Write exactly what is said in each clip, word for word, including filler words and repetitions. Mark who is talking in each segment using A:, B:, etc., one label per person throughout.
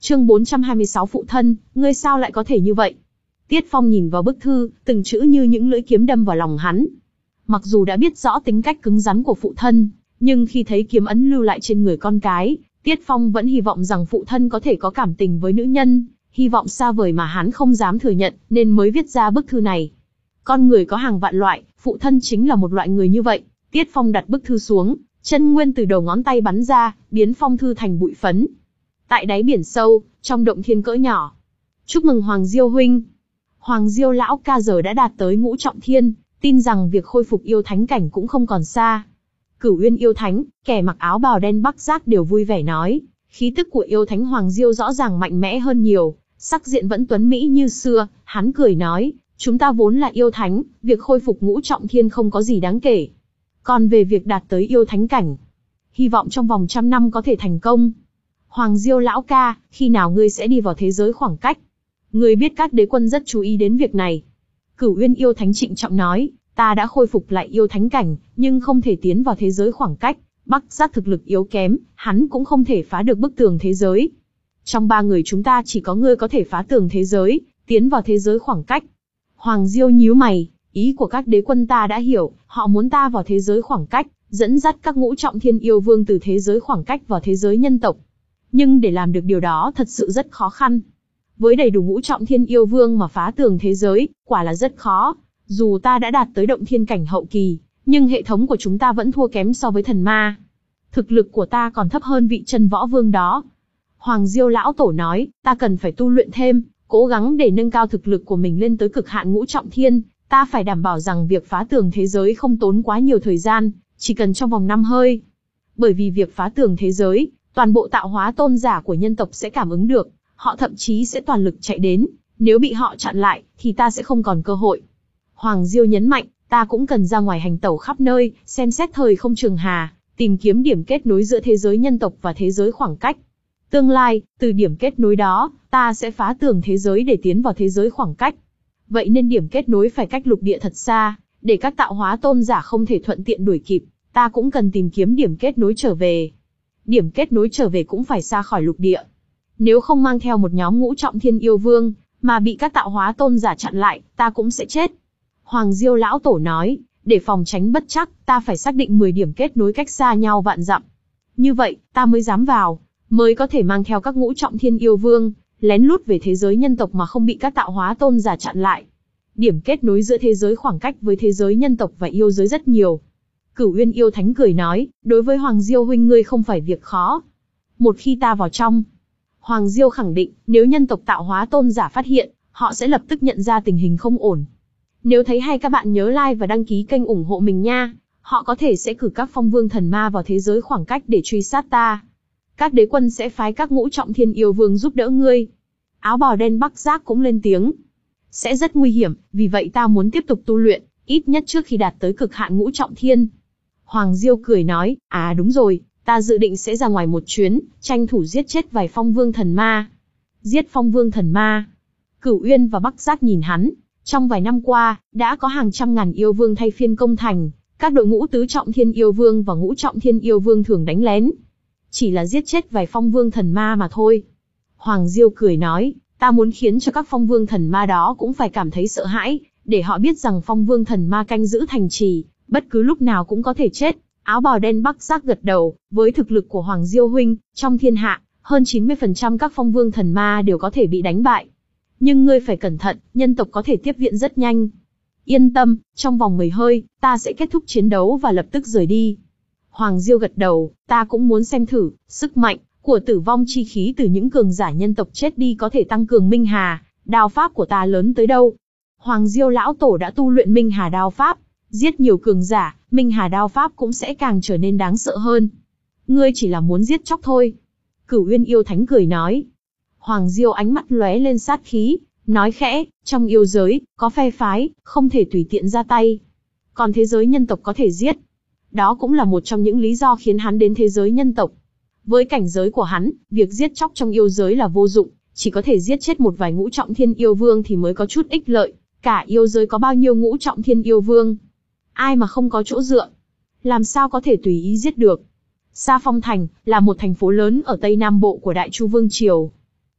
A: Chương bốn trăm hai mươi sáu Phụ thân, ngươi sao lại có thể như vậy? Tiết Phong nhìn vào bức thư, từng chữ như những lưỡi kiếm đâm vào lòng hắn. Mặc dù đã biết rõ tính cách cứng rắn của phụ thân, nhưng khi thấy kiếm ấn lưu lại trên người con cái, Tiết Phong vẫn hy vọng rằng phụ thân có thể có cảm tình với nữ nhân, hy vọng xa vời mà hắn không dám thừa nhận, nên mới viết ra bức thư này. Con người có hàng vạn loại, phụ thân chính là một loại người như vậy. Tiết Phong đặt bức thư xuống, chân nguyên từ đầu ngón tay bắn ra, biến phong thư thành bụi phấn. Tại đáy biển sâu, trong động thiên cỡ nhỏ. Chúc mừng Hoàng Diêu huynh. Hoàng Diêu lão ca giờ đã đạt tới ngũ trọng thiên, tin rằng việc khôi phục yêu thánh cảnh cũng không còn xa. Cửu Uyên yêu thánh, kẻ mặc áo bào đen Bắc Giác đều vui vẻ nói, khí tức của yêu thánh Hoàng Diêu rõ ràng mạnh mẽ hơn nhiều, sắc diện vẫn tuấn mỹ như xưa. Hắn cười nói, chúng ta vốn là yêu thánh, việc khôi phục ngũ trọng thiên không có gì đáng kể. Còn về việc đạt tới yêu thánh cảnh, hy vọng trong vòng trăm năm có thể thành công. Hoàng Diêu lão ca, khi nào ngươi sẽ đi vào thế giới khoảng cách? Ngươi biết các đế quân rất chú ý đến việc này. Cửu Uyên yêu thánh trịnh trọng nói, ta đã khôi phục lại yêu thánh cảnh, nhưng không thể tiến vào thế giới khoảng cách. Bắc Giác thực lực yếu kém, hắn cũng không thể phá được bức tường thế giới. Trong ba người chúng ta chỉ có ngươi có thể phá tường thế giới, tiến vào thế giới khoảng cách. Hoàng Diêu nhíu mày, ý của các đế quân ta đã hiểu, họ muốn ta vào thế giới khoảng cách, dẫn dắt các ngũ trọng thiên yêu vương từ thế giới khoảng cách vào thế giới nhân tộc. Nhưng để làm được điều đó thật sự rất khó khăn. Với đầy đủ ngũ trọng thiên yêu vương mà phá tường thế giới, quả là rất khó. Dù ta đã đạt tới động thiên cảnh hậu kỳ, nhưng hệ thống của chúng ta vẫn thua kém so với thần ma. Thực lực của ta còn thấp hơn vị chân võ vương đó. Hoàng Diêu lão tổ nói, ta cần phải tu luyện thêm, cố gắng để nâng cao thực lực của mình lên tới cực hạn ngũ trọng thiên. Ta phải đảm bảo rằng việc phá tường thế giới không tốn quá nhiều thời gian, chỉ cần trong vòng năm hơi. Bởi vì việc phá tường thế giới, toàn bộ tạo hóa tôn giả của nhân tộc sẽ cảm ứng được, họ thậm chí sẽ toàn lực chạy đến, nếu bị họ chặn lại, thì ta sẽ không còn cơ hội. Hoàng Diêu nhấn mạnh, ta cũng cần ra ngoài hành tẩu khắp nơi, xem xét thời không trường hà, tìm kiếm điểm kết nối giữa thế giới nhân tộc và thế giới khoảng cách. Tương lai, từ điểm kết nối đó, ta sẽ phá tường thế giới để tiến vào thế giới khoảng cách. Vậy nên điểm kết nối phải cách lục địa thật xa, để các tạo hóa tôn giả không thể thuận tiện đuổi kịp, ta cũng cần tìm kiếm điểm kết nối trở về. Điểm kết nối trở về cũng phải xa khỏi lục địa. Nếu không mang theo một nhóm ngũ trọng thiên yêu vương, mà bị các tạo hóa tôn giả chặn lại, ta cũng sẽ chết. Hoàng Diêu lão tổ nói, để phòng tránh bất chắc, ta phải xác định mười điểm kết nối cách xa nhau vạn dặm. Như vậy, ta mới dám vào, mới có thể mang theo các ngũ trọng thiên yêu vương, lén lút về thế giới nhân tộc mà không bị các tạo hóa tôn giả chặn lại. Điểm kết nối giữa thế giới khoảng cách với thế giới nhân tộc và yêu giới rất nhiều. Cửu Uyên yêu thánh cười nói, đối với Hoàng Diêu huynh ngươi không phải việc khó. Một khi ta vào trong, Hoàng Diêu khẳng định, nếu nhân tộc tạo hóa tôn giả phát hiện, họ sẽ lập tức nhận ra tình hình không ổn. Nếu thấy hay các bạn nhớ like và đăng ký kênh ủng hộ mình nha. Họ có thể sẽ cử các phong vương thần ma vào thế giới khoảng cách để truy sát ta. Các đế quân sẽ phái các ngũ trọng thiên yêu vương giúp đỡ ngươi. Áo bào đen Bắc Giác cũng lên tiếng. Sẽ rất nguy hiểm, vì vậy ta muốn tiếp tục tu luyện, ít nhất trước khi đạt tới cực hạn ngũ trọng thiên. Hoàng Diêu cười nói, à đúng rồi, ta dự định sẽ ra ngoài một chuyến, tranh thủ giết chết vài phong vương thần ma. Giết phong vương thần ma. Cửu Uyên và Bắc Giác nhìn hắn. Trong vài năm qua, đã có hàng trăm ngàn yêu vương thay phiên công thành, các đội ngũ tứ trọng thiên yêu vương và ngũ trọng thiên yêu vương thường đánh lén. Chỉ là giết chết vài phong vương thần ma mà thôi. Hoàng Diêu cười nói, ta muốn khiến cho các phong vương thần ma đó cũng phải cảm thấy sợ hãi, để họ biết rằng phong vương thần ma canh giữ thành trì, bất cứ lúc nào cũng có thể chết. Áo bào đen Bắc Giác gật đầu, với thực lực của Hoàng Diêu huynh, trong thiên hạ, hơn chín mươi phần trăm các phong vương thần ma đều có thể bị đánh bại. Nhưng ngươi phải cẩn thận, nhân tộc có thể tiếp viện rất nhanh. Yên tâm, trong vòng mười hơi, ta sẽ kết thúc chiến đấu và lập tức rời đi. Hoàng Diêu gật đầu, ta cũng muốn xem thử, sức mạnh của tử vong chi khí từ những cường giả nhân tộc chết đi có thể tăng cường Minh Hà, đao pháp của ta lớn tới đâu. Hoàng Diêu lão tổ đã tu luyện Minh Hà đao pháp, giết nhiều cường giả, Minh Hà đao pháp cũng sẽ càng trở nên đáng sợ hơn. Ngươi chỉ là muốn giết chóc thôi. Cửu Uyên yêu thánh cười nói. Hoàng Diêu ánh mắt lóe lên sát khí, nói khẽ, trong yêu giới, có phe phái, không thể tùy tiện ra tay. Còn thế giới nhân tộc có thể giết. Đó cũng là một trong những lý do khiến hắn đến thế giới nhân tộc. Với cảnh giới của hắn, việc giết chóc trong yêu giới là vô dụng, chỉ có thể giết chết một vài ngũ trọng thiên yêu vương thì mới có chút ích lợi. Cả yêu giới có bao nhiêu ngũ trọng thiên yêu vương? Ai mà không có chỗ dựa? Làm sao có thể tùy ý giết được? Sa Phong Thành là một thành phố lớn ở Tây Nam Bộ của Đại Chu Vương Triều.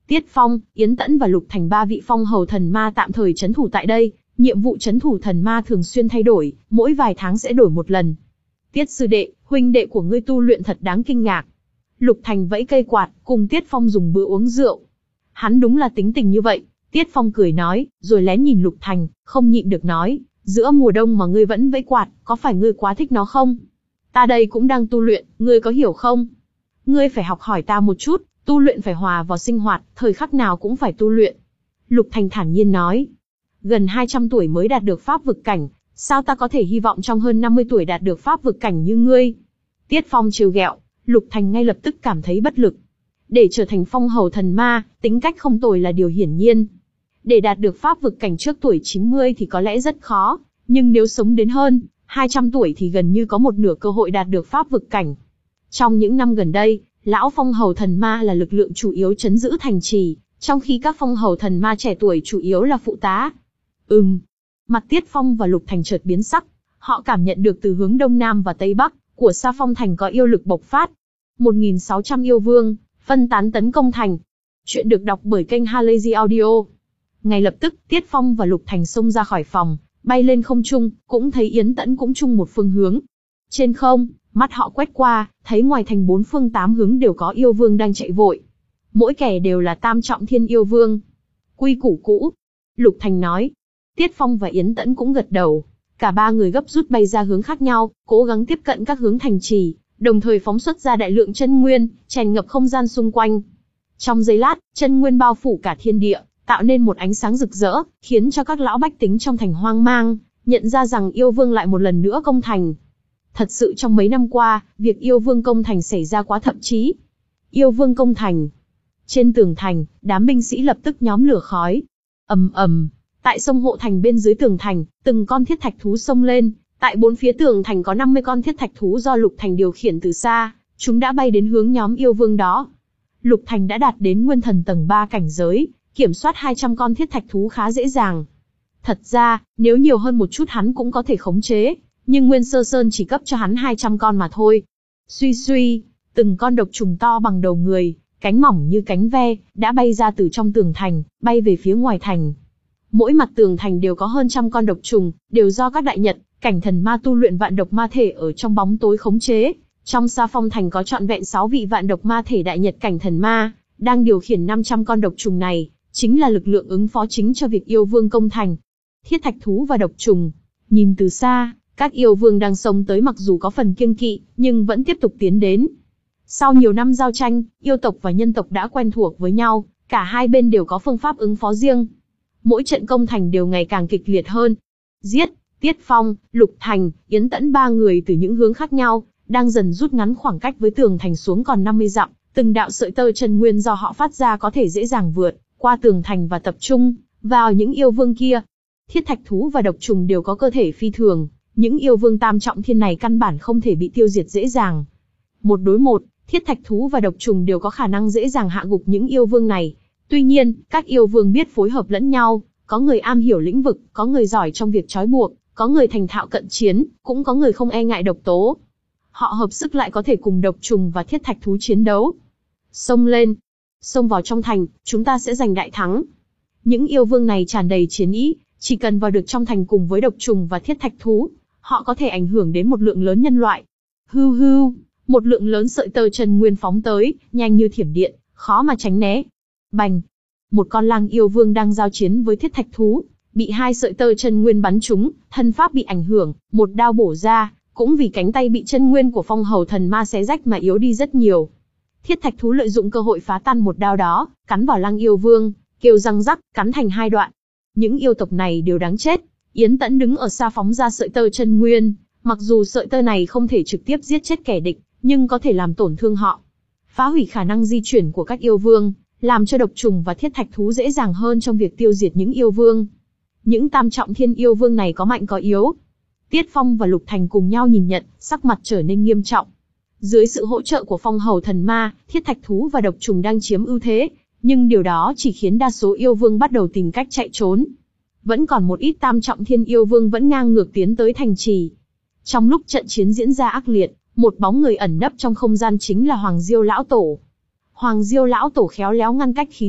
A: Tiết Phong, Yến Tẫn và Lục Thành ba vị phong hầu thần ma tạm thời trấn thủ tại đây, nhiệm vụ trấn thủ thần ma thường xuyên thay đổi, mỗi vài tháng sẽ đổi một lần. Tiết sư đệ, huynh đệ của ngươi tu luyện thật đáng kinh ngạc. Lục Thành vẫy cây quạt, cùng Tiết Phong dùng bữa uống rượu. Hắn đúng là tính tình như vậy. Tiết Phong cười nói, rồi lén nhìn Lục Thành, không nhịn được nói, giữa mùa đông mà ngươi vẫn vẫy quạt, có phải ngươi quá thích nó không? Ta đây cũng đang tu luyện, ngươi có hiểu không? Ngươi phải học hỏi ta một chút, tu luyện phải hòa vào sinh hoạt, thời khắc nào cũng phải tu luyện. Lục Thành thản nhiên nói, gần hai trăm tuổi mới đạt được pháp vực cảnh, sao ta có thể hy vọng trong hơn năm mươi tuổi đạt được pháp vực cảnh như ngươi? Tiết Phong trêu ghẹo, Lục Thành ngay lập tức cảm thấy bất lực. Để trở thành phong hầu thần ma, tính cách không tồi là điều hiển nhiên. Để đạt được pháp vực cảnh trước tuổi chín mươi thì có lẽ rất khó, nhưng nếu sống đến hơn hai trăm tuổi thì gần như có một nửa cơ hội đạt được pháp vực cảnh. Trong những năm gần đây, lão phong hầu thần ma là lực lượng chủ yếu trấn giữ thành trì, trong khi các phong hầu thần ma trẻ tuổi chủ yếu là phụ tá. Ừm. Mặt Tiết Phong và Lục Thành chợt biến sắc, họ cảm nhận được từ hướng đông nam và tây bắc của Sa Phong thành có yêu lực bộc phát. một nghìn sáu trăm yêu vương phân tán tấn công thành. Chuyện được đọc bởi kênh Halazy Audio. Ngay lập tức, Tiết Phong và Lục Thành xông ra khỏi phòng, bay lên không trung, cũng thấy Yến Tẫn cũng chung một phương hướng. Trên không, mắt họ quét qua, thấy ngoài thành bốn phương tám hướng đều có yêu vương đang chạy vội. Mỗi kẻ đều là tam trọng thiên yêu vương. Quy củ cũ. Lục Thành nói. Tiết Phong và Yến Tẫn cũng gật đầu. Cả ba người gấp rút bay ra hướng khác nhau, cố gắng tiếp cận các hướng thành trì, đồng thời phóng xuất ra đại lượng chân nguyên, tràn ngập không gian xung quanh. Trong giây lát, chân nguyên bao phủ cả thiên địa, tạo nên một ánh sáng rực rỡ, khiến cho các lão bách tính trong thành hoang mang, nhận ra rằng yêu vương lại một lần nữa công thành. Thật sự trong mấy năm qua, việc yêu vương công thành xảy ra quá thậm chí. Yêu vương công thành. Trên tường thành, đám binh sĩ lập tức nhóm lửa khói. Ầm ầm, tại sông hộ thành bên dưới tường thành, từng con thiết thạch thú xông lên. Tại bốn phía tường thành có năm mươi con thiết thạch thú do Lục Thành điều khiển từ xa, chúng đã bay đến hướng nhóm yêu vương đó. Lục Thành đã đạt đến nguyên thần tầng ba cảnh giới, kiểm soát hai trăm con thiết thạch thú khá dễ dàng. Thật ra, nếu nhiều hơn một chút hắn cũng có thể khống chế, nhưng Nguyên Sơ Sơn chỉ cấp cho hắn hai trăm con mà thôi. Suy suy, từng con độc trùng to bằng đầu người, cánh mỏng như cánh ve, đã bay ra từ trong tường thành, bay về phía ngoài thành. Mỗi mặt tường thành đều có hơn trăm con độc trùng, đều do các đại nhật, cảnh thần ma tu luyện vạn độc ma thể ở trong bóng tối khống chế. Trong Sa Phong thành có trọn vẹn sáu vị vạn độc ma thể đại nhật cảnh thần ma, đang điều khiển năm trăm con độc trùng này, chính là lực lượng ứng phó chính cho việc yêu vương công thành. Thiết thạch thú và độc trùng, nhìn từ xa, các yêu vương đang xông tới mặc dù có phần kiêng kỵ, nhưng vẫn tiếp tục tiến đến. Sau nhiều năm giao tranh, yêu tộc và nhân tộc đã quen thuộc với nhau, cả hai bên đều có phương pháp ứng phó riêng. Mỗi trận công thành đều ngày càng kịch liệt hơn. Giết, Tiết Phong, Lục Thành, Yến Tẫn ba người từ những hướng khác nhau, đang dần rút ngắn khoảng cách với tường thành xuống còn năm mươi dặm, từng đạo sợi tơ chân nguyên do họ phát ra có thể dễ dàng vượt qua tường thành và tập trung vào những yêu vương kia. Thiết thạch thú và độc trùng đều có cơ thể phi thường, những yêu vương tam trọng thiên này căn bản không thể bị tiêu diệt dễ dàng. Một đối một, thiết thạch thú và độc trùng đều có khả năng dễ dàng hạ gục những yêu vương này. Tuy nhiên, các yêu vương biết phối hợp lẫn nhau, có người am hiểu lĩnh vực, có người giỏi trong việc trói buộc, có người thành thạo cận chiến, cũng có người không e ngại độc tố. Họ hợp sức lại có thể cùng độc trùng và thiết thạch thú chiến đấu. Xông lên, xông vào trong thành, chúng ta sẽ giành đại thắng. Những yêu vương này tràn đầy chiến ý, chỉ cần vào được trong thành cùng với độc trùng và thiết thạch thú, họ có thể ảnh hưởng đến một lượng lớn nhân loại. Hưu hưu, một lượng lớn sợi tơ chân nguyên phóng tới, nhanh như thiểm điện, khó mà tránh né. Bành, một con lang yêu vương đang giao chiến với thiết thạch thú, bị hai sợi tơ chân nguyên bắn trúng, thân pháp bị ảnh hưởng, một đao bổ ra, cũng vì cánh tay bị chân nguyên của phong hầu thần ma xé rách mà yếu đi rất nhiều. Thiết thạch thú lợi dụng cơ hội phá tan một đao đó, cắn vào lang yêu vương, kêu răng rắc, cắn thành hai đoạn. Những yêu tộc này đều đáng chết. Yến Tẫn đứng ở xa phóng ra sợi tơ chân nguyên, mặc dù sợi tơ này không thể trực tiếp giết chết kẻ địch, nhưng có thể làm tổn thương họ, phá hủy khả năng di chuyển của các yêu vương, làm cho độc trùng và thiết thạch thú dễ dàng hơn trong việc tiêu diệt những yêu vương. Những tam trọng thiên yêu vương này có mạnh có yếu. Tiết Phong và Lục Thành cùng nhau nhìn nhận, sắc mặt trở nên nghiêm trọng. Dưới sự hỗ trợ của phong hầu thần ma, thiết thạch thú và độc trùng đang chiếm ưu thế, nhưng điều đó chỉ khiến đa số yêu vương bắt đầu tìm cách chạy trốn. Vẫn còn một ít tam trọng thiên yêu vương vẫn ngang ngược tiến tới thành trì. Trong lúc trận chiến diễn ra ác liệt, một bóng người ẩn nấp trong không gian chính là Hoàng Diêu lão tổ. Hoàng Diêu lão tổ khéo léo ngăn cách khí tức,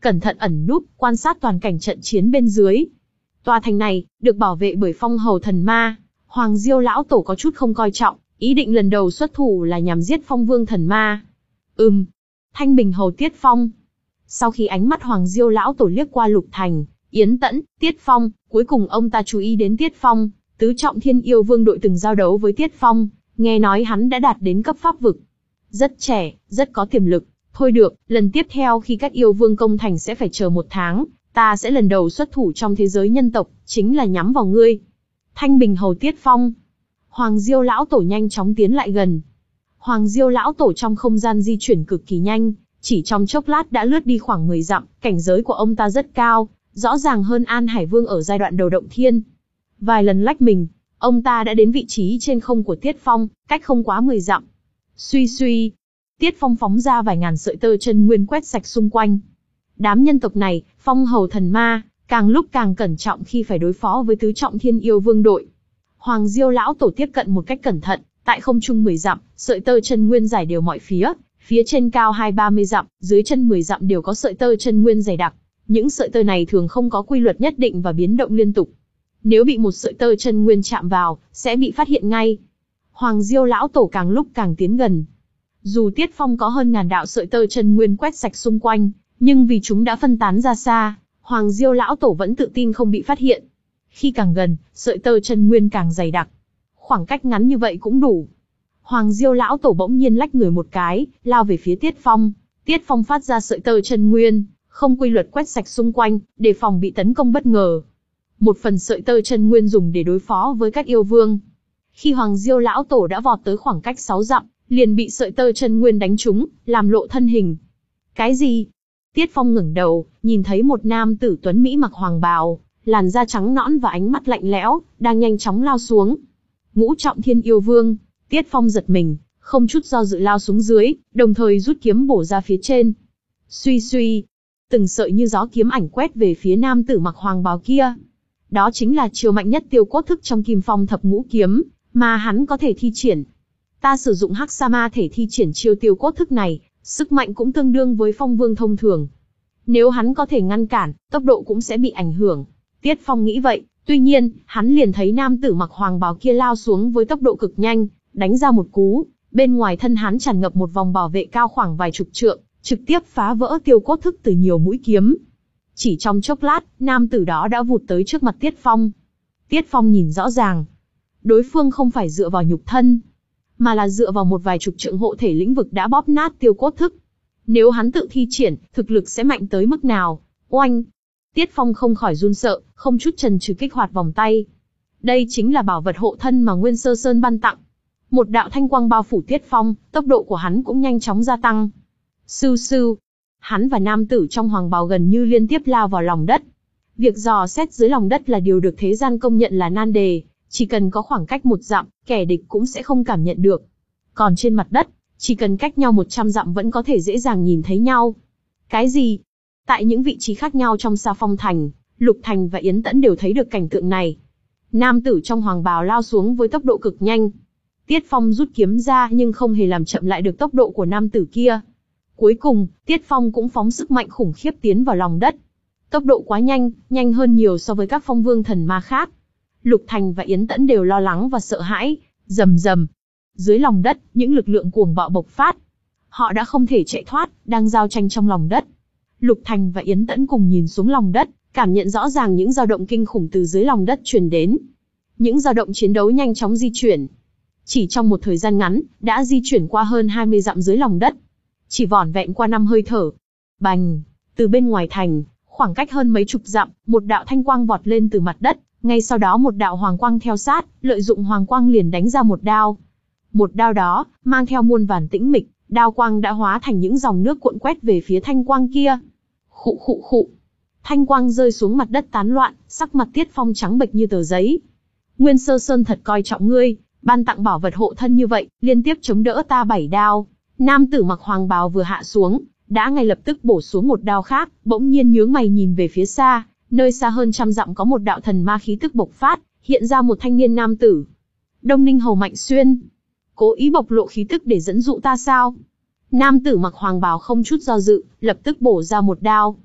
A: cẩn thận ẩn núp, quan sát toàn cảnh trận chiến bên dưới. Tòa thành này, được bảo vệ bởi phong hầu thần ma. Hoàng Diêu lão tổ có chút không coi trọng, ý định lần đầu xuất thủ là nhằm giết phong vương thần ma. Ừm, Thanh Bình hầu Tiết Phong. Sau khi ánh mắt Hoàng Diêu lão tổ liếc qua Lục Thành, Yến Tẫn, Tiết Phong, cuối cùng ông ta chú ý đến Tiết Phong, tứ trọng thiên yêu vương đội từng giao đấu với Tiết Phong, nghe nói hắn đã đạt đến cấp pháp vực. Rất trẻ, rất có tiềm lực. Thôi được, lần tiếp theo khi các yêu vương công thành sẽ phải chờ một tháng, ta sẽ lần đầu xuất thủ trong thế giới nhân tộc, chính là nhắm vào ngươi. Thanh Bình hầu Tiết Phong. Hoàng Diêu lão tổ nhanh chóng tiến lại gần. Hoàng Diêu lão tổ trong không gian di chuyển cực kỳ nhanh, chỉ trong chốc lát đã lướt đi khoảng mười dặm, cảnh giới của ông ta rất cao, rõ ràng hơn An Hải Vương ở giai đoạn đầu động thiên. Vài lần lách mình, ông ta đã đến vị trí trên không của Tiết Phong, cách không quá mười dặm. Suy suy, Tiết Phong phóng ra vài ngàn sợi tơ chân nguyên quét sạch xung quanh. Đám nhân tộc này, phong hầu thần ma, càng lúc càng cẩn trọng khi phải đối phó với tứ trọng thiên yêu vương đội. Hoàng Diêu lão tổ tiếp cận một cách cẩn thận, tại không trung mười dặm, sợi tơ chân nguyên giải đều mọi phía, phía trên cao hai ba mươi dặm, dưới chân mười dặm đều có sợi tơ chân nguyên dày đặc. Những sợi tơ này thường không có quy luật nhất định và biến động liên tục. Nếu bị một sợi tơ chân nguyên chạm vào, sẽ bị phát hiện ngay. Hoàng Diêu lão tổ càng lúc càng tiến gần. Dù Tiết Phong có hơn ngàn đạo sợi tơ chân nguyên quét sạch xung quanh, nhưng vì chúng đã phân tán ra xa, Hoàng Diêu lão tổ vẫn tự tin không bị phát hiện. Khi càng gần, sợi tơ chân nguyên càng dày đặc. Khoảng cách ngắn như vậy cũng đủ. Hoàng Diêu lão tổ bỗng nhiên lách người một cái, lao về phía Tiết Phong. Tiết Phong phát ra sợi tơ chân nguyên, không quy luật quét sạch xung quanh, đề phòng bị tấn công bất ngờ. Một phần sợi tơ chân nguyên dùng để đối phó với các yêu vương. Khi Hoàng Diêu lão tổ đã vọt tới khoảng cách sáu dặm, liền bị sợi tơ chân nguyên đánh trúng, làm lộ thân hình. Cái gì? Tiết Phong ngẩng đầu, nhìn thấy một nam tử tuấn mỹ mặc hoàng bào, làn da trắng nõn và ánh mắt lạnh lẽo, đang nhanh chóng lao xuống. Ngũ trọng thiên yêu vương. Tiết Phong giật mình, không chút do dự lao xuống dưới, đồng thời rút kiếm bổ ra phía trên. Suy suy, từng sợi như gió kiếm ảnh quét về phía nam tử mặc hoàng bào kia. Đó chính là chiêu mạnh nhất tiêu cốt thức trong Kim Phong thập ngũ kiếm, mà hắn có thể thi triển. Ta sử dụng Hắc Sa Ma thể thi triển chiêu tiêu cốt thức này, sức mạnh cũng tương đương với phong vương thông thường. Nếu hắn có thể ngăn cản, tốc độ cũng sẽ bị ảnh hưởng. Tiết Phong nghĩ vậy, tuy nhiên, hắn liền thấy nam tử mặc hoàng bào kia lao xuống với tốc độ cực nhanh, đánh ra một cú, bên ngoài thân hắn tràn ngập một vòng bảo vệ cao khoảng vài chục trượng, trực tiếp phá vỡ tiêu cốt thức từ nhiều mũi kiếm. Chỉ trong chốc lát, nam tử đó đã vụt tới trước mặt Tiết Phong. Tiết Phong nhìn rõ ràng, đối phương không phải dựa vào nhục thân, mà là dựa vào một vài chục trượng hộ thể lĩnh vực đã bóp nát tiêu cốt thức. Nếu hắn tự thi triển, thực lực sẽ mạnh tới mức nào? Oanh! Tiết Phong không khỏi run sợ, không chút chần chừ kích hoạt vòng tay. Đây chính là bảo vật hộ thân mà Nguyên Sơ Sơn ban tặng. Một đạo thanh quang bao phủ Tiết Phong, tốc độ của hắn cũng nhanh chóng gia tăng. Sưu sưu, hắn và nam tử trong hoàng bào gần như liên tiếp lao vào lòng đất. Việc dò xét dưới lòng đất là điều được thế gian công nhận là nan đề, chỉ cần có khoảng cách một dặm, kẻ địch cũng sẽ không cảm nhận được. Còn trên mặt đất, chỉ cần cách nhau một trăm dặm vẫn có thể dễ dàng nhìn thấy nhau. Cái gì? Tại những vị trí khác nhau trong Sa Phong Thành, Lục Thành và Yến Tẫn đều thấy được cảnh tượng này. Nam tử trong hoàng bào lao xuống với tốc độ cực nhanh. Tiết Phong rút kiếm ra nhưng không hề làm chậm lại được tốc độ của nam tử kia. Cuối cùng, Tiết Phong cũng phóng sức mạnh khủng khiếp tiến vào lòng đất. Tốc độ quá nhanh, nhanh hơn nhiều so với các phong vương thần ma khác. Lục Thành và Yến Tẫn đều lo lắng và sợ hãi. Rầm rầm. Dưới lòng đất, những lực lượng cuồng bạo bộc phát. Họ đã không thể chạy thoát, đang giao tranh trong lòng đất. Lục Thành và Yến Tẫn cùng nhìn xuống lòng đất, cảm nhận rõ ràng những dao động kinh khủng từ dưới lòng đất truyền đến. Những dao động chiến đấu nhanh chóng di chuyển. Chỉ trong một thời gian ngắn, đã di chuyển qua hơn hai mươi dặm dưới lòng đất. Chỉ vỏn vẹn qua năm hơi thở. Bành! Từ bên ngoài thành, khoảng cách hơn mấy chục dặm, một đạo thanh quang vọt lên từ mặt đất. Ngay sau đó một đạo hoàng quang theo sát, lợi dụng hoàng quang liền đánh ra một đao. Một đao đó, mang theo muôn vàn tĩnh mịch, đao quang đã hóa thành những dòng nước cuộn quét về phía thanh quang kia. Khụ khụ khụ. Thanh quang rơi xuống mặt đất tán loạn, sắc mặt Tiết Phong trắng bệch như tờ giấy. Nguyên Sơ Sơn thật coi trọng ngươi, ban tặng bảo vật hộ thân như vậy, liên tiếp chống đỡ ta bảy đao. Nam tử mặc hoàng bào vừa hạ xuống, đã ngay lập tức bổ xuống một đao khác, bỗng nhiên nhướng mày nhìn về phía xa, nơi xa hơn trăm dặm có một đạo thần ma khí tức bộc phát, hiện ra một thanh niên nam tử. Đông Ninh Hầu Mạnh Xuyên, cố ý bộc lộ khí tức để dẫn dụ ta sao? Nam tử mặc hoàng bào không chút do dự, lập tức bổ ra một đao.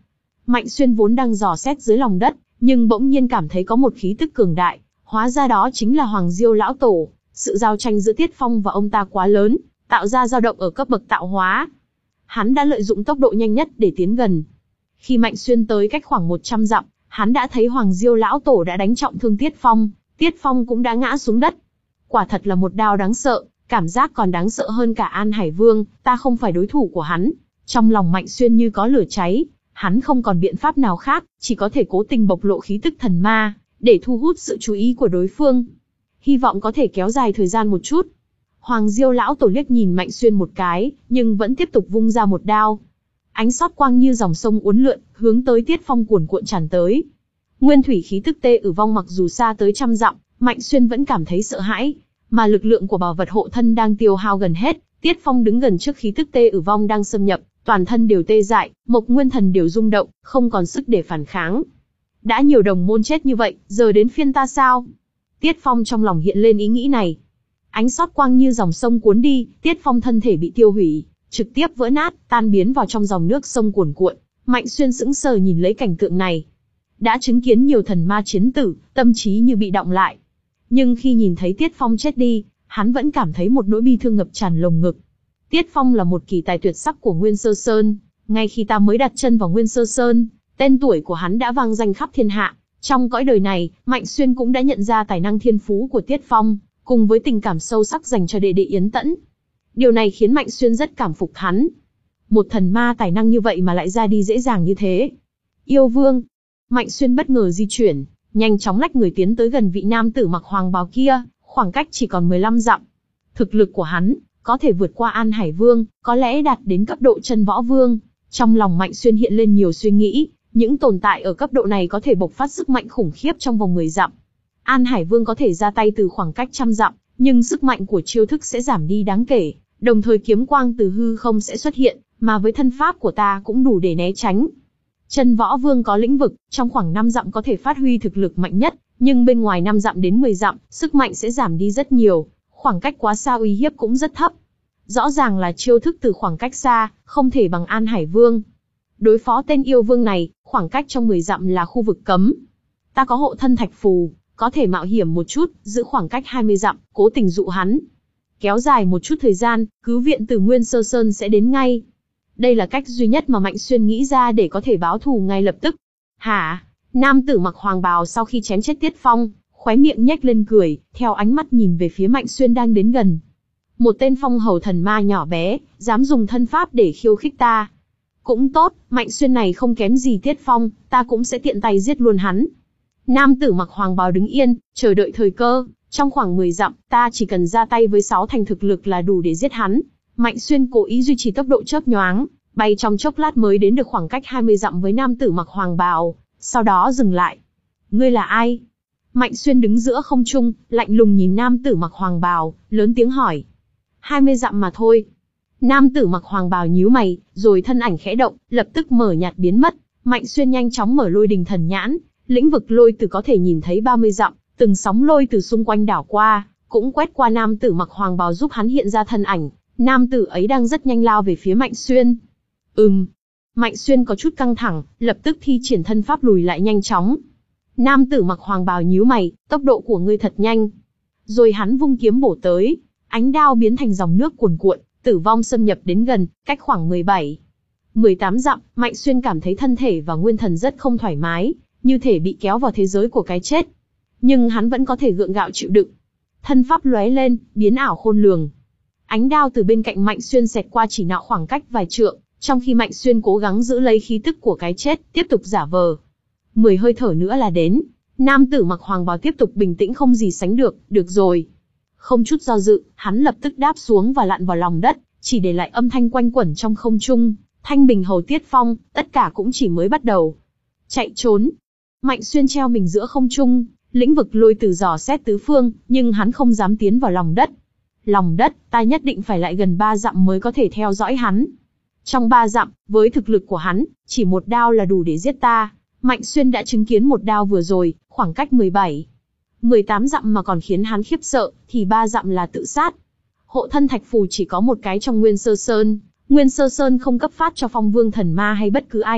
A: Mạnh Xuyên vốn đang dò xét dưới lòng đất, nhưng bỗng nhiên cảm thấy có một khí tức cường đại, hóa ra đó chính là Hoàng Diêu lão tổ. Sự giao tranh giữa Tiết Phong và ông ta quá lớn, tạo ra dao động ở cấp bậc tạo hóa. Hắn đã lợi dụng tốc độ nhanh nhất để tiến gần. Khi Mạnh Xuyên tới cách khoảng một trăm dặm, hắn đã thấy Hoàng Diêu lão tổ đã đánh trọng thương Tiết Phong, Tiết Phong cũng đã ngã xuống đất. Quả thật là một đao đáng sợ, cảm giác còn đáng sợ hơn cả An Hải Vương, ta không phải đối thủ của hắn. Trong lòng Mạnh Xuyên như có lửa cháy, hắn không còn biện pháp nào khác, chỉ có thể cố tình bộc lộ khí tức thần ma, để thu hút sự chú ý của đối phương. Hy vọng có thể kéo dài thời gian một chút. Hoàng Diêu lão tổ liếc nhìn Mạnh Xuyên một cái, nhưng vẫn tiếp tục vung ra một đao. Ánh sót quang như dòng sông uốn lượn, hướng tới Tiết Phong cuồn cuộn tràn tới. Nguyên thủy khí tức tê ử vong mặc dù xa tới trăm dặm, Mạnh Xuyên vẫn cảm thấy sợ hãi, mà lực lượng của bảo vật hộ thân đang tiêu hao gần hết. Tiết Phong đứng gần trước khí tức tê ử vong đang xâm nhập, toàn thân đều tê dại, Mộc Nguyên Thần đều rung động, không còn sức để phản kháng. Đã nhiều đồng môn chết như vậy, giờ đến phiên ta sao? Tiết Phong trong lòng hiện lên ý nghĩ này. Ánh sót quang như dòng sông cuốn đi, Tiết Phong thân thể bị tiêu hủy, trực tiếp vỡ nát, tan biến vào trong dòng nước sông cuồn cuộn. Mạnh Xuyên sững sờ nhìn lấy cảnh tượng này. Đã chứng kiến nhiều thần ma chiến tử, tâm trí như bị động lại. Nhưng khi nhìn thấy Tiết Phong chết đi, hắn vẫn cảm thấy một nỗi bi thương ngập tràn lồng ngực. Tiết Phong là một kỳ tài tuyệt sắc của Nguyên Sơ Sơn. Ngay khi ta mới đặt chân vào Nguyên Sơ Sơn, tên tuổi của hắn đã vang danh khắp thiên hạ. Trong cõi đời này, Mạnh Xuyên cũng đã nhận ra tài năng thiên phú của Tiết Phong, cùng với tình cảm sâu sắc dành cho đệ đệ Yến Tẫn. Điều này khiến Mạnh Xuyên rất cảm phục hắn. Một thần ma tài năng như vậy mà lại ra đi dễ dàng như thế. Yêu Vương. Mạnh Xuyên bất ngờ di chuyển, nhanh chóng lách người tiến tới gần vị nam tử mặc hoàng bào kia, khoảng cách chỉ còn mười lăm dặm. Thực lực của hắn có thể vượt qua An Hải Vương, có lẽ đạt đến cấp độ chân võ vương. Trong lòng Mạnh Xuyên hiện lên nhiều suy nghĩ, những tồn tại ở cấp độ này có thể bộc phát sức mạnh khủng khiếp trong vòng mười dặm. An Hải Vương có thể ra tay từ khoảng cách trăm dặm, nhưng sức mạnh của chiêu thức sẽ giảm đi đáng kể, đồng thời kiếm quang từ hư không sẽ xuất hiện, mà với thân pháp của ta cũng đủ để né tránh. Chân võ vương có lĩnh vực, trong khoảng năm dặm có thể phát huy thực lực mạnh nhất, nhưng bên ngoài năm dặm đến mười dặm, sức mạnh sẽ giảm đi rất nhiều, khoảng cách quá xa uy hiếp cũng rất thấp. Rõ ràng là chiêu thức từ khoảng cách xa, không thể bằng An Hải Vương. Đối phó tên yêu vương này, khoảng cách trong mười dặm là khu vực cấm. Ta có hộ thân thạch phù, có thể mạo hiểm một chút, giữ khoảng cách hai mươi dặm, cố tình dụ hắn. Kéo dài một chút thời gian, cứu viện từ Nguyên Sơ Sơn sẽ đến ngay. Đây là cách duy nhất mà Mạnh Xuyên nghĩ ra để có thể báo thù ngay lập tức. Hả? Nam tử mặc hoàng bào sau khi chém chết Tiết Phong, khóe miệng nhếch lên cười, theo ánh mắt nhìn về phía Mạnh Xuyên đang đến gần. Một tên phong hầu thần ma nhỏ bé, dám dùng thân pháp để khiêu khích ta. Cũng tốt, Mạnh Xuyên này không kém gì Tiết Phong, ta cũng sẽ tiện tay giết luôn hắn. Nam tử mặc hoàng bào đứng yên, chờ đợi thời cơ, trong khoảng mười dặm, ta chỉ cần ra tay với sáu thành thực lực là đủ để giết hắn. Mạnh Xuyên cố ý duy trì tốc độ chớp nhoáng, bay trong chốc lát mới đến được khoảng cách hai mươi dặm với nam tử mặc hoàng bào, sau đó dừng lại. Ngươi là ai? Mạnh Xuyên đứng giữa không trung, lạnh lùng nhìn nam tử mặc hoàng bào, lớn tiếng hỏi. hai mươi dặm mà thôi. Nam tử mặc hoàng bào nhíu mày, rồi thân ảnh khẽ động, lập tức mở nhạt biến mất. Mạnh Xuyên nhanh chóng mở lôi đình thần nhãn, lĩnh vực lôi từ có thể nhìn thấy ba mươi dặm, từng sóng lôi từ xung quanh đảo qua, cũng quét qua nam tử mặc hoàng bào giúp hắn hiện ra thân ảnh. Nam tử ấy đang rất nhanh lao về phía Mạnh Xuyên. Ừm. Mạnh Xuyên có chút căng thẳng, lập tức thi triển thân pháp lùi lại nhanh chóng. Nam tử mặc hoàng bào nhíu mày, tốc độ của ngươi thật nhanh. Rồi hắn vung kiếm bổ tới, ánh đao biến thành dòng nước cuồn cuộn, tử vong xâm nhập đến gần, cách khoảng mười bảy, mười tám dặm, Mạnh Xuyên cảm thấy thân thể và nguyên thần rất không thoải mái, như thể bị kéo vào thế giới của cái chết. Nhưng hắn vẫn có thể gượng gạo chịu đựng. Thân pháp lóe lên, biến ảo khôn lường. Ánh đao từ bên cạnh Mạnh Xuyên xẹt qua chỉ nạo khoảng cách vài trượng, trong khi Mạnh Xuyên cố gắng giữ lấy khí tức của cái chết, tiếp tục giả vờ. Mười hơi thở nữa là đến. Nam tử mặc hoàng bào tiếp tục bình tĩnh không gì sánh được, được rồi. Không chút do dự, hắn lập tức đáp xuống và lặn vào lòng đất, chỉ để lại âm thanh quanh quẩn trong không trung. Thanh Bình Hầu Tiết Phong, tất cả cũng chỉ mới bắt đầu. Chạy trốn. Mạnh Xuyên treo mình giữa không trung, lĩnh vực lôi từ dò xét tứ phương, nhưng hắn không dám tiến vào lòng đất. Lòng đất, ta nhất định phải lại gần ba dặm mới có thể theo dõi hắn. Trong ba dặm, với thực lực của hắn, chỉ một đao là đủ để giết ta. Mạnh Xuyên đã chứng kiến một đao vừa rồi, khoảng cách mười bảy, mười tám dặm mà còn khiến hắn khiếp sợ, thì ba dặm là tự sát. Hộ thân thạch phù chỉ có một cái trong Nguyên Sơ Sơn. Nguyên Sơ Sơn không cấp phát cho Phong Vương thần ma hay bất cứ ai khác,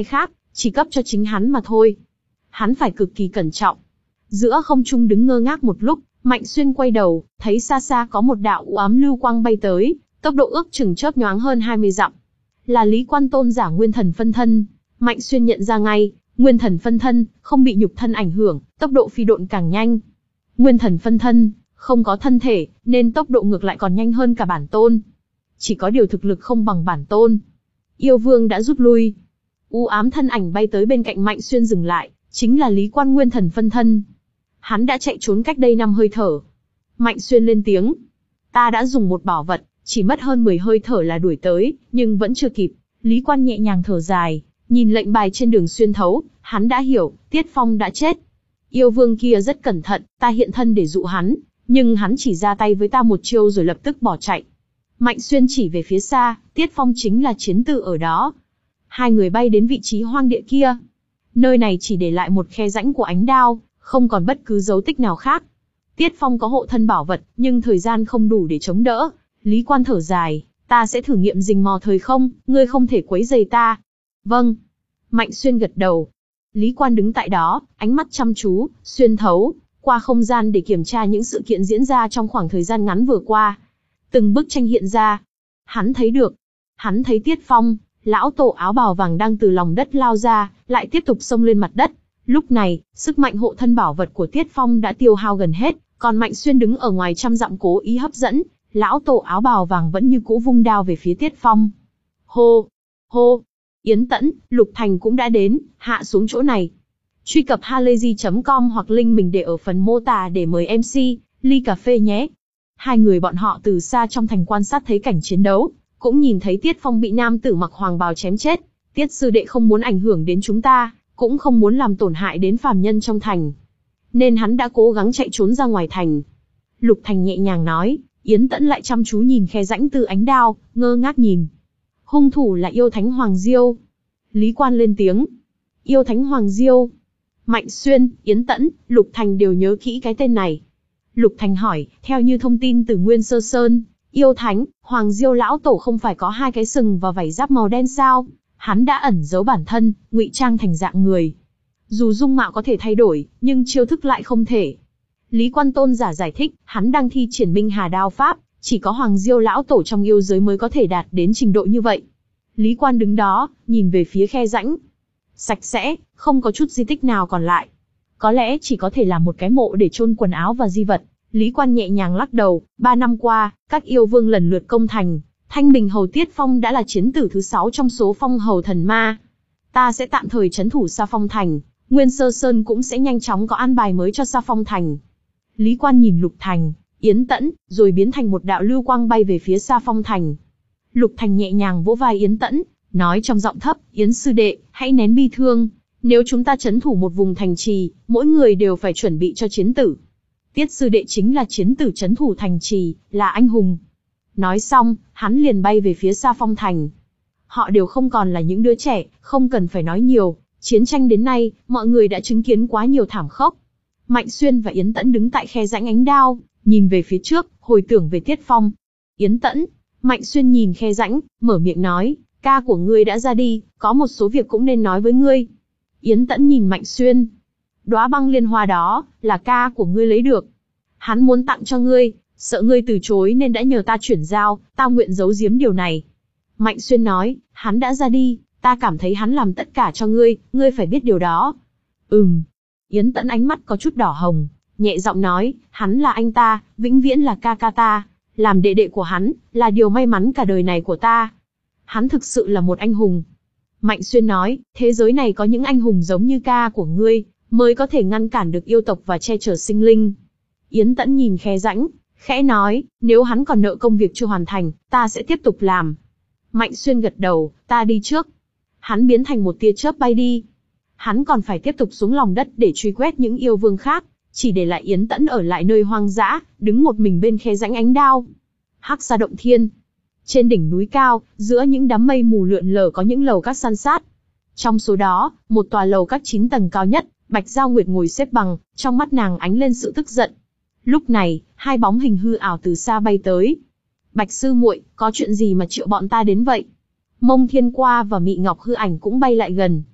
A: chỉ cấp cho chính hắn mà thôi. Hắn phải cực kỳ cẩn trọng. Giữa không trung đứng ngơ ngác một lúc, Mạnh Xuyên quay đầu, thấy xa xa có một đạo u ám lưu quang bay tới, tốc độ ước chừng chớp nhoáng hơn hai mươi dặm. Là Lý Quan tôn giả Nguyên Thần phân thân. Mạnh Xuyên nhận ra ngay, Nguyên Thần phân thân không bị nhục thân ảnh hưởng, tốc độ phi độn càng nhanh. Nguyên Thần phân thân không có thân thể, nên tốc độ ngược lại còn nhanh hơn cả bản tôn. Chỉ có điều thực lực không bằng bản tôn. Yêu Vương đã rút lui. U ám thân ảnh bay tới bên cạnh Mạnh Xuyên dừng lại, chính là Lý Quan Nguyên Thần phân thân. Hắn đã chạy trốn cách đây năm hơi thở. Mạnh Xuyên lên tiếng. Ta đã dùng một bảo vật, chỉ mất hơn mười hơi thở là đuổi tới, nhưng vẫn chưa kịp. Lý Quan nhẹ nhàng thở dài, nhìn lệnh bài trên đường xuyên thấu, hắn đã hiểu, Tiết Phong đã chết. Yêu Vương kia rất cẩn thận, ta hiện thân để dụ hắn, nhưng hắn chỉ ra tay với ta một chiêu rồi lập tức bỏ chạy. Mạnh Xuyên chỉ về phía xa, Tiết Phong chính là chiến tử ở đó. Hai người bay đến vị trí hoang địa kia. Nơi này chỉ để lại một khe rãnh của ánh đao, không còn bất cứ dấu tích nào khác. Tiết Phong có hộ thân bảo vật, nhưng thời gian không đủ để chống đỡ. Lý Quan thở dài, ta sẽ thử nghiệm rình mò thời không, ngươi không thể quấy rầy ta. Vâng. Mạnh Xuyên gật đầu. Lý Quan đứng tại đó, ánh mắt chăm chú, xuyên thấu qua không gian để kiểm tra những sự kiện diễn ra trong khoảng thời gian ngắn vừa qua. Từng bức tranh hiện ra. Hắn thấy được. Hắn thấy Tiết Phong, lão tổ áo bào vàng đang từ lòng đất lao ra, lại tiếp tục xông lên mặt đất. Lúc này, sức mạnh hộ thân bảo vật của Tiết Phong đã tiêu hao gần hết, còn Mạnh Xuyên đứng ở ngoài trăm dặm cố ý hấp dẫn. Lão tổ áo bào vàng vẫn như cũ vung đao về phía Tiết Phong. Hô! Hô! Yến Tẫn, Lục Thành cũng đã đến, hạ xuống chỗ này. Truy cập halayzi chấm com hoặc link mình để ở phần mô tả để mời em xê, ly cà phê nhé. Hai người bọn họ từ xa trong thành quan sát thấy cảnh chiến đấu, cũng nhìn thấy Tiết Phong bị nam tử mặc hoàng bào chém chết. Tiết sư đệ không muốn ảnh hưởng đến chúng ta, cũng không muốn làm tổn hại đến phàm nhân trong thành. Nên hắn đã cố gắng chạy trốn ra ngoài thành. Lục Thành nhẹ nhàng nói, Yến Tẫn lại chăm chú nhìn khe rãnh từ ánh đao, ngơ ngác nhìn. Hung thủ là yêu thánh Hoàng Diêu. Lý Quan lên tiếng. Yêu thánh Hoàng Diêu. Mạnh Xuyên, Yến Tẫn, Lục Thành đều nhớ kỹ cái tên này. Lục Thành hỏi, theo như thông tin từ Nguyên Sơ Sơn, yêu thánh, Hoàng Diêu lão tổ không phải có hai cái sừng và vảy giáp màu đen sao? Hắn đã ẩn giấu bản thân, ngụy trang thành dạng người. Dù dung mạo có thể thay đổi, nhưng chiêu thức lại không thể. Lý Quan tôn giả giải thích, hắn đang thi triển Minh Hà đao pháp, chỉ có Hoàng Diêu lão tổ trong yêu giới mới có thể đạt đến trình độ như vậy. Lý Quan đứng đó, nhìn về phía khe rãnh. Sạch sẽ, không có chút di tích nào còn lại. Có lẽ chỉ có thể là một cái mộ để chôn quần áo và di vật. Lý Quan nhẹ nhàng lắc đầu, ba năm qua, các yêu vương lần lượt công thành. Thanh Bình Hầu Tiết Phong đã là chiến tử thứ sáu trong số phong hầu thần ma. Ta sẽ tạm thời trấn thủ Sa Phong Thành, Nguyên Sơ Sơn cũng sẽ nhanh chóng có an bài mới cho Sa Phong Thành. Lý Quan nhìn Lục Thành, Yến Tẫn, rồi biến thành một đạo lưu quang bay về phía Sa Phong Thành. Lục Thành nhẹ nhàng vỗ vai Yến Tẫn, nói trong giọng thấp, Yến sư đệ, hãy nén bi thương. Nếu chúng ta trấn thủ một vùng thành trì, mỗi người đều phải chuẩn bị cho chiến tử. Tiết sư đệ chính là chiến tử trấn thủ thành trì, là anh hùng. Nói xong, hắn liền bay về phía Sa Phong Thành. Họ đều không còn là những đứa trẻ, không cần phải nói nhiều. Chiến tranh đến nay, mọi người đã chứng kiến quá nhiều thảm khốc. Mạnh Xuyên và Yến Tẫn đứng tại khe rãnh ánh đao, nhìn về phía trước, hồi tưởng về Tiết Phong. Yến Tẫn, Mạnh Xuyên nhìn khe rãnh, mở miệng nói, ca của ngươi đã ra đi, có một số việc cũng nên nói với ngươi. Yến Tẫn nhìn Mạnh Xuyên. Đóa băng liên hoa đó, là ca của ngươi lấy được. Hắn muốn tặng cho ngươi, sợ ngươi từ chối nên đã nhờ ta chuyển giao, ta nguyện giấu giếm điều này. Mạnh Xuyên nói, hắn đã ra đi, ta cảm thấy hắn làm tất cả cho ngươi, ngươi phải biết điều đó. Ừm. Yến Tẫn ánh mắt có chút đỏ hồng, nhẹ giọng nói, hắn là anh ta, vĩnh viễn là ca ca ta, làm đệ đệ của hắn, là điều may mắn cả đời này của ta. Hắn thực sự là một anh hùng. Mạnh Xuyên nói, thế giới này có những anh hùng giống như ca của ngươi, mới có thể ngăn cản được yêu tộc và che chở sinh linh. Yến Tẫn nhìn khe rãnh, khẽ nói, nếu hắn còn nợ công việc chưa hoàn thành, ta sẽ tiếp tục làm. Mạnh Xuyên gật đầu, ta đi trước. Hắn biến thành một tia chớp bay đi. Hắn còn phải tiếp tục xuống lòng đất để truy quét những yêu vương khác, chỉ để lại Yến Tẫn ở lại nơi hoang dã, đứng một mình bên khe rãnh ánh đao. Hắc Sa Động Thiên. Trên đỉnh núi cao, giữa những đám mây mù lượn lờ có những lầu các san sát. Trong số đó, một tòa lầu các chín tầng cao nhất, Bạch Giao Nguyệt ngồi xếp bằng, trong mắt nàng ánh lên sự tức giận. Lúc này, hai bóng hình hư ảo từ xa bay tới. Bạch sư muội, có chuyện gì mà triệu bọn ta đến vậy? Mông Thiên Qua và Mị Ngọc Hư Ảnh cũng bay lại gần.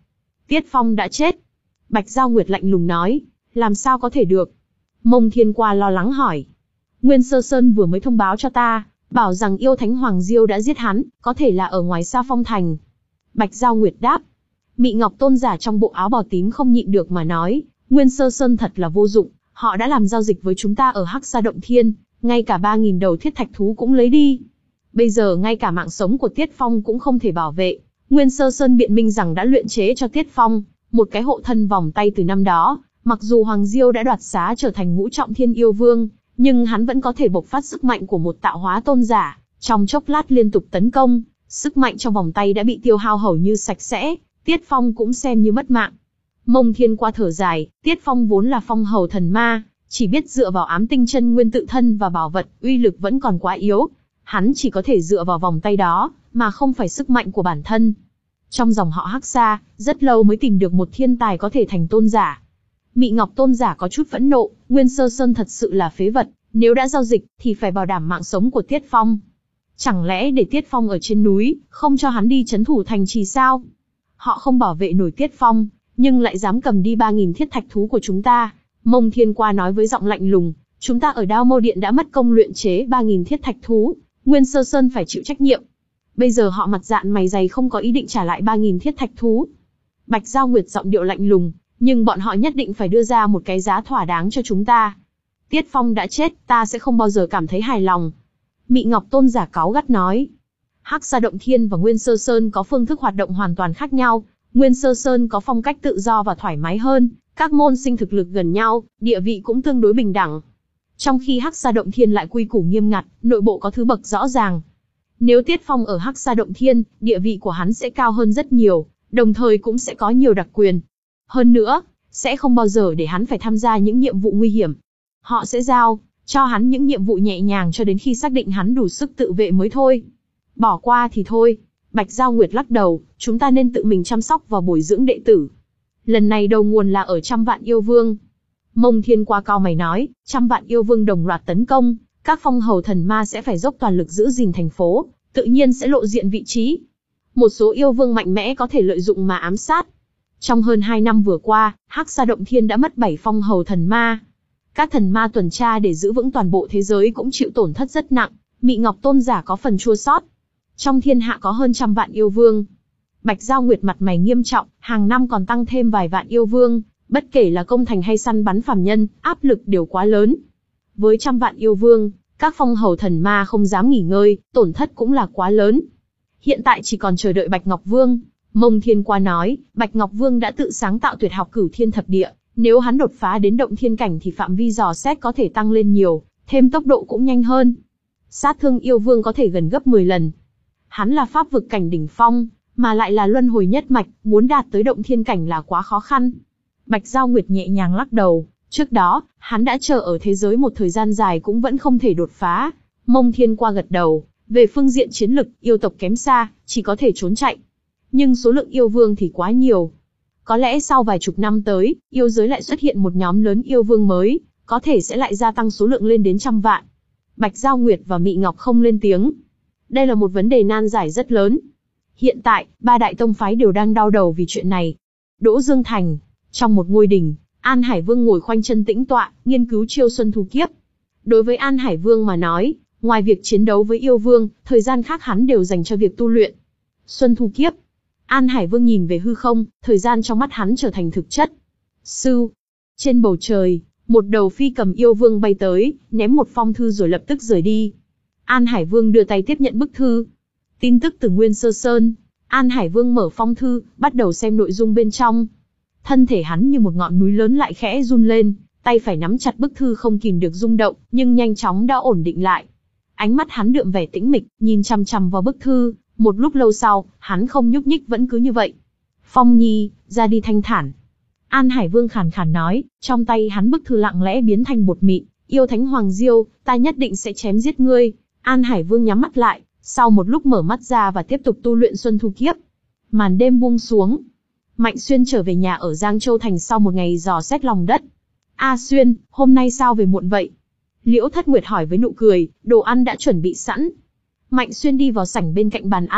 A: Tiết Phong đã chết. Bạch Giao Nguyệt lạnh lùng nói. Làm sao có thể được? Mông Thiên Qua lo lắng hỏi. Nguyên Sơ Sơn vừa mới thông báo cho ta, bảo rằng yêu thánh Hoàng Diêu đã giết hắn, có thể là ở ngoài Sa Phong Thành. Bạch Giao Nguyệt đáp. Mị Ngọc tôn giả trong bộ áo bào tím không nhịn được mà nói, Nguyên Sơ Sơn thật là vô dụng, họ đã làm giao dịch với chúng ta ở Hắc Sa Động Thiên, ngay cả ba nghìn đầu thiết thạch thú cũng lấy đi. Bây giờ ngay cả mạng sống của Tiết Phong cũng không thể bảo vệ. Nguyên Sơ Sơn biện minh rằng đã luyện chế cho Tiết Phong một cái hộ thân vòng tay từ năm đó, mặc dù Hoàng Diêu đã đoạt xá trở thành ngũ trọng thiên yêu vương, nhưng hắn vẫn có thể bộc phát sức mạnh của một tạo hóa tôn giả, trong chốc lát liên tục tấn công, sức mạnh trong vòng tay đã bị tiêu hao hầu như sạch sẽ, Tiết Phong cũng xem như mất mạng. Mông Thiên Qua thở dài, Tiết Phong vốn là phong hầu thần ma, chỉ biết dựa vào ám tinh chân nguyên tự thân và bảo vật, uy lực vẫn còn quá yếu. Hắn chỉ có thể dựa vào vòng tay đó, mà không phải sức mạnh của bản thân. Trong dòng họ Hắc Sa, rất lâu mới tìm được một thiên tài có thể thành tôn giả. Mị Ngọc tôn giả có chút phẫn nộ, Nguyên Sơ Sơn thật sự là phế vật, nếu đã giao dịch thì phải bảo đảm mạng sống của Tiết Phong. Chẳng lẽ để Tiết Phong ở trên núi, không cho hắn đi trấn thủ thành trì sao? Họ không bảo vệ nổi Tiết Phong, nhưng lại dám cầm đi ba nghìn thiết thạch thú của chúng ta. Mông Thiên Qua nói với giọng lạnh lùng, chúng ta ở Đao Mâu Điện đã mất công luyện chế ba nghìn thiết thạch thú, Nguyên Sơ Sơn phải chịu trách nhiệm. Bây giờ họ mặt dạn mày dày không có ý định trả lại ba nghìn thiết thạch thú. Bạch Giao Nguyệt giọng điệu lạnh lùng, nhưng bọn họ nhất định phải đưa ra một cái giá thỏa đáng cho chúng ta. Tiết Phong đã chết, ta sẽ không bao giờ cảm thấy hài lòng. Mị Ngọc tôn giả cáu gắt nói. Hắc Sa Động Thiên và Nguyên Sơ Sơn có phương thức hoạt động hoàn toàn khác nhau. Nguyên Sơ Sơn có phong cách tự do và thoải mái hơn, các môn sinh thực lực gần nhau, địa vị cũng tương đối bình đẳng. Trong khi Hắc Sa Động Thiên lại quy củ nghiêm ngặt, nội bộ có thứ bậc rõ ràng. Nếu Tiết Phong ở Hắc Sa Động Thiên, địa vị của hắn sẽ cao hơn rất nhiều, đồng thời cũng sẽ có nhiều đặc quyền. Hơn nữa, sẽ không bao giờ để hắn phải tham gia những nhiệm vụ nguy hiểm. Họ sẽ giao cho hắn những nhiệm vụ nhẹ nhàng cho đến khi xác định hắn đủ sức tự vệ mới thôi. Bỏ qua thì thôi. Bạch Giao Nguyệt lắc đầu, chúng ta nên tự mình chăm sóc và bồi dưỡng đệ tử. Lần này đầu nguồn là ở Trăm Vạn Yêu Vương. Mông Thiên Qua cao mày nói, Trăm Vạn Yêu Vương đồng loạt tấn công, các phong hầu thần ma sẽ phải dốc toàn lực giữ gìn thành phố, tự nhiên sẽ lộ diện vị trí. Một số yêu vương mạnh mẽ có thể lợi dụng mà ám sát. Trong hơn hai năm vừa qua, Hắc Sa Động Thiên đã mất bảy phong hầu thần ma. Các thần ma tuần tra để giữ vững toàn bộ thế giới cũng chịu tổn thất rất nặng, Mị Ngọc tôn giả có phần chua xót. Trong thiên hạ có hơn trăm vạn yêu vương. Bạch Giao Nguyệt mặt mày nghiêm trọng, hàng năm còn tăng thêm vài vạn yêu vương, bất kể là công thành hay săn bắn phàm nhân, áp lực đều quá lớn. Với trăm vạn yêu vương, các phong hầu thần ma không dám nghỉ ngơi, tổn thất cũng là quá lớn. Hiện tại chỉ còn chờ đợi Bạch Ngọc Vương. Mông Thiên Qua nói, Bạch Ngọc Vương đã tự sáng tạo tuyệt học Cửu Thiên Thập Địa, nếu hắn đột phá đến động thiên cảnh thì phạm vi dò xét có thể tăng lên nhiều, thêm tốc độ cũng nhanh hơn. Sát thương yêu vương có thể gần gấp mười lần. Hắn là pháp vực cảnh đỉnh phong, mà lại là luân hồi nhất mạch, muốn đạt tới động thiên cảnh là quá khó khăn. Bạch Giao Nguyệt nhẹ nhàng lắc đầu, trước đó, hắn đã chờ ở thế giới một thời gian dài cũng vẫn không thể đột phá. Mông Thiên Qua gật đầu, về phương diện chiến lực, yêu tộc kém xa, chỉ có thể trốn chạy. Nhưng số lượng yêu vương thì quá nhiều. Có lẽ sau vài chục năm tới, yêu giới lại xuất hiện một nhóm lớn yêu vương mới, có thể sẽ lại gia tăng số lượng lên đến trăm vạn. Bạch Giao Nguyệt và Mị Ngọc không lên tiếng. Đây là một vấn đề nan giải rất lớn. Hiện tại, ba đại tông phái đều đang đau đầu vì chuyện này. Đỗ Dương Thành, trong một ngôi đình, An Hải Vương ngồi khoanh chân tĩnh tọa, nghiên cứu chiêu Xuân Thu Kiếp. Đối với An Hải Vương mà nói, ngoài việc chiến đấu với yêu vương, thời gian khác hắn đều dành cho việc tu luyện. Xuân Thu Kiếp. An Hải Vương nhìn về hư không, thời gian trong mắt hắn trở thành thực chất. Sưu. Trên bầu trời, một đầu phi cầm yêu vương bay tới, ném một phong thư rồi lập tức rời đi. An Hải Vương đưa tay tiếp nhận bức thư. Tin tức từ Nguyên Sơ Sơn. An Hải Vương mở phong thư, bắt đầu xem nội dung bên trong. Thân thể hắn như một ngọn núi lớn lại khẽ run lên, tay phải nắm chặt bức thư không kìm được rung động, nhưng nhanh chóng đã ổn định lại. Ánh mắt hắn đượm vẻ tĩnh mịch, nhìn chằm chằm vào bức thư, một lúc lâu sau, hắn không nhúc nhích vẫn cứ như vậy. Phong Nhi, ra đi thanh thản. An Hải Vương khàn khàn nói, trong tay hắn bức thư lặng lẽ biến thành bột mịn, yêu thánh Hoàng Diêu, ta nhất định sẽ chém giết ngươi. An Hải Vương nhắm mắt lại, sau một lúc mở mắt ra và tiếp tục tu luyện Xuân Thu Kiếp. Màn đêm buông xuống. Mạnh Xuyên trở về nhà ở Giang Châu Thành sau một ngày dò xét lòng đất. A Xuyên, hôm nay sao về muộn vậy? Liễu Thất Nguyệt hỏi với nụ cười, đồ ăn đã chuẩn bị sẵn. Mạnh Xuyên đi vào sảnh bên cạnh bàn ăn,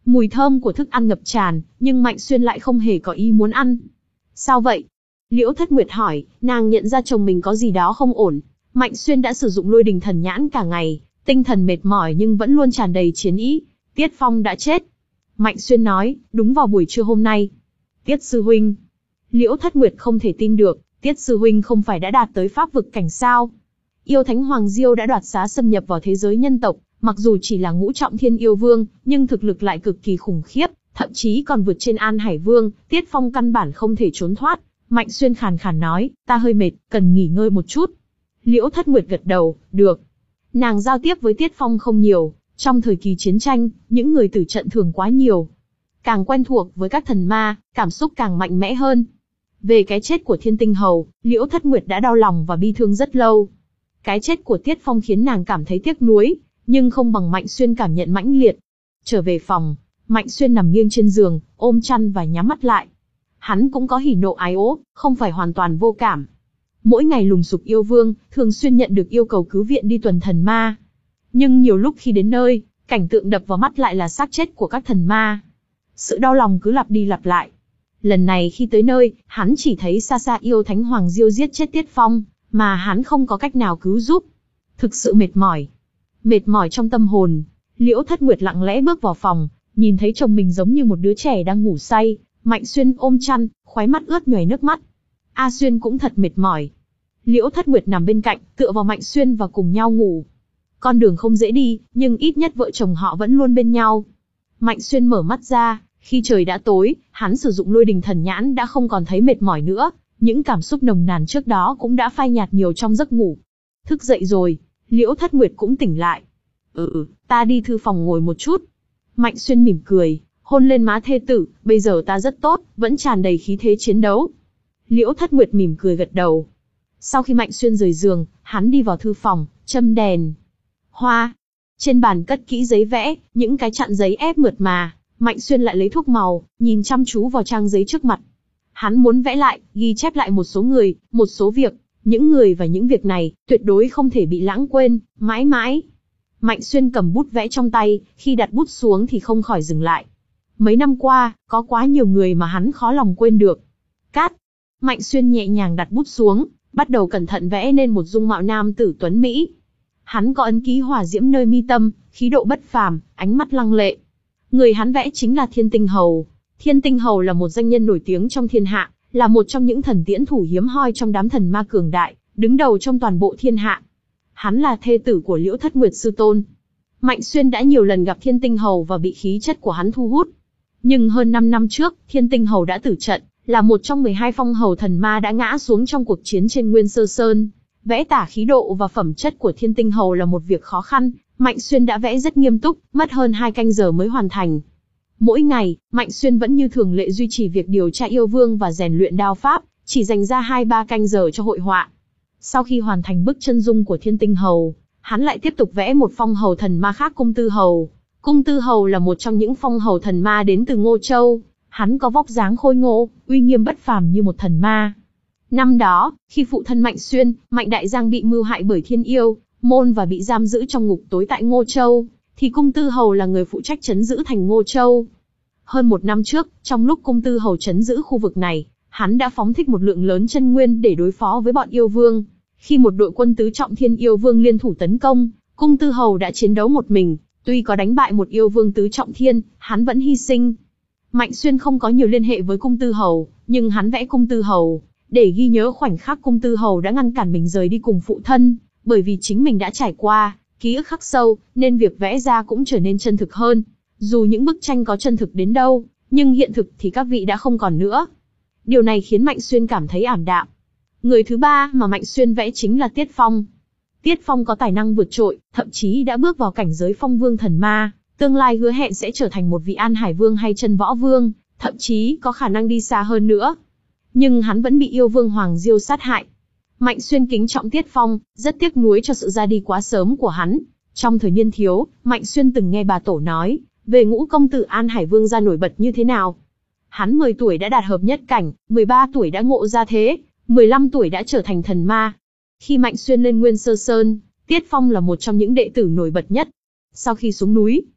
A: Mùi thơm của thức ăn ngập tràn, nhưng Mạnh Xuyên lại không hề có ý muốn ăn. Sao vậy? Liễu Thất Nguyệt hỏi, nàng nhận ra chồng mình có gì đó không ổn. Mạnh Xuyên đã sử dụng lôi đình thần nhãn cả ngày, tinh thần mệt mỏi nhưng vẫn luôn tràn đầy chiến ý. Tiết Phong đã chết. Mạnh Xuyên nói, đúng vào buổi trưa hôm nay. Tiết sư huynh. Liễu Thất Nguyệt không thể tin được, Tiết sư huynh không phải đã đạt tới pháp vực cảnh sao? Yêu Thánh Hoàng Diêu đã đoạt xá xâm nhập vào thế giới nhân tộc, mặc dù chỉ là ngũ trọng thiên yêu vương, nhưng thực lực lại cực kỳ khủng khiếp, thậm chí còn vượt trên An Hải Vương, Tiết Phong căn bản không thể trốn thoát. Mạnh Xuyên khàn khàn nói, ta hơi mệt, cần nghỉ ngơi một chút. Liễu Thất Nguyệt gật đầu, được. Nàng giao tiếp với Tiết Phong không nhiều, trong thời kỳ chiến tranh, những người tử trận thường quá nhiều. Càng quen thuộc với các thần ma, cảm xúc càng mạnh mẽ hơn. Về cái chết của Thiên Tinh Hầu, Liễu Thất Nguyệt đã đau lòng và bi thương rất lâu. Cái chết của Tiết Phong khiến nàng cảm thấy tiếc nuối, nhưng không bằng Mạnh Xuyên cảm nhận mãnh liệt. Trở về phòng, Mạnh Xuyên nằm nghiêng trên giường, ôm chăn và nhắm mắt lại. Hắn cũng có hỉ nộ ái ố, không phải hoàn toàn vô cảm. Mỗi ngày lùng sục yêu vương, thường xuyên nhận được yêu cầu cứu viện đi tuần thần ma. Nhưng nhiều lúc khi đến nơi, cảnh tượng đập vào mắt lại là xác chết của các thần ma. Sự đau lòng cứ lặp đi lặp lại. Lần này khi tới nơi, hắn chỉ thấy xa xa Yêu Thánh Hoàng Diêu giết chết Tiết Phong, mà hắn không có cách nào cứu giúp. Thực sự mệt mỏi. Mệt mỏi trong tâm hồn, Liễu Thất Nguyệt lặng lẽ bước vào phòng, nhìn thấy chồng mình giống như một đứa trẻ đang ngủ say. Mạnh Xuyên ôm chăn, khóe mắt ướt nhoài nước mắt. A Xuyên cũng thật mệt mỏi. Liễu Thất Nguyệt nằm bên cạnh, tựa vào Mạnh Xuyên và cùng nhau ngủ. Con đường không dễ đi, nhưng ít nhất vợ chồng họ vẫn luôn bên nhau. Mạnh Xuyên mở mắt ra, khi trời đã tối, hắn sử dụng lôi đình thần nhãn đã không còn thấy mệt mỏi nữa. Những cảm xúc nồng nàn trước đó cũng đã phai nhạt nhiều trong giấc ngủ. Thức dậy rồi, Liễu Thất Nguyệt cũng tỉnh lại. Ừ, ta đi thư phòng ngồi một chút. Mạnh Xuyên mỉm cười, hôn lên má thê tử, bây giờ ta rất tốt, vẫn tràn đầy khí thế chiến đấu. Liễu Thất Nguyệt mỉm cười gật đầu. Sau khi Mạnh Xuyên rời giường, hắn đi vào thư phòng, châm đèn. Hoa. Trên bàn cất kỹ giấy vẽ, những cái chặn giấy ép mượt mà. Mạnh Xuyên lại lấy thuốc màu, nhìn chăm chú vào trang giấy trước mặt. Hắn muốn vẽ lại, ghi chép lại một số người, một số việc. Những người và những việc này, tuyệt đối không thể bị lãng quên, mãi mãi. Mạnh Xuyên cầm bút vẽ trong tay, khi đặt bút xuống thì không khỏi dừng lại. Mấy năm qua, có quá nhiều người mà hắn khó lòng quên được. Cát. Mạnh Xuyên nhẹ nhàng đặt bút xuống, bắt đầu cẩn thận vẽ nên một dung mạo nam tử tuấn Mỹ. Hắn có ấn ký hỏa diễm nơi mi tâm, khí độ bất phàm, ánh mắt lăng lệ. Người hắn vẽ chính là Thiên Tinh Hầu. Thiên Tinh Hầu là một danh nhân nổi tiếng trong thiên hạ, là một trong những thần tiễn thủ hiếm hoi trong đám thần ma cường đại, đứng đầu trong toàn bộ thiên hạ. Hắn là thê tử của Liễu Thất Nguyệt sư tôn. Mạnh Xuyên đã nhiều lần gặp Thiên Tinh Hầu và bị khí chất của hắn thu hút. Nhưng hơn năm năm trước, Thiên Tinh Hầu đã tử trận, là một trong mười hai phong hầu thần ma đã ngã xuống trong cuộc chiến trên Nguyên Sơ Sơn. Vẽ tả khí độ và phẩm chất của Thiên Tinh Hầu là một việc khó khăn, Mạnh Xuyên đã vẽ rất nghiêm túc, mất hơn hai canh giờ mới hoàn thành. Mỗi ngày, Mạnh Xuyên vẫn như thường lệ duy trì việc điều tra yêu vương và rèn luyện đao pháp, chỉ dành ra hai ba canh giờ cho hội họa. Sau khi hoàn thành bức chân dung của Thiên Tinh Hầu, hắn lại tiếp tục vẽ một phong hầu thần ma khác, Cung Tư Hầu. Cung Tư Hầu là một trong những phong hầu thần ma đến từ Ngô Châu. Hắn có vóc dáng khôi ngô, uy nghiêm bất phàm như một thần ma. Năm đó, khi phụ thân Mạnh Xuyên, Mạnh Đại Giang bị mưu hại bởi thiên yêu, môn và bị giam giữ trong ngục tối tại Ngô Châu, thì Cung Tư Hầu là người phụ trách trấn giữ thành Ngô Châu. Hơn một năm trước, trong lúc Cung Tư Hầu trấn giữ khu vực này, hắn đã phóng thích một lượng lớn chân nguyên để đối phó với bọn yêu vương. Khi một đội quân tứ trọng thiên yêu vương liên thủ tấn công, Cung Tư Hầu đã chiến đấu một mình, tuy có đánh bại một yêu vương tứ trọng thiên, hắn vẫn hy sinh. Mạnh Xuyên không có nhiều liên hệ với Cung Tư Hầu, nhưng hắn vẽ Cung Tư Hầu để ghi nhớ khoảnh khắc Cung Tư Hầu đã ngăn cản mình rời đi cùng phụ thân, bởi vì chính mình đã trải qua ký ức khắc sâu, nên việc vẽ ra cũng trở nên chân thực hơn. Dù những bức tranh có chân thực đến đâu, nhưng hiện thực thì các vị đã không còn nữa. Điều này khiến Mạnh Xuyên cảm thấy ảm đạm. Người thứ ba mà Mạnh Xuyên vẽ chính là Tiết Phong. Tiết Phong có tài năng vượt trội, thậm chí đã bước vào cảnh giới phong vương thần ma, tương lai hứa hẹn sẽ trở thành một vị An Hải Vương hay Chân Võ Vương, thậm chí có khả năng đi xa hơn nữa. Nhưng hắn vẫn bị yêu vương Hoàng Diêu sát hại. Mạnh Xuyên kính trọng Tiết Phong, rất tiếc nuối cho sự ra đi quá sớm của hắn. Trong thời niên thiếu, Mạnh Xuyên từng nghe bà tổ nói về ngũ công tử An Hải Vương gia nổi bật như thế nào. Hắn mười tuổi đã đạt hợp nhất cảnh, mười ba tuổi đã ngộ ra thế, mười lăm tuổi đã trở thành thần ma. Khi Mạnh Xuyên lên Nguyên Sơ Sơn, Tiết Phong là một trong những đệ tử nổi bật nhất. Sau khi xuống núi,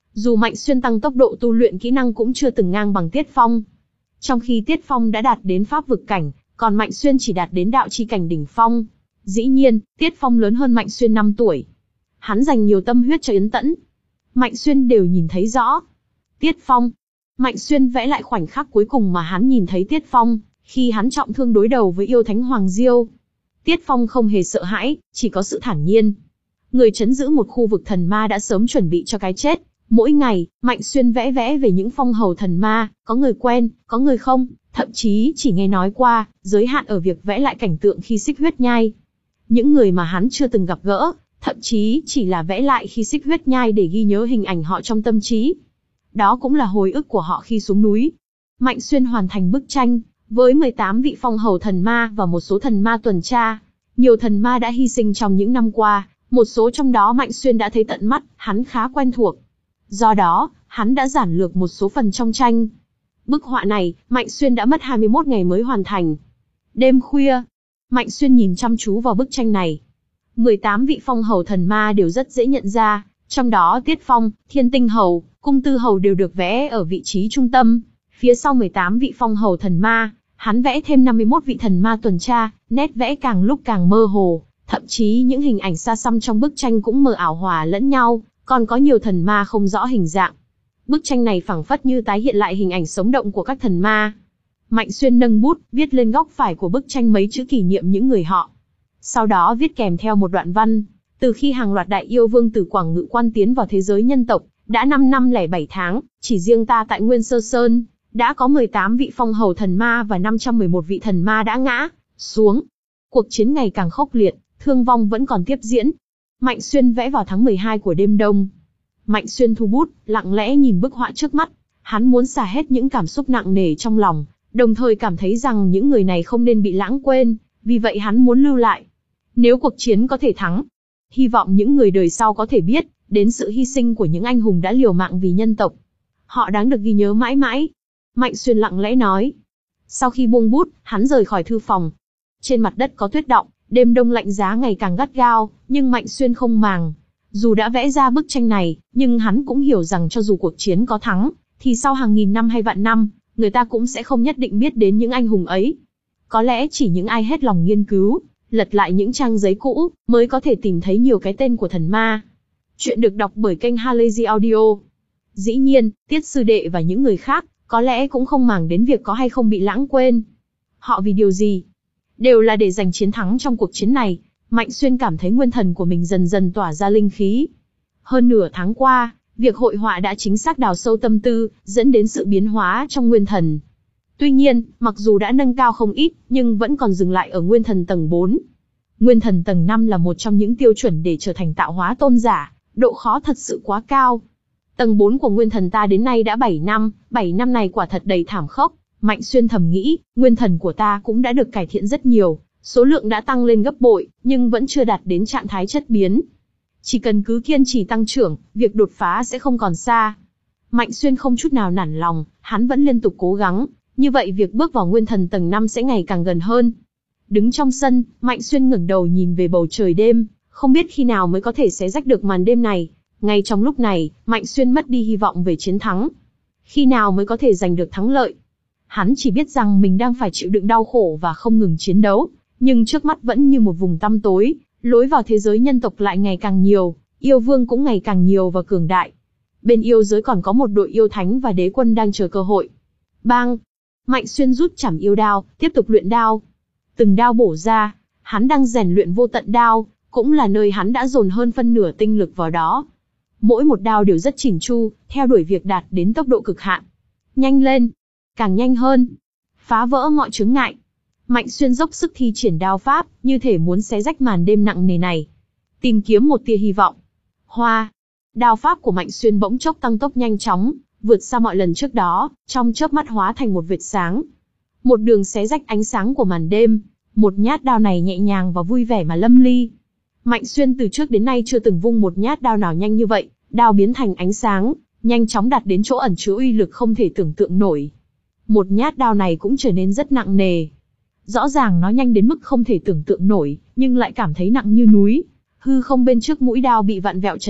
A: Dù Mạnh Xuyên tăng tốc độ tu luyện kỹ năng cũng chưa từng ngang bằng Tiết Phong. Trong khi Tiết Phong đã đạt đến pháp vực cảnh, còn Mạnh Xuyên chỉ đạt đến đạo chi cảnh đỉnh phong. Dĩ nhiên, Tiết Phong lớn hơn Mạnh Xuyên năm tuổi. Hắn dành nhiều tâm huyết cho Yến Tẫn. Mạnh Xuyên đều nhìn thấy rõ. Tiết Phong. Mạnh Xuyên vẽ lại khoảnh khắc cuối cùng mà hắn nhìn thấy Tiết Phong, khi hắn trọng thương đối đầu với yêu thánh Hoàng Diêu. Tiết Phong không hề sợ hãi, chỉ có sự thản nhiên. Người trấn giữ một khu vực thần ma đã sớm chuẩn bị cho cái chết. Mỗi ngày, Mạnh Xuyên vẽ vẽ về những phong hầu thần ma, có người quen, có người không, thậm chí chỉ nghe nói qua, giới hạn ở việc vẽ lại cảnh tượng khi xích huyết nhai. Những người mà hắn chưa từng gặp gỡ, thậm chí chỉ là vẽ lại khi xích huyết nhai để ghi nhớ hình ảnh họ trong tâm trí. Đó cũng là hồi ức của họ khi xuống núi. Mạnh Xuyên hoàn thành bức tranh, với mười tám vị phong hầu thần ma và một số thần ma tuần tra. Nhiều thần ma đã hy sinh trong những năm qua, một số trong đó Mạnh Xuyên đã thấy tận mắt, hắn khá quen thuộc. Do đó, hắn đã giản lược một số phần trong tranh. Bức họa này, Mạnh Xuyên đã mất hai mươi mốt ngày mới hoàn thành. Đêm khuya, Mạnh Xuyên nhìn chăm chú vào bức tranh này. mười tám vị phong hầu thần ma đều rất dễ nhận ra, trong đó Tiết Phong, Thiên Tinh Hầu, Cung Tư Hầu đều được vẽ ở vị trí trung tâm. Phía sau mười tám vị phong hầu thần ma, hắn vẽ thêm năm mươi mốt vị thần ma tuần tra, nét vẽ càng lúc càng mơ hồ, thậm chí những hình ảnh xa xăm trong bức tranh cũng mờ ảo hòa lẫn nhau, còn có nhiều thần ma không rõ hình dạng. Bức tranh này phảng phất như tái hiện lại hình ảnh sống động của các thần ma. Mạnh Xuyên nâng bút, viết lên góc phải của bức tranh mấy chữ kỷ niệm những người họ. Sau đó viết kèm theo một đoạn văn. Từ khi hàng loạt đại yêu vương từ Quảng Ngự Quan tiến vào thế giới nhân tộc, đã năm năm lẻ bảy tháng, chỉ riêng ta tại Nguyên Sơ Sơn, đã có mười tám vị phong hầu thần ma và năm trăm mười một vị thần ma đã ngã xuống. Cuộc chiến ngày càng khốc liệt, thương vong vẫn còn tiếp diễn. Mạnh Xuyên vẽ vào tháng mười hai của đêm đông. Mạnh Xuyên thu bút, lặng lẽ nhìn bức họa trước mắt. Hắn muốn xả hết những cảm xúc nặng nề trong lòng, đồng thời cảm thấy rằng những người này không nên bị lãng quên, vì vậy hắn muốn lưu lại. Nếu cuộc chiến có thể thắng, hy vọng những người đời sau có thể biết đến sự hy sinh của những anh hùng đã liều mạng vì nhân tộc. Họ đáng được ghi nhớ mãi mãi. Mạnh Xuyên lặng lẽ nói. Sau khi buông bút, hắn rời khỏi thư phòng. Trên mặt đất có tuyết đọng, đêm đông lạnh giá ngày càng gắt gao, nhưng Mạnh Xuyên không màng. Dù đã vẽ ra bức tranh này, nhưng hắn cũng hiểu rằng cho dù cuộc chiến có thắng, thì sau hàng nghìn năm hay vạn năm, người ta cũng sẽ không nhất định biết đến những anh hùng ấy. Có lẽ chỉ những ai hết lòng nghiên cứu, lật lại những trang giấy cũ, mới có thể tìm thấy nhiều cái tên của thần ma. Chuyện được đọc bởi kênh Halazy Audio. Dĩ nhiên, Tiết sư đệ và những người khác, có lẽ cũng không màng đến việc có hay không bị lãng quên. Họ vì điều gì? Đều là để giành chiến thắng trong cuộc chiến này. Mạnh Xuyên cảm thấy nguyên thần của mình dần dần tỏa ra linh khí. Hơn nửa tháng qua, việc hội họa đã chính xác đào sâu tâm tư, dẫn đến sự biến hóa trong nguyên thần. Tuy nhiên, mặc dù đã nâng cao không ít, nhưng vẫn còn dừng lại ở nguyên thần tầng bốn. Nguyên thần tầng năm là một trong những tiêu chuẩn để trở thành tạo hóa tôn giả, độ khó thật sự quá cao. Tầng bốn của nguyên thần ta đến nay đã bảy năm, bảy năm này quả thật đầy thảm khốc. Mạnh Xuyên thầm nghĩ, nguyên thần của ta cũng đã được cải thiện rất nhiều, số lượng đã tăng lên gấp bội, nhưng vẫn chưa đạt đến trạng thái chất biến. Chỉ cần cứ kiên trì tăng trưởng, việc đột phá sẽ không còn xa. Mạnh Xuyên không chút nào nản lòng, hắn vẫn liên tục cố gắng, như vậy việc bước vào nguyên thần tầng năm sẽ ngày càng gần hơn. Đứng trong sân, Mạnh Xuyên ngẩng đầu nhìn về bầu trời đêm, không biết khi nào mới có thể xé rách được màn đêm này. Ngay trong lúc này, Mạnh Xuyên mất đi hy vọng về chiến thắng. Khi nào mới có thể giành được thắng lợi? Hắn chỉ biết rằng mình đang phải chịu đựng đau khổ và không ngừng chiến đấu, nhưng trước mắt vẫn như một vùng tăm tối, lối vào thế giới nhân tộc lại ngày càng nhiều, yêu vương cũng ngày càng nhiều và cường đại. Bên yêu giới còn có một đội yêu thánh và đế quân đang chờ cơ hội. Bang! Mạnh Xuyên rút chảm yêu đao, tiếp tục luyện đao. Từng đao bổ ra, hắn đang rèn luyện vô tận đao, cũng là nơi hắn đã dồn hơn phân nửa tinh lực vào đó. Mỗi một đao đều rất chỉn chu, theo đuổi việc đạt đến tốc độ cực hạn. Nhanh lên! Càng nhanh hơn! Phá vỡ mọi chướng ngại! Mạnh Xuyên dốc sức thi triển đao pháp, như thể muốn xé rách màn đêm nặng nề này. Tìm kiếm một tia hy vọng. Hoa! Đao pháp của Mạnh Xuyên bỗng chốc tăng tốc nhanh chóng, vượt xa mọi lần trước đó, trong chớp mắt hóa thành một vệt sáng. Một đường xé rách ánh sáng của màn đêm, một nhát đao này nhẹ nhàng và vui vẻ mà lâm ly. Mạnh Xuyên từ trước đến nay chưa từng vung một nhát đao nào nhanh như vậy, đao biến thành ánh sáng, nhanh chóng đạt đến chỗ ẩn chứa uy lực không thể tưởng tượng nổi. Một nhát đao này cũng trở nên rất nặng nề. Rõ ràng nó nhanh đến mức không thể tưởng tượng nổi, nhưng lại cảm thấy nặng như núi. Hư không bên trước mũi đao bị vặn vẹo chấn động,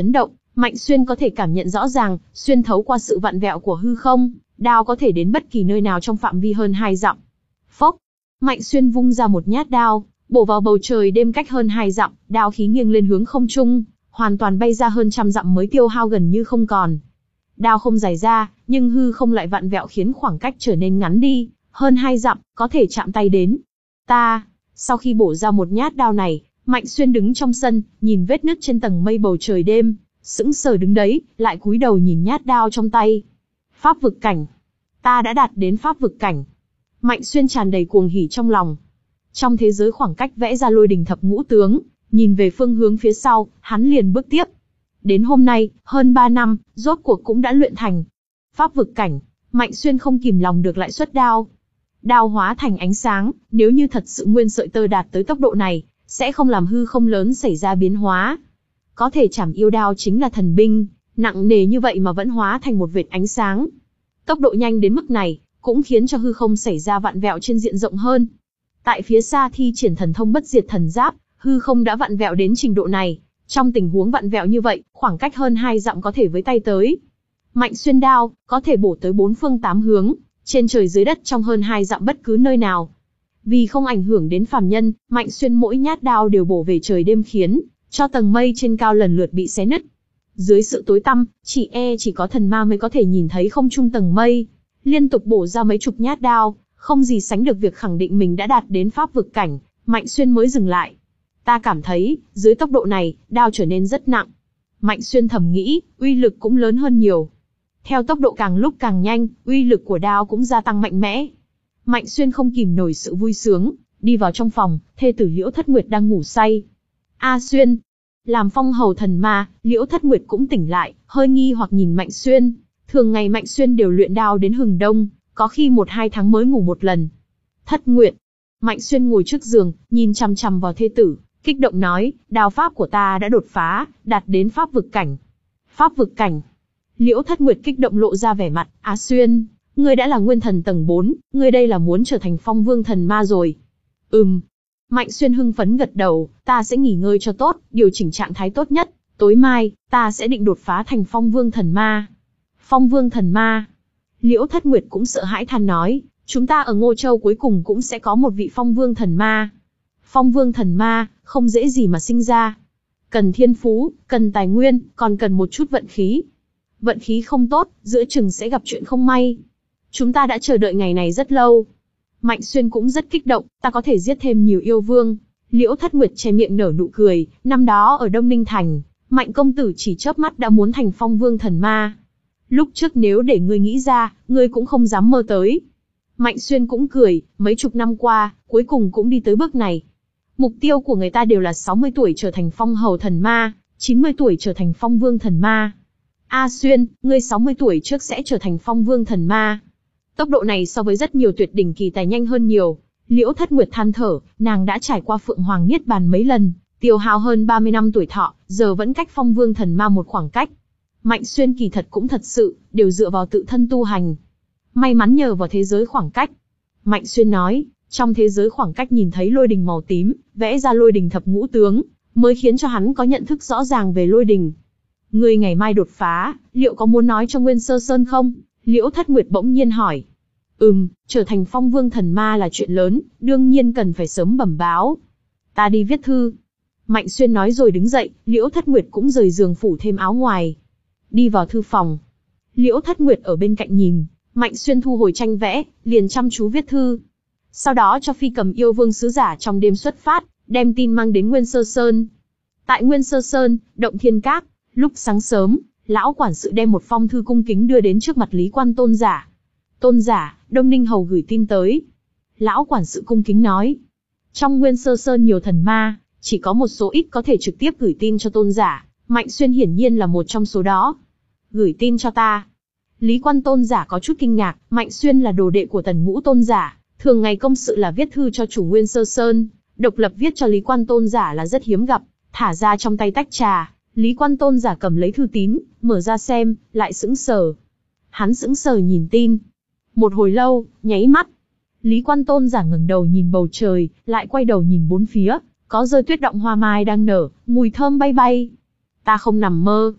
A: Mạnh Xuyên có thể cảm nhận rõ ràng, xuyên thấu qua sự vặn vẹo của hư không, đao có thể đến bất kỳ nơi nào trong phạm vi hơn hai dặm. Phốc, Mạnh Xuyên vung ra một nhát đao, bổ vào bầu trời đêm cách hơn hai dặm, đao khí nghiêng lên hướng không trung, hoàn toàn bay ra hơn trăm dặm mới tiêu hao gần như không còn. Đao không dài ra, nhưng hư không lại vặn vẹo khiến khoảng cách trở nên ngắn đi, hơn hai dặm, có thể chạm tay đến. Ta, sau khi bổ ra một nhát đao này, Mạnh Xuyên đứng trong sân, nhìn vết nứt trên tầng mây bầu trời đêm, sững sờ đứng đấy, lại cúi đầu nhìn nhát đao trong tay. Pháp vực cảnh. Ta đã đạt đến pháp vực cảnh. Mạnh Xuyên tràn đầy cuồng hỉ trong lòng. Trong thế giới khoảng cách vẽ ra lôi đình thập ngũ tướng, nhìn về phương hướng phía sau, hắn liền bước tiếp. Đến hôm nay, hơn ba năm, rốt cuộc cũng đã luyện thành pháp vực cảnh. Mạnh Xuyên không kìm lòng được lại xuất đao. Đao hóa thành ánh sáng, nếu như thật sự nguyên sợi tơ đạt tới tốc độ này, sẽ không làm hư không lớn xảy ra biến hóa. Có thể chảm yêu đao chính là thần binh, nặng nề như vậy mà vẫn hóa thành một vệt ánh sáng. Tốc độ nhanh đến mức này, cũng khiến cho hư không xảy ra vặn vẹo trên diện rộng hơn. Tại phía xa thi triển thần thông bất diệt thần giáp, hư không đã vặn vẹo đến trình độ này. Trong tình huống vặn vẹo như vậy, khoảng cách hơn hai dặm có thể với tay tới. Mạnh Xuyên đao, có thể bổ tới bốn phương tám hướng, trên trời dưới đất trong hơn hai dặm bất cứ nơi nào. Vì không ảnh hưởng đến phàm nhân, Mạnh Xuyên mỗi nhát đao đều bổ về trời đêm khiến cho tầng mây trên cao lần lượt bị xé nứt. Dưới sự tối tăm, chỉ e chỉ có thần ma mới có thể nhìn thấy không trung tầng mây. Liên tục bổ ra mấy chục nhát đao, không gì sánh được việc khẳng định mình đã đạt đến pháp vực cảnh, Mạnh Xuyên mới dừng lại. Ta cảm thấy, dưới tốc độ này, đao trở nên rất nặng. Mạnh Xuyên thầm nghĩ, uy lực cũng lớn hơn nhiều. Theo tốc độ càng lúc càng nhanh, uy lực của đao cũng gia tăng mạnh mẽ. Mạnh Xuyên không kìm nổi sự vui sướng, đi vào trong phòng, thê tử Liễu Thất Nguyệt đang ngủ say. A Xuyên, làm phong hầu thần ma, Liễu Thất Nguyệt cũng tỉnh lại, hơi nghi hoặc nhìn Mạnh Xuyên. Thường ngày Mạnh Xuyên đều luyện đao đến hừng đông, có khi một hai tháng mới ngủ một lần. Thất Nguyệt, Mạnh Xuyên ngồi trước giường, nhìn chằm chằm vào thê tử, kích động nói, đao pháp của ta đã đột phá, đạt đến pháp vực cảnh. Pháp vực cảnh. Liễu Thất Nguyệt kích động lộ ra vẻ mặt, Á Xuyên, ngươi đã là nguyên thần tầng bốn, ngươi đây là muốn trở thành phong vương thần ma rồi. Ừm. Mạnh Xuyên hưng phấn gật đầu, ta sẽ nghỉ ngơi cho tốt, điều chỉnh trạng thái tốt nhất, tối mai, ta sẽ định đột phá thành phong vương thần ma. Phong vương thần ma. Liễu Thất Nguyệt cũng sợ hãi than nói, chúng ta ở Ngô Châu cuối cùng cũng sẽ có một vị phong vương thần ma. Phong vương thần ma, không dễ gì mà sinh ra. Cần thiên phú, cần tài nguyên, còn cần một chút vận khí. Vận khí không tốt, giữa chừng sẽ gặp chuyện không may. Chúng ta đã chờ đợi ngày này rất lâu. Mạnh Xuyên cũng rất kích động, ta có thể giết thêm nhiều yêu vương. Liễu Thất Nguyệt che miệng nở nụ cười, năm đó ở Đông Ninh Thành, Mạnh công tử chỉ chớp mắt đã muốn thành phong vương thần ma. Lúc trước nếu để ngươi nghĩ ra, ngươi cũng không dám mơ tới. Mạnh Xuyên cũng cười, mấy chục năm qua, cuối cùng cũng đi tới bước này. Mục tiêu của người ta đều là sáu mươi tuổi trở thành phong hầu thần ma, chín mươi tuổi trở thành phong vương thần ma. A Xuyên, ngươi sáu mươi tuổi trước sẽ trở thành phong vương thần ma. Tốc độ này so với rất nhiều tuyệt đỉnh kỳ tài nhanh hơn nhiều. Liễu Thất Nguyệt than thở, nàng đã trải qua Phượng Hoàng Niết Bàn mấy lần, tiêu hao hơn ba mươi năm tuổi thọ, giờ vẫn cách phong vương thần ma một khoảng cách. Mạnh Xuyên kỳ thật cũng thật sự, đều dựa vào tự thân tu hành. May mắn nhờ vào thế giới khoảng cách. Mạnh Xuyên nói, trong thế giới khoảng cách nhìn thấy lôi đình màu tím, vẽ ra lôi đình thập ngũ tướng, mới khiến cho hắn có nhận thức rõ ràng về lôi đình. Ngươi ngày mai đột phá, liệu có muốn nói cho Nguyên Sơ Sơn không? Liễu Thất Nguyệt bỗng nhiên hỏi. Ừm, trở thành phong vương thần ma là chuyện lớn, đương nhiên cần phải sớm bẩm báo. Ta đi viết thư. Mạnh Xuyên nói rồi đứng dậy, Liễu Thất Nguyệt cũng rời giường phủ thêm áo ngoài. Đi vào thư phòng. Liễu Thất Nguyệt ở bên cạnh nhìn, Mạnh Xuyên thu hồi tranh vẽ, liền chăm chú viết thư. Sau đó cho phi cầm yêu vương sứ giả trong đêm xuất phát, đem tin mang đến Nguyên Sơ Sơn. Tại Nguyên Sơ Sơn, Động Thiên Các, lúc sáng sớm, lão quản sự đem một phong thư cung kính đưa đến trước mặt Lý Quan Tôn giả. Tôn giả, Đông Ninh Hầu gửi tin tới. Lão quản sự cung kính nói. Trong Nguyên Sơ Sơn nhiều thần ma, chỉ có một số ít có thể trực tiếp gửi tin cho tôn giả. Mạnh Xuyên hiển nhiên là một trong số đó. Gửi tin cho ta. Lý Quan Tôn giả có chút kinh ngạc, Mạnh Xuyên là đồ đệ của Tần Ngũ Tôn giả, thường ngày công sự là viết thư cho chủ Nguyên Sơ Sơn, độc lập viết cho Lý Quan Tôn giả là rất hiếm gặp. Thả ra trong tay tách trà, Lý Quan Tôn giả cầm lấy thư tín, mở ra xem, lại sững sờ. Hắn sững sờ nhìn tin. Một hồi lâu, nháy mắt. Lý Quan Tôn giả ngẩng đầu nhìn bầu trời, lại quay đầu nhìn bốn phía, có rơi tuyết động hoa mai đang nở, mùi thơm bay bay. Ta không nằm mơ.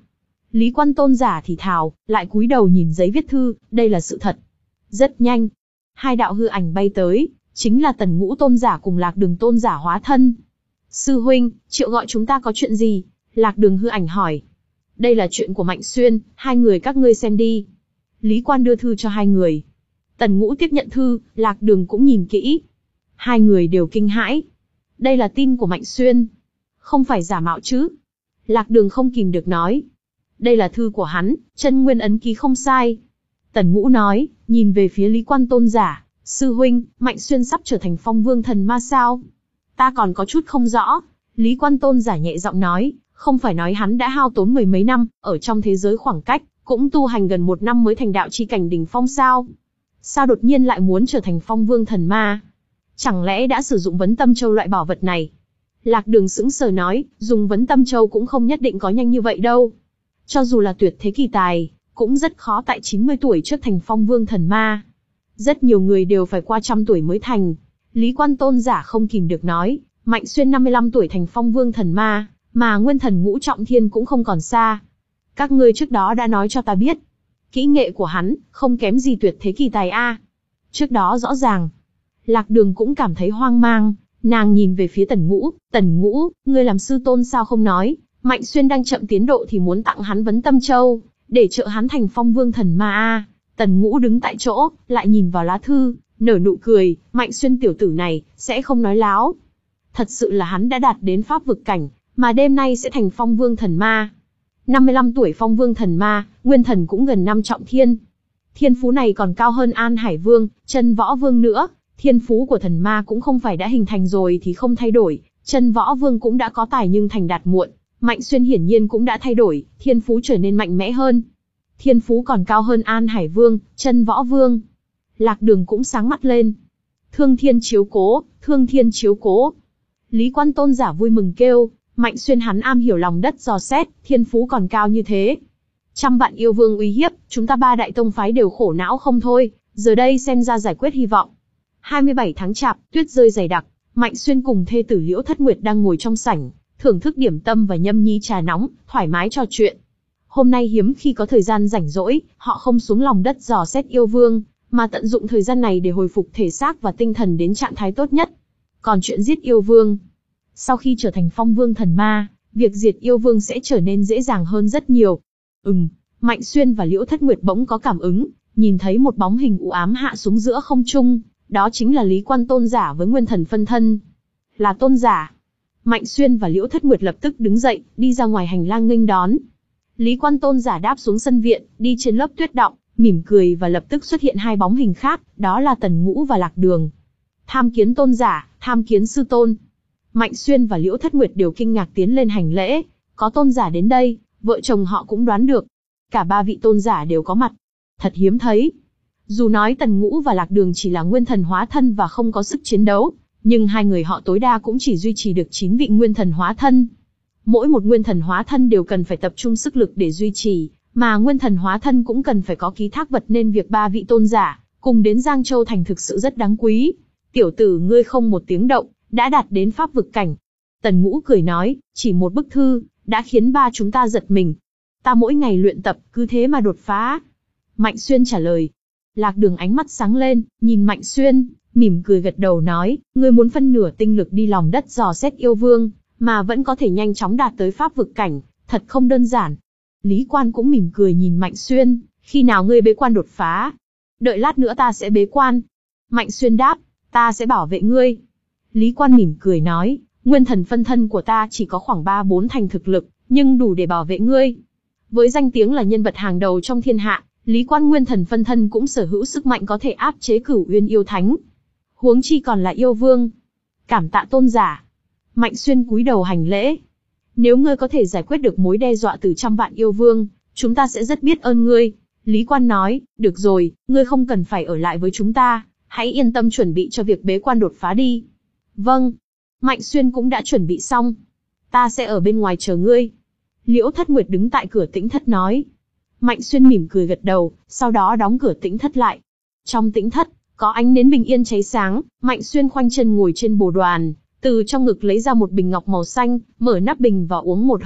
A: Lý Quan Tôn giả thì thào, lại cúi đầu nhìn giấy viết thư, đây là sự thật. Rất nhanh, hai đạo hư ảnh bay tới, chính là Tần Ngũ Tôn giả cùng Lạc Đường Tôn giả hóa thân. Sư huynh, Triệu gọi chúng ta có chuyện gì? Lạc Đường hư ảnh hỏi. Đây là chuyện của Mạnh Xuyên, hai người các ngươi xem đi. Lý Quan đưa thư cho hai người. Tần Ngũ tiếp nhận thư, Lạc Đường cũng nhìn kỹ. Hai người đều kinh hãi. Đây là tin của Mạnh Xuyên. Không phải giả mạo chứ? Lạc Đường không kìm được nói. Đây là thư của hắn, chân nguyên ấn ký không sai. Tần Ngũ nói, nhìn về phía Lý Quan Tôn giả. Sư huynh, Mạnh Xuyên sắp trở thành phong vương thần ma sao? Ta còn có chút không rõ. Lý Quan Tôn giả nhẹ giọng nói, không phải nói hắn đã hao tốn mười mấy năm, ở trong thế giới khoảng cách, cũng tu hành gần một năm mới thành đạo chi cảnh đỉnh phong sao? Sao đột nhiên lại muốn trở thành phong vương thần ma? Chẳng lẽ đã sử dụng vấn tâm châu loại bảo vật này? Lạc Đường sững sờ nói, dùng vấn tâm châu cũng không nhất định có nhanh như vậy đâu. Cho dù là tuyệt thế kỳ tài, cũng rất khó tại chín mươi tuổi trước thành phong vương thần ma. Rất nhiều người đều phải qua trăm tuổi mới thành. Lý Quan Tôn giả không kìm được nói, Mạnh Xuyên năm mươi lăm tuổi thành phong vương thần ma, mà nguyên thần ngũ trọng thiên cũng không còn xa. Các ngươi trước đó đã nói cho ta biết. Kỹ nghệ của hắn, không kém gì tuyệt thế kỳ tài a. Trước đó rõ ràng. Lạc Đường cũng cảm thấy hoang mang, nàng nhìn về phía Tần Ngũ, Tần Ngũ, ngươi làm sư tôn sao không nói, Mạnh Xuyên đang chậm tiến độ thì muốn tặng hắn vấn tâm châu, để trợ hắn thành phong vương thần ma a. Tần Ngũ đứng tại chỗ, lại nhìn vào lá thư, nở nụ cười, Mạnh Xuyên tiểu tử này, sẽ không nói láo. Thật sự là hắn đã đạt đến pháp vực cảnh, mà đêm nay sẽ thành phong vương thần ma. năm mươi lăm tuổi phong vương thần ma, nguyên thần cũng gần năm trọng thiên. Thiên phú này còn cao hơn An Hải Vương, Chân Võ Vương nữa. Thiên phú của thần ma cũng không phải đã hình thành rồi thì không thay đổi, Chân Võ Vương cũng đã có tài nhưng thành đạt muộn. Mạnh Xuyên hiển nhiên cũng đã thay đổi, thiên phú trở nên mạnh mẽ hơn. Thiên phú còn cao hơn An Hải Vương, Chân Võ Vương. Lạc Đường cũng sáng mắt lên. Thương thiên chiếu cố, thương thiên chiếu cố. Lý Quan Tôn giả vui mừng kêu, Mạnh Xuyên hắn am hiểu lòng đất dò xét, thiên phú còn cao như thế. Trăm vạn yêu vương uy hiếp, chúng ta ba đại tông phái đều khổ não không thôi, giờ đây xem ra giải quyết hy vọng. hai mươi bảy tháng chạp, tuyết rơi dày đặc, Mạnh Xuyên cùng thê tử Liễu Thất Nguyệt đang ngồi trong sảnh, thưởng thức điểm tâm và nhâm nhi trà nóng, thoải mái trò chuyện. Hôm nay hiếm khi có thời gian rảnh rỗi, họ không xuống lòng đất dò xét yêu vương, mà tận dụng thời gian này để hồi phục thể xác và tinh thần đến trạng thái tốt nhất. Còn chuyện giết yêu vương, sau khi trở thành phong vương thần ma, việc diệt yêu vương sẽ trở nên dễ dàng hơn rất nhiều. Ừm, Mạnh Xuyên và Liễu Thất Nguyệt bỗng có cảm ứng, nhìn thấy một bóng hình u ám hạ xuống giữa không trung, đó chính là Lý Quan Tôn giả với nguyên thần phân thân. Là tôn giả. Mạnh Xuyên và Liễu Thất Nguyệt lập tức đứng dậy, đi ra ngoài hành lang nghênh đón. Lý Quan Tôn giả đáp xuống sân viện, đi trên lớp tuyết đọng, mỉm cười và lập tức xuất hiện hai bóng hình khác, đó là Tần Ngũ và Lạc Đường. Tham kiến tôn giả, tham kiến sư tôn. Mạnh Xuyên và Liễu Thất Nguyệt đều kinh ngạc tiến lên hành lễ, có tôn giả đến đây, vợ chồng họ cũng đoán được. Cả ba vị tôn giả đều có mặt. Thật hiếm thấy. Dù nói Tần Ngũ và Lạc Đường chỉ là nguyên thần hóa thân và không có sức chiến đấu, nhưng hai người họ tối đa cũng chỉ duy trì được chín vị nguyên thần hóa thân. Mỗi một nguyên thần hóa thân đều cần phải tập trung sức lực để duy trì, mà nguyên thần hóa thân cũng cần phải có ký thác vật nên việc ba vị tôn giả cùng đến Giang Châu Thành thực sự rất đáng quý. Tiểu tử ngươi không một tiếng động, đã đạt đến pháp vực cảnh. Tần Ngũ cười nói, chỉ một bức thư, đã khiến ba chúng ta giật mình. Ta mỗi ngày luyện tập, cứ thế mà đột phá. Mạnh Xuyên trả lời. Lạc Đường ánh mắt sáng lên, nhìn Mạnh Xuyên, mỉm cười gật đầu nói, ngươi muốn phân nửa tinh lực đi lòng đất dò xét yêu vương, mà vẫn có thể nhanh chóng đạt tới pháp vực cảnh, thật không đơn giản. Lý Quan cũng mỉm cười nhìn Mạnh Xuyên, khi nào ngươi bế quan đột phá? Đợi lát nữa ta sẽ bế quan. Mạnh Xuyên đáp, ta sẽ bảo vệ ngươi. Lý Quan mỉm cười nói, nguyên thần phân thân của ta chỉ có khoảng ba bốn thành thực lực, nhưng đủ để bảo vệ ngươi. Với danh tiếng là nhân vật hàng đầu trong thiên hạ, Lý Quan nguyên thần phân thân cũng sở hữu sức mạnh có thể áp chế Cửu Uyên yêu thánh. Huống chi còn là yêu vương. Cảm tạ tôn giả. Mạnh Xuyên cúi đầu hành lễ. Nếu ngươi có thể giải quyết được mối đe dọa từ trăm vạn yêu vương, chúng ta sẽ rất biết ơn ngươi. Lý Quan nói, được rồi, ngươi không cần phải ở lại với chúng ta, hãy yên tâm chuẩn bị cho việc bế quan đột phá đi. Vâng. Mạnh Xuyên cũng đã chuẩn bị xong. Ta sẽ ở bên ngoài chờ ngươi. Liễu Thất Nguyệt đứng tại cửa tĩnh thất nói. Mạnh Xuyên mỉm cười gật đầu, sau đó đóng cửa tĩnh thất lại. Trong tĩnh thất, có ánh nến bình yên cháy sáng, Mạnh Xuyên khoanh chân ngồi trên bồ đoàn, từ trong ngực lấy ra một bình ngọc màu xanh, mở nắp bình và uống một hớp,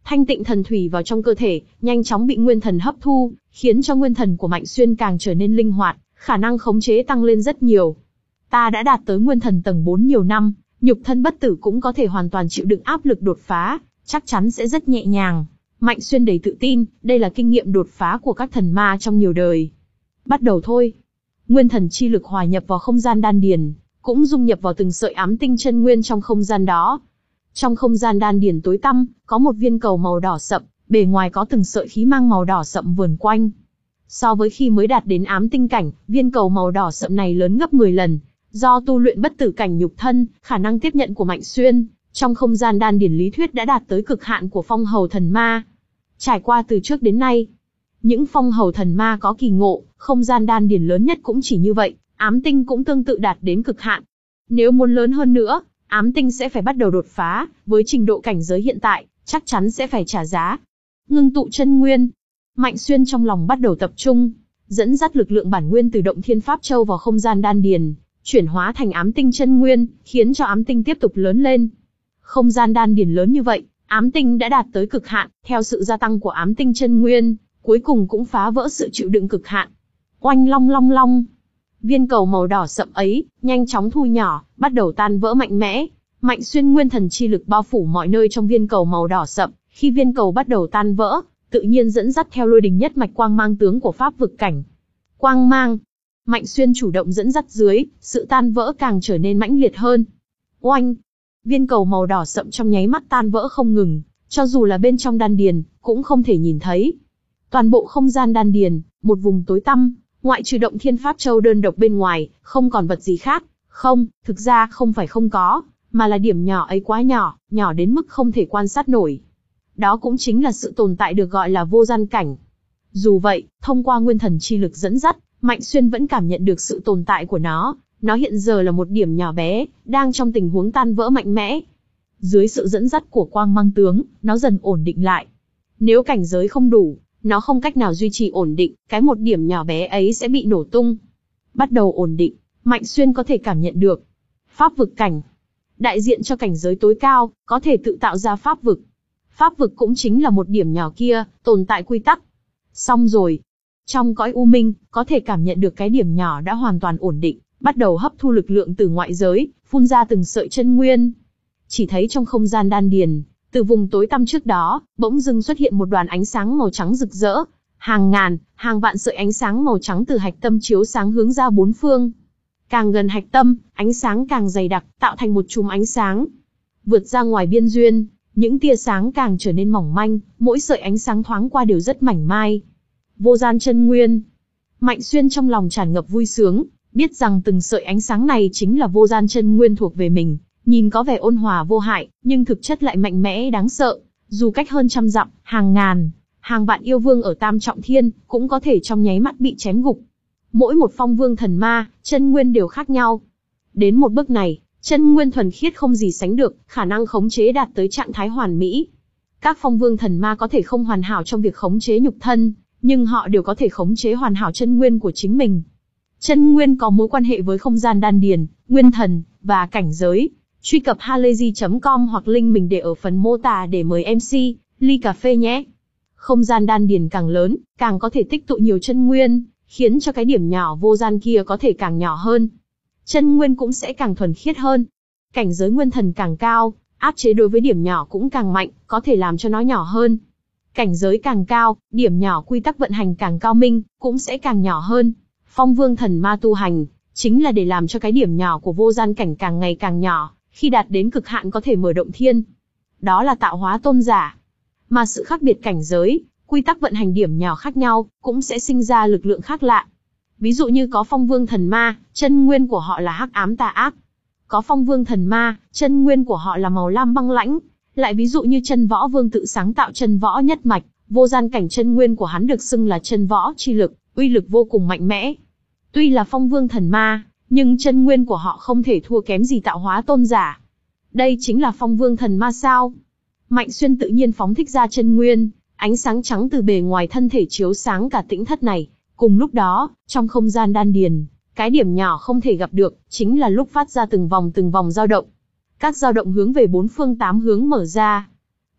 A: thanh tịnh thần thủy vào trong cơ thể, nhanh chóng bị nguyên thần hấp thu, khiến cho nguyên thần của Mạnh Xuyên càng trở nên linh hoạt, khả năng khống chế tăng lên rất nhiều. Ta đã đạt tới nguyên thần tầng bốn nhiều năm, nhục thân bất tử cũng có thể hoàn toàn chịu đựng áp lực đột phá, chắc chắn sẽ rất nhẹ nhàng. Mạnh Xuyên đầy tự tin, đây là kinh nghiệm đột phá của các thần ma trong nhiều đời. Bắt đầu thôi. Nguyên thần chi lực hòa nhập vào không gian đan điền, cũng dung nhập vào từng sợi ám tinh chân nguyên trong không gian đó. Trong không gian đan điền tối tăm, có một viên cầu màu đỏ sậm, bề ngoài có từng sợi khí mang màu đỏ sậm vờn quanh. So với khi mới đạt đến ám tinh cảnh, viên cầu màu đỏ sậm này lớn gấp mười lần. Do tu luyện bất tử cảnh nhục thân, khả năng tiếp nhận của Mạnh Xuyên, trong không gian đan điền lý thuyết đã đạt tới cực hạn của phong hầu thần ma. Trải qua từ trước đến nay, những phong hầu thần ma có kỳ ngộ, không gian đan điền lớn nhất cũng chỉ như vậy, ám tinh cũng tương tự đạt đến cực hạn. Nếu muốn lớn hơn nữa, ám tinh sẽ phải bắt đầu đột phá, với trình độ cảnh giới hiện tại, chắc chắn sẽ phải trả giá. Ngưng tụ chân nguyên. Mạnh Xuyên trong lòng bắt đầu tập trung, dẫn dắt lực lượng bản nguyên từ động thiên pháp châu vào không gian đan điền, chuyển hóa thành ám tinh chân nguyên, khiến cho ám tinh tiếp tục lớn lên. Không gian đan điền lớn như vậy, ám tinh đã đạt tới cực hạn, theo sự gia tăng của ám tinh chân nguyên, cuối cùng cũng phá vỡ sự chịu đựng cực hạn. Oanh long long long. Viên cầu màu đỏ sậm ấy, nhanh chóng thu nhỏ, bắt đầu tan vỡ mạnh mẽ. Mạnh Xuyên nguyên thần chi lực bao phủ mọi nơi trong viên cầu màu đỏ sậm, khi viên cầu bắt đầu tan vỡ, tự nhiên dẫn dắt theo lôi đình nhất mạch quang mang tướng của pháp vực cảnh. Quang mang. Mạnh Xuyên chủ động dẫn dắt dưới, sự tan vỡ càng trở nên mãnh liệt hơn. Oanh. Viên cầu màu đỏ sậm trong nháy mắt tan vỡ không ngừng, cho dù là bên trong đan điền, cũng không thể nhìn thấy. Toàn bộ không gian đan điền, một vùng tối tăm, ngoại trừ động thiên pháp châu đơn độc bên ngoài, không còn vật gì khác. Không, thực ra không phải không có, mà là điểm nhỏ ấy quá nhỏ, nhỏ đến mức không thể quan sát nổi. Đó cũng chính là sự tồn tại được gọi là vô gian cảnh. Dù vậy, thông qua nguyên thần chi lực dẫn dắt, Mạnh Xuyên vẫn cảm nhận được sự tồn tại của nó. Nó hiện giờ là một điểm nhỏ bé, đang trong tình huống tan vỡ mạnh mẽ. Dưới sự dẫn dắt của quang mang tướng, nó dần ổn định lại. Nếu cảnh giới không đủ, nó không cách nào duy trì ổn định, cái một điểm nhỏ bé ấy sẽ bị nổ tung. Bắt đầu ổn định, Mạnh Xuyên có thể cảm nhận được. Pháp vực cảnh. Đại diện cho cảnh giới tối cao, có thể tự tạo ra pháp vực. Pháp vực cũng chính là một điểm nhỏ kia, tồn tại quy tắc. Xong rồi. Trong cõi u minh, có thể cảm nhận được cái điểm nhỏ đã hoàn toàn ổn định, bắt đầu hấp thu lực lượng từ ngoại giới, phun ra từng sợi chân nguyên. Chỉ thấy trong không gian đan điền, từ vùng tối tăm trước đó, bỗng dưng xuất hiện một đoàn ánh sáng màu trắng rực rỡ. Hàng ngàn, hàng vạn sợi ánh sáng màu trắng từ hạch tâm chiếu sáng hướng ra bốn phương. Càng gần hạch tâm, ánh sáng càng dày đặc, tạo thành một chùm ánh sáng. Vượt ra ngoài biên duyên, những tia sáng càng trở nên mỏng manh, mỗi sợi ánh sáng thoáng qua đều rất mảnh mai. Vô gian chân nguyên. Mạnh Xuyên trong lòng tràn ngập vui sướng, biết rằng từng sợi ánh sáng này chính là vô gian chân nguyên thuộc về mình, nhìn có vẻ ôn hòa vô hại, nhưng thực chất lại mạnh mẽ đáng sợ. Dù cách hơn trăm dặm, hàng ngàn, hàng vạn yêu vương ở Tam Trọng Thiên, cũng có thể trong nháy mắt bị chém gục. Mỗi một phong vương thần ma, chân nguyên đều khác nhau. Đến một bước này, chân nguyên thuần khiết không gì sánh được, khả năng khống chế đạt tới trạng thái hoàn mỹ. Các phong vương thần ma có thể không hoàn hảo trong việc khống chế nhục thân, nhưng họ đều có thể khống chế hoàn hảo chân nguyên của chính mình. Chân nguyên có mối quan hệ với không gian đan điền, nguyên thần, và cảnh giới. Truy cập halayzi chấm com hoặc link mình để ở phần mô tả để mời em xê, ly cà phê nhé. Không gian đan điền càng lớn, càng có thể tích tụ nhiều chân nguyên, khiến cho cái điểm nhỏ vô gian kia có thể càng nhỏ hơn. Chân nguyên cũng sẽ càng thuần khiết hơn. Cảnh giới nguyên thần càng cao, áp chế đối với điểm nhỏ cũng càng mạnh, có thể làm cho nó nhỏ hơn. Cảnh giới càng cao, điểm nhỏ quy tắc vận hành càng cao minh, cũng sẽ càng nhỏ hơn. Phong vương thần ma tu hành, chính là để làm cho cái điểm nhỏ của vô gian cảnh càng ngày càng nhỏ, khi đạt đến cực hạn có thể mở động thiên. Đó là tạo hóa tôn giả. Mà sự khác biệt cảnh giới, quy tắc vận hành điểm nhỏ khác nhau, cũng sẽ sinh ra lực lượng khác lạ. Ví dụ như có phong vương thần ma, chân nguyên của họ là hắc ám tà ác. Có phong vương thần ma, chân nguyên của họ là màu lam băng lãnh. Lại ví dụ như chân võ vương tự sáng tạo chân võ nhất mạch, vô gian cảnh chân nguyên của hắn được xưng là chân võ chi lực, uy lực vô cùng mạnh mẽ. Tuy là phong vương thần ma, nhưng chân nguyên của họ không thể thua kém gì tạo hóa tôn giả. Đây chính là phong vương thần ma sao? Mạnh Xuyên tự nhiên phóng thích ra chân nguyên, ánh sáng trắng từ bề ngoài thân thể chiếu sáng cả tĩnh thất này. Cùng lúc đó, trong không gian đan điền, cái điểm nhỏ không thể gặp được, chính là lúc phát ra từng vòng từng vòng dao động. Các dao động hướng về bốn phương tám hướng mở ra.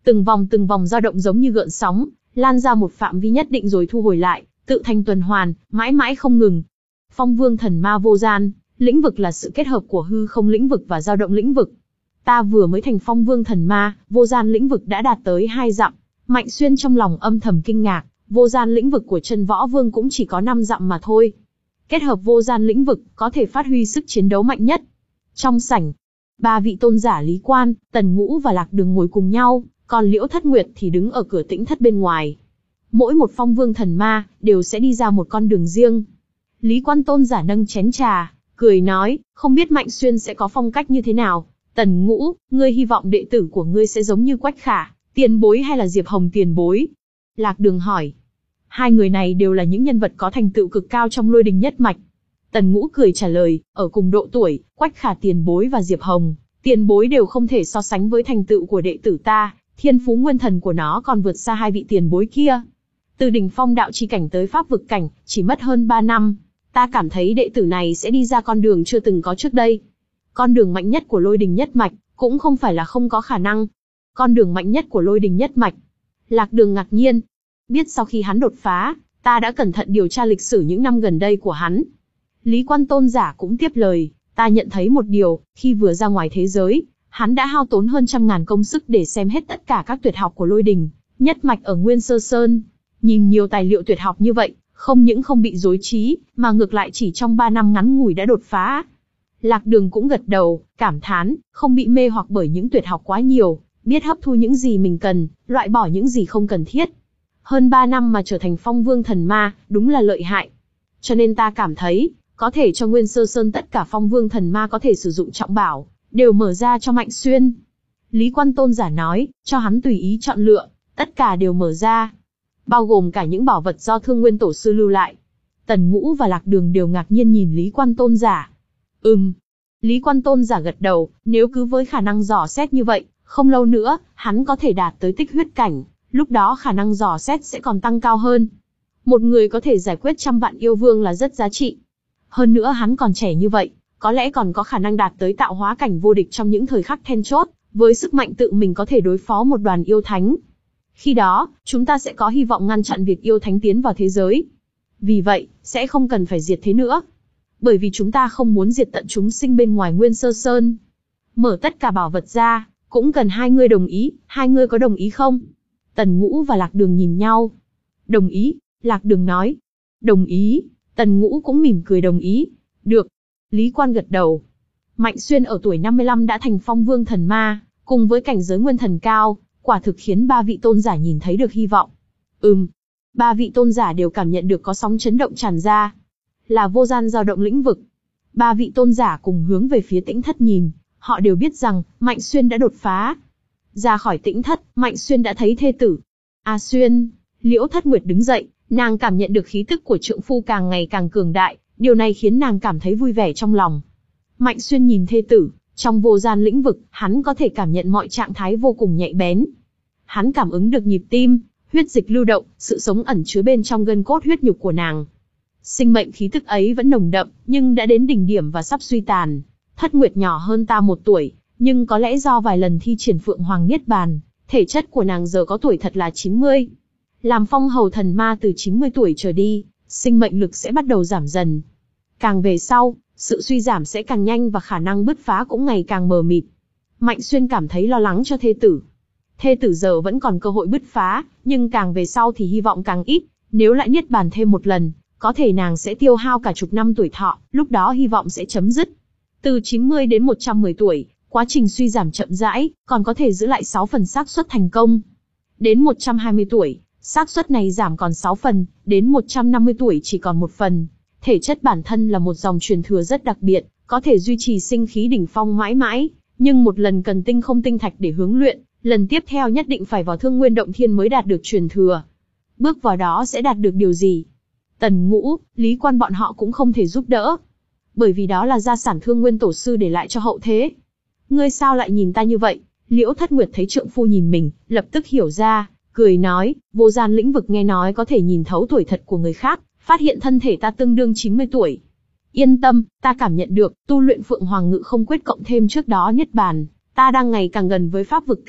A: từng vòng từng vòng dao động giống như gợn sóng, lan ra một phạm vi nhất định rồi thu hồi lại, tự thành tuần hoàn, mãi mãi không ngừng. Phong Vương Thần Ma Vô Gian lĩnh vực là sự kết hợp của hư không lĩnh vực và dao động lĩnh vực. Ta vừa mới thành Phong Vương Thần Ma Vô Gian lĩnh vực đã đạt tới hai dặm. Mạnh Xuyên trong lòng âm thầm kinh ngạc, vô gian lĩnh vực của Chân Võ Vương cũng chỉ có năm dặm mà thôi. Kết hợp vô gian lĩnh vực, có thể phát huy sức chiến đấu mạnh nhất. Trong sảnh, ba vị tôn giả Lý Quan, Tần Ngũ và Lạc Đường ngồi cùng nhau, còn Liễu Thất Nguyệt thì đứng ở cửa Tĩnh Thất bên ngoài. Mỗi một Phong Vương Thần Ma đều sẽ đi ra một con đường riêng. Lý Quan tôn giả nâng chén trà, cười nói, không biết Mạnh Xuyên sẽ có phong cách như thế nào. Tần Ngũ, ngươi hy vọng đệ tử của ngươi sẽ giống như Quách Khả tiền bối hay là Diệp Hồng tiền bối? Lạc Đường hỏi. Hai người này đều là những nhân vật có thành tựu cực cao trong Lôi Đình nhất mạch. Tần Ngũ cười trả lời, ở cùng độ tuổi, Quách Khả tiền bối và Diệp Hồng tiền bối đều không thể so sánh với thành tựu của đệ tử ta, thiên phú nguyên thần của nó còn vượt xa hai vị tiền bối kia. Từ đỉnh phong đạo chi cảnh tới pháp vực cảnh, chỉ mất hơn ba năm. Ta cảm thấy đệ tử này sẽ đi ra con đường chưa từng có trước đây. Con đường mạnh nhất của Lôi Đình nhất mạch, cũng không phải là không có khả năng. Con đường mạnh nhất của Lôi Đình nhất mạch. Lạc Đường ngạc nhiên. Biết sau khi hắn đột phá, ta đã cẩn thận điều tra lịch sử những năm gần đây của hắn. Lý Quan tôn giả cũng tiếp lời, ta nhận thấy một điều, khi vừa ra ngoài thế giới, hắn đã hao tốn hơn trăm ngàn công sức để xem hết tất cả các tuyệt học của Lôi Đình nhất mạch ở Nguyên Sơ Sơn. Nhìn nhiều tài liệu tuyệt học như vậy, không những không bị rối trí, mà ngược lại chỉ trong ba năm ngắn ngủi đã đột phá. Lạc Đường cũng gật đầu, cảm thán, không bị mê hoặc bởi những tuyệt học quá nhiều, biết hấp thu những gì mình cần, loại bỏ những gì không cần thiết. Hơn ba năm mà trở thành Phong Vương Thần Ma, đúng là lợi hại. Cho nên ta cảm thấy, có thể cho Nguyên Sơ Sơn tất cả Phong Vương Thần Ma có thể sử dụng trọng bảo, đều mở ra cho Mạnh Xuyên. Lý Quan tôn giả nói, cho hắn tùy ý chọn lựa, tất cả đều mở ra. Bao gồm cả những bảo vật do Thương Nguyên Tổ Sư lưu lại. Tần Ngũ và Lạc Đường đều ngạc nhiên nhìn Lý Quan tôn giả. Ừm. Lý Quan tôn giả gật đầu, nếu cứ với khả năng dò xét như vậy, không lâu nữa, hắn có thể đạt tới tích huyết cảnh, lúc đó khả năng dò xét sẽ còn tăng cao hơn. Một người có thể giải quyết trăm vạn yêu vương là rất giá trị. Hơn nữa hắn còn trẻ như vậy, có lẽ còn có khả năng đạt tới tạo hóa cảnh vô địch trong những thời khắc then chốt, với sức mạnh tự mình có thể đối phó một đoàn yêu thánh. Khi đó, chúng ta sẽ có hy vọng ngăn chặn việc yêu thánh tiến vào thế giới. Vì vậy, sẽ không cần phải diệt thế nữa. Bởi vì chúng ta không muốn diệt tận chúng sinh bên ngoài Nguyên Sơ Sơn. Mở tất cả bảo vật ra, cũng cần hai người đồng ý, hai người có đồng ý không? Tần Ngũ và Lạc Đường nhìn nhau. Đồng ý, Lạc Đường nói. Đồng ý, Tần Ngũ cũng mỉm cười đồng ý. Được. Lý Quan gật đầu. Mạnh Xuyên ở tuổi năm mươi lăm đã thành Phong Vương Thần Ma, cùng với cảnh giới nguyên thần cao, quả thực khiến ba vị tôn giả nhìn thấy được hy vọng. Ừm. Ba vị tôn giả đều cảm nhận được có sóng chấn động tràn ra. Là vô gian dao động lĩnh vực. Ba vị tôn giả cùng hướng về phía Tĩnh Thất nhìn, họ đều biết rằng, Mạnh Xuyên đã đột phá. Ra khỏi Tĩnh Thất, Mạnh Xuyên đã thấy thê tử. A Xuyên, Liễu Thất Nguyệt đứng dậy, nàng cảm nhận được khí tức của trượng phu càng ngày càng cường đại, điều này khiến nàng cảm thấy vui vẻ trong lòng. Mạnh Xuyên nhìn thê tử, trong vô gian lĩnh vực, hắn có thể cảm nhận mọi trạng thái vô cùng nhạy bén. Hắn cảm ứng được nhịp tim, huyết dịch lưu động, sự sống ẩn chứa bên trong gân cốt huyết nhục của nàng. Sinh mệnh khí tức ấy vẫn nồng đậm, nhưng đã đến đỉnh điểm và sắp suy tàn. Thất Nguyệt nhỏ hơn ta một tuổi, nhưng có lẽ do vài lần thi triển Phượng Hoàng Niết Bàn, thể chất của nàng giờ có tuổi thật là chín mươi. Làm phong hầu thần ma từ chín mươi tuổi trở đi, sinh mệnh lực sẽ bắt đầu giảm dần. Càng về sau, sự suy giảm sẽ càng nhanh và khả năng bứt phá cũng ngày càng mờ mịt. Mạnh Xuyên cảm thấy lo lắng cho thê tử. Thê tử giờ vẫn còn cơ hội bứt phá, nhưng càng về sau thì hy vọng càng ít. Nếu lại Niết Bàn thêm một lần, có thể nàng sẽ tiêu hao cả chục năm tuổi thọ, lúc đó hy vọng sẽ chấm dứt. Từ chín mươi đến một trăm mười tuổi, quá trình suy giảm chậm rãi, còn có thể giữ lại sáu phần xác suất thành công. Đến một trăm hai mươi tuổi, xác suất này giảm còn sáu phần, đến một trăm năm mươi tuổi chỉ còn một phần. Thể chất bản thân là một dòng truyền thừa rất đặc biệt, có thể duy trì sinh khí đỉnh phong mãi mãi, nhưng một lần cần tinh không tinh thạch để hướng luyện, lần tiếp theo nhất định phải vào Thương Nguyên Động Thiên mới đạt được truyền thừa. Bước vào đó sẽ đạt được điều gì? Tần Ngũ, Lý Quan bọn họ cũng không thể giúp đỡ. Bởi vì đó là gia sản Thương Nguyên Tổ Sư để lại cho hậu thế. Ngươi sao lại nhìn ta như vậy? Liễu Thất Nguyệt thấy trượng phu nhìn mình, lập tức hiểu ra, cười nói, vô gian lĩnh vực nghe nói có thể nhìn thấu tuổi thật của người khác, phát hiện thân thể ta tương đương chín mươi tuổi. Yên tâm, ta cảm nhận được, tu luyện Phượng Hoàng Ngự Không Quyết cộng thêm trước đó Niết Bàn, ta đang ngày càng gần với pháp vực cảnh,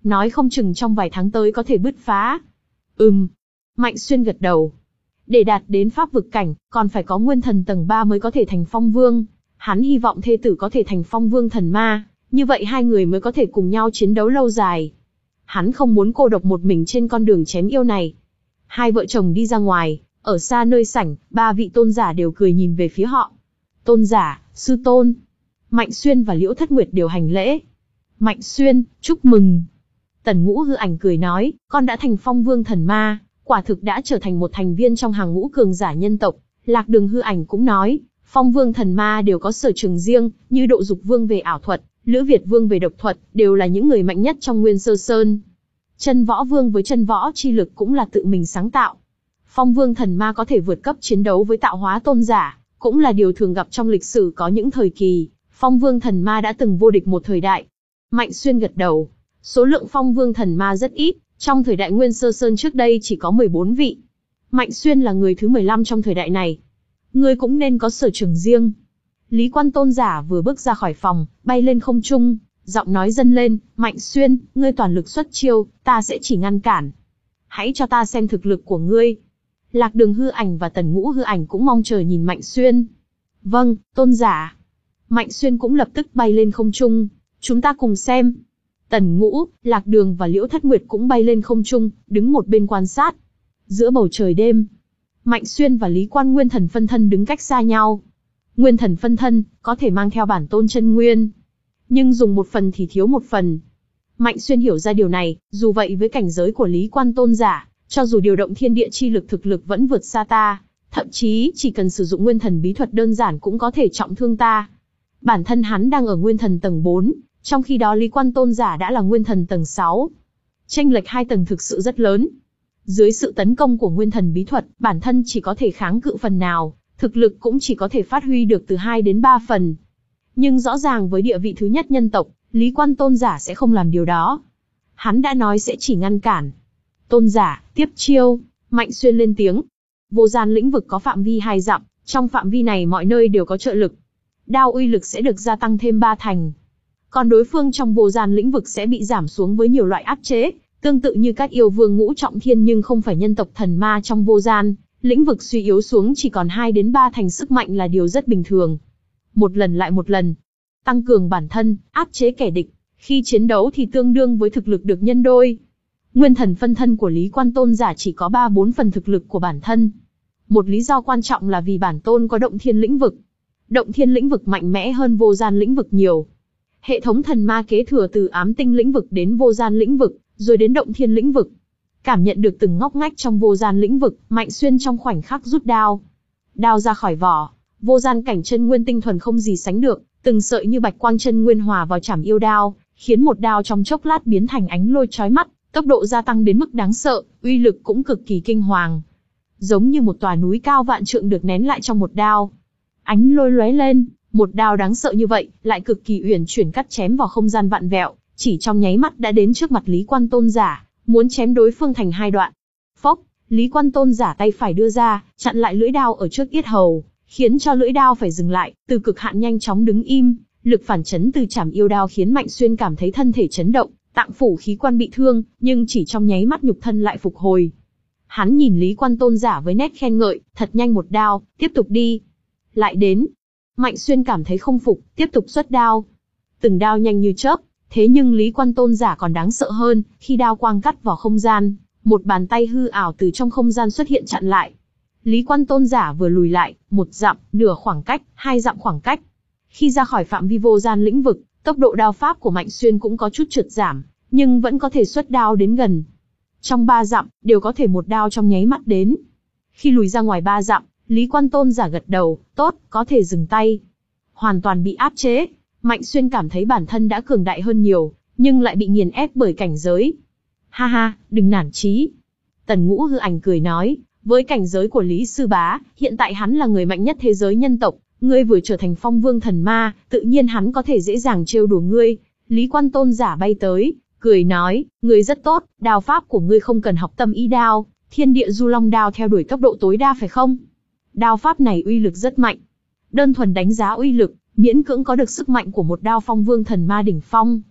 A: nói không chừng trong vài tháng tới có thể bứt phá. Ừm. Mạnh Xuyên gật đầu. Để đạt đến pháp vực cảnh, còn phải có nguyên thần tầng ba mới có thể thành phong vương. Hắn hy vọng thê tử có thể thành phong vương thần ma, như vậy hai người mới có thể cùng nhau chiến đấu lâu dài. Hắn không muốn cô độc một mình trên con đường chém yêu này. Hai vợ chồng đi ra ngoài, ở xa nơi sảnh, ba vị tôn giả đều cười nhìn về phía họ. Tôn giả, sư tôn. Mạnh Xuyên và Liễu Thất Nguyệt đều hành lễ. Mạnh Xuyên, chúc mừng. Tần Ngũ Hư Ảnh cười nói, con đã thành phong vương thần ma, quả thực đã trở thành một thành viên trong hàng ngũ cường giả nhân tộc. Lạc Đường Hư Ảnh cũng nói, phong vương thần ma đều có sở trường riêng, như Độ Dục Vương về ảo thuật, Lữ Việt Vương về độc thuật, đều là những người mạnh nhất trong Nguyên Sơ Sơn. Chân Võ Vương với chân võ chi lực cũng là tự mình sáng tạo. Phong vương thần ma có thể vượt cấp chiến đấu với tạo hóa tôn giả, cũng là điều thường gặp trong lịch sử. Có những thời kỳ, phong vương thần ma đã từng vô địch một thời đại. Mạnh Xuyên gật đầu. Số lượng phong vương thần ma rất ít, trong thời đại Nguyên Sơ Sơn trước đây chỉ có mười bốn vị. Mạnh Xuyên là người thứ mười lăm trong thời đại này. Ngươi cũng nên có sở trường riêng. Lý Quan tôn giả vừa bước ra khỏi phòng, bay lên không trung, giọng nói dâng lên, Mạnh Xuyên, ngươi toàn lực xuất chiêu, ta sẽ chỉ ngăn cản. Hãy cho ta xem thực lực của ngươi. Lạc Đường Hư Ảnh và Tần Ngũ Hư Ảnh cũng mong chờ nhìn Mạnh Xuyên. Vâng, tôn giả. Mạnh Xuyên cũng lập tức bay lên không trung. Chúng ta cùng xem. Tần Ngũ, Lạc Đường và Liễu Thất Nguyệt cũng bay lên không trung, đứng một bên quan sát. Giữa bầu trời đêm, Mạnh Xuyên và Lý Quan Nguyên Thần phân thân đứng cách xa nhau. Nguyên Thần phân thân, có thể mang theo bản tôn chân nguyên. Nhưng dùng một phần thì thiếu một phần. Mạnh Xuyên hiểu ra điều này, dù vậy với cảnh giới của Lý Quan tôn giả, cho dù điều động thiên địa chi lực thực lực vẫn vượt xa ta, thậm chí chỉ cần sử dụng nguyên thần bí thuật đơn giản cũng có thể trọng thương ta. Bản thân hắn đang ở nguyên thần tầng bốn, trong khi đó Lý Quan tôn giả đã là nguyên thần tầng sáu. Chênh lệch hai tầng thực sự rất lớn. Dưới sự tấn công của nguyên thần bí thuật, bản thân chỉ có thể kháng cự phần nào, thực lực cũng chỉ có thể phát huy được từ hai đến ba phần. Nhưng rõ ràng với địa vị thứ nhất nhân tộc, Lý Quan tôn giả sẽ không làm điều đó. Hắn đã nói sẽ chỉ ngăn cản. Tôn giả, tiếp chiêu. Mạnh Xuyên lên tiếng. Vô gian lĩnh vực có phạm vi hai dặm, trong phạm vi này mọi nơi đều có trợ lực. Đao uy lực sẽ được gia tăng thêm ba thành. Còn đối phương trong vô gian lĩnh vực sẽ bị giảm xuống với nhiều loại áp chế, tương tự như các yêu vương ngũ trọng thiên nhưng không phải nhân tộc thần ma trong vô gian. Lĩnh vực suy yếu xuống chỉ còn hai đến ba thành sức mạnh là điều rất bình thường. Một lần lại một lần. Tăng cường bản thân, áp chế kẻ địch. Khi chiến đấu thì tương đương với thực lực được nhân đôi. Nguyên thần phân thân của Lý Quan tôn giả chỉ có ba bốn phần thực lực của bản thân. Một lý do quan trọng là vì bản tôn có động thiên lĩnh vực. Động thiên lĩnh vực mạnh mẽ hơn vô gian lĩnh vực nhiều. Hệ thống thần ma kế thừa từ ám tinh lĩnh vực đến vô gian lĩnh vực, rồi đến động thiên lĩnh vực. Cảm nhận được từng ngóc ngách trong vô gian lĩnh vực, Mạnh Xuyên trong khoảnh khắc rút đao. Đao ra khỏi vỏ, vô gian cảnh chân nguyên tinh thuần không gì sánh được, từng sợi như bạch quang chân nguyên hòa vào chảm yêu đao, khiến một đao trong chốc lát biến thành ánh lôi chói mắt, tốc độ gia tăng đến mức đáng sợ, uy lực cũng cực kỳ kinh hoàng. Giống như một tòa núi cao vạn trượng được nén lại trong một đao. Ánh lôi lóe lên, một đao đáng sợ như vậy, lại cực kỳ uyển chuyển cắt chém vào không gian vạn vẹo, chỉ trong nháy mắt đã đến trước mặt Lý Quan tôn giả, muốn chém đối phương thành hai đoạn. Phốc, Lý Quan tôn giả tay phải đưa ra, chặn lại lưỡi đao ở trước yết hầu, khiến cho lưỡi đao phải dừng lại, từ cực hạn nhanh chóng đứng im, lực phản chấn từ chảm yêu đao khiến Mạnh Xuyên cảm thấy thân thể chấn động, tạng phủ khí quan bị thương, nhưng chỉ trong nháy mắt nhục thân lại phục hồi. Hắn nhìn Lý Quan tôn giả với nét khen ngợi, thật nhanh một đao, tiếp tục đi. Lại đến. Mạnh Xuyên cảm thấy không phục, tiếp tục xuất đao. Từng đao nhanh như chớp, thế nhưng Lý Quan tôn giả còn đáng sợ hơn, khi đao quang cắt vào không gian, một bàn tay hư ảo từ trong không gian xuất hiện chặn lại. Lý Quan tôn giả vừa lùi lại, một dặm, nửa khoảng cách, hai dặm khoảng cách. Khi ra khỏi phạm vi vô gian lĩnh vực, tốc độ đao pháp của Mạnh Xuyên cũng có chút trượt giảm, nhưng vẫn có thể xuất đao đến gần. Trong ba dặm, đều có thể một đao trong nháy mắt đến. Khi lùi ra ngoài ba dặm, Lý Quan tôn giả gật đầu, tốt, có thể dừng tay. Hoàn toàn bị áp chế, Mạnh Xuyên cảm thấy bản thân đã cường đại hơn nhiều, nhưng lại bị nghiền ép bởi cảnh giới. Ha ha, đừng nản chí. Tần Ngũ Hư Ảnh cười nói, với cảnh giới của Lý Sư Bá, hiện tại hắn là người mạnh nhất thế giới nhân tộc, ngươi vừa trở thành phong vương thần ma, tự nhiên hắn có thể dễ dàng trêu đùa ngươi. Lý Quan tôn giả bay tới, cười nói, ngươi rất tốt, đao pháp của ngươi không cần học tâm ý đao, thiên địa du long đao theo đuổi tốc độ tối đa phải không? Đao pháp này uy lực rất mạnh. Đơn thuần đánh giá uy lực, miễn cưỡng có được sức mạnh của một đao phong vương thần ma đỉnh phong.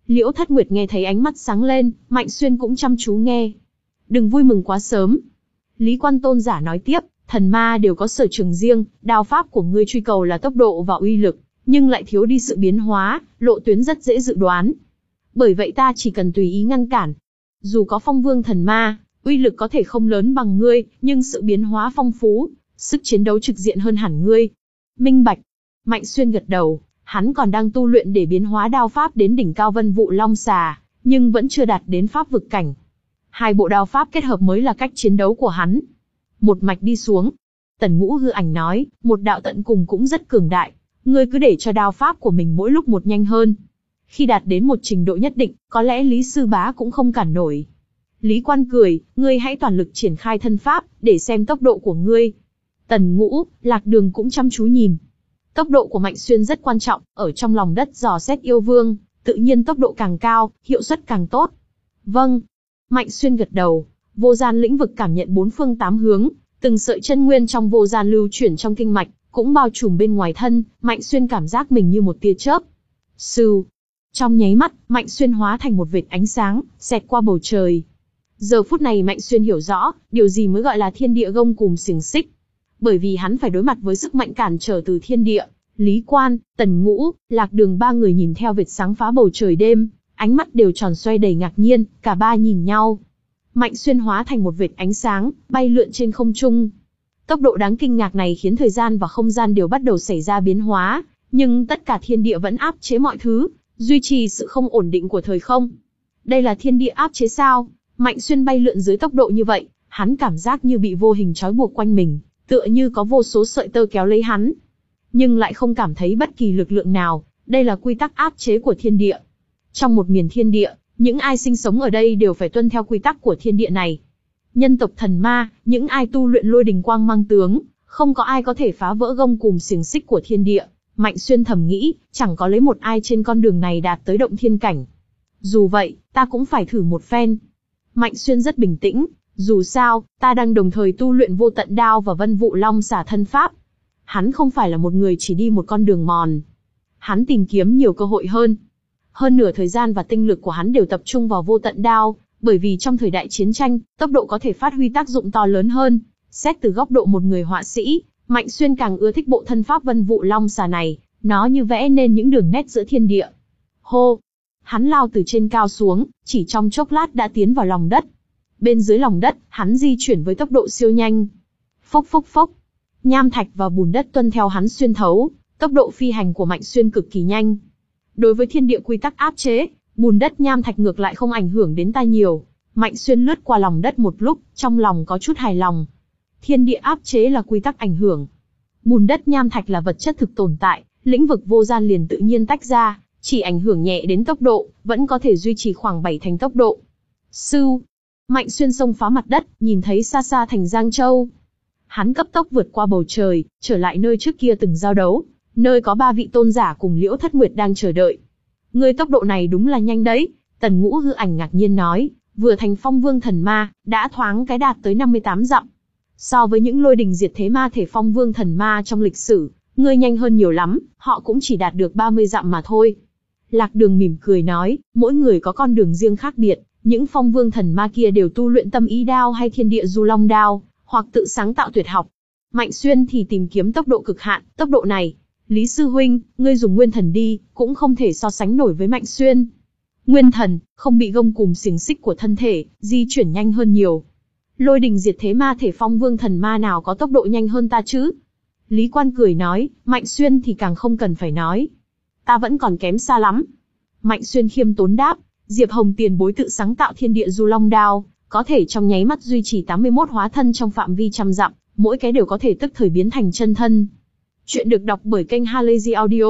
A: Liễu Thất Nguyệt nghe thấy ánh mắt sáng lên, Mạnh Xuyên cũng chăm chú nghe. Đừng vui mừng quá sớm. Lý Quan Tôn giả nói tiếp, thần ma đều có sở trường riêng, đao pháp của ngươi truy cầu là tốc độ và uy lực, nhưng lại thiếu đi sự biến hóa, lộ tuyến rất dễ dự đoán. Bởi vậy ta chỉ cần tùy ý ngăn cản. Dù có phong vương thần ma, uy lực có thể không lớn bằng ngươi, nhưng sự biến hóa phong phú, sức chiến đấu trực diện hơn hẳn ngươi. Minh bạch. Mạnh Xuyên gật đầu, hắn còn đang tu luyện để biến hóa đao pháp đến đỉnh cao Vân Vụ Long Xà, nhưng vẫn chưa đạt đến pháp vực cảnh. Hai bộ đao pháp kết hợp mới là cách chiến đấu của hắn. Một mạch đi xuống. Tần Ngũ hư ảnh nói, một đạo tận cùng cũng rất cường đại. Ngươi cứ để cho đao pháp của mình mỗi lúc một nhanh hơn. Khi đạt đến một trình độ nhất định, có lẽ Lý Sư Bá cũng không cản nổi. Lý Quan cười, ngươi hãy toàn lực triển khai thân pháp, để xem tốc độ của ngươi. Tần Ngũ, Lạc Đường cũng chăm chú nhìn. Tốc độ của Mạnh Xuyên rất quan trọng, ở trong lòng đất dò xét yêu vương, tự nhiên tốc độ càng cao, hiệu suất càng tốt. Vâng. Mạnh Xuyên gật đầu, vô gian lĩnh vực cảm nhận bốn phương tám hướng, từng sợi chân nguyên trong vô gian lưu chuyển trong kinh mạch, cũng bao trùm bên ngoài thân, Mạnh Xuyên cảm giác mình như một tia chớp. Sưu. Trong nháy mắt, Mạnh Xuyên hóa thành một vệt ánh sáng, xẹt qua bầu trời. Giờ phút này Mạnh Xuyên hiểu rõ, điều gì mới gọi là thiên địa gông cùm xiềng xích. Bởi vì hắn phải đối mặt với sức mạnh cản trở từ thiên địa. Lý Quan, Tần Ngũ, Lạc Đường ba người nhìn theo vệt sáng phá bầu trời đêm, ánh mắt đều tròn xoay đầy ngạc nhiên, cả ba nhìn nhau. Mạnh Xuyên hóa thành một vệt ánh sáng, bay lượn trên không trung. Tốc độ đáng kinh ngạc này khiến thời gian và không gian đều bắt đầu xảy ra biến hóa, nhưng tất cả thiên địa vẫn áp chế mọi thứ, duy trì sự không ổn định của thời không. Đây là thiên địa áp chế sao? Mạnh Xuyên bay lượn dưới tốc độ như vậy, hắn cảm giác như bị vô hình trói buộc quanh mình, tựa như có vô số sợi tơ kéo lấy hắn. Nhưng lại không cảm thấy bất kỳ lực lượng nào, đây là quy tắc áp chế của thiên địa. Trong một miền thiên địa, những ai sinh sống ở đây đều phải tuân theo quy tắc của thiên địa này. Nhân tộc thần ma, những ai tu luyện lôi đình quang mang tướng, không có ai có thể phá vỡ gông cùm xiềng xích của thiên địa. Mạnh Xuyên thầm nghĩ, chẳng có lấy một ai trên con đường này đạt tới động thiên cảnh. Dù vậy, ta cũng phải thử một phen. Mạnh Xuyên rất bình tĩnh, dù sao, ta đang đồng thời tu luyện vô tận đao và Vân Vụ Long Xà thân pháp. Hắn không phải là một người chỉ đi một con đường mòn. Hắn tìm kiếm nhiều cơ hội hơn. Hơn nửa thời gian và tinh lực của hắn đều tập trung vào vô tận đao, bởi vì trong thời đại chiến tranh, tốc độ có thể phát huy tác dụng to lớn hơn. Xét từ góc độ một người họa sĩ, Mạnh Xuyên càng ưa thích bộ thân pháp Vân Vụ Long Xà này, nó như vẽ nên những đường nét giữa thiên địa. Hô! Hắn lao từ trên cao xuống, chỉ trong chốc lát đã tiến vào lòng đất. Bên dưới lòng đất, hắn di chuyển với tốc độ siêu nhanh. Phốc phốc phốc! Nham thạch và bùn đất tuân theo hắn xuyên thấu, tốc độ phi hành của Mạnh Xuyên cực kỳ nhanh. Đối với thiên địa quy tắc áp chế, bùn đất nham thạch ngược lại không ảnh hưởng đến ta nhiều. Mạnh Xuyên lướt qua lòng đất một lúc, trong lòng có chút hài lòng. Thiên địa áp chế là quy tắc ảnh hưởng. Bùn đất nham thạch là vật chất thực tồn tại, lĩnh vực vô gian liền tự nhiên tách ra, chỉ ảnh hưởng nhẹ đến tốc độ, vẫn có thể duy trì khoảng bảy thành tốc độ. Sưu! Mạnh Xuyên xông phá mặt đất, nhìn thấy xa xa thành Giang Châu. Hắn cấp tốc vượt qua bầu trời, trở lại nơi trước kia từng giao đấu, nơi có ba vị tôn giả cùng Liễu Thất Nguyệt đang chờ đợi. Ngươi tốc độ này đúng là nhanh đấy, Tần Ngũ hư ảnh ngạc nhiên nói, vừa thành phong vương thần ma, đã thoáng cái đạt tới năm mươi tám dặm. So với những lôi đình diệt thế ma thể phong vương thần ma trong lịch sử, ngươi nhanh hơn nhiều lắm, họ cũng chỉ đạt được ba mươi dặm mà thôi. Lạc Đường mỉm cười nói, mỗi người có con đường riêng khác biệt, những phong vương thần ma kia đều tu luyện tâm ý đao hay thiên địa du long đao, hoặc tự sáng tạo tuyệt học. Mạnh Xuyên thì tìm kiếm tốc độ cực hạn, tốc độ này, Lý Sư Huynh, ngươi dùng nguyên thần đi, cũng không thể so sánh nổi với Mạnh Xuyên. Nguyên thần, không bị gông cùm xiềng xích của thân thể, di chuyển nhanh hơn nhiều. Lôi đình diệt thế ma thể phong vương thần ma nào có tốc độ nhanh hơn ta chứ? Lý Quan cười nói, Mạnh Xuyên thì càng không cần phải nói. Ta vẫn còn kém xa lắm. Mạnh Xuyên khiêm tốn đáp, Diệp Hồng tiền bối tự sáng tạo thiên địa du long đao, có thể trong nháy mắt duy trì tám mươi mốt hóa thân trong phạm vi trăm dặm, mỗi cái đều có thể tức thời biến thành chân thân. Chuyện được đọc bởi kênh Halazy Audio.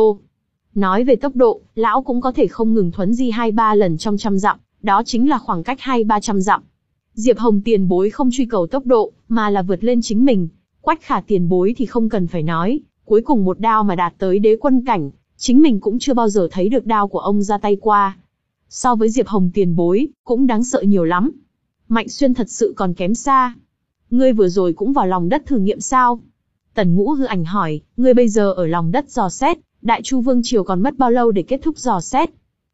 A: Nói về tốc độ, lão cũng có thể không ngừng thuấn di hai ba lần trong trăm dặm, đó chính là khoảng cách hai ba trăm dặm. Diệp Hồng tiền bối không truy cầu tốc độ, mà là vượt lên chính mình. Quách Khả tiền bối thì không cần phải nói, cuối cùng một đao mà đạt tới đế quân cảnh, chính mình cũng chưa bao giờ thấy được đao của ông ra tay qua. So với Diệp Hồng tiền bối, cũng đáng sợ nhiều lắm. Mạnh Xuyên thật sự còn kém xa. Ngươi vừa rồi cũng vào lòng đất thử nghiệm sao? Tần Ngũ hư ảnh hỏi, ngươi bây giờ ở lòng đất dò xét, Đại Chu Vương Triều còn mất bao lâu để kết thúc dò xét?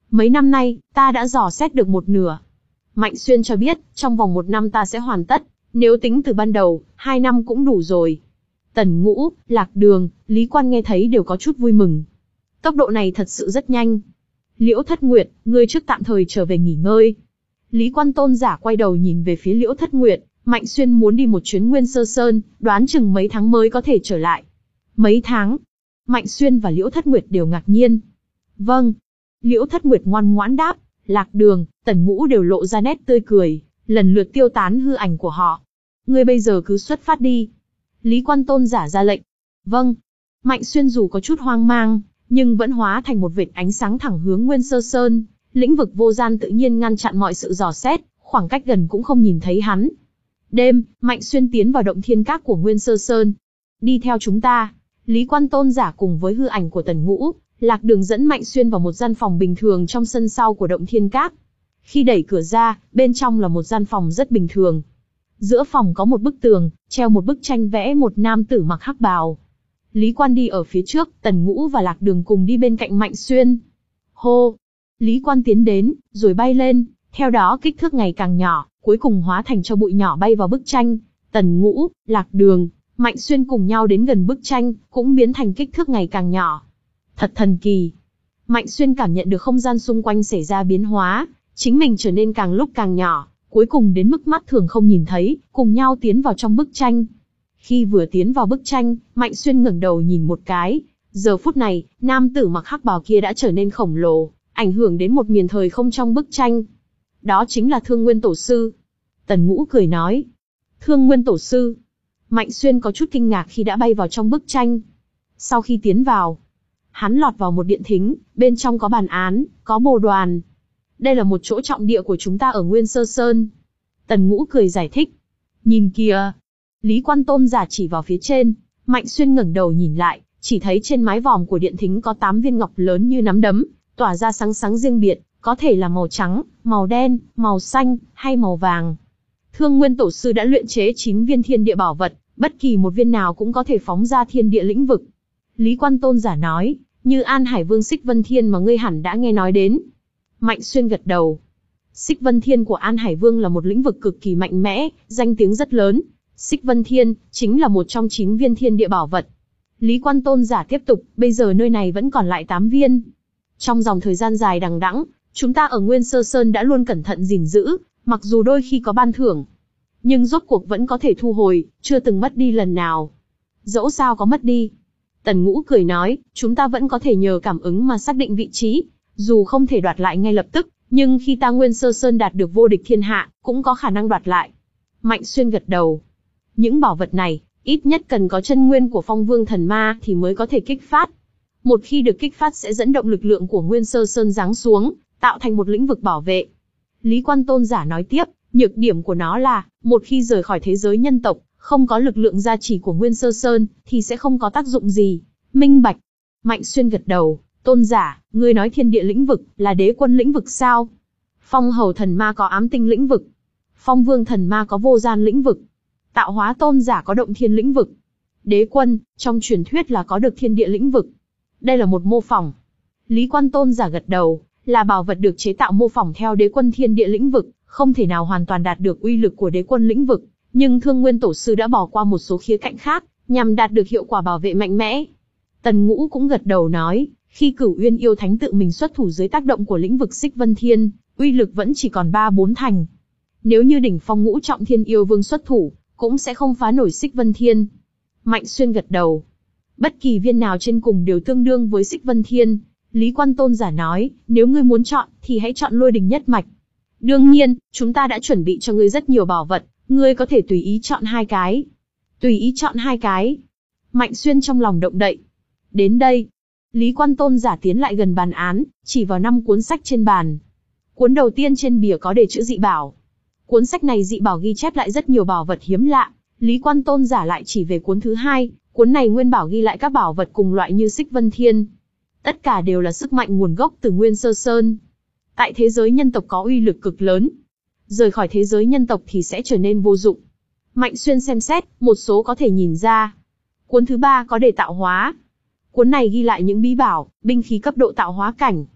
A: Mấy năm nay, ta đã dò xét được một nửa. Mạnh Xuyên cho biết, trong vòng một năm ta sẽ hoàn tất, nếu tính từ ban đầu, hai năm cũng đủ rồi. Tần Ngũ, Lạc Đường, Lý Quan nghe thấy đều có chút vui mừng. Tốc độ này thật sự rất nhanh. Liễu Thất Nguyệt, ngươi trước tạm thời trở về nghỉ ngơi. Lý Quan tôn giả quay đầu nhìn về phía Liễu Thất Nguyệt, Mạnh Xuyên muốn đi một chuyến Nguyên Sơ Sơn, đoán chừng mấy tháng mới có thể trở lại. Mấy tháng? Mạnh Xuyên và Liễu Thất Nguyệt đều ngạc nhiên. Vâng. Liễu Thất Nguyệt ngoan ngoãn đáp, Lạc Đường, Tần Ngũ đều lộ ra nét tươi cười, lần lượt tiêu tán hư ảnh của họ. Ngươi bây giờ cứ xuất phát đi. Lý Quan tôn giả ra lệnh. Vâng. Mạnh Xuyên dù có chút hoang mang, nhưng vẫn hóa thành một vệt ánh sáng thẳng hướng Nguyên Sơ Sơn. Lĩnh vực vô gian tự nhiên ngăn chặn mọi sự dò xét, khoảng cách gần cũng không nhìn thấy hắn. Đêm, Mạnh Xuyên tiến vào động thiên các của Nguyên Sơ Sơn. Đi theo chúng ta. Lý Quan tôn giả cùng với hư ảnh của Tần Ngũ, Lạc Đường dẫn Mạnh Xuyên vào một gian phòng bình thường trong sân sau của động thiên các. Khi đẩy cửa ra, bên trong là một gian phòng rất bình thường. Giữa phòng có một bức tường, treo một bức tranh vẽ một nam tử mặc hắc bào. Lý Quan đi ở phía trước, Tần Ngũ và Lạc Đường cùng đi bên cạnh Mạnh Xuyên. Hô! Lý Quan tiến đến, rồi bay lên, theo đó kích thước ngày càng nhỏ, cuối cùng hóa thành cho bụi nhỏ bay vào bức tranh. Tần Ngũ, Lạc Đường, Mạnh Xuyên cùng nhau đến gần bức tranh, cũng biến thành kích thước ngày càng nhỏ. Thật thần kỳ. Mạnh Xuyên cảm nhận được không gian xung quanh xảy ra biến hóa, chính mình trở nên càng lúc càng nhỏ, cuối cùng đến mức mắt thường không nhìn thấy, cùng nhau tiến vào trong bức tranh. Khi vừa tiến vào bức tranh, Mạnh Xuyên ngẩng đầu nhìn một cái. Giờ phút này, nam tử mặc hắc bào kia đã trở nên khổng lồ, ảnh hưởng đến một miền thời không trong bức tranh. Đó chính là Thương Nguyên Tổ Sư. Tần Ngũ cười nói. Thương Nguyên Tổ Sư. Mạnh Xuyên có chút kinh ngạc khi đã bay vào trong bức tranh. Sau khi tiến vào, hắn lọt vào một điện thính, bên trong có bàn án, có bồ đoàn. Đây là một chỗ trọng địa của chúng ta ở Nguyên Sơ Sơn. Tần Ngũ cười giải thích. Nhìn kìa. Lý Quan tôn giả chỉ vào phía trên. Mạnh Xuyên ngẩng đầu nhìn lại, chỉ thấy trên mái vòm của điện thính có tám viên ngọc lớn như nắm đấm, tỏa ra sáng sáng riêng biệt, có thể là màu trắng, màu đen, màu xanh, hay màu vàng. Thương Nguyên Tổ Sư đã luyện chế chín viên thiên địa bảo vật, bất kỳ một viên nào cũng có thể phóng ra thiên địa lĩnh vực. Lý Quan tôn giả nói, như An Hải Vương Xích Vân Thiên mà ngươi hẳn đã nghe nói đến. Mạnh Xuyên gật đầu. Xích Vân Thiên của An Hải Vương là một lĩnh vực cực kỳ mạnh mẽ, danh tiếng rất lớn. Xích Vân Thiên chính là một trong chín viên thiên địa bảo vật. Lý Quan tôn giả tiếp tục, bây giờ nơi này vẫn còn lại tám viên. Trong dòng thời gian dài đằng đẵng, chúng ta ở Nguyên Sơ Sơn đã luôn cẩn thận gìn giữ, mặc dù đôi khi có ban thưởng, nhưng rốt cuộc vẫn có thể thu hồi, chưa từng mất đi lần nào. Dẫu sao có mất đi. Tần Ngũ cười nói, chúng ta vẫn có thể nhờ cảm ứng mà xác định vị trí, dù không thể đoạt lại ngay lập tức, nhưng khi ta Nguyên Sơ Sơn đạt được vô địch thiên hạ, cũng có khả năng đoạt lại. Mạnh Xuyên gật đầu. Những bảo vật này, ít nhất cần có chân nguyên của Phong Vương Thần Ma thì mới có thể kích phát. Một khi được kích phát sẽ dẫn động lực lượng của Nguyên Sơ Sơn giáng xuống, tạo thành một lĩnh vực bảo vệ. Lý Quan tôn giả nói tiếp, nhược điểm của nó là, một khi rời khỏi thế giới nhân tộc, không có lực lượng gia trì của Nguyên Sơ Sơn, thì sẽ không có tác dụng gì. Minh bạch. Mạnh Xuyên gật đầu, tôn giả, ngươi nói thiên địa lĩnh vực, là đế quân lĩnh vực sao? Phong Hầu Thần Ma có ám tinh lĩnh vực. Phong Vương Thần Ma có vô gian lĩnh vực. Tạo hóa tôn giả có động thiên lĩnh vực. Đế quân, trong truyền thuyết là có được thiên địa lĩnh vực. Đây là một mô phỏng. Lý Quan tôn giả gật đầu, là bảo vật được chế tạo mô phỏng theo đế quân thiên địa lĩnh vực, không thể nào hoàn toàn đạt được uy lực của đế quân lĩnh vực, nhưng Thương Nguyên Tổ Sư đã bỏ qua một số khía cạnh khác, nhằm đạt được hiệu quả bảo vệ mạnh mẽ. Tần Ngũ cũng gật đầu nói, khi Cửu Uyên yêu thánh tự mình xuất thủ dưới tác động của lĩnh vực Xích Vân Thiên, uy lực vẫn chỉ còn ba bốn thành. Nếu như đỉnh phong ngũ trọng thiên yêu vương xuất thủ, cũng sẽ không phá nổi Xích Vân Thiên. Mạnh Xuyên gật đầu. Bất kỳ viên nào trên cùng đều tương đương với Xích Vân Thiên. Lý Quan tôn giả nói, nếu ngươi muốn chọn, thì hãy chọn Lôi Đình nhất mạch. Đương nhiên, chúng ta đã chuẩn bị cho ngươi rất nhiều bảo vật, ngươi có thể tùy ý chọn hai cái. Tùy ý chọn hai cái. Mạnh Xuyên trong lòng động đậy. Đến đây, Lý Quan tôn giả tiến lại gần bàn án, chỉ vào năm cuốn sách trên bàn. Cuốn đầu tiên trên bìa có đề chữ dị bảo. Cuốn sách này dị bảo ghi chép lại rất nhiều bảo vật hiếm lạ. Lý Quan tôn giả lại chỉ về cuốn thứ hai, cuốn này nguyên bảo ghi lại các bảo vật cùng loại như Xích Vân Thiên. Tất cả đều là sức mạnh nguồn gốc từ Nguyên Sơ Sơn. Tại thế giới nhân tộc có uy lực cực lớn. Rời khỏi thế giới nhân tộc thì sẽ trở nên vô dụng. Mạnh Xuyên xem xét, một số có thể nhìn ra. Cuốn thứ ba có đề tạo hóa. Cuốn này ghi lại những bí bảo, binh khí cấp độ tạo hóa cảnh.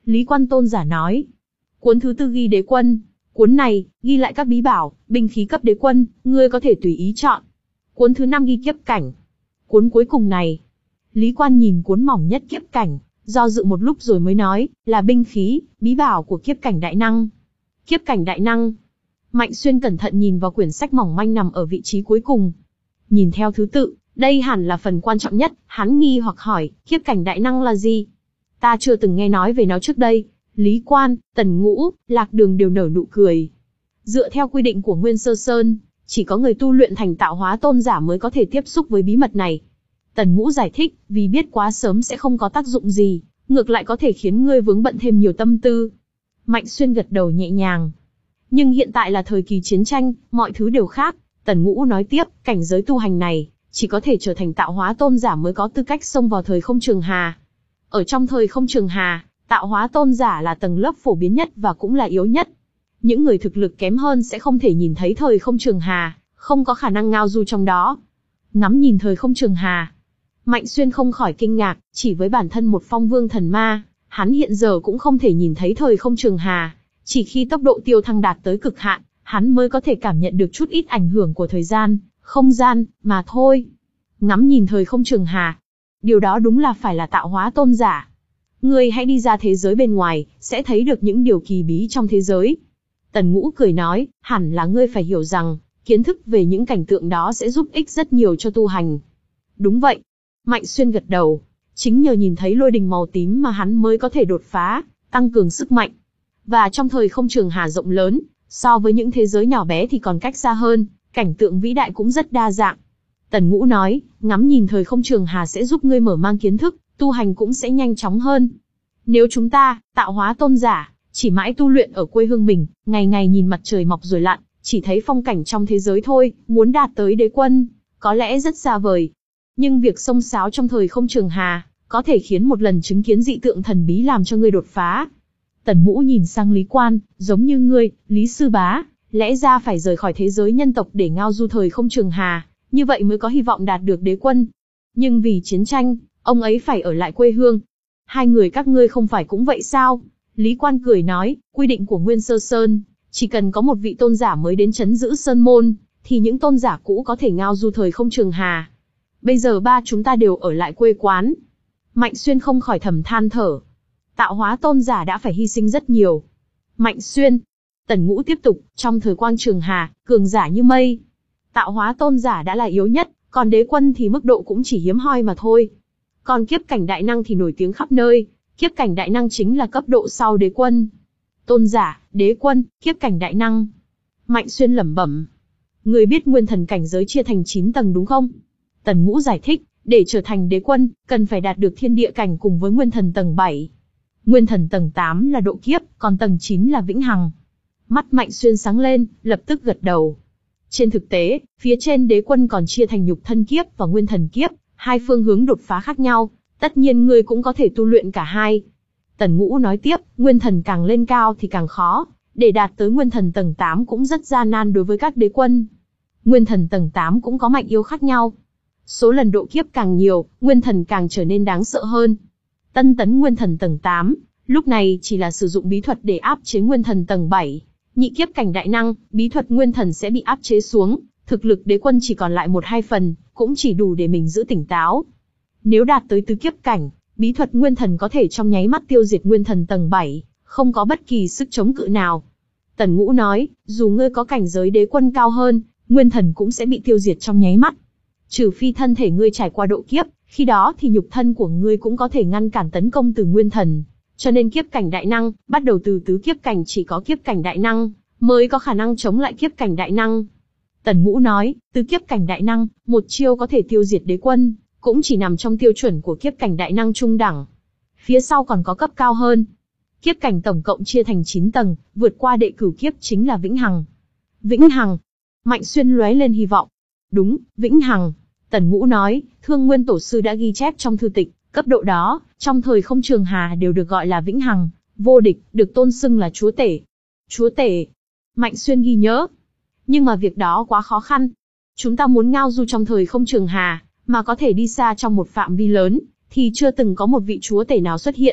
A: Lý Quan tôn giả nói. Cuốn thứ tư ghi đế quân. Cuốn này, ghi lại các bí bảo, binh khí cấp đế quân, ngươi có thể tùy ý chọn. Cuốn thứ năm ghi kiếp cảnh. Cuốn cuối cùng này. Lý Quan nhìn cuốn mỏng nhất kiếp cảnh, do dự một lúc rồi mới nói, là binh khí, bí bảo của kiếp cảnh đại năng. Kiếp cảnh đại năng. Mạnh Xuyên cẩn thận nhìn vào quyển sách mỏng manh nằm ở vị trí cuối cùng. Nhìn theo thứ tự, đây hẳn là phần quan trọng nhất, hắn nghi hoặc hỏi, kiếp cảnh đại năng là gì? Ta chưa từng nghe nói về nó trước đây. Lý Quan, Tần Ngũ, Lạc Đường đều nở nụ cười. Dựa theo quy định của Nguyên Sơ Sơn, chỉ có người tu luyện thành tạo hóa tôn giả mới có thể tiếp xúc với bí mật này. Tần Ngũ giải thích, vì biết quá sớm sẽ không có tác dụng gì, ngược lại có thể khiến ngươi vướng bận thêm nhiều tâm tư. Mạnh Xuyên gật đầu nhẹ nhàng. Nhưng hiện tại là thời kỳ chiến tranh, mọi thứ đều khác. Tần Ngũ nói tiếp, cảnh giới tu hành này, chỉ có thể trở thành tạo hóa tôn giả mới có tư cách xông vào thời không trường hà. Ở trong thời không trường hà, tạo hóa tôn giả là tầng lớp phổ biến nhất và cũng là yếu nhất. Những người thực lực kém hơn sẽ không thể nhìn thấy thời không trường hà, không có khả năng ngao du trong đó. Ngắm nhìn thời không trường hà, Mạnh Xuyên không khỏi kinh ngạc, chỉ với bản thân một phong vương thần ma, hắn hiện giờ cũng không thể nhìn thấy thời không trường hà. Chỉ khi tốc độ tiêu thăng đạt tới cực hạn, hắn mới có thể cảm nhận được chút ít ảnh hưởng của thời gian, không gian, mà thôi. Ngắm nhìn thời không trường hà. Điều đó đúng là phải là tạo hóa tôn giả. Ngươi hãy đi ra thế giới bên ngoài, sẽ thấy được những điều kỳ bí trong thế giới. Tần Ngũ cười nói, hẳn là ngươi phải hiểu rằng, kiến thức về những cảnh tượng đó sẽ giúp ích rất nhiều cho tu hành. Đúng vậy. Mạnh Xuyên gật đầu. Chính nhờ nhìn thấy lôi đình màu tím mà hắn mới có thể đột phá, tăng cường sức mạnh. Và trong thời không trường hà rộng lớn, so với những thế giới nhỏ bé thì còn cách xa hơn, cảnh tượng vĩ đại cũng rất đa dạng. Tần Ngũ nói, ngắm nhìn thời không trường hà sẽ giúp ngươi mở mang kiến thức, tu hành cũng sẽ nhanh chóng hơn. Nếu chúng ta, tạo hóa tôn giả, chỉ mãi tu luyện ở quê hương mình, ngày ngày nhìn mặt trời mọc rồi lặn, chỉ thấy phong cảnh trong thế giới thôi, muốn đạt tới đế quân, có lẽ rất xa vời. Nhưng việc xông xáo trong thời không trường hà, có thể khiến một lần chứng kiến dị tượng thần bí làm cho ngươi đột phá. Tần Ngũ nhìn sang Lý Quan, giống như ngươi, Lý Sư Bá, lẽ ra phải rời khỏi thế giới nhân tộc để ngao du thời không trường hà, như vậy mới có hy vọng đạt được đế quân. Nhưng vì chiến tranh, ông ấy phải ở lại quê hương. Hai người các ngươi không phải cũng vậy sao? Lý Quan cười nói, quy định của Nguyên Sơ Sơn, chỉ cần có một vị tôn giả mới đến trấn giữ Sơn Môn, thì những tôn giả cũ có thể ngao du thời không trường hà. Bây giờ ba chúng ta đều ở lại quê quán. Mạnh Xuyên không khỏi thầm than thở. Tạo hóa tôn giả đã phải hy sinh rất nhiều. Mạnh Xuyên. Tần Ngũ tiếp tục, trong thời quang trường hà, cường giả như mây. Tạo hóa tôn giả đã là yếu nhất, còn đế quân thì mức độ cũng chỉ hiếm hoi mà thôi. Còn kiếp cảnh đại năng thì nổi tiếng khắp nơi, kiếp cảnh đại năng chính là cấp độ sau đế quân. Tôn giả, đế quân, kiếp cảnh đại năng. Mạnh Xuyên lẩm bẩm. Người biết nguyên thần cảnh giới chia thành chín tầng đúng không? Tần Ngũ giải thích, để trở thành đế quân, cần phải đạt được thiên địa cảnh cùng với nguyên thần tầng bảy. Nguyên thần tầng tám là độ kiếp, còn tầng chín là vĩnh hằng. Mắt Mạnh Xuyên sáng lên, lập tức gật đầu. Trên thực tế, phía trên đế quân còn chia thành nhục thân kiếp và nguyên thần kiếp, hai phương hướng đột phá khác nhau, tất nhiên ngươi cũng có thể tu luyện cả hai. Tần Ngũ nói tiếp, nguyên thần càng lên cao thì càng khó, để đạt tới nguyên thần tầng tám cũng rất gian nan đối với các đế quân. Nguyên thần tầng tám cũng có mạnh yếu khác nhau. Số lần độ kiếp càng nhiều, nguyên thần càng trở nên đáng sợ hơn. Tân tấn nguyên thần tầng tám, lúc này chỉ là sử dụng bí thuật để áp chế nguyên thần tầng bảy. Nhị kiếp cảnh đại năng, bí thuật nguyên thần sẽ bị áp chế xuống, thực lực đế quân chỉ còn lại một hai phần, cũng chỉ đủ để mình giữ tỉnh táo. Nếu đạt tới tứ kiếp cảnh, bí thuật nguyên thần có thể trong nháy mắt tiêu diệt nguyên thần tầng bảy, không có bất kỳ sức chống cự nào. Tần Ngũ nói, dù ngươi có cảnh giới đế quân cao hơn, nguyên thần cũng sẽ bị tiêu diệt trong nháy mắt. Trừ phi thân thể ngươi trải qua độ kiếp, khi đó thì nhục thân của ngươi cũng có thể ngăn cản tấn công từ nguyên thần. Cho nên kiếp cảnh đại năng, bắt đầu từ tứ kiếp cảnh chỉ có kiếp cảnh đại năng, mới có khả năng chống lại kiếp cảnh đại năng. Tần Ngũ nói, tứ kiếp cảnh đại năng, một chiêu có thể tiêu diệt đế quân, cũng chỉ nằm trong tiêu chuẩn của kiếp cảnh đại năng trung đẳng. Phía sau còn có cấp cao hơn. Kiếp cảnh tổng cộng chia thành chín tầng, vượt qua đệ cửu kiếp chính là vĩnh hằng. Vĩnh hằng. Mạnh Xuyên lóe lên hy vọng. Đúng, vĩnh hằng. Tần Ngũ nói, Thương Nguyên Tổ Sư đã ghi chép trong thư tịch, cấp độ đó, trong thời không trường hà đều được gọi là vĩnh hằng, vô địch, được tôn xưng là chúa tể. Chúa tể. Mạnh Xuyên ghi nhớ. Nhưng mà việc đó quá khó khăn. Chúng ta muốn ngao du trong thời không trường hà, mà có thể đi xa trong một phạm vi lớn, thì chưa từng có một vị chúa tể nào xuất hiện.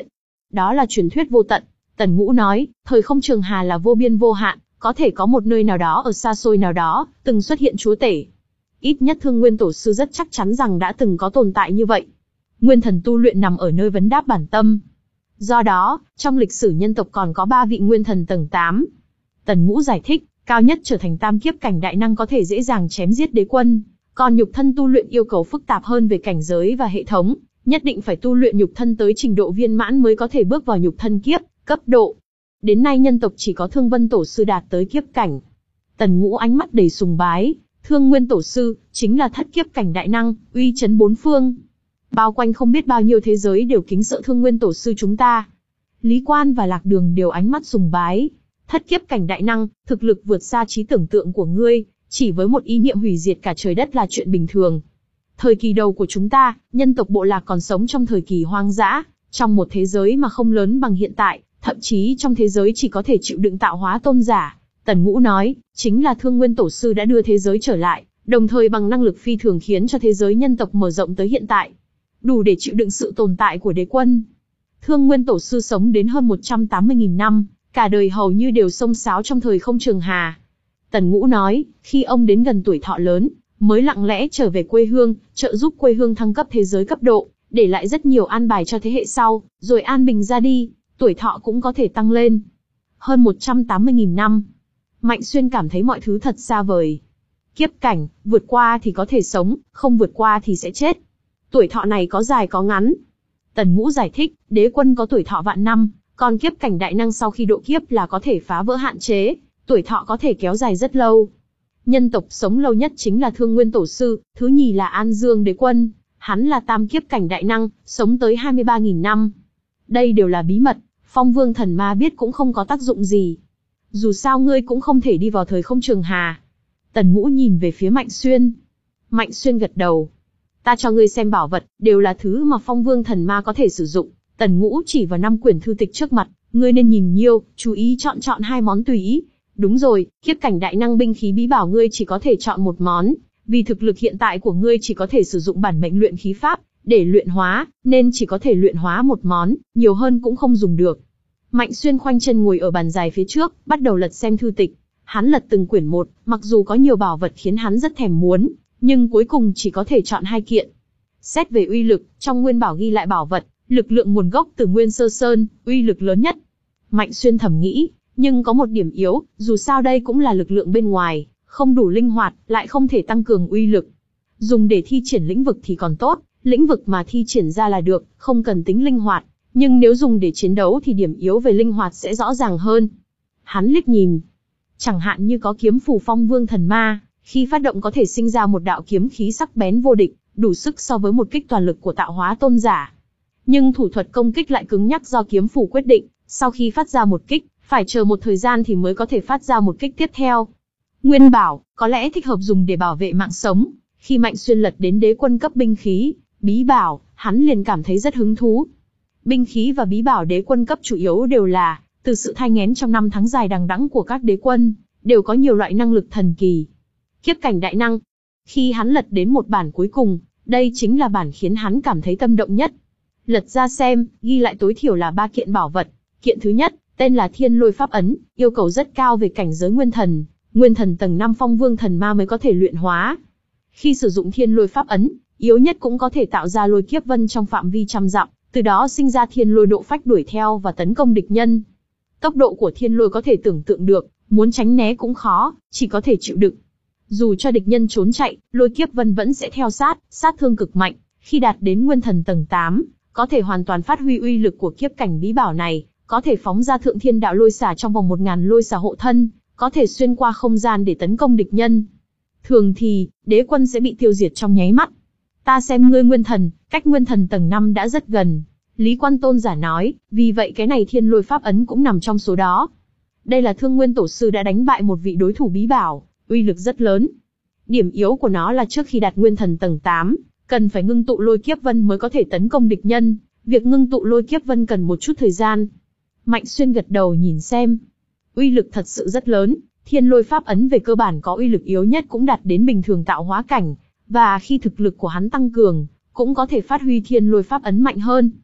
A: đó là truyền thuyết vô tận. Tần Ngũ nói, thời không trường hà là vô biên vô hạn, có thể có một nơi nào đó ở xa xôi nào đó, từng xuất hiện chúa tể. Ít nhất Thương Nguyên Tổ sư rất chắc chắn rằng đã từng có tồn tại như vậy. Nguyên thần tu luyện nằm ở nơi vấn đáp bản tâm. Do đó, trong lịch sử nhân tộc còn có ba vị nguyên thần tầng tám. Tần Ngũ giải thích, cao nhất trở thành tam kiếp cảnh đại năng có thể dễ dàng chém giết đế quân, còn nhục thân tu luyện yêu cầu phức tạp hơn về cảnh giới và hệ thống, nhất định phải tu luyện nhục thân tới trình độ viên mãn mới có thể bước vào nhục thân kiếp, cấp độ. Đến nay nhân tộc chỉ có Thương Vân Tổ sư đạt tới kiếp cảnh. Tần Ngũ ánh mắt đầy sùng bái, Thương Nguyên Tổ sư chính là thất kiếp cảnh đại năng, uy chấn bốn phương. Bao quanh không biết bao nhiêu thế giới đều kính sợ Thương Nguyên Tổ sư chúng ta. Lý Quan và Lạc Đường đều ánh mắt sùng bái. Thất kiếp cảnh đại năng, thực lực vượt xa trí tưởng tượng của ngươi, chỉ với một ý niệm hủy diệt cả trời đất là chuyện bình thường. Thời kỳ đầu của chúng ta, nhân tộc bộ lạc còn sống trong thời kỳ hoang dã, trong một thế giới mà không lớn bằng hiện tại, thậm chí trong thế giới chỉ có thể chịu đựng tạo hóa tôn giả. Tần Ngũ nói, chính là Thương Nguyên Tổ sư đã đưa thế giới trở lại, đồng thời bằng năng lực phi thường khiến cho thế giới nhân tộc mở rộng tới hiện tại, đủ để chịu đựng sự tồn tại của đế quân. Thương Nguyên Tổ sư sống đến hơn một trăm tám mươi nghìn năm, cả đời hầu như đều xông xáo trong thời không trường hà. Tần Ngũ nói, khi ông đến gần tuổi thọ lớn, mới lặng lẽ trở về quê hương, trợ giúp quê hương thăng cấp thế giới cấp độ, để lại rất nhiều an bài cho thế hệ sau, rồi an bình ra đi, tuổi thọ cũng có thể tăng lên. Hơn một trăm tám mươi nghìn năm. Mạnh Xuyên cảm thấy mọi thứ thật xa vời. Kiếp cảnh, vượt qua thì có thể sống, không vượt qua thì sẽ chết. Tuổi thọ này có dài có ngắn. Tần Ngũ giải thích, đế quân có tuổi thọ vạn năm, còn kiếp cảnh đại năng sau khi độ kiếp là có thể phá vỡ hạn chế, tuổi thọ có thể kéo dài rất lâu. Nhân tộc sống lâu nhất chính là Thương Nguyên Tổ sư, thứ nhì là An Dương đế quân, hắn là tam kiếp cảnh đại năng, sống tới hai mươi ba nghìn năm. Đây đều là bí mật, Phong Vương Thần Ma biết cũng không có tác dụng gì. Dù sao ngươi cũng không thể đi vào thời không trường hà. Tần Ngũ nhìn về phía Mạnh Xuyên. Mạnh Xuyên gật đầu. Ta cho ngươi xem bảo vật, đều là thứ mà Phong Vương Thần Ma có thể sử dụng. Tần Ngũ chỉ vào năm quyển thư tịch trước mặt, ngươi nên nhìn nhiều, chú ý chọn chọn hai món tùy ý. Đúng rồi, kiếp cảnh đại năng binh khí bí bảo ngươi chỉ có thể chọn một món, vì thực lực hiện tại của ngươi chỉ có thể sử dụng bản mệnh luyện khí pháp để luyện hóa, nên chỉ có thể luyện hóa một món, nhiều hơn cũng không dùng được. Mạnh Xuyên khoanh chân ngồi ở bàn dài phía trước, bắt đầu lật xem thư tịch. Hắn lật từng quyển một, mặc dù có nhiều bảo vật khiến hắn rất thèm muốn, nhưng cuối cùng chỉ có thể chọn hai kiện. Xét về uy lực, trong nguyên bảo ghi lại bảo vật, lực lượng nguồn gốc từ Nguyên Sơ Sơn, uy lực lớn nhất. Mạnh Xuyên thầm nghĩ, nhưng có một điểm yếu, dù sao đây cũng là lực lượng bên ngoài, không đủ linh hoạt, lại không thể tăng cường uy lực. Dùng để thi triển lĩnh vực thì còn tốt, lĩnh vực mà thi triển ra là được, không cần tính linh hoạt. Nhưng nếu dùng để chiến đấu thì điểm yếu về linh hoạt sẽ rõ ràng hơn. Hắn liếc nhìn. Chẳng hạn như có kiếm phù Phong Vương Thần Ma, khi phát động có thể sinh ra một đạo kiếm khí sắc bén vô địch, đủ sức so với một kích toàn lực của tạo hóa tôn giả. Nhưng thủ thuật công kích lại cứng nhắc do kiếm phù quyết định, sau khi phát ra một kích, phải chờ một thời gian thì mới có thể phát ra một kích tiếp theo. Nguyên bảo, có lẽ thích hợp dùng để bảo vệ mạng sống. Khi Mạnh Xuyên lật đến đế quân cấp binh khí, bí bảo, hắn liền cảm thấy rất hứng thú. Binh khí và bí bảo đế quân cấp chủ yếu đều là, từ sự thai nghén trong năm tháng dài đằng đẵng của các đế quân, đều có nhiều loại năng lực thần kỳ. Kiếp cảnh đại năng. Khi hắn lật đến một bản cuối cùng, đây chính là bản khiến hắn cảm thấy tâm động nhất. Lật ra xem, ghi lại tối thiểu là ba kiện bảo vật. Kiện thứ nhất, tên là Thiên Lôi Pháp Ấn, yêu cầu rất cao về cảnh giới nguyên thần. Nguyên thần tầng năm Phong Vương Thần Ma mới có thể luyện hóa. Khi sử dụng Thiên Lôi Pháp Ấn, yếu nhất cũng có thể tạo ra lôi kiếp vân trong phạm vi trăm dặm, từ đó sinh ra thiên lôi độ phách đuổi theo và tấn công địch nhân. Tốc độ của thiên lôi có thể tưởng tượng được, muốn tránh né cũng khó, chỉ có thể chịu đựng. Dù cho địch nhân trốn chạy, lôi kiếp vân vẫn sẽ theo sát, sát thương cực mạnh. Khi đạt đến nguyên thần tầng tám, có thể hoàn toàn phát huy uy lực của kiếp cảnh bí bảo này, có thể phóng ra thượng thiên đạo lôi xả trong vòng một ngàn lôi xả hộ thân, có thể xuyên qua không gian để tấn công địch nhân. Thường thì, đế quân sẽ bị tiêu diệt trong nháy mắt. Ta xem ngươi nguyên thần, cách nguyên thần tầng năm đã rất gần. Lý Quan tôn giả nói, vì vậy cái này thiên lôi pháp ấn cũng nằm trong số đó. Đây là Thương Nguyên Tổ sư đã đánh bại một vị đối thủ bí bảo, uy lực rất lớn. Điểm yếu của nó là trước khi đạt nguyên thần tầng tám, cần phải ngưng tụ lôi kiếp vân mới có thể tấn công địch nhân. Việc ngưng tụ lôi kiếp vân cần một chút thời gian. Mạnh Xuyên gật đầu nhìn xem. Uy lực thật sự rất lớn, thiên lôi pháp ấn về cơ bản có uy lực yếu nhất cũng đạt đến bình thường tạo hóa cảnh. Và khi thực lực của hắn tăng cường, cũng có thể phát huy thiên lôi pháp ấn mạnh hơn.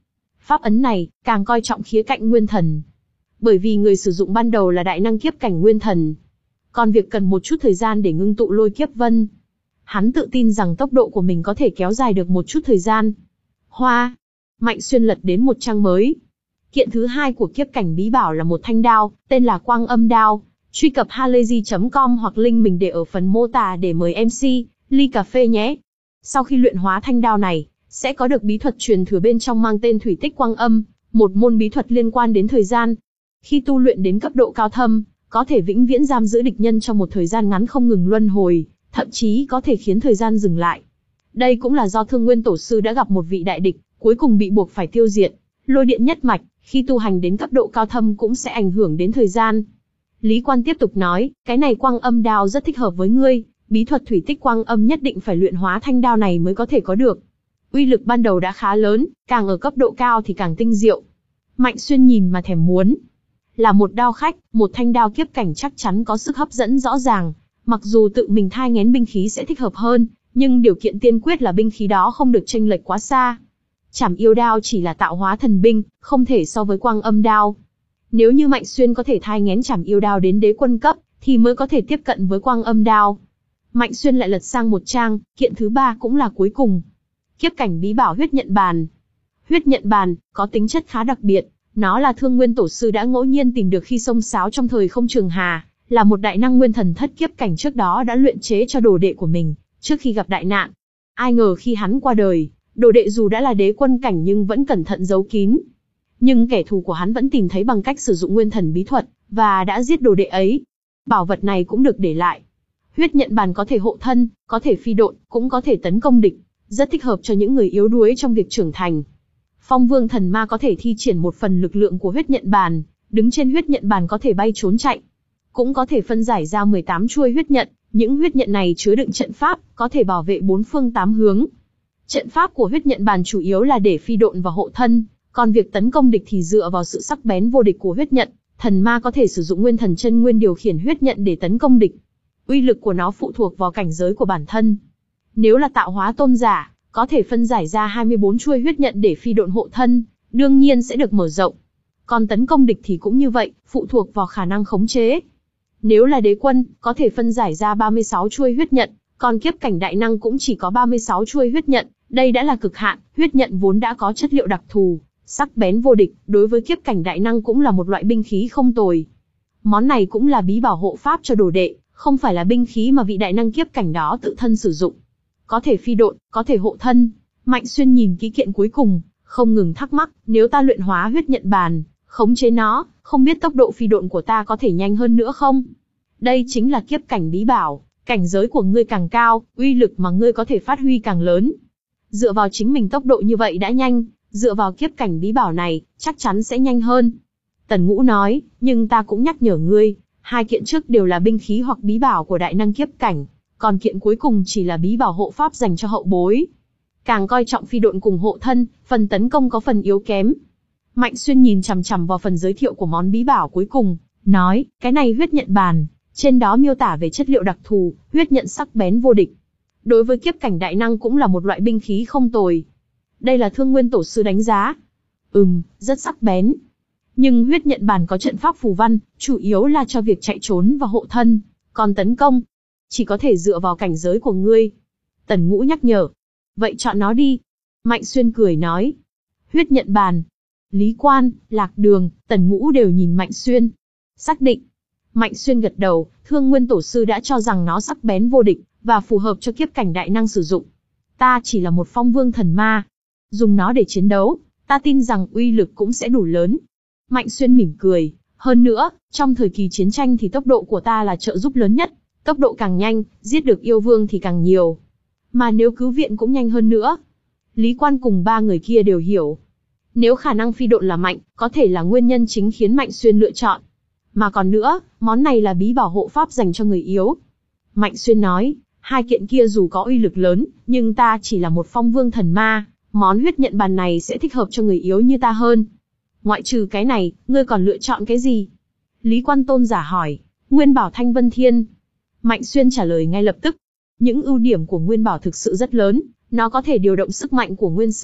A: Pháp ấn này càng coi trọng khía cạnh nguyên thần. Bởi vì người sử dụng ban đầu là đại năng kiếp cảnh nguyên thần. Còn việc cần một chút thời gian để ngưng tụ lôi kiếp vân. Hắn tự tin rằng tốc độ của mình có thể kéo dài được một chút thời gian. Hoa. Mạnh Xuyên lật đến một trang mới. Kiện thứ hai của kiếp cảnh bí bảo là một thanh đao, tên là Quang Âm Đao. Truy cập halayzi chấm com hoặc link mình để ở phần mô tả để mời em xê, ly cà phê nhé. Sau khi luyện hóa thanh đao này, sẽ có được bí thuật truyền thừa bên trong mang tên Thủy Tích Quang Âm, một môn bí thuật liên quan đến thời gian. Khi tu luyện đến cấp độ cao thâm, có thể vĩnh viễn giam giữ địch nhân trong một thời gian ngắn không ngừng luân hồi, thậm chí có thể khiến thời gian dừng lại. Đây cũng là do Thương Nguyên Tổ Sư đã gặp một vị đại địch, cuối cùng bị buộc phải tiêu diệt. Lôi điện nhất mạch, khi tu hành đến cấp độ cao thâm cũng sẽ ảnh hưởng đến thời gian. Lý Quan tiếp tục nói, cái này Quang Âm Đao rất thích hợp với ngươi, bí thuật Thủy Tích Quang Âm nhất định phải luyện hóa thanh đao này mới có thể có được. Uy lực ban đầu đã khá lớn, càng ở cấp độ cao thì càng tinh diệu. Mạnh Xuyên nhìn mà thèm muốn. Là một đao khách, một thanh đao kiếp cảnh chắc chắn có sức hấp dẫn rõ ràng. Mặc dù tự mình thai nghén binh khí sẽ thích hợp hơn, nhưng điều kiện tiên quyết là binh khí đó không được chênh lệch quá xa. Trảm yêu đao chỉ là tạo hóa thần binh, không thể so với Quang Âm Đao. Nếu như Mạnh Xuyên có thể thai nghén Trảm yêu đao đến đế quân cấp, thì mới có thể tiếp cận với Quang Âm Đao. Mạnh Xuyên lại lật sang một trang, kiện thứ ba cũng là cuối cùng. Kiếp cảnh bí bảo huyết nhận bàn. Huyết nhận bàn, có tính chất khá đặc biệt. Nó là Thương Nguyên Tổ Sư đã ngẫu nhiên tìm được khi xông xáo trong thời không trường hà, là một đại năng nguyên thần thất kiếp cảnh trước đó đã luyện chế cho đồ đệ của mình, trước khi gặp đại nạn. Ai ngờ khi hắn qua đời, đồ đệ dù đã là đế quân cảnh nhưng vẫn cẩn thận giấu kín. Nhưng kẻ thù của hắn vẫn tìm thấy bằng cách sử dụng nguyên thần bí thuật, và đã giết đồ đệ ấy. Bảo vật này cũng được để lại. Huyết nhận bàn có thể hộ thân, có thể phi độn, cũng có thể tấn công địch, rất thích hợp cho những người yếu đuối trong việc trưởng thành. Phong Vương Thần Ma có thể thi triển một phần lực lượng của huyết nhận bàn, đứng trên huyết nhận bàn có thể bay trốn chạy. Cũng có thể phân giải ra mười tám chuôi huyết nhận, những huyết nhận này chứa đựng trận pháp, có thể bảo vệ bốn phương tám hướng. Trận pháp của huyết nhận bàn chủ yếu là để phi độn và hộ thân, còn việc tấn công địch thì dựa vào sự sắc bén vô địch của huyết nhận. Thần ma có thể sử dụng nguyên thần chân nguyên điều khiển huyết nhận để tấn công địch. Uy lực của nó phụ thuộc vào cảnh giới của bản thân. Nếu là tạo hóa tôn giả, có thể phân giải ra hai mươi bốn chuôi huyết nhận để phi độn hộ thân, đương nhiên sẽ được mở rộng. Còn tấn công địch thì cũng như vậy, phụ thuộc vào khả năng khống chế. Nếu là đế quân, có thể phân giải ra ba mươi sáu chuôi huyết nhận, còn kiếp cảnh đại năng cũng chỉ có ba mươi sáu chuôi huyết nhận, đây đã là cực hạn, huyết nhận vốn đã có chất liệu đặc thù, sắc bén vô địch, đối với kiếp cảnh đại năng cũng là một loại binh khí không tồi. Món này cũng là bí bảo hộ pháp cho đồ đệ, không phải là binh khí mà vị đại năng kiếp cảnh đó tự thân sử dụng. Có thể phi độn, có thể hộ thân. Mạnh Xuyên nhìn ký kiện cuối cùng, không ngừng thắc mắc, nếu ta luyện hóa huyết nhận bàn, khống chế nó, không biết tốc độ phi độn của ta có thể nhanh hơn nữa không? Đây chính là kiếp cảnh bí bảo, cảnh giới của ngươi càng cao, uy lực mà ngươi có thể phát huy càng lớn. Dựa vào chính mình tốc độ như vậy đã nhanh, dựa vào kiếp cảnh bí bảo này, chắc chắn sẽ nhanh hơn. Tần Ngũ nói, nhưng ta cũng nhắc nhở ngươi, hai kiện trước đều là binh khí hoặc bí bảo của đại năng kiếp cảnh, còn kiện cuối cùng chỉ là bí bảo hộ pháp dành cho hậu bối. Càng coi trọng phi độn cùng hộ thân, phần tấn công có phần yếu kém. Mạnh Xuyên nhìn chằm chằm vào phần giới thiệu của món bí bảo cuối cùng, nói, cái này huyết nhận bàn, trên đó miêu tả về chất liệu đặc thù, huyết nhận sắc bén vô địch. Đối với kiếp cảnh đại năng cũng là một loại binh khí không tồi. Đây là Thương Nguyên Tổ Sư đánh giá. Ừm, rất sắc bén. Nhưng huyết nhận bàn có trận pháp phù văn, chủ yếu là cho việc chạy trốn và hộ thân, còn tấn công, chỉ có thể dựa vào cảnh giới của ngươi. Tần Ngũ nhắc nhở. Vậy chọn nó đi. Mạnh Xuyên cười nói. Huyết nhận bàn. Lý Quan, Lạc Đường, Tần Ngũ đều nhìn Mạnh Xuyên. Xác định. Mạnh Xuyên gật đầu, Thương Nguyên Tổ Sư đã cho rằng nó sắc bén vô địch, và phù hợp cho kiếp cảnh đại năng sử dụng. Ta chỉ là một phong vương thần ma. Dùng nó để chiến đấu, ta tin rằng uy lực cũng sẽ đủ lớn. Mạnh Xuyên mỉm cười. Hơn nữa, trong thời kỳ chiến tranh thì tốc độ của ta là trợ giúp lớn nhất. Tốc độ càng nhanh, giết được yêu vương thì càng nhiều. Mà nếu cứu viện cũng nhanh hơn nữa. Lý Quan cùng ba người kia đều hiểu. Nếu khả năng phi độn là mạnh, có thể là nguyên nhân chính khiến Mạnh Xuyên lựa chọn. Mà còn nữa, món này là bí bảo hộ pháp dành cho người yếu. Mạnh Xuyên nói, hai kiện kia dù có uy lực lớn, nhưng ta chỉ là một phong vương thần ma, món huyết nhận bàn này sẽ thích hợp cho người yếu như ta hơn. Ngoại trừ cái này, ngươi còn lựa chọn cái gì? Lý Quan tôn giả hỏi. Nguyên bảo Thanh Vân Thiên. Mạnh Xuyên trả lời ngay lập tức. Những ưu điểm của Nguyên bảo thực sự rất lớn, nó có thể điều động sức mạnh của Nguyên Sơ,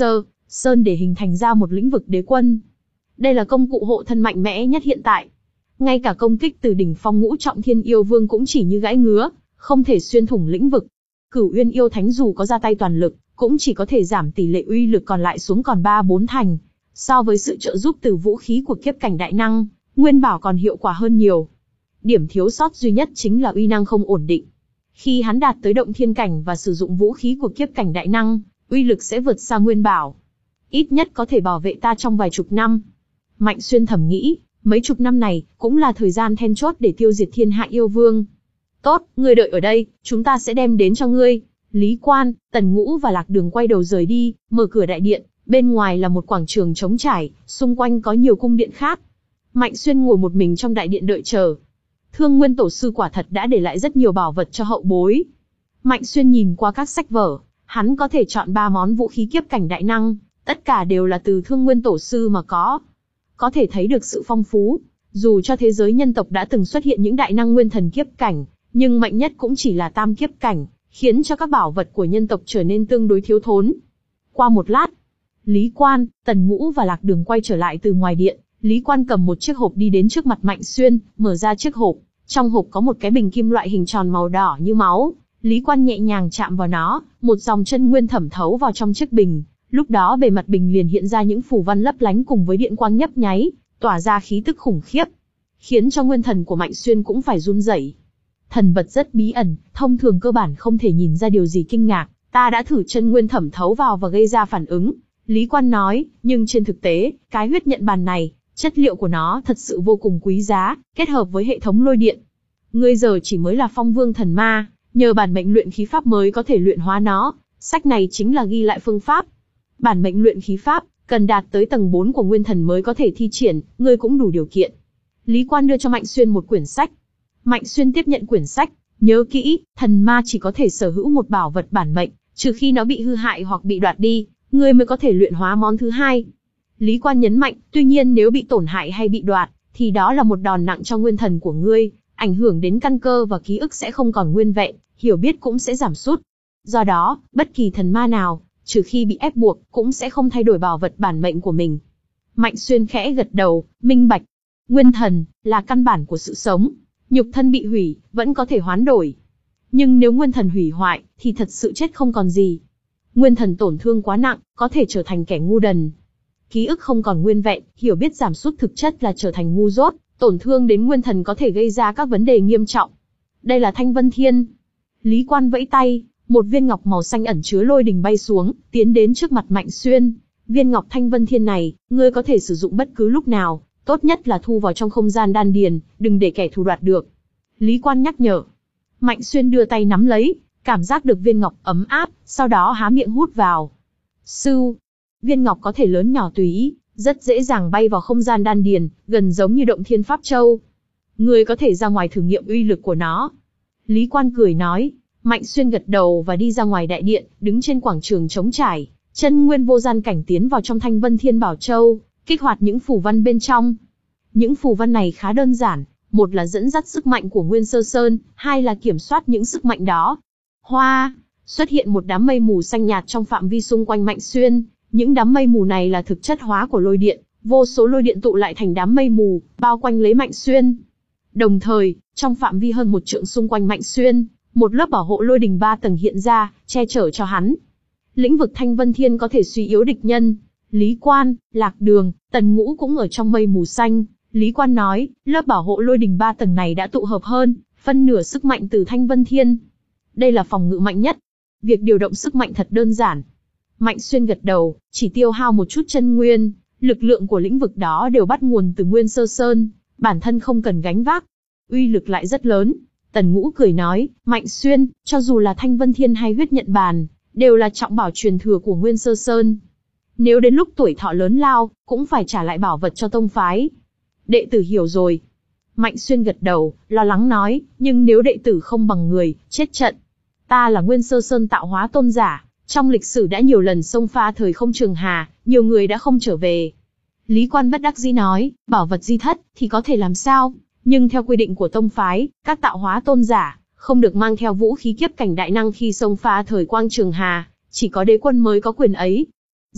A: sơn để hình thành ra một lĩnh vực đế quân. Đây là công cụ hộ thân mạnh mẽ nhất hiện tại. Ngay cả công kích từ đỉnh phong ngũ trọng thiên yêu vương cũng chỉ như gãi ngứa, không thể xuyên thủng lĩnh vực. Cửu Uyên yêu thánh dù có ra tay toàn lực, cũng chỉ có thể giảm tỷ lệ uy lực còn lại xuống còn ba bốn thành. So với sự trợ giúp từ vũ khí của kiếp cảnh đại năng, Nguyên Bảo còn hiệu quả hơn nhiều. Điểm thiếu sót duy nhất chính là uy năng không ổn định. Khi hắn đạt tới động thiên cảnh và sử dụng vũ khí của kiếp cảnh đại năng, uy lực sẽ vượt xa Nguyên Bảo. Ít nhất có thể bảo vệ ta trong vài chục năm. Mạnh Xuyên thầm nghĩ, mấy chục năm này cũng là thời gian then chốt để tiêu diệt thiên hạ yêu vương. Tốt, ngươi đợi ở đây, chúng ta sẽ đem đến cho ngươi. Lý Quan, Tần Ngũ và Lạc Đường quay đầu rời đi, mở cửa đại điện, bên ngoài là một quảng trường trống trải, xung quanh có nhiều cung điện khác. Mạnh Xuyên ngồi một mình trong đại điện đợi chờ. Thương Nguyên Tổ sư quả thật đã để lại rất nhiều bảo vật cho hậu bối. Mạnh Xuyên nhìn qua các sách vở, hắn có thể chọn ba món vũ khí kiếp cảnh đại năng, tất cả đều là từ Thương Nguyên Tổ sư mà có. Có thể thấy được sự phong phú, dù cho thế giới nhân tộc đã từng xuất hiện những đại năng nguyên thần kiếp cảnh, nhưng mạnh nhất cũng chỉ là tam kiếp cảnh, khiến cho các bảo vật của nhân tộc trở nên tương đối thiếu thốn. Qua một lát, Lý Quan, Tần Ngũ và Lạc Đường quay trở lại từ ngoài điện. Lý Quan cầm một chiếc hộp đi đến trước mặt Mạnh Xuyên, mở ra chiếc hộp. Trong hộp có một cái bình kim loại hình tròn màu đỏ như máu. Lý Quan nhẹ nhàng chạm vào nó, một dòng chân nguyên thẩm thấu vào trong chiếc bình. Lúc đó bề mặt bình liền hiện ra những phù văn lấp lánh cùng với điện quang nhấp nháy, tỏa ra khí tức khủng khiếp, khiến cho nguyên thần của Mạnh Xuyên cũng phải run rẩy. Thần vật rất bí ẩn, thông thường cơ bản không thể nhìn ra điều gì kinh ngạc. Ta đã thử chân nguyên thẩm thấu vào và gây ra phản ứng. Lý Quan nói, nhưng trên thực tế, cái huyết nhận bàn này, chất liệu của nó thật sự vô cùng quý giá, kết hợp với hệ thống lôi điện. Ngươi giờ chỉ mới là phong vương thần ma, nhờ bản mệnh luyện khí pháp mới có thể luyện hóa nó. Sách này chính là ghi lại phương pháp. Bản mệnh luyện khí pháp, cần đạt tới tầng bốn của nguyên thần mới có thể thi triển, ngươi cũng đủ điều kiện. Lý Quan đưa cho Mạnh Xuyên một quyển sách. Mạnh Xuyên tiếp nhận quyển sách, nhớ kỹ, thần ma chỉ có thể sở hữu một bảo vật bản mệnh, trừ khi nó bị hư hại hoặc bị đoạt đi, ngươi mới có thể luyện hóa món thứ hai. Lý Quan nhấn mạnh, tuy nhiên nếu bị tổn hại hay bị đoạt, thì đó là một đòn nặng cho nguyên thần của ngươi, ảnh hưởng đến căn cơ và ký ức sẽ không còn nguyên vẹn, hiểu biết cũng sẽ giảm sút. Do đó, bất kỳ thần ma nào, trừ khi bị ép buộc, cũng sẽ không thay đổi bảo vật bản mệnh của mình. Mạnh Xuyên khẽ gật đầu, minh bạch. Nguyên thần là căn bản của sự sống, nhục thân bị hủy, vẫn có thể hoán đổi. Nhưng nếu nguyên thần hủy hoại, thì thật sự chết không còn gì. Nguyên thần tổn thương quá nặng, có thể trở thành kẻ ngu đần. Ký ức không còn nguyên vẹn, hiểu biết giảm sút thực chất là trở thành ngu dốt, tổn thương đến nguyên thần có thể gây ra các vấn đề nghiêm trọng. Đây là Thanh Vân Thiên. Lý Quan vẫy tay, một viên ngọc màu xanh ẩn chứa lôi đình bay xuống, tiến đến trước mặt Mạnh Xuyên. Viên ngọc Thanh Vân Thiên này, ngươi có thể sử dụng bất cứ lúc nào, tốt nhất là thu vào trong không gian đan điền, đừng để kẻ thù đoạt được. Lý Quan nhắc nhở. Mạnh Xuyên đưa tay nắm lấy, cảm giác được viên ngọc ấm áp, sau đó há miệng hút vào. Sưu, viên ngọc có thể lớn nhỏ tùy ý, rất dễ dàng bay vào không gian đan điền, gần giống như động thiên pháp châu. Ngươi có thể ra ngoài thử nghiệm uy lực của nó. Lý Quan cười nói. Mạnh Xuyên gật đầu và đi ra ngoài đại điện, đứng trên quảng trường trống trải, chân nguyên vô gian cảnh tiến vào trong Thanh Vân Thiên Bảo Châu, kích hoạt những phù văn bên trong. Những phù văn này khá đơn giản, một là dẫn dắt sức mạnh của Nguyên Sơ Sơn, hai là kiểm soát những sức mạnh đó. Hoa, xuất hiện một đám mây mù xanh nhạt trong phạm vi xung quanh Mạnh Xuyên, những đám mây mù này là thực chất hóa của lôi điện, vô số lôi điện tụ lại thành đám mây mù, bao quanh lấy Mạnh Xuyên. Đồng thời, trong phạm vi hơn một trượng xung quanh Mạnh Xuyên, một lớp bảo hộ lôi đình ba tầng hiện ra, che chở cho hắn. Lĩnh vực Thanh Vân Thiên có thể suy yếu địch nhân. Lý Quan, Lạc Đường, Tần Ngũ cũng ở trong mây mù xanh. Lý Quan nói, lớp bảo hộ lôi đình ba tầng này đã tụ hợp hơn, phân nửa sức mạnh từ Thanh Vân Thiên. Đây là phòng ngự mạnh nhất. Việc điều động sức mạnh thật đơn giản. Mạnh Xuyên gật đầu, chỉ tiêu hao một chút chân nguyên, lực lượng của lĩnh vực đó đều bắt nguồn từ Nguyên Sơ Sơn, bản thân không cần gánh vác. Uy lực lại rất lớn. Tần Ngũ cười nói, Mạnh Xuyên, cho dù là Thanh Vân Thiên hay huyết nhận bàn, đều là trọng bảo truyền thừa của Nguyên Sơ Sơn. Nếu đến lúc tuổi thọ lớn lao, cũng phải trả lại bảo vật cho tông phái. Đệ tử hiểu rồi. Mạnh Xuyên gật đầu, lo lắng nói, nhưng nếu đệ tử không bằng người, chết trận. Ta là Nguyên Sơ Sơn tạo hóa tôn giả, trong lịch sử đã nhiều lần xông pha thời không trường hà, nhiều người đã không trở về. Lý Quan bất đắc dĩ nói, bảo vật di thất, thì có thể làm sao? Nhưng theo quy định của tông phái, các tạo hóa tôn giả, không được mang theo vũ khí kiếp cảnh đại năng khi xông pha thời quang trường hà, chỉ có đế quân mới có quyền ấy.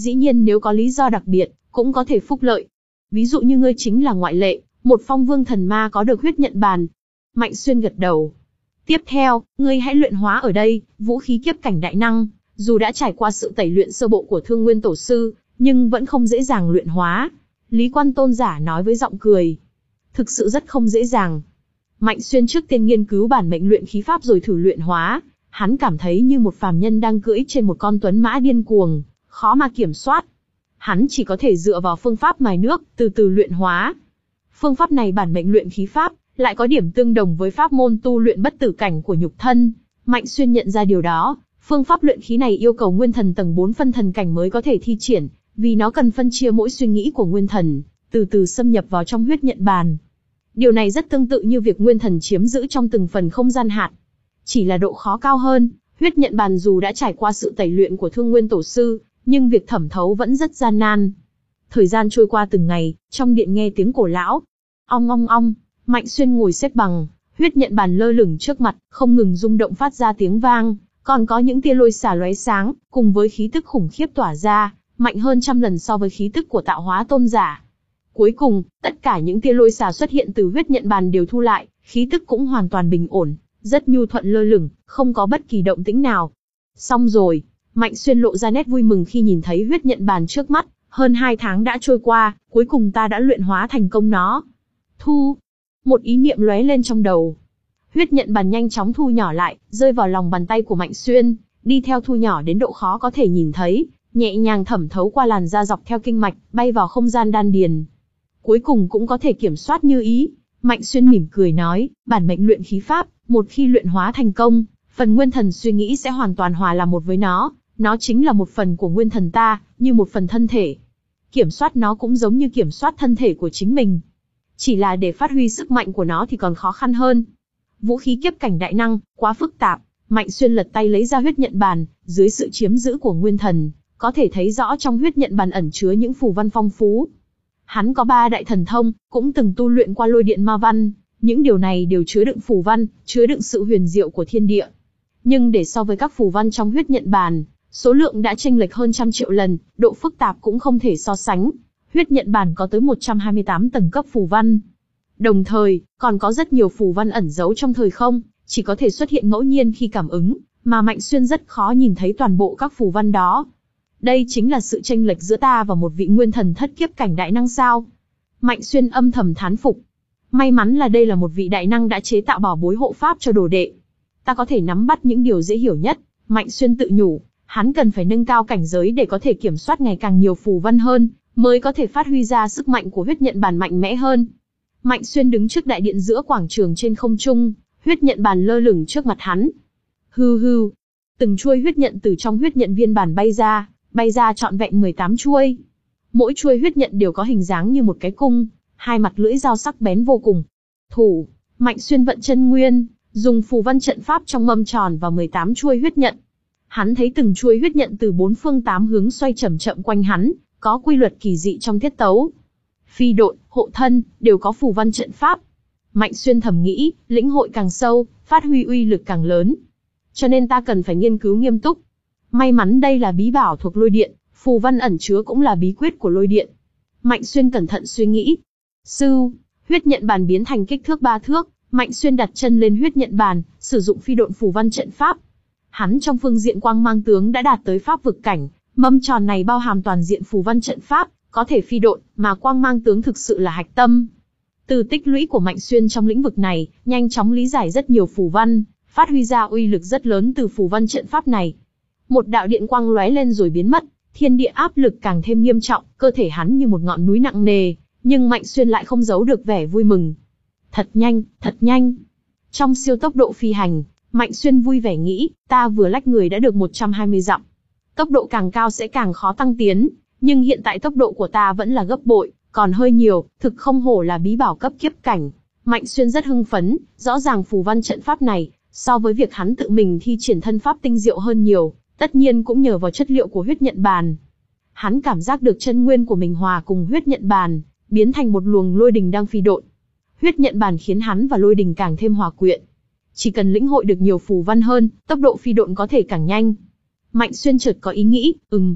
A: dĩ nhiên nếu có lý do đặc biệt, cũng có thể phúc lợi. Ví dụ như ngươi chính là ngoại lệ, một phong vương thần ma có được huyết nhận bàn. Mạnh Xuyên gật đầu. Tiếp theo, ngươi hãy luyện hóa ở đây, vũ khí kiếp cảnh đại năng, dù đã trải qua sự tẩy luyện sơ bộ của Thương Nguyên Tổ Sư, nhưng vẫn không dễ dàng luyện hóa. Lý Quan Tôn giả nói với giọng cười. Thực sự rất không dễ dàng. Mạnh Xuyên trước tiên nghiên cứu bản mệnh luyện khí pháp rồi thử luyện hóa, hắn cảm thấy như một phàm nhân đang cưỡi trên một con tuấn mã điên cuồng, khó mà kiểm soát. Hắn chỉ có thể dựa vào phương pháp mài nước, từ từ luyện hóa. Phương pháp này bản mệnh luyện khí pháp, lại có điểm tương đồng với pháp môn tu luyện bất tử cảnh của nhục thân. Mạnh Xuyên nhận ra điều đó, phương pháp luyện khí này yêu cầu nguyên thần tầng bốn phân thần cảnh mới có thể thi triển, vì nó cần phân chia mỗi suy nghĩ của nguyên thần, từ từ xâm nhập vào trong huyết nhận bàn. Điều này rất tương tự như việc nguyên thần chiếm giữ trong từng phần không gian hạt. Chỉ là độ khó cao hơn, huyết nhận bàn dù đã trải qua sự tẩy luyện của Thương Nguyên Tổ Sư, nhưng việc thẩm thấu vẫn rất gian nan. Thời gian trôi qua từng ngày, trong điện nghe tiếng cổ lão. Ong ong ong, Mạnh Xuyên ngồi xếp bằng, huyết nhận bàn lơ lửng trước mặt, không ngừng rung động phát ra tiếng vang, còn có những tia lôi xả lóe sáng, cùng với khí tức khủng khiếp tỏa ra, mạnh hơn trăm lần so với khí tức của tạo hóa tôn giả. Cuối cùng, tất cả những tia lôi xả xuất hiện từ huyết nhận bàn đều thu lại, khí tức cũng hoàn toàn bình ổn, rất nhu thuận lơ lửng, không có bất kỳ động tĩnh nào. Xong rồi, Mạnh Xuyên lộ ra nét vui mừng khi nhìn thấy huyết nhận bàn trước mắt, hơn hai tháng đã trôi qua, cuối cùng ta đã luyện hóa thành công nó. Thu, một ý niệm lóe lên trong đầu. Huyết nhận bàn nhanh chóng thu nhỏ lại, rơi vào lòng bàn tay của Mạnh Xuyên, đi theo thu nhỏ đến độ khó có thể nhìn thấy, nhẹ nhàng thẩm thấu qua làn da dọc theo kinh mạch, bay vào không gian đan điền. Cuối cùng cũng có thể kiểm soát như ý. Mạnh Xuyên mỉm cười nói, bản mệnh luyện khí pháp, một khi luyện hóa thành công, phần nguyên thần suy nghĩ sẽ hoàn toàn hòa làm một với nó, nó chính là một phần của nguyên thần ta, như một phần thân thể. Kiểm soát nó cũng giống như kiểm soát thân thể của chính mình. Chỉ là để phát huy sức mạnh của nó thì còn khó khăn hơn. Vũ khí kiếp cảnh đại năng, quá phức tạp. Mạnh Xuyên lật tay lấy ra huyết nhận bàn, dưới sự chiếm giữ của nguyên thần, có thể thấy rõ trong huyết nhận bàn ẩn chứa những phù văn phong phú. Hắn có ba đại thần thông, cũng từng tu luyện qua lôi điện ma văn, những điều này đều chứa đựng phù văn, chứa đựng sự huyền diệu của thiên địa. Nhưng để so với các phù văn trong huyết nhận bàn, số lượng đã chênh lệch hơn trăm triệu lần, độ phức tạp cũng không thể so sánh. Huyết nhận bàn có tới một trăm hai mươi tám tầng cấp phù văn. Đồng thời, còn có rất nhiều phù văn ẩn giấu trong thời không, chỉ có thể xuất hiện ngẫu nhiên khi cảm ứng, mà Mạnh Xuyên rất khó nhìn thấy toàn bộ các phù văn đó. Đây chính là sự chênh lệch giữa ta và một vị nguyên thần thất kiếp cảnh đại năng sao? Mạnh Xuyên âm thầm thán phục. May mắn là đây là một vị đại năng đã chế tạo bảo bối hộ pháp cho đồ đệ. Ta có thể nắm bắt những điều dễ hiểu nhất. Mạnh Xuyên tự nhủ, hắn cần phải nâng cao cảnh giới để có thể kiểm soát ngày càng nhiều phù văn hơn, mới có thể phát huy ra sức mạnh của huyết nhận bàn mạnh mẽ hơn. Mạnh Xuyên đứng trước đại điện giữa quảng trường trên không trung, huyết nhận bàn lơ lửng trước mặt hắn. Hư hư, từng chuôi huyết nhận từ trong huyết nhận viên bàn bay ra, bay ra trọn vẹn mười tám chuôi. Mỗi chuôi huyết nhận đều có hình dáng như một cái cung, hai mặt lưỡi dao sắc bén vô cùng. Thủ, Mạnh Xuyên vận chân nguyên, dùng phù văn trận pháp trong mâm tròn vào mười tám chuôi huyết nhận. Hắn thấy từng chuôi huyết nhận từ bốn phương tám hướng xoay chậm chậm quanh hắn, có quy luật kỳ dị trong tiết tấu. Phi độn, hộ thân, đều có phù văn trận pháp. Mạnh Xuyên thầm nghĩ, lĩnh hội càng sâu, phát huy uy lực càng lớn. Cho nên ta cần phải nghiên cứu nghiêm túc. May mắn đây là bí bảo thuộc lôi điện, phù văn ẩn chứa cũng là bí quyết của lôi điện. Mạnh Xuyên cẩn thận suy nghĩ. Sư, huyết nhận bàn biến thành kích thước ba thước, Mạnh Xuyên đặt chân lên huyết nhận bàn, sử dụng phi độn phù văn trận pháp. Hắn trong phương diện quang mang tướng đã đạt tới pháp vực cảnh, mâm tròn này bao hàm toàn diện phù văn trận pháp, có thể phi độn, mà quang mang tướng thực sự là hạch tâm. Từ tích lũy của Mạnh Xuyên trong lĩnh vực này, nhanh chóng lý giải rất nhiều phù văn, phát huy ra uy lực rất lớn từ phù văn trận pháp này. Một đạo điện quang lóe lên rồi biến mất, thiên địa áp lực càng thêm nghiêm trọng, cơ thể hắn như một ngọn núi nặng nề, nhưng Mạnh Xuyên lại không giấu được vẻ vui mừng. Thật nhanh, thật nhanh. Trong siêu tốc độ phi hành, Mạnh Xuyên vui vẻ nghĩ, ta vừa lách người đã được một trăm hai mươi dặm. Tốc độ càng cao sẽ càng khó tăng tiến, nhưng hiện tại tốc độ của ta vẫn là gấp bội, còn hơi nhiều, thực không hổ là bí bảo cấp kiếp cảnh. Mạnh Xuyên rất hưng phấn, rõ ràng phù văn trận pháp này, so với việc hắn tự mình thi triển thân pháp tinh diệu hơn nhiều, tất nhiên cũng nhờ vào chất liệu của huyết nhận bàn. Hắn cảm giác được chân nguyên của mình hòa cùng huyết nhận bàn, biến thành một luồng lôi đình đang phi độn. Huyết nhận bàn khiến hắn và lôi đình càng thêm hòa quyện. Chỉ cần lĩnh hội được nhiều phù văn hơn, tốc độ phi độn có thể càng nhanh. Mạnh Xuyên chợt có ý nghĩ, ừm,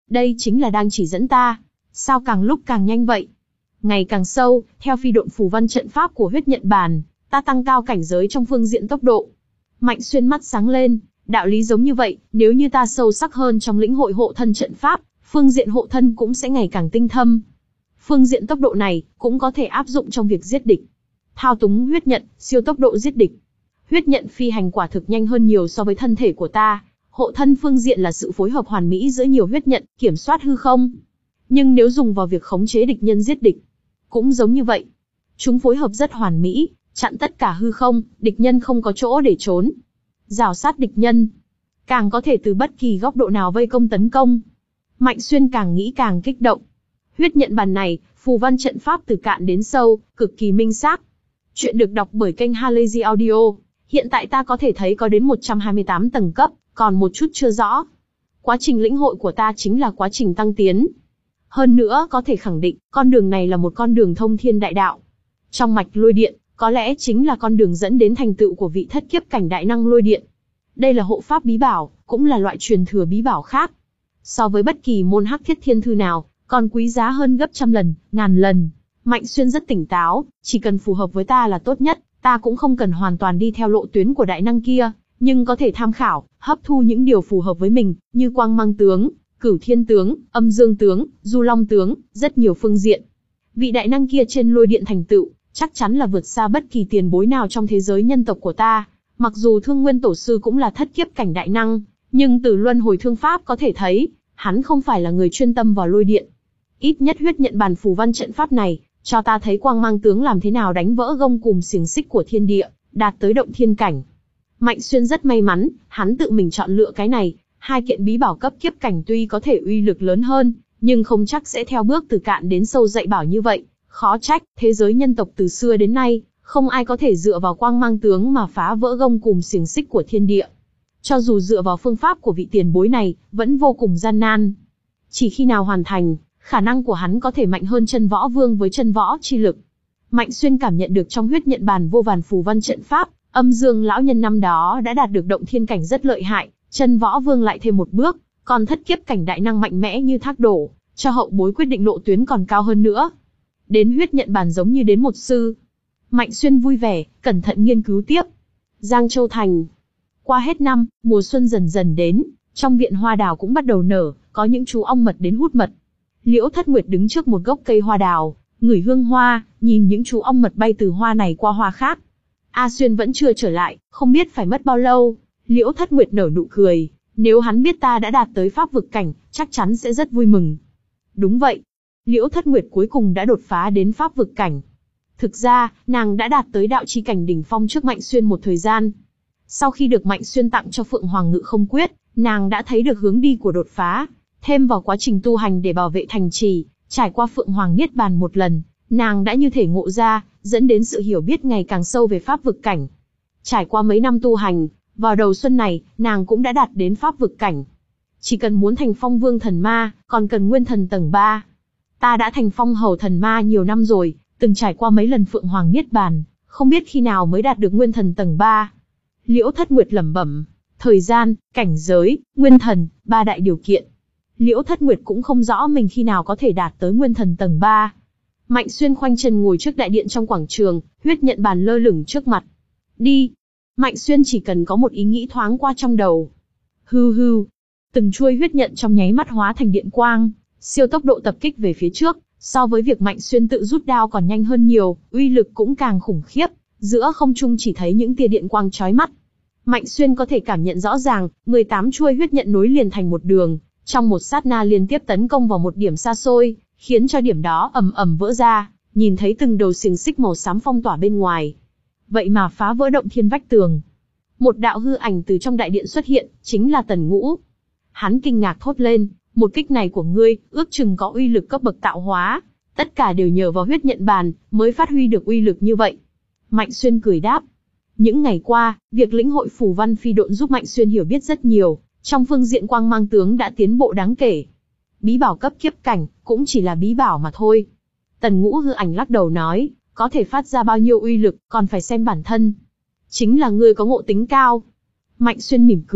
A: đây chính là đang chỉ dẫn ta. Sao càng lúc càng nhanh vậy? Ngày càng sâu, theo phi độn phù văn trận pháp của huyết nhận bàn, ta tăng cao cảnh giới trong phương diện tốc độ. Mạnh Xuyên mắt sáng lên, đạo lý giống như vậy, nếu như ta sâu sắc hơn trong lĩnh hội hộ thân trận pháp, phương diện hộ thân cũng sẽ ngày càng tinh thâm. Phương diện tốc độ này, cũng có thể áp dụng trong việc giết địch. Thao túng huyết nhận, siêu tốc độ giết địch. Huyết nhận phi hành quả thực nhanh hơn nhiều so với thân thể của ta. Hộ thân phương diện là sự phối hợp hoàn mỹ giữa nhiều huyết nhận, kiểm soát hư không. Nhưng nếu dùng vào việc khống chế địch nhân giết địch, cũng giống như vậy. Chúng phối hợp rất hoàn mỹ, chặn tất cả hư không, địch nhân không có chỗ để trốn. Rào sát địch nhân, càng có thể từ bất kỳ góc độ nào vây công tấn công. Mạnh Xuyên càng nghĩ càng kích động. Huyết nhận bàn này, phù văn trận pháp từ cạn đến sâu, cực kỳ minh xác. Chuyện được đọc bởi kênh Halazy Audio. Hiện tại ta có thể thấy có đến một trăm hai mươi tám tầng cấp, còn một chút chưa rõ. Quá trình lĩnh hội của ta chính là quá trình tăng tiến. Hơn nữa có thể khẳng định, con đường này là một con đường thông thiên đại đạo. Trong mạch lôi điện, có lẽ chính là con đường dẫn đến thành tựu của vị thất kiếp cảnh đại năng lôi điện. Đây là hộ pháp bí bảo, cũng là loại truyền thừa bí bảo khác. So với bất kỳ môn hắc thiết thiên thư nào, còn quý giá hơn gấp trăm lần, ngàn lần. Mạnh Xuyên rất tỉnh táo, chỉ cần phù hợp với ta là tốt nhất, ta cũng không cần hoàn toàn đi theo lộ tuyến của đại năng kia, nhưng có thể tham khảo, hấp thu những điều phù hợp với mình, như quang mang tướng, cửu thiên tướng, âm dương tướng, du long tướng, rất nhiều phương diện. Vị đại năng kia trên lôi điện thành tựu, chắc chắn là vượt xa bất kỳ tiền bối nào trong thế giới nhân tộc của ta. Mặc dù Thương Nguyên Tổ Sư cũng là thất kiếp cảnh đại năng, nhưng từ luân hồi thương pháp có thể thấy, hắn không phải là người chuyên tâm vào lôi điện. Ít nhất huyết nhận bàn phù văn trận pháp này, cho ta thấy quang mang tướng làm thế nào đánh vỡ gông cùm xiềng xích của thiên địa, đạt tới động thiên cảnh. Mạnh Xuyên rất may mắn, hắn tự mình chọn lựa cái này. Hai kiện bí bảo cấp kiếp cảnh tuy có thể uy lực lớn hơn, nhưng không chắc sẽ theo bước từ cạn đến sâu dạy bảo như vậy. Khó trách, thế giới nhân tộc từ xưa đến nay, không ai có thể dựa vào quang mang tướng mà phá vỡ gông cùm xiềng xích của thiên địa. Cho dù dựa vào phương pháp của vị tiền bối này, vẫn vô cùng gian nan. Chỉ khi nào hoàn thành, khả năng của hắn có thể mạnh hơn chân võ vương với chân võ chi lực. Mạnh Xuyên cảm nhận được trong huyết nhận bàn vô vàn phù văn trận pháp, âm dương lão nhân năm đó đã đạt được động thiên cảnh rất lợi hại, chân võ vương lại thêm một bước, còn thất kiếp cảnh đại năng mạnh mẽ như thác đổ, cho hậu bối quyết định lộ tuyến còn cao hơn nữa. Đến huyết nhận bàn giống như đến một sư. Mạnh Xuyên vui vẻ, cẩn thận nghiên cứu tiếp. Giang Châu Thành. Qua hết năm, mùa xuân dần dần đến, trong viện hoa đào cũng bắt đầu nở, có những chú ong mật đến hút mật. Liễu Thất Nguyệt đứng trước một gốc cây hoa đào, ngửi hương hoa, nhìn những chú ong mật bay từ hoa này qua hoa khác. A Xuyên vẫn chưa trở lại, không biết phải mất bao lâu. Liễu Thất Nguyệt nở nụ cười, nếu hắn biết ta đã đạt tới pháp vực cảnh, chắc chắn sẽ rất vui mừng. Đúng vậy, Liễu Thất Nguyệt cuối cùng đã đột phá đến pháp vực cảnh. Thực ra, nàng đã đạt tới đạo chi cảnh đỉnh phong trước Mạnh Xuyên một thời gian. Sau khi được Mạnh Xuyên tặng cho Phượng Hoàng Ngự Không Quyết, nàng đã thấy được hướng đi của đột phá. Thêm vào quá trình tu hành để bảo vệ thành trì, trải qua Phượng Hoàng Niết Bàn một lần, nàng đã như thể ngộ ra, dẫn đến sự hiểu biết ngày càng sâu về pháp vực cảnh. Trải qua mấy năm tu hành, vào đầu xuân này, nàng cũng đã đạt đến pháp vực cảnh. Chỉ cần muốn thành phong vương thần ma, còn cần nguyên thần tầng ba. Ta đã thành phong hầu thần ma nhiều năm rồi, từng trải qua mấy lần Phượng Hoàng Niết Bàn, không biết khi nào mới đạt được nguyên thần tầng ba. Liễu Thất Nguyệt lẩm bẩm, thời gian, cảnh giới, nguyên thần, ba đại điều kiện. Liễu Thất Nguyệt cũng không rõ mình khi nào có thể đạt tới nguyên thần tầng ba. Mạnh Xuyên khoanh chân ngồi trước đại điện trong quảng trường, huyết nhận bàn lơ lửng trước mặt. Đi. Mạnh Xuyên chỉ cần có một ý nghĩ thoáng qua trong đầu. Hư hư. Từng chuôi huyết nhận trong nháy mắt hóa thành điện quang, siêu tốc độ tập kích về phía trước, so với việc Mạnh Xuyên tự rút đao còn nhanh hơn nhiều, uy lực cũng càng khủng khiếp, giữa không trung chỉ thấy những tia điện quang chói mắt. Mạnh Xuyên có thể cảm nhận rõ ràng, mười tám chuôi huyết nhận nối liền thành một đường, trong một sát na liên tiếp tấn công vào một điểm xa xôi, khiến cho điểm đó ầm ầm vỡ ra, nhìn thấy từng đầu xiềng xích màu xám phong tỏa bên ngoài. Vậy mà phá vỡ động thiên vách tường. Một đạo hư ảnh từ trong đại điện xuất hiện, chính là Tần Ngũ. Hắn kinh ngạc thốt lên, một kích này của ngươi, ước chừng có uy lực cấp bậc tạo hóa, tất cả đều nhờ vào huyết nhận bàn, mới phát huy được uy lực như vậy. Mạnh Xuyên cười đáp. Những ngày qua, việc lĩnh hội phù văn phi độn giúp Mạnh Xuyên hiểu biết rất nhiều, trong phương diện quang mang tướng đã tiến bộ đáng kể. Bí bảo cấp kiếp cảnh, cũng chỉ là bí bảo mà thôi. Tần Ngũ hư ảnh lắc đầu nói, có thể phát ra bao nhiêu uy lực, còn phải xem bản thân. Chính là ngươi có ngộ tính cao. Mạnh Xuyên mỉm cười,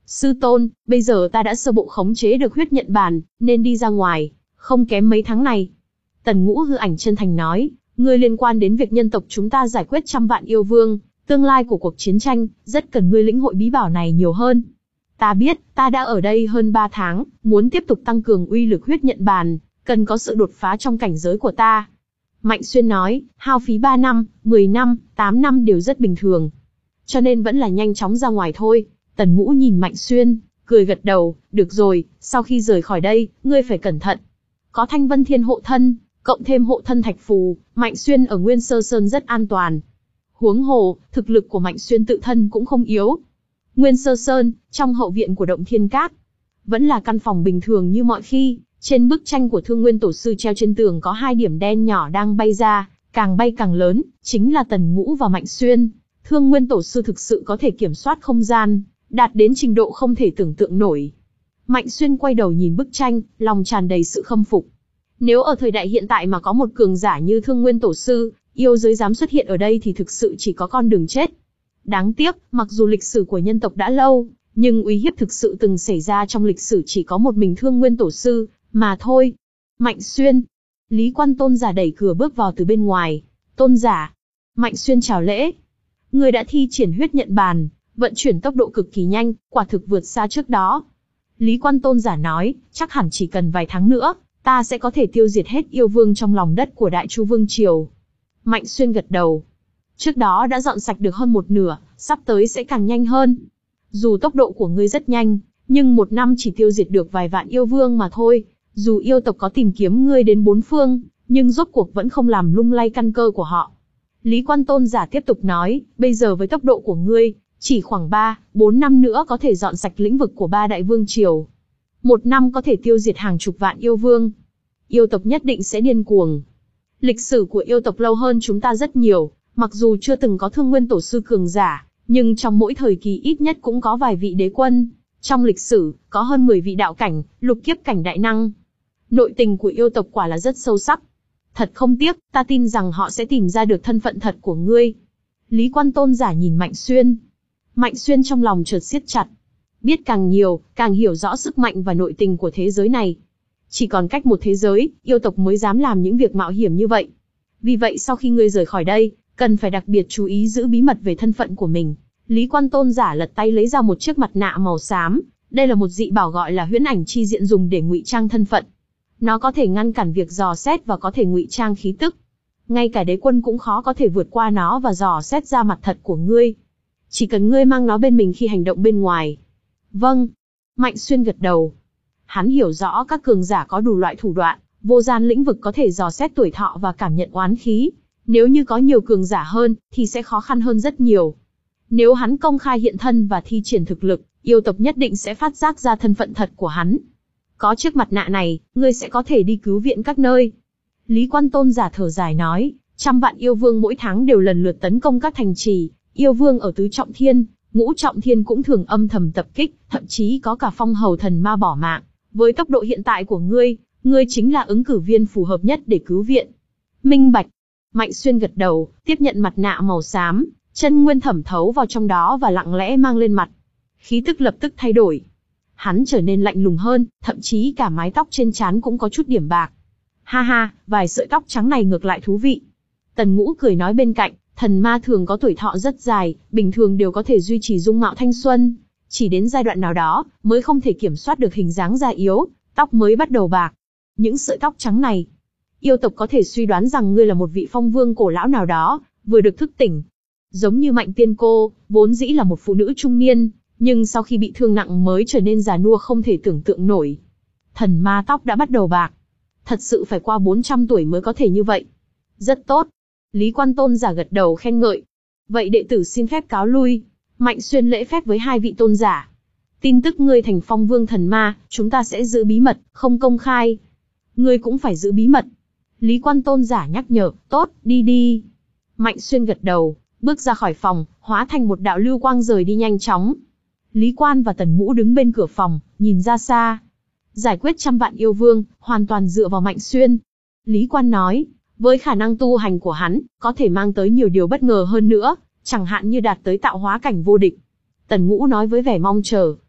A: Sư tôn, bây giờ ta đã sơ bộ khống chế được huyết nhận bàn, nên đi ra ngoài, không kém mấy tháng này. Tần Ngũ hư ảnh chân thành nói, ngươi liên quan đến việc nhân tộc chúng ta giải quyết trăm vạn yêu vương, tương lai của cuộc chiến tranh, rất cần ngươi lĩnh hội bí bảo này nhiều hơn. Ta biết, ta đã ở đây hơn ba tháng, muốn tiếp tục tăng cường uy lực huyết nhận bàn, cần có sự đột phá trong cảnh giới của ta. Mạnh Xuyên nói, hao phí ba năm, mười năm, tám năm đều rất bình thường. Cho nên vẫn là nhanh chóng ra ngoài thôi. Tần Ngũ nhìn Mạnh Xuyên, cười gật đầu, được rồi, sau khi rời khỏi đây, ngươi phải cẩn thận. Có Thanh Vân Thiên hộ thân, cộng thêm hộ thân thạch phù, Mạnh Xuyên ở Nguyên Sơ Sơn rất an toàn. Huống hồ, thực lực của Mạnh Xuyên tự thân cũng không yếu. Nguyên Sơ Sơn, trong hậu viện của Động Thiên Các, vẫn là căn phòng bình thường như mọi khi. Trên bức tranh của Thương Nguyên Tổ Sư treo trên tường có hai điểm đen nhỏ đang bay ra, càng bay càng lớn, chính là Tần Ngũ và Mạnh Xuyên. Thương Nguyên Tổ Sư thực sự có thể kiểm soát không gian, đạt đến trình độ không thể tưởng tượng nổi. Mạnh Xuyên quay đầu nhìn bức tranh, lòng tràn đầy sự khâm phục. Nếu ở thời đại hiện tại mà có một cường giả như Thương Nguyên Tổ Sư, yêu giới dám xuất hiện ở đây thì thực sự chỉ có con đường chết. Đáng tiếc, mặc dù lịch sử của nhân tộc đã lâu, nhưng uy hiếp thực sự từng xảy ra trong lịch sử chỉ có một mình Thương Nguyên Tổ Sư, mà thôi. Mạnh Xuyên. Lý Quan tôn giả đẩy cửa bước vào từ bên ngoài. Tôn giả. Mạnh Xuyên chào lễ. Người đã thi triển huyết nhận bàn, vận chuyển tốc độ cực kỳ nhanh, quả thực vượt xa trước đó. Lý Quan tôn giả nói, chắc hẳn chỉ cần vài tháng nữa, ta sẽ có thể tiêu diệt hết yêu vương trong lòng đất của Đại Chu Vương Triều. Mạnh Xuyên gật đầu. Trước đó đã dọn sạch được hơn một nửa, sắp tới sẽ càng nhanh hơn. Dù tốc độ của ngươi rất nhanh, nhưng một năm chỉ tiêu diệt được vài vạn yêu vương mà thôi. Dù yêu tộc có tìm kiếm ngươi đến bốn phương, nhưng rốt cuộc vẫn không làm lung lay căn cơ của họ. Lý Quan tôn giả tiếp tục nói, bây giờ với tốc độ của ngươi, chỉ khoảng ba, bốn năm nữa có thể dọn sạch lĩnh vực của ba đại vương triều. Một năm có thể tiêu diệt hàng chục vạn yêu vương. Yêu tộc nhất định sẽ điên cuồng. Lịch sử của yêu tộc lâu hơn chúng ta rất nhiều, mặc dù chưa từng có Thương Nguyên Tổ Sư cường giả, nhưng trong mỗi thời kỳ ít nhất cũng có vài vị đế quân. Trong lịch sử, có hơn mười vị đạo cảnh, lục kiếp cảnh đại năng. Nội tình của yêu tộc quả là rất sâu sắc. Thật không tiếc, ta tin rằng họ sẽ tìm ra được thân phận thật của ngươi. Lý Quan tôn giả nhìn Mạnh Xuyên. Mạnh Xuyên trong lòng chợt siết chặt. Biết càng nhiều, càng hiểu rõ sức mạnh và nội tình của thế giới này. Chỉ còn cách một thế giới, yêu tộc mới dám làm những việc mạo hiểm như vậy. Vì vậy sau khi ngươi rời khỏi đây, cần phải đặc biệt chú ý giữ bí mật về thân phận của mình. Lý Quan tôn giả lật tay lấy ra một chiếc mặt nạ màu xám. Đây là một dị bảo gọi là huyễn ảnh chi diện dùng để ngụy trang thân phận. Nó có thể ngăn cản việc dò xét và có thể ngụy trang khí tức. Ngay cả đế quân cũng khó có thể vượt qua nó và dò xét ra mặt thật của ngươi. Chỉ cần ngươi mang nó bên mình khi hành động bên ngoài. Vâng. Mạnh Xuyên gật đầu. Hắn hiểu rõ các cường giả có đủ loại thủ đoạn, vô gian lĩnh vực có thể dò xét tuổi thọ và cảm nhận oán khí. Nếu như có nhiều cường giả hơn, thì sẽ khó khăn hơn rất nhiều. Nếu hắn công khai hiện thân và thi triển thực lực, yêu tộc nhất định sẽ phát giác ra thân phận thật của hắn. Có chiếc mặt nạ này, ngươi sẽ có thể đi cứu viện các nơi. Lý Quan tôn giả thở dài nói, trăm vạn yêu vương mỗi tháng đều lần lượt tấn công các thành trì, yêu vương ở tứ trọng thiên, ngũ trọng thiên cũng thường âm thầm tập kích, thậm chí có cả phong hầu thần ma bỏ mạng. Với tốc độ hiện tại của ngươi, ngươi chính là ứng cử viên phù hợp nhất để cứu viện. Minh bạch. Mạnh Xuyên gật đầu, tiếp nhận mặt nạ màu xám, chân nguyên thẩm thấu vào trong đó và lặng lẽ mang lên mặt. Khí tức lập tức thay đổi. Hắn trở nên lạnh lùng hơn, thậm chí cả mái tóc trên trán cũng có chút điểm bạc. Ha ha, vài sợi tóc trắng này ngược lại thú vị. Tần Ngũ cười nói bên cạnh, thần ma thường có tuổi thọ rất dài, bình thường đều có thể duy trì dung mạo thanh xuân. Chỉ đến giai đoạn nào đó, mới không thể kiểm soát được hình dáng già yếu, tóc mới bắt đầu bạc. Những sợi tóc trắng này, yêu tộc có thể suy đoán rằng ngươi là một vị phong vương cổ lão nào đó, vừa được thức tỉnh. Giống như Mạnh Tiên Cô, vốn dĩ là một phụ nữ trung niên, nhưng sau khi bị thương nặng mới trở nên già nua không thể tưởng tượng nổi. Thần ma tóc đã bắt đầu bạc. Thật sự phải qua bốn trăm tuổi mới có thể như vậy. Rất tốt. Lý Quan tôn giả gật đầu khen ngợi. Vậy đệ tử xin phép cáo lui. Mạnh Xuyên lễ phép với hai vị tôn giả. Tin tức ngươi thành phong vương thần ma, chúng ta sẽ giữ bí mật, không công khai. Ngươi cũng phải giữ bí mật. Lý Quan tôn giả nhắc nhở, tốt, đi đi. Mạnh Xuyên gật đầu, bước ra khỏi phòng, hóa thành một đạo lưu quang rời đi nhanh chóng. Lý Quan và Tần Ngũ đứng bên cửa phòng, nhìn ra xa. Giải quyết trăm vạn yêu vương, hoàn toàn dựa vào Mạnh Xuyên. Lý Quan nói, với khả năng tu hành của hắn, có thể mang tới nhiều điều bất ngờ hơn nữa, chẳng hạn như đạt tới tạo hóa cảnh vô địch. Tần Ngũ nói với vẻ mong chờ.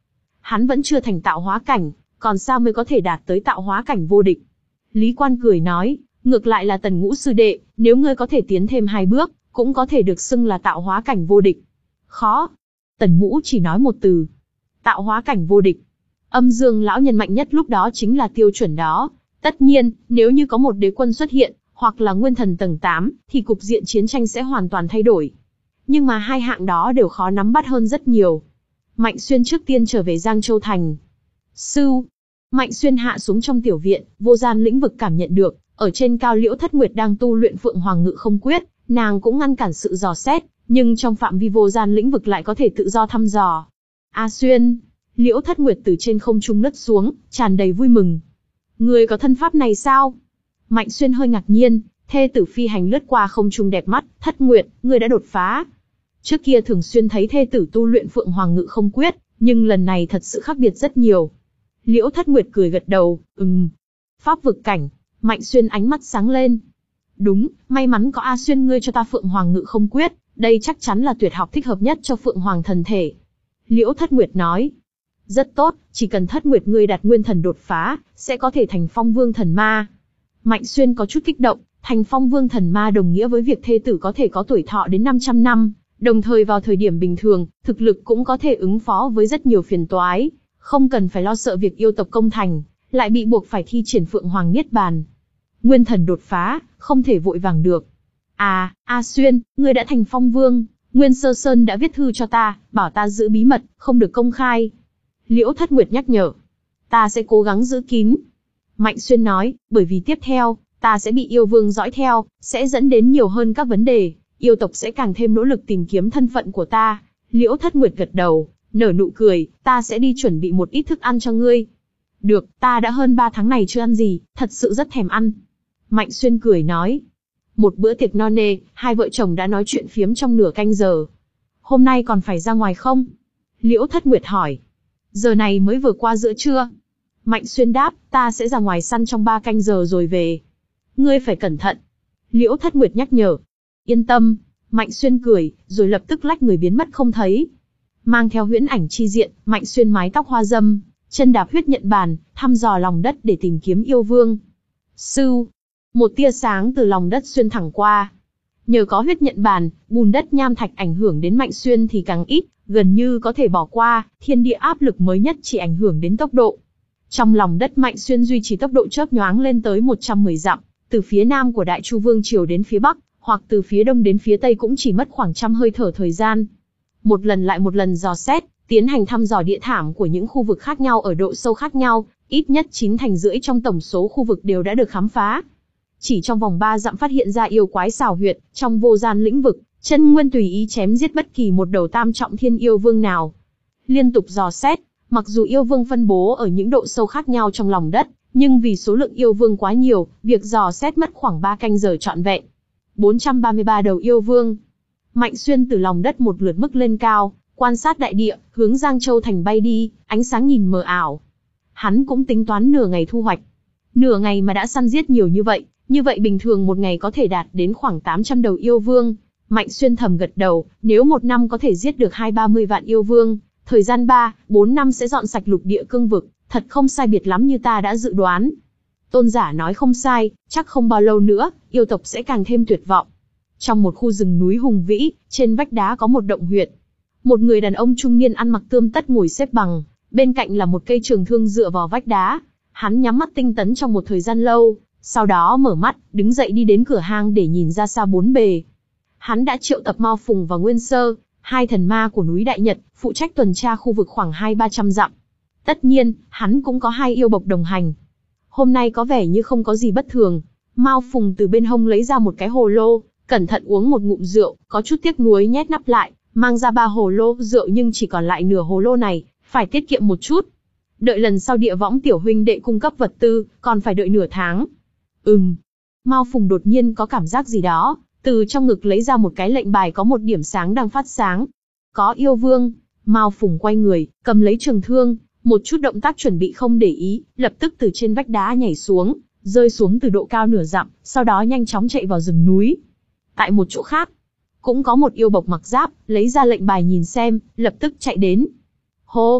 A: Hắn vẫn chưa thành tạo hóa cảnh, còn sao mới có thể đạt tới tạo hóa cảnh vô địch. Lý Quan cười nói, ngược lại là Tần Ngũ sư đệ, nếu ngươi có thể tiến thêm hai bước, cũng có thể được xưng là tạo hóa cảnh vô địch. Khó. Tần Ngũ chỉ nói một từ. Tạo hóa cảnh vô địch. Âm Dương lão nhân mạnh nhất lúc đó chính là tiêu chuẩn đó. Tất nhiên, nếu như có một đế quân xuất hiện, hoặc là nguyên thần tầng tám, thì cục diện chiến tranh sẽ hoàn toàn thay đổi. Nhưng mà hai hạng đó đều khó nắm bắt hơn rất nhiều. Mạnh Xuyên trước tiên trở về Giang Châu Thành. Sưu. Mạnh Xuyên hạ xuống trong tiểu viện, vô gian lĩnh vực cảm nhận được, ở trên cao Liễu Thất Nguyệt đang tu luyện Phượng Hoàng Ngự Không Quyết, nàng cũng ngăn cản sự dò xét, nhưng trong phạm vi vô gian lĩnh vực lại có thể tự do thăm dò. A Xuyên. Liễu Thất Nguyệt từ trên không trung lướt xuống, tràn đầy vui mừng. Ngươi có thân pháp này sao? Mạnh Xuyên hơi ngạc nhiên, thê tử phi hành lướt qua không trung đẹp mắt, Thất Nguyệt, ngươi đã đột phá. Trước kia thường xuyên thấy thê tử tu luyện Phượng Hoàng Ngự Không Quyết, nhưng lần này thật sự khác biệt rất nhiều. Liễu Thất Nguyệt cười gật đầu, ừm. Pháp vực cảnh. Mạnh Xuyên ánh mắt sáng lên. Đúng, may mắn có A Xuyên ngươi cho ta Phượng Hoàng Ngự Không Quyết, đây chắc chắn là tuyệt học thích hợp nhất cho Phượng Hoàng thần thể. Liễu Thất Nguyệt nói. Rất tốt, chỉ cần Thất Nguyệt ngươi đạt nguyên thần đột phá, sẽ có thể thành Phong Vương thần ma. Mạnh Xuyên có chút kích động, thành Phong Vương thần ma đồng nghĩa với việc thê tử có thể có tuổi thọ đến năm trăm năm, đồng thời vào thời điểm bình thường, thực lực cũng có thể ứng phó với rất nhiều phiền toái, không cần phải lo sợ việc yêu tộc công thành, lại bị buộc phải thi triển Phượng Hoàng Niết Bàn. Nguyên thần đột phá, không thể vội vàng được. À, A Xuyên, ngươi đã thành Phong Vương, Nguyên Sơ Sơn đã viết thư cho ta, bảo ta giữ bí mật, không được công khai. Liễu Thất Nguyệt nhắc nhở. Ta sẽ cố gắng giữ kín. Mạnh Xuyên nói, bởi vì tiếp theo, ta sẽ bị yêu vương dõi theo, sẽ dẫn đến nhiều hơn các vấn đề, yêu tộc sẽ càng thêm nỗ lực tìm kiếm thân phận của ta. Liễu Thất Nguyệt gật đầu, nở nụ cười, ta sẽ đi chuẩn bị một ít thức ăn cho ngươi. Được, ta đã hơn ba tháng này chưa ăn gì, thật sự rất thèm ăn. Mạnh Xuyên cười nói. Một bữa tiệc no nê, hai vợ chồng đã nói chuyện phiếm trong nửa canh giờ. Hôm nay còn phải ra ngoài không? Liễu Thất Nguyệt hỏi. Giờ này mới vừa qua giữa trưa. Mạnh Xuyên đáp, ta sẽ ra ngoài săn trong ba canh giờ rồi về. Ngươi phải cẩn thận. Liễu Thất Nguyệt nhắc nhở. Yên tâm. Mạnh Xuyên cười, rồi lập tức lách người biến mất không thấy. Mang theo huyễn ảnh chi diện, Mạnh Xuyên mái tóc hoa dâm, chân đạp huyết nhận bàn, thăm dò lòng đất để tìm kiếm yêu vương. Sưu. Một tia sáng từ lòng đất xuyên thẳng qua. Nhờ có huyết nhận bàn, bùn đất nham thạch ảnh hưởng đến Mạnh Xuyên thì càng ít, gần như có thể bỏ qua, thiên địa áp lực mới nhất chỉ ảnh hưởng đến tốc độ. Trong lòng đất Mạnh Xuyên duy trì tốc độ chớp nhoáng lên tới một trăm mười dặm, từ phía nam của Đại Chu Vương Triều đến phía bắc, hoặc từ phía đông đến phía tây cũng chỉ mất khoảng trăm hơi thở thời gian. Một lần lại một lần dò xét, tiến hành thăm dò địa thảm của những khu vực khác nhau ở độ sâu khác nhau, ít nhất chín thành rưỡi trong tổng số khu vực đều đã được khám phá. Chỉ trong vòng ba dặm phát hiện ra yêu quái xào huyệt, trong vô gian lĩnh vực, chân nguyên tùy ý chém giết bất kỳ một đầu tam trọng thiên yêu vương nào. Liên tục dò xét, mặc dù yêu vương phân bố ở những độ sâu khác nhau trong lòng đất, nhưng vì số lượng yêu vương quá nhiều, việc dò xét mất khoảng ba canh giờ trọn vẹn. bốn trăm ba mươi ba đầu yêu vương. Mạnh Xuyên từ lòng đất một lượt mức lên cao, quan sát đại địa, hướng Giang Châu Thành bay đi, ánh sáng nhìn mờ ảo. Hắn cũng tính toán nửa ngày thu hoạch. Nửa ngày mà đã săn giết nhiều như vậy, như vậy bình thường một ngày có thể đạt đến khoảng tám trăm đầu yêu vương. Mạnh Xuyên thầm gật đầu, nếu một năm có thể giết được hai ba mươi vạn yêu vương, thời gian ba, bốn năm sẽ dọn sạch lục địa cương vực, thật không sai biệt lắm như ta đã dự đoán. Tôn giả nói không sai, chắc không bao lâu nữa, yêu tộc sẽ càng thêm tuyệt vọng. Trong một khu rừng núi hùng vĩ, trên vách đá có một động huyệt. Một người đàn ông trung niên ăn mặc tươm tất ngồi xếp bằng, bên cạnh là một cây trường thương dựa vào vách đá. Hắn nhắm mắt tinh tấn trong một thời gian lâu, sau đó mở mắt, đứng dậy đi đến cửa hang để nhìn ra xa bốn bề. Hắn đã triệu tập Mao Phùng và Nguyên Sơ, hai thần ma của núi Đại Nhật, phụ trách tuần tra khu vực khoảng hai ba trăm dặm. Tất nhiên, hắn cũng có hai yêu bộc đồng hành. Hôm nay có vẻ như không có gì bất thường. Mao Phùng từ bên hông lấy ra một cái hồ lô, cẩn thận uống một ngụm rượu, có chút tiếc nuối nhét nắp lại, mang ra ba hồ lô rượu nhưng chỉ còn lại nửa hồ lô này, phải tiết kiệm một chút. Đợi lần sau địa võng tiểu huynh đệ cung cấp vật tư, còn phải đợi nửa tháng. Ừm. Mao Phùng đột nhiên có cảm giác gì đó, từ trong ngực lấy ra một cái lệnh bài có một điểm sáng đang phát sáng. Có yêu vương. Mao Phùng quay người, cầm lấy trường thương, một chút động tác chuẩn bị không để ý, lập tức từ trên vách đá nhảy xuống, rơi xuống từ độ cao nửa dặm, sau đó nhanh chóng chạy vào rừng núi. Tại một chỗ khác, cũng có một yêu bộc mặc giáp, lấy ra lệnh bài nhìn xem, lập tức chạy đến. Hô!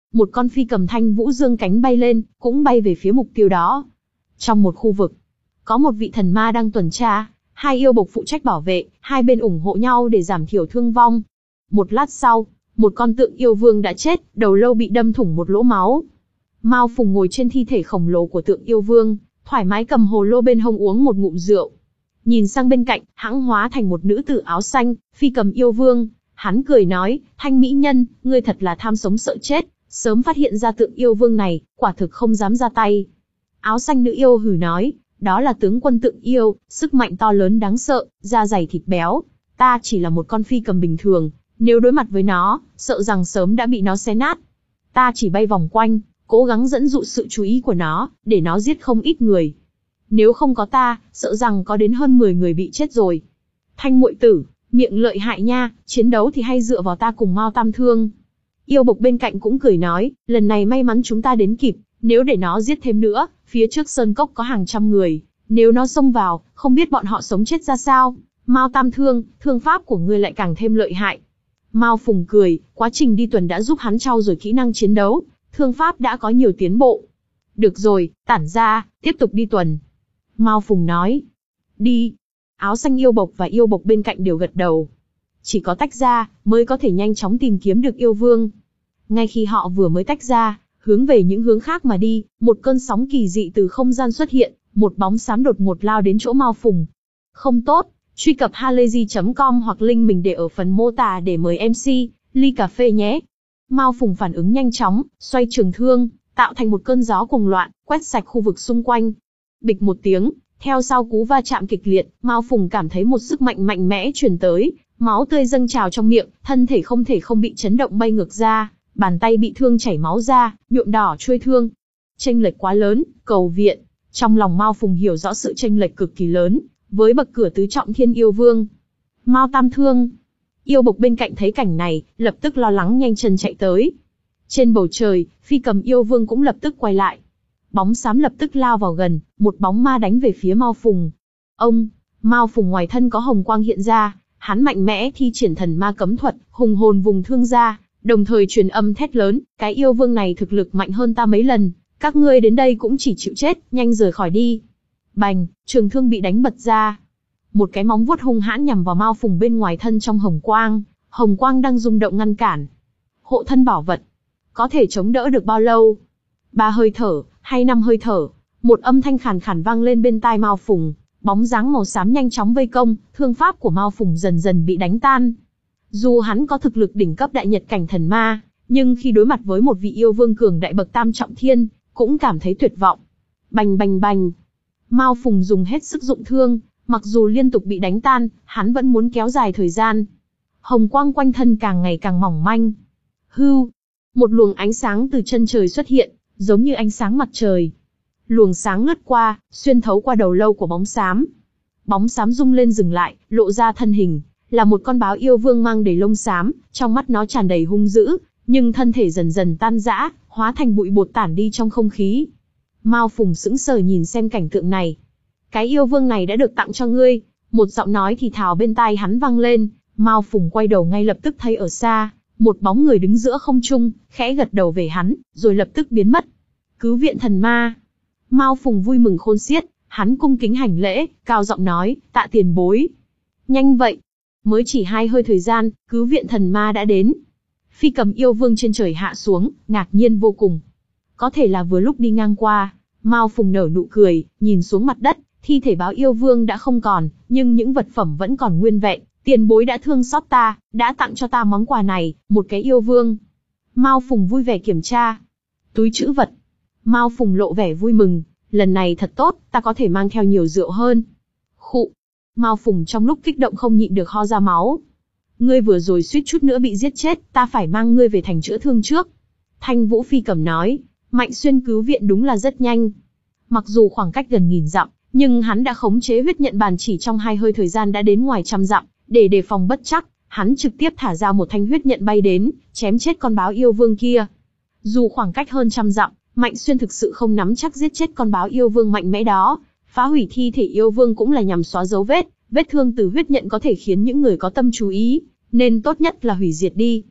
A: một con phi cầm thanh vũ dương cánh bay lên, cũng bay về phía mục tiêu đó. Trong một khu vực, có một vị thần ma đang tuần tra, hai yêu bộc phụ trách bảo vệ, hai bên ủng hộ nhau để giảm thiểu thương vong. Một lát sau, một con tượng yêu vương đã chết, đầu lâu bị đâm thủng một lỗ máu. Mao Phùng ngồi trên thi thể khổng lồ của tượng yêu vương, thoải mái cầm hồ lô bên hông uống một ngụm rượu. Nhìn sang bên cạnh, hãng hóa thành một nữ tử áo xanh, phi cầm yêu vương. Hắn cười nói, Thanh mỹ nhân, ngươi thật là tham sống sợ chết, sớm phát hiện ra tượng yêu vương này, quả thực không dám ra tay. Áo xanh nữ yêu hừ nói, đó là tướng quân tượng yêu, sức mạnh to lớn đáng sợ, da dày thịt béo. Ta chỉ là một con phi cầm bình thường, nếu đối mặt với nó, sợ rằng sớm đã bị nó xé nát. Ta chỉ bay vòng quanh, cố gắng dẫn dụ sự chú ý của nó, để nó giết không ít người. Nếu không có ta, sợ rằng có đến hơn mười người bị chết rồi. Thanh muội tử, miệng lợi hại nha, chiến đấu thì hay dựa vào ta cùng Mao Tam Thương. Yêu bộc bên cạnh cũng cười nói, lần này may mắn chúng ta đến kịp, nếu để nó giết thêm nữa, phía trước sơn cốc có hàng trăm người, nếu nó xông vào, không biết bọn họ sống chết ra sao. Mao Tam Thương, thương pháp của ngươi lại càng thêm lợi hại. Mao Phùng cười, quá trình đi tuần đã giúp hắn trau dồi kỹ năng chiến đấu, thương pháp đã có nhiều tiến bộ. Được rồi, tản ra, tiếp tục đi tuần. Mao Phùng nói. Đi. Áo xanh yêu bộc và yêu bộc bên cạnh đều gật đầu. Chỉ có tách ra, mới có thể nhanh chóng tìm kiếm được yêu vương. Ngay khi họ vừa mới tách ra, hướng về những hướng khác mà đi, một cơn sóng kỳ dị từ không gian xuất hiện, một bóng xám đột ngột lao đến chỗ Mao Phùng. Không tốt, truy cập halayzi chấm com hoặc link mình để ở phần mô tả để mời em xê, ly cà phê nhé. Mao Phùng phản ứng nhanh chóng, xoay trường thương, tạo thành một cơn gió cuồng loạn, quét sạch khu vực xung quanh. Bịch một tiếng, theo sau cú va chạm kịch liệt, Mao Phùng cảm thấy một sức mạnh mạnh mẽ truyền tới, máu tươi dâng trào trong miệng, thân thể không thể không bị chấn động bay ngược ra, bàn tay bị thương chảy máu ra, nhuộm đỏ chuôi thương. Chênh lệch quá lớn, cầu viện. Trong lòng Mao Phùng hiểu rõ sự chênh lệch cực kỳ lớn, với bậc cửa tứ trọng thiên yêu vương. Mao Tam Thương. Yêu bộc bên cạnh thấy cảnh này, lập tức lo lắng nhanh chân chạy tới. Trên bầu trời, phi cầm yêu vương cũng lập tức quay lại. Bóng xám lập tức lao vào gần, một bóng ma đánh về phía Mao Phùng. Ông, Mao Phùng ngoài thân có hồng quang hiện ra, hắn mạnh mẽ thi triển thần ma cấm thuật, hùng hồn vùng thương ra, đồng thời truyền âm thét lớn, cái yêu vương này thực lực mạnh hơn ta mấy lần, các ngươi đến đây cũng chỉ chịu chết, nhanh rời khỏi đi. Bành, trường thương bị đánh bật ra. Một cái móng vuốt hung hãn nhằm vào Mao Phùng bên ngoài thân trong hồng quang, hồng quang đang rung động ngăn cản. Hộ thân bảo vật, có thể chống đỡ được bao lâu? Ba hơi thở, hay năm hơi thở? Một âm thanh khàn khàn vang lên bên tai Mao Phùng, bóng dáng màu xám nhanh chóng vây công, thương pháp của Mao Phùng dần dần bị đánh tan. Dù hắn có thực lực đỉnh cấp đại nhật cảnh thần ma, nhưng khi đối mặt với một vị yêu vương cường đại bậc tam trọng thiên, cũng cảm thấy tuyệt vọng. Bành bành bành. Mao Phùng dùng hết sức dụng thương, mặc dù liên tục bị đánh tan, hắn vẫn muốn kéo dài thời gian. Hồng quang quanh thân càng ngày càng mỏng manh. Hưu. Một luồng ánh sáng từ chân trời xuất hiện, giống như ánh sáng mặt trời. Luồng sáng lướt qua, xuyên thấu qua đầu lâu của bóng xám. Bóng xám rung lên dừng lại, lộ ra thân hình, là một con báo yêu vương mang đầy lông xám, trong mắt nó tràn đầy hung dữ, nhưng thân thể dần dần tan rã, hóa thành bụi bột tản đi trong không khí. Mao Phùng sững sờ nhìn xem cảnh tượng này. Cái yêu vương này đã được tặng cho ngươi, một giọng nói thì thào bên tai hắn vang lên. Mao Phùng quay đầu ngay lập tức thấy ở xa, một bóng người đứng giữa không trung, khẽ gật đầu về hắn, rồi lập tức biến mất. Cứu viện thần ma. Mao Phùng vui mừng khôn xiết, hắn cung kính hành lễ, cao giọng nói, tạ tiền bối. Nhanh vậy, mới chỉ hai hơi thời gian, cứu viện thần ma đã đến. Phi cầm yêu vương trên trời hạ xuống, ngạc nhiên vô cùng. Có thể là vừa lúc đi ngang qua, Mao Phùng nở nụ cười, nhìn xuống mặt đất, thi thể báo yêu vương đã không còn, nhưng những vật phẩm vẫn còn nguyên vẹn. Tiền bối đã thương xót ta, đã tặng cho ta món quà này, một cái yêu vương. Mao Phùng vui vẻ kiểm tra túi trữ vật. Mao Phùng lộ vẻ vui mừng, lần này thật tốt, ta có thể mang theo nhiều rượu hơn. Khụ. Mao Phùng trong lúc kích động không nhịn được ho ra máu. Ngươi vừa rồi suýt chút nữa bị giết chết, ta phải mang ngươi về thành chữa thương trước. Thanh Vũ Phi Cầm nói, Mạnh Xuyên cứu viện đúng là rất nhanh. Mặc dù khoảng cách gần nghìn dặm, nhưng hắn đã khống chế huyết nhận bàn chỉ trong hai hơi thời gian đã đến ngoài trăm dặm. Để đề phòng bất chắc, hắn trực tiếp thả ra một thanh huyết nhận bay đến, chém chết con báo yêu vương kia. Dù khoảng cách hơn trăm dặm, Mạnh Xuyên thực sự không nắm chắc giết chết con báo yêu vương mạnh mẽ đó. Phá hủy thi thể yêu vương cũng là nhằm xóa dấu vết, vết thương từ huyết nhận có thể khiến những người có tâm chú ý, nên tốt nhất là hủy diệt đi.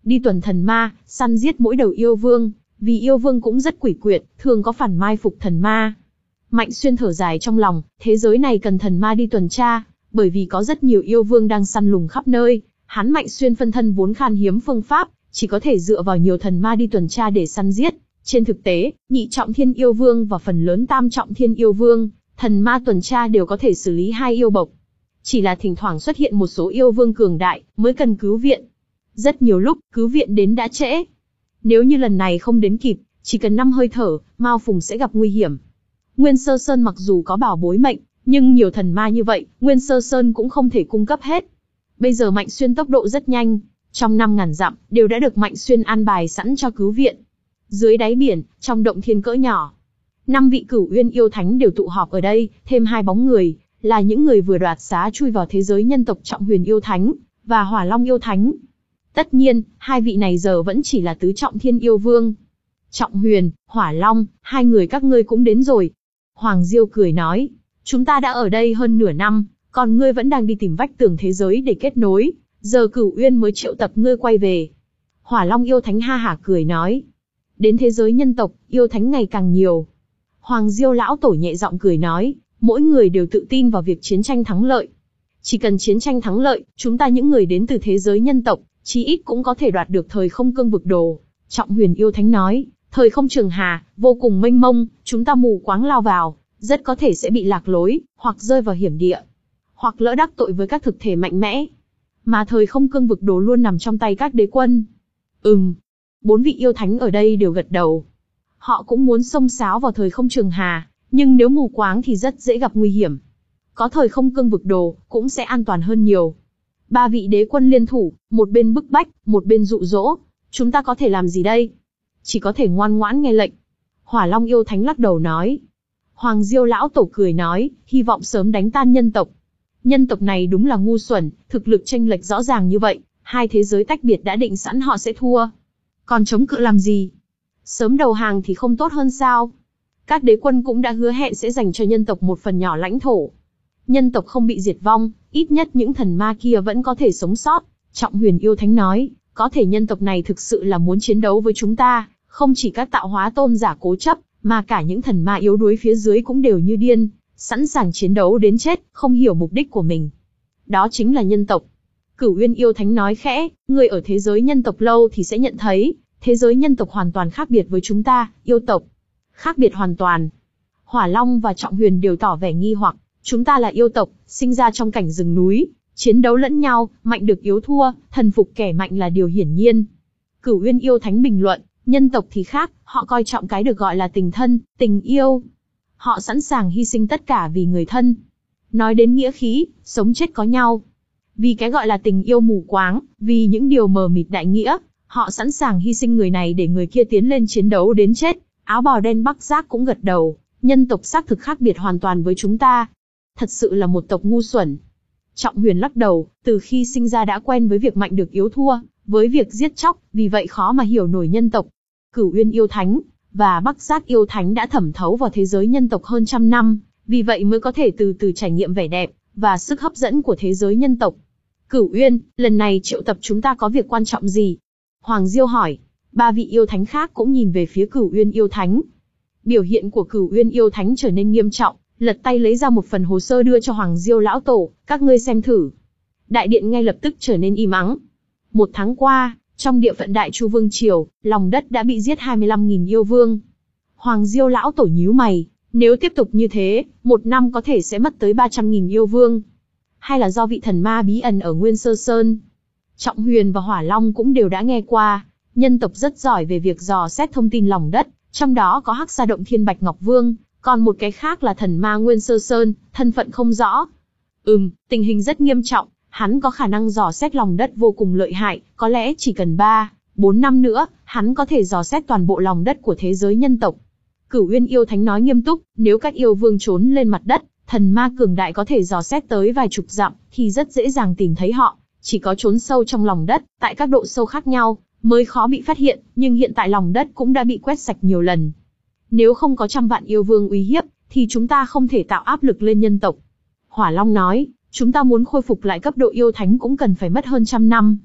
A: đi tuần thần ma, săn giết mỗi đầu yêu vương, vì yêu vương cũng rất quỷ quyệt, thường có phản mai phục thần ma. Mạnh Xuyên thở dài trong lòng, thế giới này cần thần ma đi tuần tra, bởi vì có rất nhiều yêu vương đang săn lùng khắp nơi, hắn Mạnh Xuyên phân thân vốn khan hiếm phương pháp, chỉ có thể dựa vào nhiều thần ma đi tuần tra để săn giết. Trên thực tế, nhị trọng thiên yêu vương và phần lớn tam trọng thiên yêu vương, thần ma tuần tra đều có thể xử lý hai yêu bộc. Chỉ là thỉnh thoảng xuất hiện một số yêu vương cường đại, mới cần cứu viện. Rất nhiều lúc, cứu viện đến đã trễ. Nếu như lần này không đến kịp, chỉ cần năm hơi thở, Mao Phùng sẽ gặp nguy hiểm. Nguyên Sơ Sơn mặc dù có bảo bối mệnh, nhưng nhiều thần ma như vậy, Nguyên Sơ Sơn cũng không thể cung cấp hết. Bây giờ Mạnh Xuyên tốc độ rất nhanh, trong năm ngàn dặm, đều đã được Mạnh Xuyên an bài sẵn cho cứu viện. Dưới đáy biển, trong động thiên cỡ nhỏ, năm vị Cửu Uyên yêu thánh đều tụ họp ở đây, thêm hai bóng người, là những người vừa đoạt xá chui vào thế giới nhân tộc Trọng Huyền yêu thánh và Hỏa Long yêu thánh. Tất nhiên, hai vị này giờ vẫn chỉ là tứ trọng thiên yêu vương. Trọng Huyền, Hỏa Long, hai người các ngươi cũng đến rồi. Hoàng Diêu cười nói, chúng ta đã ở đây hơn nửa năm, còn ngươi vẫn đang đi tìm vách tường thế giới để kết nối, giờ Cửu Uyên mới triệu tập ngươi quay về. Hỏa Long yêu thánh ha hả cười nói, đến thế giới nhân tộc, yêu thánh ngày càng nhiều. Hoàng Diêu lão tổ nhẹ giọng cười nói, mỗi người đều tự tin vào việc chiến tranh thắng lợi. Chỉ cần chiến tranh thắng lợi, chúng ta những người đến từ thế giới nhân tộc, chí ít cũng có thể đoạt được thời không cương vực đồ. Trọng Huyền yêu thánh nói, thời không trường hà, vô cùng mênh mông, chúng ta mù quáng lao vào, rất có thể sẽ bị lạc lối, hoặc rơi vào hiểm địa, hoặc lỡ đắc tội với các thực thể mạnh mẽ. Mà thời không cương vực đồ luôn nằm trong tay các đế quân. Ừm, bốn vị yêu thánh ở đây đều gật đầu. Họ cũng muốn xông xáo vào thời không trường hà, nhưng nếu mù quáng thì rất dễ gặp nguy hiểm. Có thời không cương vực đồ, cũng sẽ an toàn hơn nhiều. Ba vị đế quân liên thủ, một bên bức bách, một bên dụ dỗ. Chúng ta có thể làm gì đây? Chỉ có thể ngoan ngoãn nghe lệnh. Hỏa Long yêu thánh lắc đầu nói. Hoàng Diêu lão tổ cười nói, hy vọng sớm đánh tan nhân tộc. Nhân tộc này đúng là ngu xuẩn, thực lực chênh lệch rõ ràng như vậy, hai thế giới tách biệt đã định sẵn họ sẽ thua. Còn chống cự làm gì? Sớm đầu hàng thì không tốt hơn sao? Các đế quân cũng đã hứa hẹn sẽ dành cho nhân tộc một phần nhỏ lãnh thổ. Nhân tộc không bị diệt vong, ít nhất những thần ma kia vẫn có thể sống sót. Trọng Huyền yêu thánh nói, có thể nhân tộc này thực sự là muốn chiến đấu với chúng ta, không chỉ các tạo hóa tôn giả cố chấp, mà cả những thần ma yếu đuối phía dưới cũng đều như điên, sẵn sàng chiến đấu đến chết, không hiểu mục đích của mình. Đó chính là nhân tộc. Cửu Uyên yêu thánh nói khẽ, người ở thế giới nhân tộc lâu thì sẽ nhận thấy, thế giới nhân tộc hoàn toàn khác biệt với chúng ta, yêu tộc. Khác biệt hoàn toàn. Hỏa Long và Trọng Huyền đều tỏ vẻ nghi hoặc, chúng ta là yêu tộc, sinh ra trong cảnh rừng núi, chiến đấu lẫn nhau, mạnh được yếu thua, thần phục kẻ mạnh là điều hiển nhiên. Cửu Uyên yêu thánh bình luận, nhân tộc thì khác, họ coi trọng cái được gọi là tình thân, tình yêu. Họ sẵn sàng hy sinh tất cả vì người thân. Nói đến nghĩa khí, sống chết có nhau. Vì cái gọi là tình yêu mù quáng, vì những điều mờ mịt đại nghĩa, họ sẵn sàng hy sinh người này để người kia tiến lên chiến đấu đến chết. Áo bào đen Bắc Giác cũng gật đầu, nhân tộc xác thực khác biệt hoàn toàn với chúng ta. Thật sự là một tộc ngu xuẩn. Trọng Huyền lắc đầu, từ khi sinh ra đã quen với việc mạnh được yếu thua, với việc giết chóc, vì vậy khó mà hiểu nổi nhân tộc. Cửu Uyên yêu thánh và Bắc Giác yêu thánh đã thẩm thấu vào thế giới nhân tộc hơn trăm năm, vì vậy mới có thể từ từ trải nghiệm vẻ đẹp và sức hấp dẫn của thế giới nhân tộc. Cửu Uyên, lần này triệu tập chúng ta có việc quan trọng gì? Hoàng Diêu hỏi. Ba vị yêu thánh khác cũng nhìn về phía Cửu Uyên yêu thánh. Biểu hiện của Cửu Uyên yêu thánh trở nên nghiêm trọng, lật tay lấy ra một phần hồ sơ đưa cho Hoàng Diêu lão tổ, các ngươi xem thử. Đại điện ngay lập tức trở nên im ắng. Một tháng qua, trong địa phận Đại Chu Vương Triều, lòng đất đã bị giết hai mươi lăm nghìn yêu vương. Hoàng Diêu lão tổ nhíu mày, nếu tiếp tục như thế, một năm có thể sẽ mất tới ba trăm nghìn yêu vương. Hay là do vị thần ma bí ẩn ở Nguyên Sơ Sơn? Trọng Huyền và Hỏa Long cũng đều đã nghe qua, nhân tộc rất giỏi về việc dò xét thông tin lòng đất, trong đó có Hắc Sa Động Thiên Bạch Ngọc Vương, còn một cái khác là thần ma Nguyên Sơ Sơn, thân phận không rõ. Ừm, tình hình rất nghiêm trọng, hắn có khả năng dò xét lòng đất vô cùng lợi hại, có lẽ chỉ cần ba, bốn năm nữa, hắn có thể dò xét toàn bộ lòng đất của thế giới nhân tộc. Cửu Uyên yêu thánh nói nghiêm túc, nếu các yêu vương trốn lên mặt đất, thần ma cường đại có thể dò xét tới vài chục dặm, thì rất dễ dàng tìm thấy họ. Chỉ có trốn sâu trong lòng đất, tại các độ sâu khác nhau, mới khó bị phát hiện, nhưng hiện tại lòng đất cũng đã bị quét sạch nhiều lần. Nếu không có trăm vạn yêu vương uy hiếp, thì chúng ta không thể tạo áp lực lên nhân tộc. Hỏa Long nói, chúng ta muốn khôi phục lại cấp độ yêu thánh cũng cần phải mất hơn trăm năm.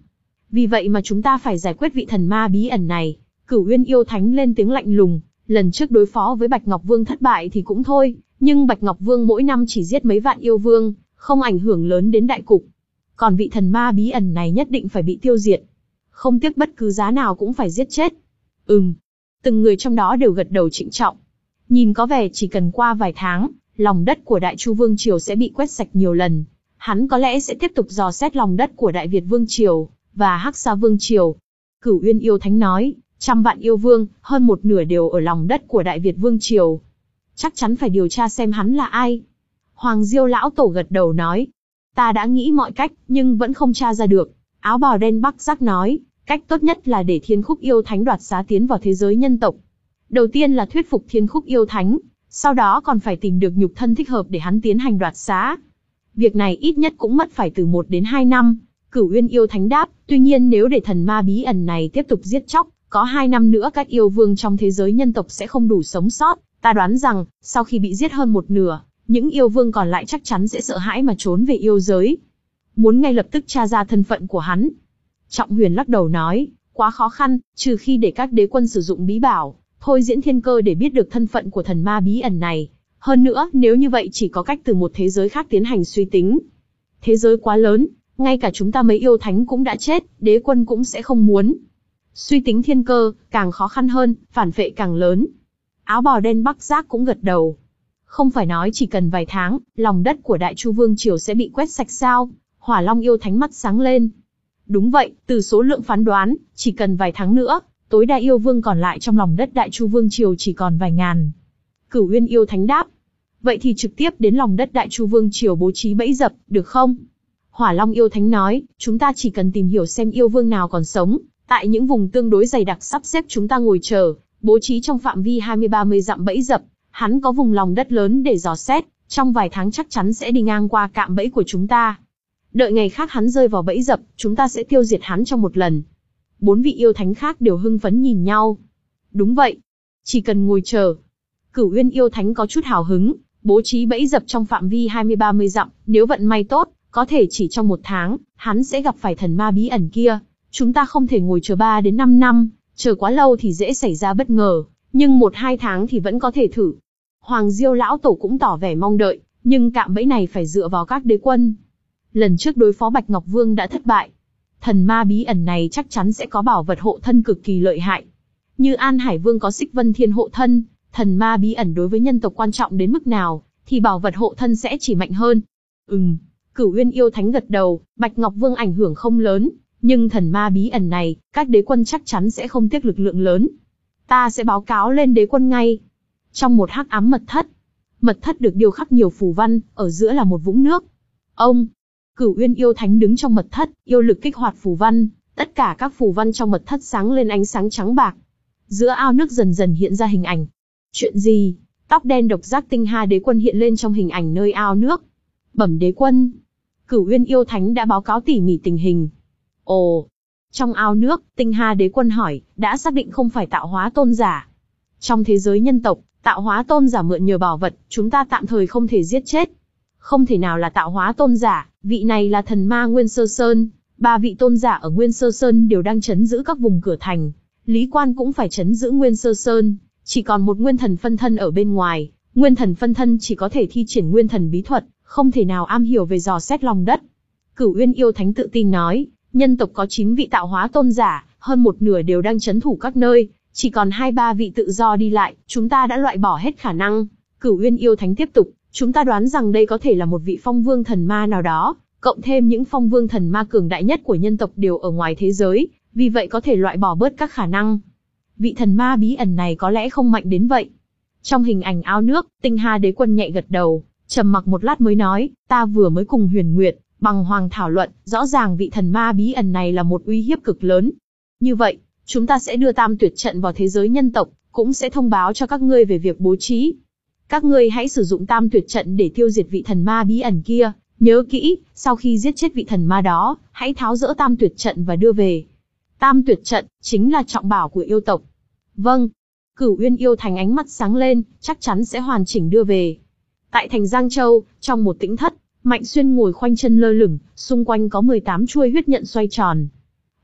A: Vì vậy mà chúng ta phải giải quyết vị thần ma bí ẩn này. Cửu Uyên yêu thánh lên tiếng lạnh lùng, lần trước đối phó với Bạch Ngọc Vương thất bại thì cũng thôi, nhưng Bạch Ngọc Vương mỗi năm chỉ giết mấy vạn yêu vương, không ảnh hưởng lớn đến đại cục. Còn vị thần ma bí ẩn này nhất định phải bị tiêu diệt. Không tiếc bất cứ giá nào cũng phải giết chết. Ừm. Từng người trong đó đều gật đầu trịnh trọng. Nhìn có vẻ chỉ cần qua vài tháng, lòng đất của Đại Chu Vương Triều sẽ bị quét sạch nhiều lần. Hắn có lẽ sẽ tiếp tục dò xét lòng đất của Đại Việt Vương Triều và Hắc Sa Vương Triều. Cửu Uyên yêu thánh nói, trăm vạn yêu vương, hơn một nửa đều ở lòng đất của Đại Việt Vương Triều. Chắc chắn phải điều tra xem hắn là ai. Hoàng Diêu lão tổ gật đầu nói, ta đã nghĩ mọi cách, nhưng vẫn không tra ra được. Áo bào đen Bắc Giác nói, cách tốt nhất là để Thiên Khúc yêu thánh đoạt xá tiến vào thế giới nhân tộc. Đầu tiên là thuyết phục Thiên Khúc yêu thánh, sau đó còn phải tìm được nhục thân thích hợp để hắn tiến hành đoạt xá. Việc này ít nhất cũng mất phải từ một đến hai năm. Cửu Uyên yêu thánh đáp, tuy nhiên nếu để thần ma bí ẩn này tiếp tục giết chóc, có hai năm nữa các yêu vương trong thế giới nhân tộc sẽ không đủ sống sót. Ta đoán rằng, sau khi bị giết hơn một nửa, những yêu vương còn lại chắc chắn sẽ sợ hãi mà trốn về yêu giới. Muốn ngay lập tức tra ra thân phận của hắn. Trọng Huyền lắc đầu nói, quá khó khăn, trừ khi để các đế quân sử dụng bí bảo, thôi diễn thiên cơ để biết được thân phận của thần ma bí ẩn này. Hơn nữa, nếu như vậy chỉ có cách từ một thế giới khác tiến hành suy tính. Thế giới quá lớn, ngay cả chúng ta mấy yêu thánh cũng đã chết, đế quân cũng sẽ không muốn. Suy tính thiên cơ, càng khó khăn hơn, phản phệ càng lớn. Áo bào đen Bắc Giác cũng gật đầu. Không phải nói chỉ cần vài tháng, lòng đất của Đại Chu Vương Triều sẽ bị quét sạch sao? Hỏa Long yêu thánh mắt sáng lên. Đúng vậy, từ số lượng phán đoán, chỉ cần vài tháng nữa, tối đa yêu vương còn lại trong lòng đất Đại Chu Vương Triều chỉ còn vài ngàn. Cửu Uyên yêu thánh đáp. Vậy thì trực tiếp đến lòng đất Đại Chu Vương Triều bố trí bẫy dập, được không? Hỏa Long yêu thánh nói, chúng ta chỉ cần tìm hiểu xem yêu vương nào còn sống, tại những vùng tương đối dày đặc sắp xếp chúng ta ngồi chờ, bố trí trong phạm vi hai mươi ba mươi dặm bẫy dập. Hắn có vùng lòng đất lớn để dò xét, trong vài tháng chắc chắn sẽ đi ngang qua cạm bẫy của chúng ta. Đợi ngày khác hắn rơi vào bẫy dập, chúng ta sẽ tiêu diệt hắn trong một lần. Bốn vị yêu thánh khác đều hưng phấn nhìn nhau. Đúng vậy, chỉ cần ngồi chờ. Cửu Uyên yêu thánh có chút hào hứng, bố trí bẫy dập trong phạm vi hai mươi ba mươi dặm, nếu vận may tốt, có thể chỉ trong một tháng, hắn sẽ gặp phải thần ma bí ẩn kia. Chúng ta không thể ngồi chờ ba đến năm năm, chờ quá lâu thì dễ xảy ra bất ngờ, nhưng một hai tháng thì vẫn có thể thử. Hoàng Diêu lão tổ cũng tỏ vẻ mong đợi, nhưng cạm bẫy này phải dựa vào các đế quân. Lần trước đối phó Bạch Ngọc Vương đã thất bại. Thần ma bí ẩn này chắc chắn sẽ có bảo vật hộ thân cực kỳ lợi hại. Như An Hải Vương có Xích Vân Thiên hộ thân, thần ma bí ẩn đối với nhân tộc quan trọng đến mức nào, thì bảo vật hộ thân sẽ chỉ mạnh hơn. Ừm, Cửu Uyên yêu thánh gật đầu, Bạch Ngọc Vương ảnh hưởng không lớn, nhưng thần ma bí ẩn này, các đế quân chắc chắn sẽ không tiếc lực lượng lớn. Ta sẽ báo cáo lên đế quân ngay. Trong một hắc ám mật thất, mật thất được điêu khắc nhiều phù văn, ở giữa là một vũng nước. Ông, Cửu Uyên yêu thánh đứng trong mật thất, yêu lực kích hoạt phù văn, tất cả các phù văn trong mật thất sáng lên ánh sáng trắng bạc. Giữa ao nước dần dần hiện ra hình ảnh. Chuyện gì? Tóc đen độc giác tinh ha đế quân hiện lên trong hình ảnh nơi ao nước. Bẩm đế quân, Cửu Uyên yêu thánh đã báo cáo tỉ mỉ tình hình. Ồ, trong ao nước, tinh ha đế quân hỏi, đã xác định không phải tạo hóa tôn giả. Trong thế giới nhân tộc, tạo hóa tôn giả mượn nhờ bảo vật, chúng ta tạm thời không thể giết chết. Không thể nào là tạo hóa tôn giả, vị này là thần ma Nguyên Sơ Sơn. Ba vị tôn giả ở Nguyên Sơ Sơn đều đang trấn giữ các vùng cửa thành. Lý Quan cũng phải trấn giữ Nguyên Sơ Sơn. Chỉ còn một nguyên thần phân thân ở bên ngoài. Nguyên thần phân thân chỉ có thể thi triển nguyên thần bí thuật, không thể nào am hiểu về dò xét lòng đất. Cửu Uyên yêu thánh tự tin nói, nhân tộc có chín vị tạo hóa tôn giả, hơn một nửa đều đang trấn thủ các nơi. Chỉ còn hai ba vị tự do đi lại, chúng ta đã loại bỏ hết khả năng. Cửu Uyên yêu thánh tiếp tục, chúng ta đoán rằng đây có thể là một vị phong vương thần ma nào đó, cộng thêm những phong vương thần ma cường đại nhất của nhân tộc đều ở ngoài thế giới, vì vậy có thể loại bỏ bớt các khả năng. Vị thần ma bí ẩn này có lẽ không mạnh đến vậy. Trong hình ảnh ao nước, tinh ha đế quân nhẹ gật đầu, trầm mặc một lát mới nói, ta vừa mới cùng Huyền Nguyệt, Bằng Hoàng thảo luận, rõ ràng vị thần ma bí ẩn này là một uy hiếp cực lớn. Như vậy, chúng ta sẽ đưa Tam Tuyệt trận vào thế giới nhân tộc, cũng sẽ thông báo cho các ngươi về việc bố trí. Các ngươi hãy sử dụng Tam Tuyệt trận để tiêu diệt vị thần ma bí ẩn kia, nhớ kỹ, sau khi giết chết vị thần ma đó, hãy tháo dỡ Tam Tuyệt trận và đưa về. Tam Tuyệt trận chính là trọng bảo của yêu tộc. Vâng. Cửu Uyên yêu thành ánh mắt sáng lên, chắc chắn sẽ hoàn chỉnh đưa về. Tại thành Giang Châu, trong một tĩnh thất, Mạnh Xuyên ngồi khoanh chân lơ lửng, xung quanh có mười tám chuôi huyết nhận xoay tròn.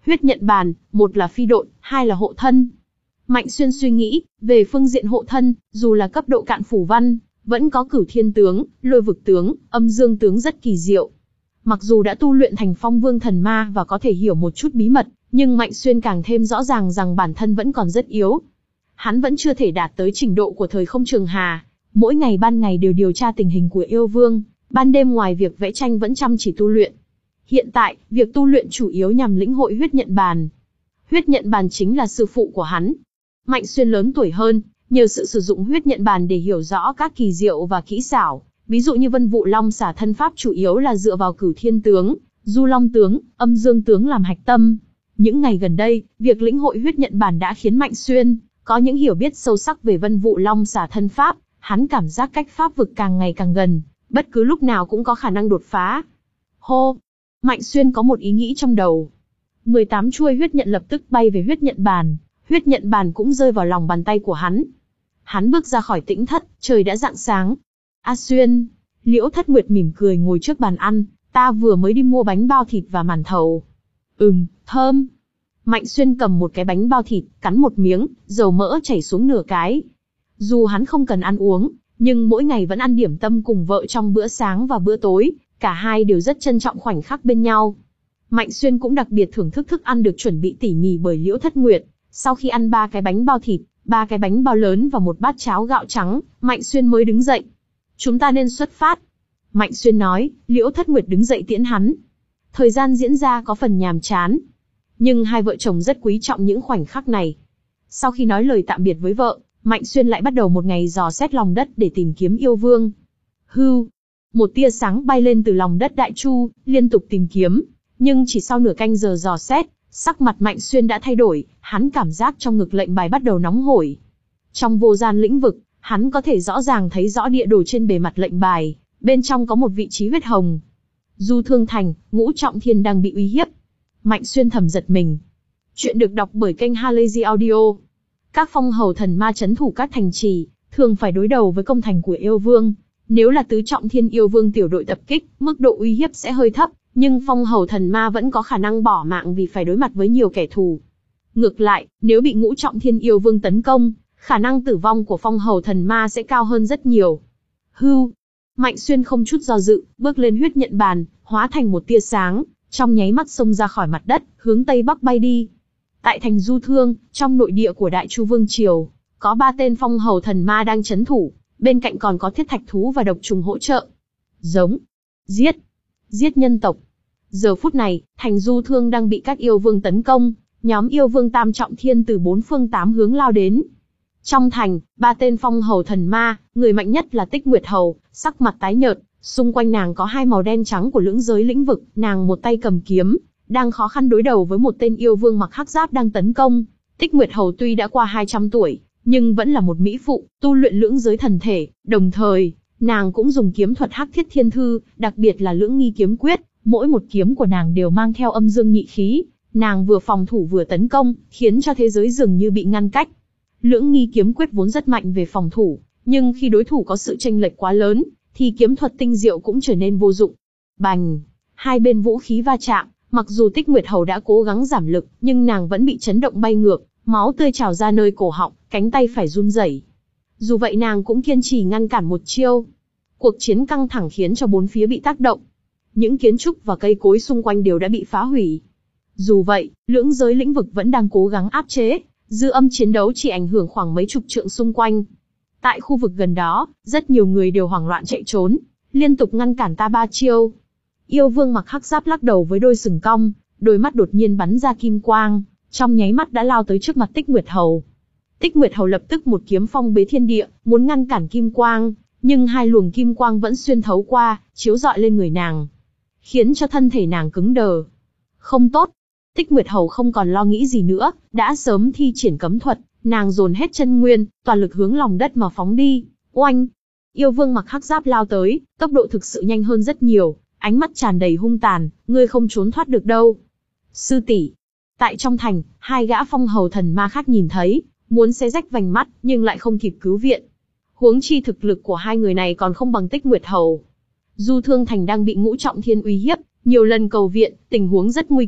A: Huyết nhận bàn, một là phi độn, hai là hộ thân. Mạnh Xuyên suy nghĩ, về phương diện hộ thân, dù là cấp độ cạn phủ văn, vẫn có cửu thiên tướng, lôi vực tướng, âm dương tướng rất kỳ diệu. Mặc dù đã tu luyện thành phong vương thần ma và có thể hiểu một chút bí mật, nhưng Mạnh Xuyên càng thêm rõ ràng rằng bản thân vẫn còn rất yếu. Hắn vẫn chưa thể đạt tới trình độ của thời không Trường Hà, mỗi ngày ban ngày đều điều tra tình hình của yêu vương, ban đêm ngoài việc vẽ tranh vẫn chăm chỉ tu luyện. Hiện tại, việc tu luyện chủ yếu nhằm lĩnh hội huyết nhận bàn. Huyết nhận bàn chính là sư phụ của hắn. Mạnh Xuyên lớn tuổi hơn, nhờ sự sử dụng huyết nhận bàn để hiểu rõ các kỳ diệu và kỹ xảo, ví dụ như Vân Vụ Long xả thân pháp chủ yếu là dựa vào cửu thiên tướng, du long tướng, âm dương tướng làm hạch tâm. Những ngày gần đây, việc lĩnh hội huyết nhận bàn đã khiến Mạnh Xuyên có những hiểu biết sâu sắc về Vân Vụ Long xả thân pháp, hắn cảm giác cách pháp vực càng ngày càng gần, bất cứ lúc nào cũng có khả năng đột phá. Hô! Mạnh Xuyên có một ý nghĩ trong đầu. mười tám chuôi huyết nhận lập tức bay về huyết nhận bàn, huyết nhận bàn cũng rơi vào lòng bàn tay của hắn. Hắn bước ra khỏi tĩnh thất, trời đã rạng sáng. A Xuyên, Liễu Thất Nguyệt mỉm cười ngồi trước bàn ăn, ta vừa mới đi mua bánh bao thịt và màn thầu. Ừm, thơm. Mạnh Xuyên cầm một cái bánh bao thịt, cắn một miếng, dầu mỡ chảy xuống nửa cái. Dù hắn không cần ăn uống, nhưng mỗi ngày vẫn ăn điểm tâm cùng vợ trong bữa sáng và bữa tối, cả hai đều rất trân trọng khoảnh khắc bên nhau. Mạnh Xuyên cũng đặc biệt thưởng thức thức ăn được chuẩn bị tỉ mỉ bởi Liễu Thất Nguyệt. Sau khi ăn ba cái bánh bao thịt, ba cái bánh bao lớn và một bát cháo gạo trắng, Mạnh Xuyên mới đứng dậy. Chúng ta nên xuất phát. Mạnh Xuyên nói, Liễu Thất Nguyệt đứng dậy tiễn hắn. Thời gian diễn ra có phần nhàm chán, nhưng hai vợ chồng rất quý trọng những khoảnh khắc này. Sau khi nói lời tạm biệt với vợ, Mạnh Xuyên lại bắt đầu một ngày dò xét lòng đất để tìm kiếm yêu vương. Hưu, một tia sáng bay lên từ lòng đất Đại Chu, liên tục tìm kiếm, nhưng chỉ sau nửa canh giờ dò xét, sắc mặt Mạnh Xuyên đã thay đổi, hắn cảm giác trong ngực lệnh bài bắt đầu nóng hổi. Trong vô gian lĩnh vực, hắn có thể rõ ràng thấy rõ địa đồ trên bề mặt lệnh bài, bên trong có một vị trí huyết hồng. Du Thương Thành, Ngũ Trọng Thiên đang bị uy hiếp. Mạnh Xuyên thầm giật mình. Chuyện được đọc bởi kênh Halazy Audio. Các phong hầu thần ma trấn thủ các thành trì, thường phải đối đầu với công thành của yêu vương. Nếu là tứ trọng thiên yêu vương tiểu đội tập kích, mức độ uy hiếp sẽ hơi thấp, nhưng phong hầu thần ma vẫn có khả năng bỏ mạng vì phải đối mặt với nhiều kẻ thù. Ngược lại, nếu bị ngũ trọng thiên yêu vương tấn công, khả năng tử vong của phong hầu thần ma sẽ cao hơn rất nhiều. Hưu! Mạnh Xuyên không chút do dự, bước lên huyết nhận bàn, hóa thành một tia sáng, trong nháy mắt xông ra khỏi mặt đất, hướng tây bắc bay đi. Tại thành Du Thương, trong nội địa của Đại Chu Vương Triều, có ba tên phong hầu thần ma đang trấn thủ, bên cạnh còn có thiết thạch thú và độc trùng hỗ trợ. Giống! Giết! Giết nhân tộc! Giờ phút này, thành Du Thương đang bị các yêu vương tấn công, nhóm yêu vương tam trọng thiên từ bốn phương tám hướng lao đến. Trong thành, ba tên phong hầu thần ma, người mạnh nhất là Tích Nguyệt Hầu, sắc mặt tái nhợt, xung quanh nàng có hai màu đen trắng của lưỡng giới lĩnh vực, nàng một tay cầm kiếm, đang khó khăn đối đầu với một tên yêu vương mặc hắc giáp đang tấn công. Tích Nguyệt Hầu tuy đã qua hai trăm tuổi, nhưng vẫn là một mỹ phụ, tu luyện lưỡng giới thần thể, đồng thời, nàng cũng dùng kiếm thuật Hắc Thiết Thiên Thư, đặc biệt là Lưỡng Nghi Kiếm Quyết, mỗi một kiếm của nàng đều mang theo âm dương nhị khí, nàng vừa phòng thủ vừa tấn công, khiến cho thế giới dường như bị ngăn cách. Lưỡng Nghi Kiếm Quyết vốn rất mạnh về phòng thủ, nhưng khi đối thủ có sự chênh lệch quá lớn, thì kiếm thuật tinh diệu cũng trở nên vô dụng. Bành! Hai bên vũ khí va chạm, mặc dù Tích Nguyệt Hầu đã cố gắng giảm lực, nhưng nàng vẫn bị chấn động bay ngược, máu tươi trào ra nơi cổ họng, cánh tay phải run rẩy. Dù vậy nàng cũng kiên trì ngăn cản một chiêu. Cuộc chiến căng thẳng khiến cho bốn phía bị tác động. Những kiến trúc và cây cối xung quanh đều đã bị phá hủy. Dù vậy, lưỡng giới lĩnh vực vẫn đang cố gắng áp chế, dư âm chiến đấu chỉ ảnh hưởng khoảng mấy chục trượng xung quanh. Tại khu vực gần đó, rất nhiều người đều hoảng loạn chạy trốn, liên tục ngăn cản ta ba chiêu. Yêu vương mặc hắc giáp lắc đầu với đôi sừng cong, đôi mắt đột nhiên bắn ra kim quang, trong nháy mắt đã lao tới trước mặt Tích Nguyệt Hầu. Tích Nguyệt Hầu lập tức một kiếm phong bế thiên địa, muốn ngăn cản kim quang, nhưng hai luồng kim quang vẫn xuyên thấu qua, chiếu rọi lên người nàng, khiến cho thân thể nàng cứng đờ. Không tốt. Tích Nguyệt Hầu không còn lo nghĩ gì nữa, đã sớm thi triển cấm thuật, nàng dồn hết chân nguyên, toàn lực hướng lòng đất mà phóng đi. Oanh! Yêu vương mặc hắc giáp lao tới, tốc độ thực sự nhanh hơn rất nhiều, ánh mắt tràn đầy hung tàn, ngươi không trốn thoát được đâu. Sư tỷ! Tại trong thành, hai gã phong hầu thần ma khác nhìn thấy, muốn xé rách vành mắt, nhưng lại không kịp cứu viện. Huống chi thực lực của hai người này còn không bằng Tích Nguyệt Hầu. Du Thương Thành đang bị ngũ trọng thiên uy hiếp, nhiều lần cầu viện, tình huống rất nguy cấp.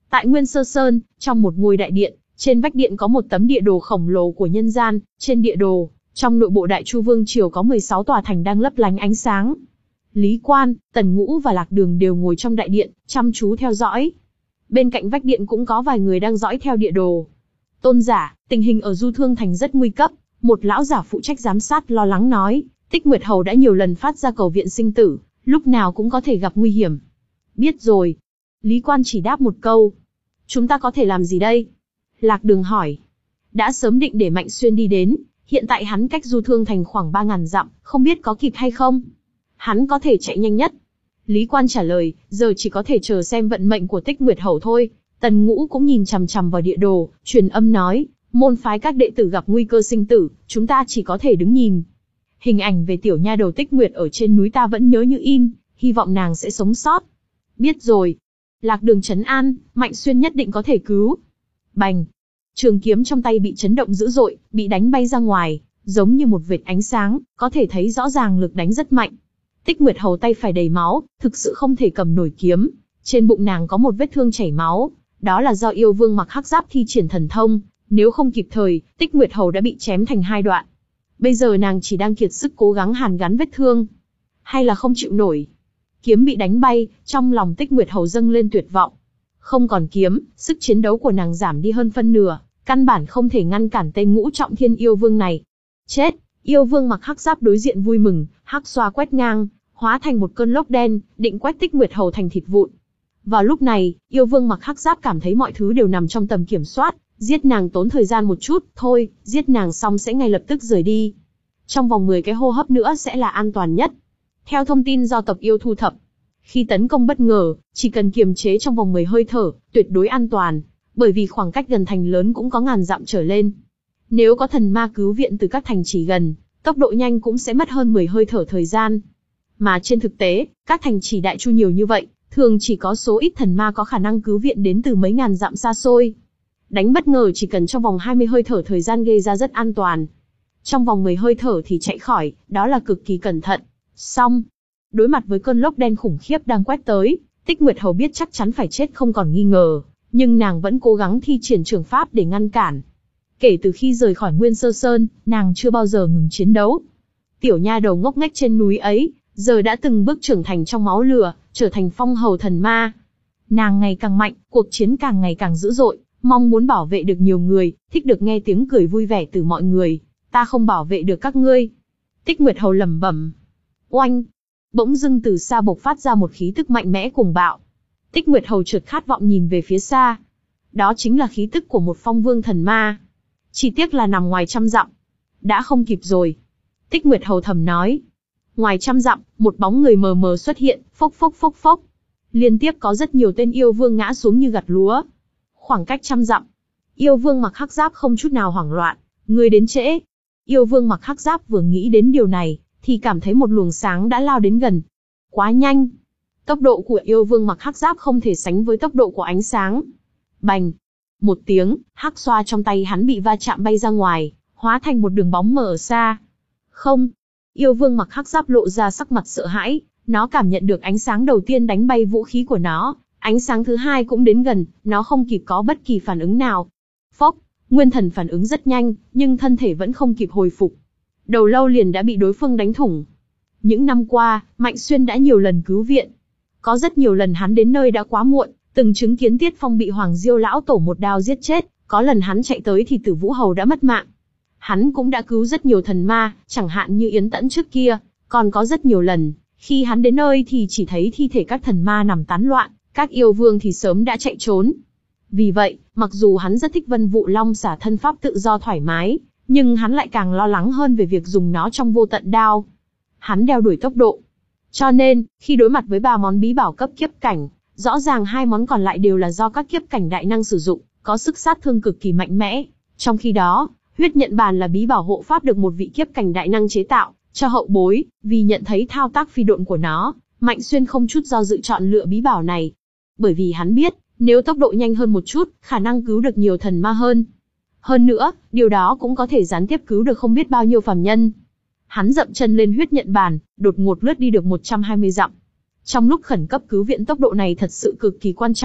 A: Tại Nguyên Sơ Sơn, trong một ngôi đại điện, trên vách điện có một tấm địa đồ khổng lồ của nhân gian, trên địa đồ, trong nội bộ Đại Chu Vương triều có mười sáu tòa thành đang lấp lánh ánh sáng. Lý Quan, Tần Ngũ và Lạc Đường đều ngồi trong đại điện, chăm chú theo dõi. Bên cạnh vách điện cũng có vài người đang dõi theo địa đồ. Tôn giả, tình hình ở Du Thương Thành rất nguy cấp, một lão giả phụ trách giám sát lo lắng nói, Tích Nguyệt Hầu đã nhiều lần phát ra cầu viện sinh tử, lúc nào cũng có thể gặp nguy hiểm. Biết rồi. Lý Quan chỉ đáp một câu. Chúng ta có thể làm gì đây? Lạc Đường hỏi. Đã sớm định để Mạnh Xuyên đi đến, hiện tại hắn cách Du Thương Thành khoảng ba ngàn dặm, không biết có kịp hay không? Hắn có thể chạy nhanh nhất. Lý Quan trả lời, giờ chỉ có thể chờ xem vận mệnh của Tích Nguyệt Hầu thôi. Tần Ngũ cũng nhìn chằm chằm vào địa đồ, truyền âm nói, môn phái các đệ tử gặp nguy cơ sinh tử, chúng ta chỉ có thể đứng nhìn. Hình ảnh về tiểu nha đầu Tích Nguyệt ở trên núi ta vẫn nhớ như in, hy vọng nàng sẽ sống sót. Biết rồi. Lạc Đường trấn an, Mạnh Xuyên nhất định có thể cứu. Bành. Trường kiếm trong tay bị chấn động dữ dội, bị đánh bay ra ngoài, giống như một vệt ánh sáng, có thể thấy rõ ràng lực đánh rất mạnh. Tích Nguyệt Hầu tay phải đầy máu, thực sự không thể cầm nổi kiếm. Trên bụng nàng có một vết thương chảy máu, đó là do yêu vương mặc hắc giáp thi triển thần thông, nếu không kịp thời, Tích Nguyệt Hầu đã bị chém thành hai đoạn. Bây giờ nàng chỉ đang kiệt sức cố gắng hàn gắn vết thương. Hay là không chịu nổi. Kiếm bị đánh bay, trong lòng Tích Nguyệt Hầu dâng lên tuyệt vọng. Không còn kiếm, sức chiến đấu của nàng giảm đi hơn phân nửa, căn bản không thể ngăn cản tên Ngũ Trọng Thiên yêu vương này. Chết! Yêu vương mặc hắc giáp đối diện vui mừng, hắc xoa quét ngang, hóa thành một cơn lốc đen, định quét Tích Nguyệt Hầu thành thịt vụn. Vào lúc này, yêu vương mặc hắc giáp cảm thấy mọi thứ đều nằm trong tầm kiểm soát, giết nàng tốn thời gian một chút, thôi, giết nàng xong sẽ ngay lập tức rời đi. Trong vòng mười cái hô hấp nữa sẽ là an toàn nhất. Theo thông tin do tộc yêu thu thập, khi tấn công bất ngờ, chỉ cần kiềm chế trong vòng mười hơi thở, tuyệt đối an toàn, bởi vì khoảng cách gần thành lớn cũng có ngàn dặm trở lên. Nếu có thần ma cứu viện từ các thành trì gần, tốc độ nhanh cũng sẽ mất hơn mười hơi thở thời gian. Mà trên thực tế, các thành trì Đại Chu nhiều như vậy, thường chỉ có số ít thần ma có khả năng cứu viện đến từ mấy ngàn dặm xa xôi. Đánh bất ngờ chỉ cần trong vòng hai mươi hơi thở thời gian gây ra rất an toàn. Trong vòng mười hơi thở thì chạy khỏi, đó là cực kỳ cẩn thận. Xong. Đối mặt với cơn lốc đen khủng khiếp đang quét tới, Tích Nguyệt Hầu biết chắc chắn phải chết không còn nghi ngờ, nhưng nàng vẫn cố gắng thi triển trường pháp để ngăn cản. Kể từ khi rời khỏi Nguyên Sơ Sơn, nàng chưa bao giờ ngừng chiến đấu. Tiểu nha đầu ngốc nghếch trên núi ấy, giờ đã từng bước trưởng thành trong máu lửa, trở thành phong hầu thần ma. Nàng ngày càng mạnh, cuộc chiến càng ngày càng dữ dội, mong muốn bảo vệ được nhiều người, thích được nghe tiếng cười vui vẻ từ mọi người. Ta không bảo vệ được các ngươi. Tích Nguyệt Hầu lẩm bẩm. Oanh! Bỗng dưng từ xa bộc phát ra một khí tức mạnh mẽ cuồng bạo. Tích Nguyệt Hầu chợt khát vọng nhìn về phía xa. Đó chính là khí tức của một phong vương thần ma. Chỉ tiếc là nằm ngoài trăm dặm. Đã không kịp rồi. Tích Nguyệt Hầu thầm nói. Ngoài trăm dặm, một bóng người mờ mờ xuất hiện, phốc phốc phốc phốc. Liên tiếp có rất nhiều tên yêu vương ngã xuống như gặt lúa. Khoảng cách trăm dặm. Yêu vương mặc hắc giáp không chút nào hoảng loạn. Người đến trễ. Yêu vương mặc hắc giáp vừa nghĩ đến điều này, thì cảm thấy một luồng sáng đã lao đến gần. Quá nhanh. Tốc độ của yêu vương mặc hắc giáp không thể sánh với tốc độ của ánh sáng. Bành. Một tiếng, hắc xoa trong tay hắn bị va chạm bay ra ngoài, hóa thành một đường bóng mờ ở xa. Không. Yêu vương mặc hắc giáp lộ ra sắc mặt sợ hãi, nó cảm nhận được ánh sáng đầu tiên đánh bay vũ khí của nó, ánh sáng thứ hai cũng đến gần, nó không kịp có bất kỳ phản ứng nào. Phốc. Nguyên thần phản ứng rất nhanh, nhưng thân thể vẫn không kịp hồi phục. Đầu lâu liền đã bị đối phương đánh thủng. Những năm qua, Mạnh Xuyên đã nhiều lần cứu viện. Có rất nhiều lần hắn đến nơi đã quá muộn, từng chứng kiến Tiết Phong bị Hoàng Diêu lão tổ một đao giết chết, có lần hắn chạy tới thì Tử Vũ Hầu đã mất mạng. Hắn cũng đã cứu rất nhiều thần ma, chẳng hạn như Yến Tẫn trước kia, còn có rất nhiều lần, khi hắn đến nơi thì chỉ thấy thi thể các thần ma nằm tán loạn, các yêu vương thì sớm đã chạy trốn. Vì vậy, mặc dù hắn rất thích Vân Vụ Long xả thân pháp tự do thoải mái, nhưng hắn lại càng lo lắng hơn về việc dùng nó trong vô tận đao. Hắn đeo đuổi tốc độ. Cho nên, khi đối mặt với ba món bí bảo cấp kiếp cảnh, rõ ràng hai món còn lại đều là do các kiếp cảnh đại năng sử dụng, có sức sát thương cực kỳ mạnh mẽ. Trong khi đó, huyết nhận bàn là bí bảo hộ pháp được một vị kiếp cảnh đại năng chế tạo, cho hậu bối, vì nhận thấy thao tác phi độn của nó, Mạnh Xuyên không chút do dự chọn lựa bí bảo này. Bởi vì hắn biết, nếu tốc độ nhanh hơn một chút, khả năng cứu được nhiều thần ma hơn. Hơn nữa, điều đó cũng có thể gián tiếp cứu được không biết bao nhiêu phàm nhân. Hắn dậm chân lên huyết nhận bàn, đột ngột lướt đi được một trăm hai mươi dặm. Trong lúc khẩn cấp cứu viện tốc độ này thật sự cực kỳ quan trọng,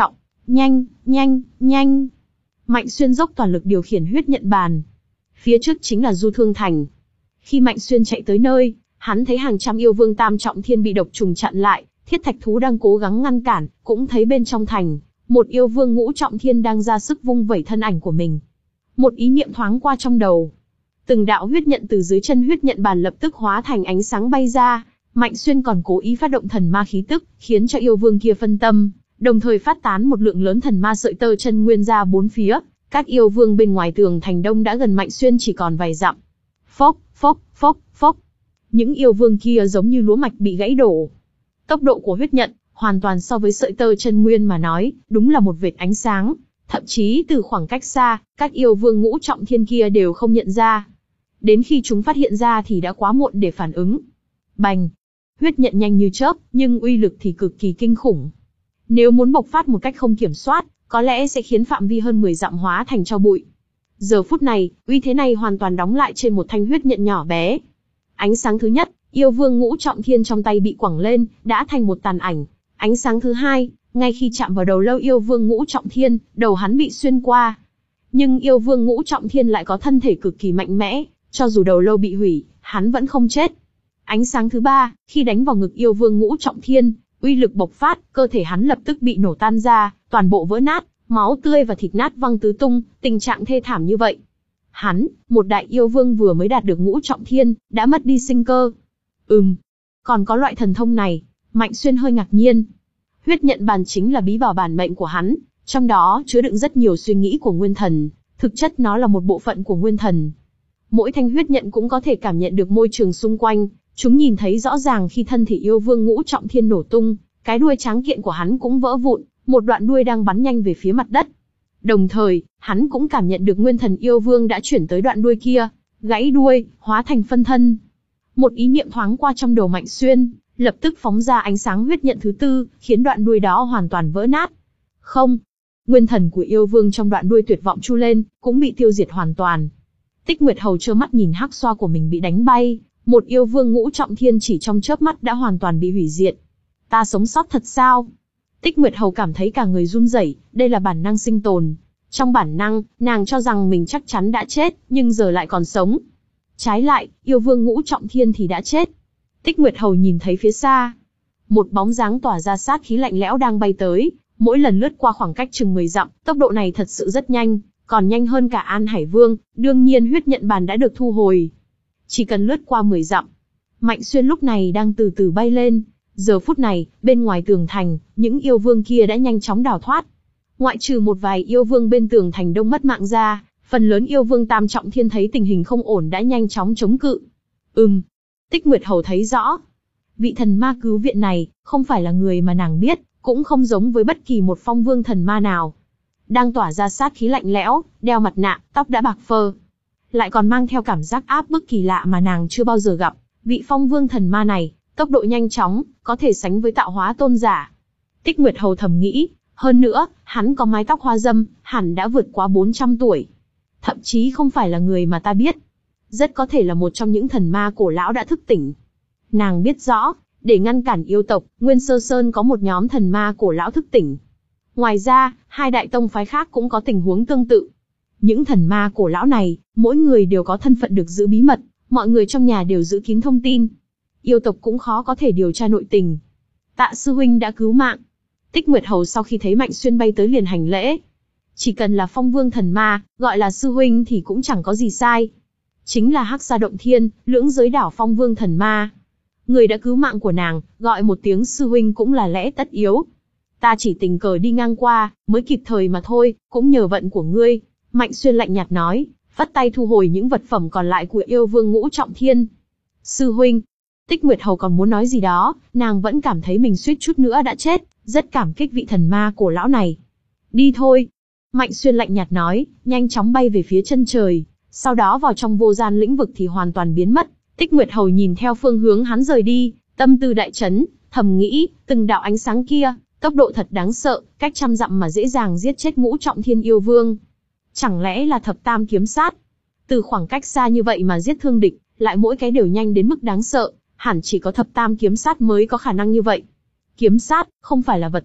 A: Nhanh, nhanh, nhanh. Mạnh Xuyên dốc toàn lực điều khiển huyết nhận bàn. Phía trước chính là Du Thương Thành. Khi Mạnh Xuyên chạy tới nơi, hắn thấy hàng trăm yêu vương tam trọng thiên bị độc trùng chặn lại, thiết thạch thú đang cố gắng ngăn cản, cũng thấy bên trong thành, một yêu vương ngũ trọng thiên đang ra sức vung vẩy thân ảnh của mình. Một ý niệm thoáng qua trong đầu. Từng đạo huyết nhận từ dưới chân huyết nhận bàn lập tức hóa thành ánh sáng bay ra. Mạnh Xuyên còn cố ý phát động thần ma khí tức, khiến cho yêu vương kia phân tâm, đồng thời phát tán một lượng lớn thần ma sợi tơ chân nguyên ra bốn phía. Các yêu vương bên ngoài tường thành đông đã gần Mạnh Xuyên chỉ còn vài dặm. Phốc, phốc, phốc, phốc. Những yêu vương kia giống như lúa mạch bị gãy đổ. Tốc độ của huyết nhận, hoàn toàn so với sợi tơ chân nguyên mà nói, đúng là một vệt ánh sáng. Thậm chí từ khoảng cách xa, các yêu vương ngũ trọng thiên kia đều không nhận ra. Đến khi chúng phát hiện ra thì đã quá muộn để phản ứng. Bành! Huyết nhận nhanh như chớp, nhưng uy lực thì cực kỳ kinh khủng. Nếu muốn bộc phát một cách không kiểm soát, có lẽ sẽ khiến phạm vi hơn mười dặm hóa thành tro bụi. Giờ phút này, uy thế này hoàn toàn đóng lại trên một thanh huyết nhận nhỏ bé. Ánh sáng thứ nhất, yêu vương ngũ trọng thiên trong tay bị quẳng lên, đã thành một tàn ảnh. Ánh sáng thứ hai, ngay khi chạm vào đầu lâu yêu vương ngũ trọng thiên, đầu hắn bị xuyên qua. Nhưng yêu vương ngũ trọng thiên lại có thân thể cực kỳ mạnh mẽ, cho dù đầu lâu bị hủy, hắn vẫn không chết. Ánh sáng thứ ba, khi đánh vào ngực yêu vương ngũ trọng thiên, uy lực bộc phát, cơ thể hắn lập tức bị nổ tan ra, toàn bộ vỡ nát, máu tươi và thịt nát văng tứ tung, tình trạng thê thảm như vậy. Hắn, một đại yêu vương vừa mới đạt được ngũ trọng thiên, đã mất đi sinh cơ. Ừm, còn có loại thần thông này, Mạnh Xuyên hơi ngạc nhiên. Huyết nhận bàn chính là bí bảo bản mệnh của hắn, trong đó chứa đựng rất nhiều suy nghĩ của nguyên thần, thực chất nó là một bộ phận của nguyên thần. Mỗi thanh huyết nhận cũng có thể cảm nhận được môi trường xung quanh, chúng nhìn thấy rõ ràng khi thân thể yêu vương ngũ trọng thiên nổ tung, cái đuôi tráng kiện của hắn cũng vỡ vụn, một đoạn đuôi đang bắn nhanh về phía mặt đất. Đồng thời, hắn cũng cảm nhận được nguyên thần yêu vương đã chuyển tới đoạn đuôi kia, gãy đuôi, hóa thành phân thân. Một ý niệm thoáng qua trong đầu Mạnh Xuyên, lập tức phóng ra ánh sáng huyết nhận thứ tư, khiến đoạn đuôi đó hoàn toàn vỡ nát. Không, nguyên thần của yêu vương trong đoạn đuôi tuyệt vọng chu lên, cũng bị tiêu diệt hoàn toàn. Tích Nguyệt Hầu trơ mắt nhìn hắc xoa của mình bị đánh bay, một yêu vương ngũ trọng thiên chỉ trong chớp mắt đã hoàn toàn bị hủy diệt. Ta sống sót thật sao? Tích Nguyệt Hầu cảm thấy cả người run rẩy, đây là bản năng sinh tồn. Trong bản năng, nàng cho rằng mình chắc chắn đã chết, nhưng giờ lại còn sống. Trái lại, yêu vương ngũ trọng thiên thì đã chết. Tích Nguyệt Hầu nhìn thấy phía xa, một bóng dáng tỏa ra sát khí lạnh lẽo đang bay tới, mỗi lần lướt qua khoảng cách chừng mười dặm, tốc độ này thật sự rất nhanh, còn nhanh hơn cả An Hải Vương, đương nhiên huyết nhận bàn đã được thu hồi. Chỉ cần lướt qua mười dặm, Mạnh Xuyên lúc này đang từ từ bay lên. Giờ phút này, bên ngoài tường thành, những yêu vương kia đã nhanh chóng đào thoát. Ngoại trừ một vài yêu vương bên tường thành đông mất mạng ra, phần lớn yêu vương tam trọng thiên thấy tình hình không ổn đã nhanh chóng chống cự. Ừm, Tích Nguyệt Hầu thấy rõ. Vị thần ma cứu viện này, không phải là người mà nàng biết, cũng không giống với bất kỳ một phong vương thần ma nào. Đang tỏa ra sát khí lạnh lẽo, đeo mặt nạ, tóc đã bạc phơ. Lại còn mang theo cảm giác áp bức kỳ lạ mà nàng chưa bao giờ gặp. Vị phong vương thần ma này, tốc độ nhanh chóng, có thể sánh với tạo hóa tôn giả. Tích Nguyệt Hầu thầm nghĩ, hơn nữa, hắn có mái tóc hoa dâm, hẳn đã vượt quá bốn trăm tuổi. Thậm chí không phải là người mà ta biết. Rất có thể là một trong những thần ma cổ lão đã thức tỉnh. Nàng biết rõ, để ngăn cản yêu tộc, Nguyên Sơ Sơn có một nhóm thần ma cổ lão thức tỉnh. Ngoài ra, hai đại tông phái khác cũng có tình huống tương tự. Những thần ma cổ lão này, mỗi người đều có thân phận được giữ bí mật, mọi người trong nhà đều giữ kín thông tin. Yêu tộc cũng khó có thể điều tra nội tình. Tạ sư huynh đã cứu mạng. Tích Nguyệt Hầu sau khi thấy Mạnh Xuyên bay tới liền hành lễ. Chỉ cần là phong vương thần ma, gọi là sư huynh thì cũng chẳng có gì sai. Chính là Hắc Sa Động Thiên, lưỡng giới đảo phong vương thần ma. Người đã cứu mạng của nàng, gọi một tiếng sư huynh cũng là lẽ tất yếu. Ta chỉ tình cờ đi ngang qua, mới kịp thời mà thôi, cũng nhờ vận của ngươi. Mạnh Xuyên lạnh nhạt nói, vắt tay thu hồi những vật phẩm còn lại của yêu vương ngũ trọng thiên. Sư huynh. Tích Nguyệt Hầu còn muốn nói gì đó, nàng vẫn cảm thấy mình suýt chút nữa đã chết, rất cảm kích vị thần ma cổ lão này. Đi thôi. Mạnh Xuyên lạnh nhạt nói, nhanh chóng bay về phía chân trời, sau đó vào trong vô gian lĩnh vực thì hoàn toàn biến mất. Tích Nguyệt Hầu nhìn theo phương hướng hắn rời đi, tâm tư đại chấn, thầm nghĩ, từng đạo ánh sáng kia, tốc độ thật đáng sợ, cách trăm dặm mà dễ dàng giết chết ngũ trọng thiên yêu vương. Chẳng lẽ là thập tam kiếm sát? Từ khoảng cách xa như vậy mà giết thương địch, lại mỗi cái đều nhanh đến mức đáng sợ, hẳn chỉ có thập tam kiếm sát mới có khả năng như vậy. Kiếm sát, không phải là vật thật,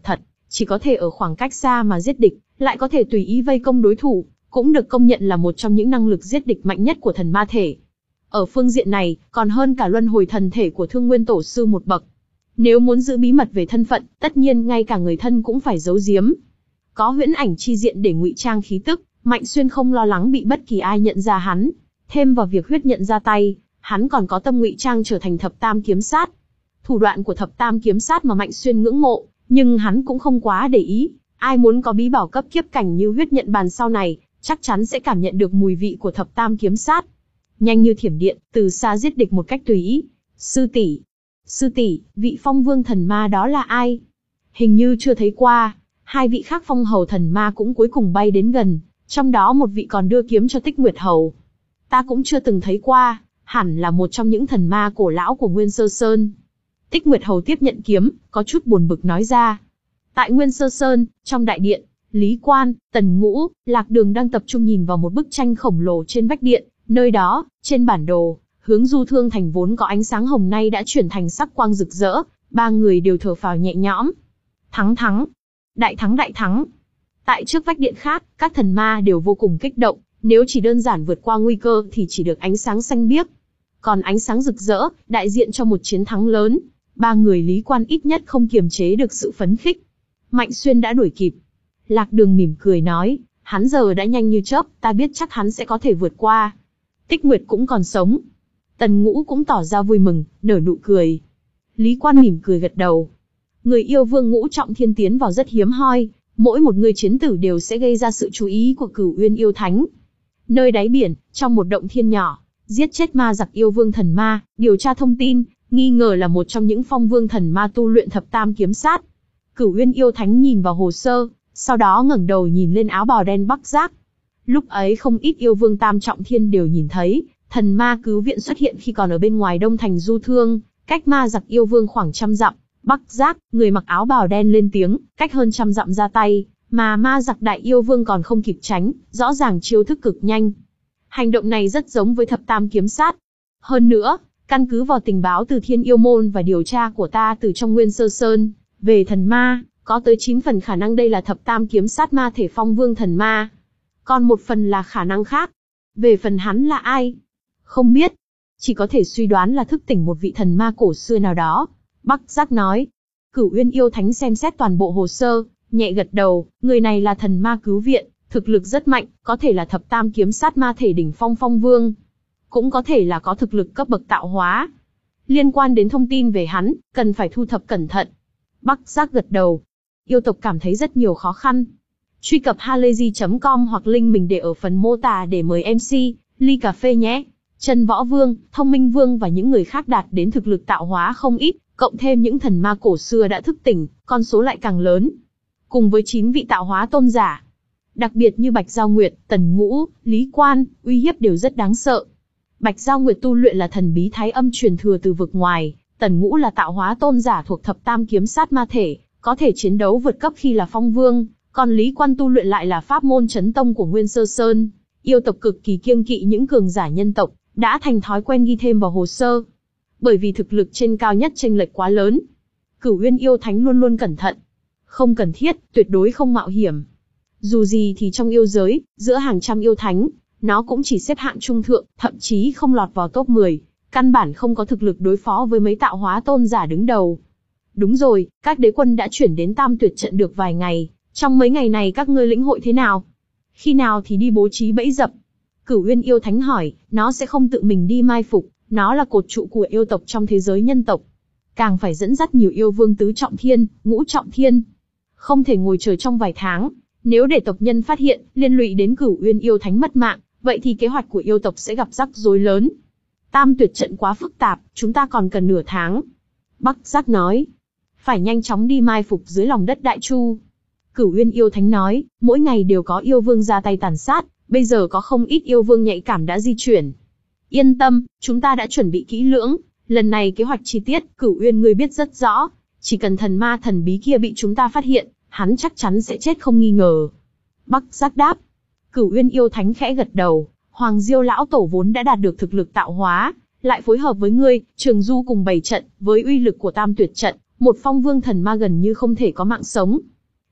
A: Chỉ có thể ở khoảng cách xa mà giết địch, lại có thể tùy ý vây công đối thủ, cũng được công nhận là một trong những năng lực giết địch mạnh nhất của thần ma thể. Ở phương diện này, còn hơn cả luân hồi thần thể của Thương Nguyên Tổ sư một bậc. Nếu muốn giữ bí mật về thân phận, tất nhiên ngay cả người thân cũng phải giấu giếm. Có huyễn ảnh chi diện để ngụy trang khí tức, Mạnh Xuyên không lo lắng bị bất kỳ ai nhận ra hắn. Thêm vào việc huyết nhận ra tay, hắn còn có tâm ngụy trang trở thành thập tam kiếm sát. Thủ đoạn của thập tam kiếm sát mà Mạnh Xuyên ngưỡng mộ, nhưng hắn cũng không quá để ý. Ai muốn có bí bảo cấp kiếp cảnh như huyết nhận bàn sau này, chắc chắn sẽ cảm nhận được mùi vị của thập tam kiếm sát. Nhanh như thiểm điện, từ xa giết địch một cách tùy ý. Sư tỷ, sư tỷ, vị phong vương thần ma đó là ai? Hình như chưa thấy qua. Hai vị khác phong hầu thần ma cũng cuối cùng bay đến gần, trong đó một vị còn đưa kiếm cho Tích Nguyệt Hầu. Ta cũng chưa từng thấy qua, hẳn là một trong những thần ma cổ lão của Nguyên Sơ Sơn. Tích Nguyệt Hầu tiếp nhận kiếm, có chút buồn bực nói ra. Tại Nguyên Sơ Sơn, trong đại điện, Lý Quan, Tần Ngũ, Lạc Đường đang tập trung nhìn vào một bức tranh khổng lồ trên vách điện. Nơi đó, trên bản đồ, hướng Du Thương Thành vốn có ánh sáng hồng nay đã chuyển thành sắc quang rực rỡ. Ba người đều thở phào nhẹ nhõm. Thắng thắng, đại thắng đại thắng. Tại trước vách điện khác, các thần ma đều vô cùng kích động. Nếu chỉ đơn giản vượt qua nguy cơ thì chỉ được ánh sáng xanh biếc. Còn ánh sáng rực rỡ, đại diện cho một chiến thắng lớn. Ba người Lý Quan ít nhất không kiềm chế được sự phấn khích. Mạnh Xuyên đã đuổi kịp. Lạc Đường mỉm cười nói, hắn giờ đã nhanh như chớp, ta biết chắc hắn sẽ có thể vượt qua. Tích Nguyệt cũng còn sống. Tần Ngũ cũng tỏ ra vui mừng, nở nụ cười. Lý Quan mỉm cười gật đầu. Người yêu vương ngũ trọng thiên tiến vào rất hiếm hoi, mỗi một người chiến tử đều sẽ gây ra sự chú ý của Cửu Uyên yêu thánh. Nơi đáy biển, trong một động thiên nhỏ, giết chết ma giặc yêu vương thần ma, điều tra thông tin, nghi ngờ là một trong những phong vương thần ma tu luyện thập tam kiếm sát. Cửu Uyên yêu thánh nhìn vào hồ sơ, sau đó ngẩng đầu nhìn lên áo bào đen Bắc Giác. Lúc ấy không ít yêu vương tam trọng thiên đều nhìn thấy, thần ma cứu viện xuất hiện khi còn ở bên ngoài Đông Thành Du Thương, cách ma giặc yêu vương khoảng trăm dặm. Bắc Giác, người mặc áo bào đen lên tiếng, cách hơn trăm dặm ra tay, mà ma giặc đại yêu vương còn không kịp tránh, rõ ràng chiêu thức cực nhanh. Hành động này rất giống với thập tam kiếm sát. Hơn nữa, căn cứ vào tình báo từ Thiên Yêu Môn và điều tra của ta từ trong Nguyên Sơ Sơn, về thần ma, có tới chín phần khả năng đây là thập tam kiếm sát ma thể phong vương thần ma. Còn một phần là khả năng khác. Về phần hắn là ai? Không biết. Chỉ có thể suy đoán là thức tỉnh một vị thần ma cổ xưa nào đó. Bắc Giác nói. Cửu Uyên yêu thánh xem xét toàn bộ hồ sơ, nhẹ gật đầu, người này là thần ma cứu viện, thực lực rất mạnh, có thể là thập tam kiếm sát ma thể đỉnh phong phong vương. Cũng có thể là có thực lực cấp bậc tạo hóa. Liên quan đến thông tin về hắn, cần phải thu thập cẩn thận. Bắc Giác gật đầu. Yêu tộc cảm thấy rất nhiều khó khăn. Truy cập halayzi chấm com hoặc link mình để ở phần mô tả để mời em xê, ly cà phê nhé. Chân Võ Vương, Thông Minh Vương và những người khác đạt đến thực lực tạo hóa không ít, cộng thêm những thần ma cổ xưa đã thức tỉnh, con số lại càng lớn. Cùng với chín vị tạo hóa tôn giả. Đặc biệt như Bạch Giao Nguyệt, Tần Ngũ, Lý Quan, uy hiếp đều rất đáng sợ. Bạch Giao Nguyệt tu luyện là thần bí thái âm truyền thừa từ vực ngoài, Tần Ngũ là tạo hóa tôn giả thuộc thập tam kiếm sát ma thể, có thể chiến đấu vượt cấp khi là phong vương, còn Lý Quan tu luyện lại là pháp môn chấn tông của Nguyên Sơ Sơn. Yêu tộc cực kỳ kiêng kỵ những cường giả nhân tộc, đã thành thói quen ghi thêm vào hồ sơ. Bởi vì thực lực trên cao nhất chênh lệch quá lớn. Cửu Uyên yêu thánh luôn luôn cẩn thận. Không cần thiết, tuyệt đối không mạo hiểm. Dù gì thì trong yêu giới, giữa hàng trăm yêu thánh, nó cũng chỉ xếp hạng trung thượng, thậm chí không lọt vào top mười. Căn bản không có thực lực đối phó với mấy tạo hóa tôn giả đứng đầu. Đúng rồi, các đế quân đã chuyển đến Tam Tuyệt trận được vài ngày. Trong mấy ngày này các ngươi lĩnh hội thế nào? Khi nào thì đi bố trí bẫy dập? Cửu Uyên yêu thánh hỏi, nó sẽ không tự mình đi mai phục, nó là cột trụ của yêu tộc trong thế giới nhân tộc. Càng phải dẫn dắt nhiều yêu vương tứ trọng thiên, ngũ trọng thiên. Không thể ngồi chờ trong vài tháng, nếu để tộc nhân phát hiện, liên lụy đến Cửu Uyên yêu thánh mất mạng, vậy thì kế hoạch của yêu tộc sẽ gặp rắc rối lớn. Tam Tuyệt trận quá phức tạp, chúng ta còn cần nửa tháng. Bắc Giác nói, phải nhanh chóng đi mai phục dưới lòng đất Đại Chu. Cửu Uyên yêu thánh nói, mỗi ngày đều có yêu vương ra tay tàn sát, bây giờ có không ít yêu vương nhạy cảm đã di chuyển. Yên tâm, chúng ta đã chuẩn bị kỹ lưỡng, lần này kế hoạch chi tiết, Cửu Uyên ngươi biết rất rõ, chỉ cần thần ma thần bí kia bị chúng ta phát hiện, hắn chắc chắn sẽ chết không nghi ngờ. Bắc Giác đáp. Cửu Uyên yêu thánh khẽ gật đầu, Hoàng Diêu lão tổ vốn đã đạt được thực lực tạo hóa, lại phối hợp với ngươi, Trường Du cùng bày trận, với uy lực của Tam Tuyệt trận, một phong vương thần ma gần như không thể có mạng sống.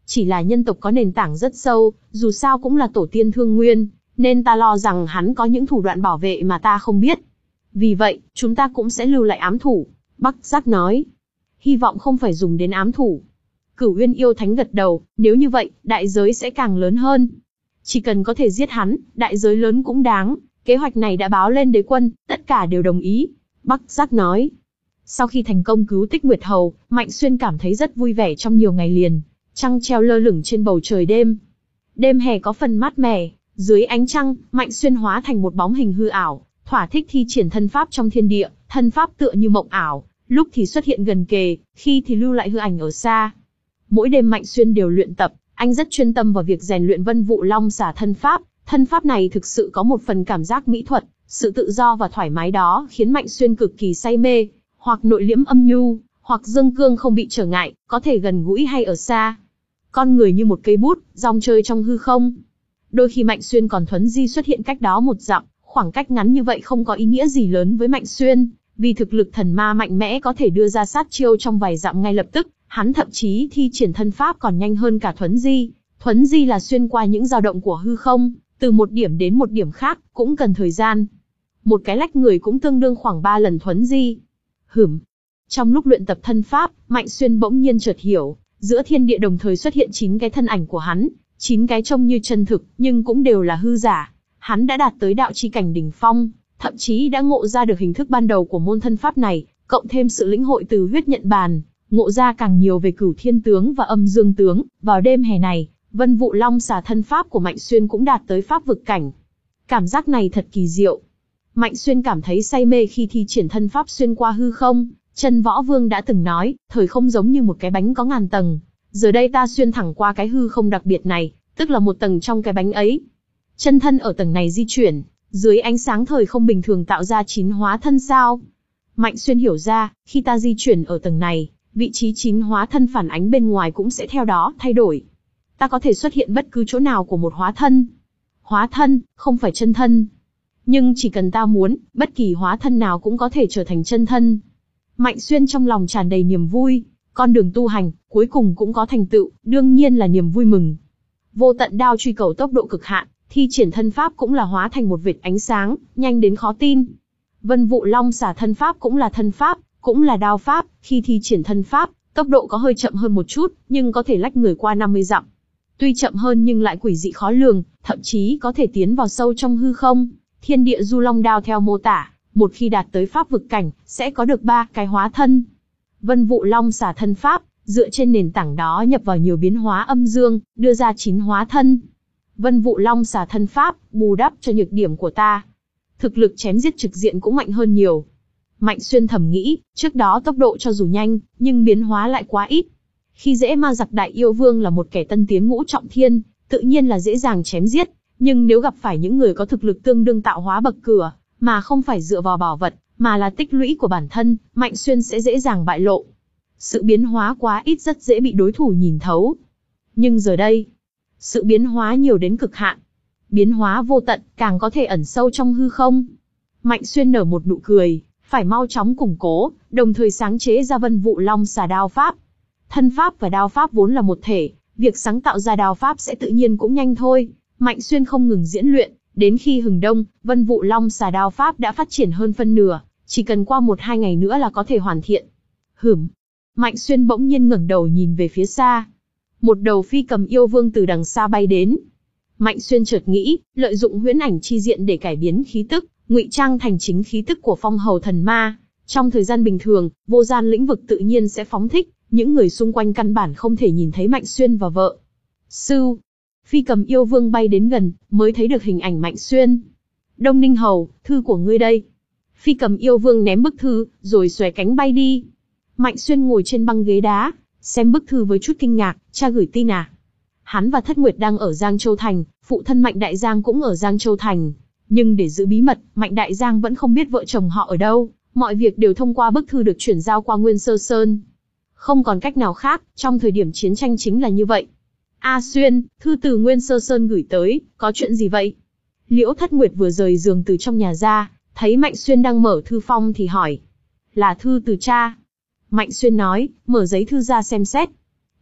A: Chỉ là nhân tộc có nền tảng rất sâu, dù sao cũng là tổ tiên thương nguyên, nên ta lo rằng hắn có những thủ đoạn bảo vệ mà ta không biết. Vì vậy, chúng ta cũng sẽ lưu lại ám thủ. Bắc Giác nói. Hy vọng không phải dùng đến ám thủ. Cửu Uyên yêu thánh gật đầu, nếu như vậy, đại giới sẽ càng lớn hơn. Chỉ cần có thể giết hắn, đại giới lớn cũng đáng. Kế hoạch này đã báo lên đế quân, tất cả đều đồng ý. Bắc Giác nói. Sau khi thành công cứu Tích Nguyệt Hầu, Mạnh Xuyên cảm thấy rất vui vẻ trong nhiều ngày liền. Trăng treo lơ lửng trên bầu trời đêm. Đêm hè có phần mát mẻ, dưới ánh trăng, Mạnh Xuyên hóa thành một bóng hình hư ảo, thỏa thích thi triển thân pháp trong thiên địa, thân pháp tựa như mộng ảo, lúc thì xuất hiện gần kề, khi thì lưu lại hư ảnh ở xa. Mỗi đêm Mạnh Xuyên đều luyện tập, anh rất chuyên tâm vào việc rèn luyện Vân Vụ Long Xà thân pháp, thân pháp này thực sự có một phần cảm giác mỹ thuật, sự tự do và thoải mái đó khiến Mạnh Xuyên cực kỳ say mê, hoặc nội liễm âm nhu, hoặc dương cương không bị trở ngại, có thể gần gũi hay ở xa. Con người như một cây bút, rong chơi trong hư không. Đôi khi Mạnh Xuyên còn thuấn di xuất hiện cách đó một dặm, khoảng cách ngắn như vậy không có ý nghĩa gì lớn với Mạnh Xuyên, vì thực lực thần ma mạnh mẽ có thể đưa ra sát chiêu trong vài dặm ngay lập tức, hắn thậm chí thi triển thân pháp còn nhanh hơn cả thuấn di. Thuấn di là xuyên qua những dao động của hư không, từ một điểm đến một điểm khác, cũng cần thời gian. Một cái lách người cũng tương đương khoảng ba lần thuấn di. Hửm. Trong lúc luyện tập thân pháp, Mạnh Xuyên bỗng nhiên chợt hiểu, giữa thiên địa đồng thời xuất hiện chín cái thân ảnh của hắn, chín cái trông như chân thực, nhưng cũng đều là hư giả. Hắn đã đạt tới đạo chi cảnh đỉnh phong, thậm chí đã ngộ ra được hình thức ban đầu của môn thân pháp này, cộng thêm sự lĩnh hội từ huyết nhận bàn, ngộ ra càng nhiều về cửu thiên tướng và âm dương tướng. Vào đêm hè này, Vân Vụ Long Xà thân pháp của Mạnh Xuyên cũng đạt tới pháp vực cảnh. Cảm giác này thật kỳ diệu. Mạnh Xuyên cảm thấy say mê khi thi triển thân pháp xuyên qua hư không. Chân Võ Vương đã từng nói, thời không giống như một cái bánh có ngàn tầng. Giờ đây ta xuyên thẳng qua cái hư không đặc biệt này, tức là một tầng trong cái bánh ấy. Chân thân ở tầng này di chuyển, dưới ánh sáng thời không bình thường tạo ra chín hóa thân sao. Mạnh Xuyên hiểu ra, khi ta di chuyển ở tầng này, vị trí chín hóa thân phản ánh bên ngoài cũng sẽ theo đó thay đổi. Ta có thể xuất hiện bất cứ chỗ nào của một hóa thân. Hóa thân, không phải chân thân. Nhưng chỉ cần ta muốn, bất kỳ hóa thân nào cũng có thể trở thành chân thân. Mạnh Xuyên trong lòng tràn đầy niềm vui, con đường tu hành, cuối cùng cũng có thành tựu, đương nhiên là niềm vui mừng. Vô tận đao truy cầu tốc độ cực hạn, thi triển thân pháp cũng là hóa thành một vệt ánh sáng, nhanh đến khó tin. Vân Vụ Long Xà thân pháp cũng là thân pháp, cũng là đao pháp, khi thi triển thân pháp, tốc độ có hơi chậm hơn một chút, nhưng có thể lách người qua năm mươi dặm. Tuy chậm hơn nhưng lại quỷ dị khó lường, thậm chí có thể tiến vào sâu trong hư không. Thiên địa du long đao theo mô tả, một khi đạt tới pháp vực cảnh, sẽ có được ba cái hóa thân. Vân Vụ Long Xà thân pháp, dựa trên nền tảng đó nhập vào nhiều biến hóa âm dương, đưa ra chín hóa thân. Vân Vụ Long Xà thân pháp, bù đắp cho nhược điểm của ta. Thực lực chém giết trực diện cũng mạnh hơn nhiều. Mạnh Xuyên thầm nghĩ, trước đó tốc độ cho dù nhanh, nhưng biến hóa lại quá ít. Khi dễ ma giặc đại yêu vương là một kẻ tân tiến ngũ trọng thiên, tự nhiên là dễ dàng chém giết. Nhưng nếu gặp phải những người có thực lực tương đương tạo hóa bậc cửa, mà không phải dựa vào bảo vật, mà là tích lũy của bản thân, Mạnh Xuyên sẽ dễ dàng bại lộ. Sự biến hóa quá ít rất dễ bị đối thủ nhìn thấu. Nhưng giờ đây, sự biến hóa nhiều đến cực hạn. Biến hóa vô tận, càng có thể ẩn sâu trong hư không. Mạnh Xuyên nở một nụ cười, phải mau chóng củng cố, đồng thời sáng chế ra Vân Vụ Long Xà đao pháp. Thân pháp và đao pháp vốn là một thể, việc sáng tạo ra đao pháp sẽ tự nhiên cũng nhanh thôi. Mạnh Xuyên không ngừng diễn luyện, đến khi hừng đông, Vân Vụ Long Xà đao pháp đã phát triển hơn phân nửa, chỉ cần qua một hai ngày nữa là có thể hoàn thiện. Hửm. Mạnh Xuyên bỗng nhiên ngẩng đầu nhìn về phía xa. Một đầu phi cầm yêu vương từ đằng xa bay đến. Mạnh Xuyên chợt nghĩ, lợi dụng huyễn ảnh chi diện để cải biến khí tức, ngụy trang thành chính khí tức của phong hầu thần ma. Trong thời gian bình thường, vô gian lĩnh vực tự nhiên sẽ phóng thích, những người xung quanh căn bản không thể nhìn thấy Mạnh Xuyên và vợ. Sưu. Phi cầm yêu vương bay đến gần, mới thấy được hình ảnh Mạnh Xuyên. Đông Ninh Hầu, thư của ngươi đây. Phi cầm yêu vương ném bức thư, rồi xòe cánh bay đi. Mạnh Xuyên ngồi trên băng ghế đá, xem bức thư với chút kinh ngạc, cha gửi tin à? Hắn và Thất Nguyệt đang ở Giang Châu Thành, phụ thân Mạnh Đại Giang cũng ở Giang Châu Thành. Nhưng để giữ bí mật, Mạnh Đại Giang vẫn không biết vợ chồng họ ở đâu, mọi việc đều thông qua bức thư được chuyển giao qua Nguyên Sơ Sơn. Không còn cách nào khác, trong thời điểm chiến tranh chính là như vậy. A Xuyên, thư từ Nguyên Sơ Sơn gửi tới, có chuyện gì vậy? Liễu Thất Nguyệt vừa rời giường từ trong nhà ra, thấy Mạnh Xuyên đang mở thư phong thì hỏi. Là thư từ cha. Mạnh Xuyên nói, mở giấy thư ra xem xét.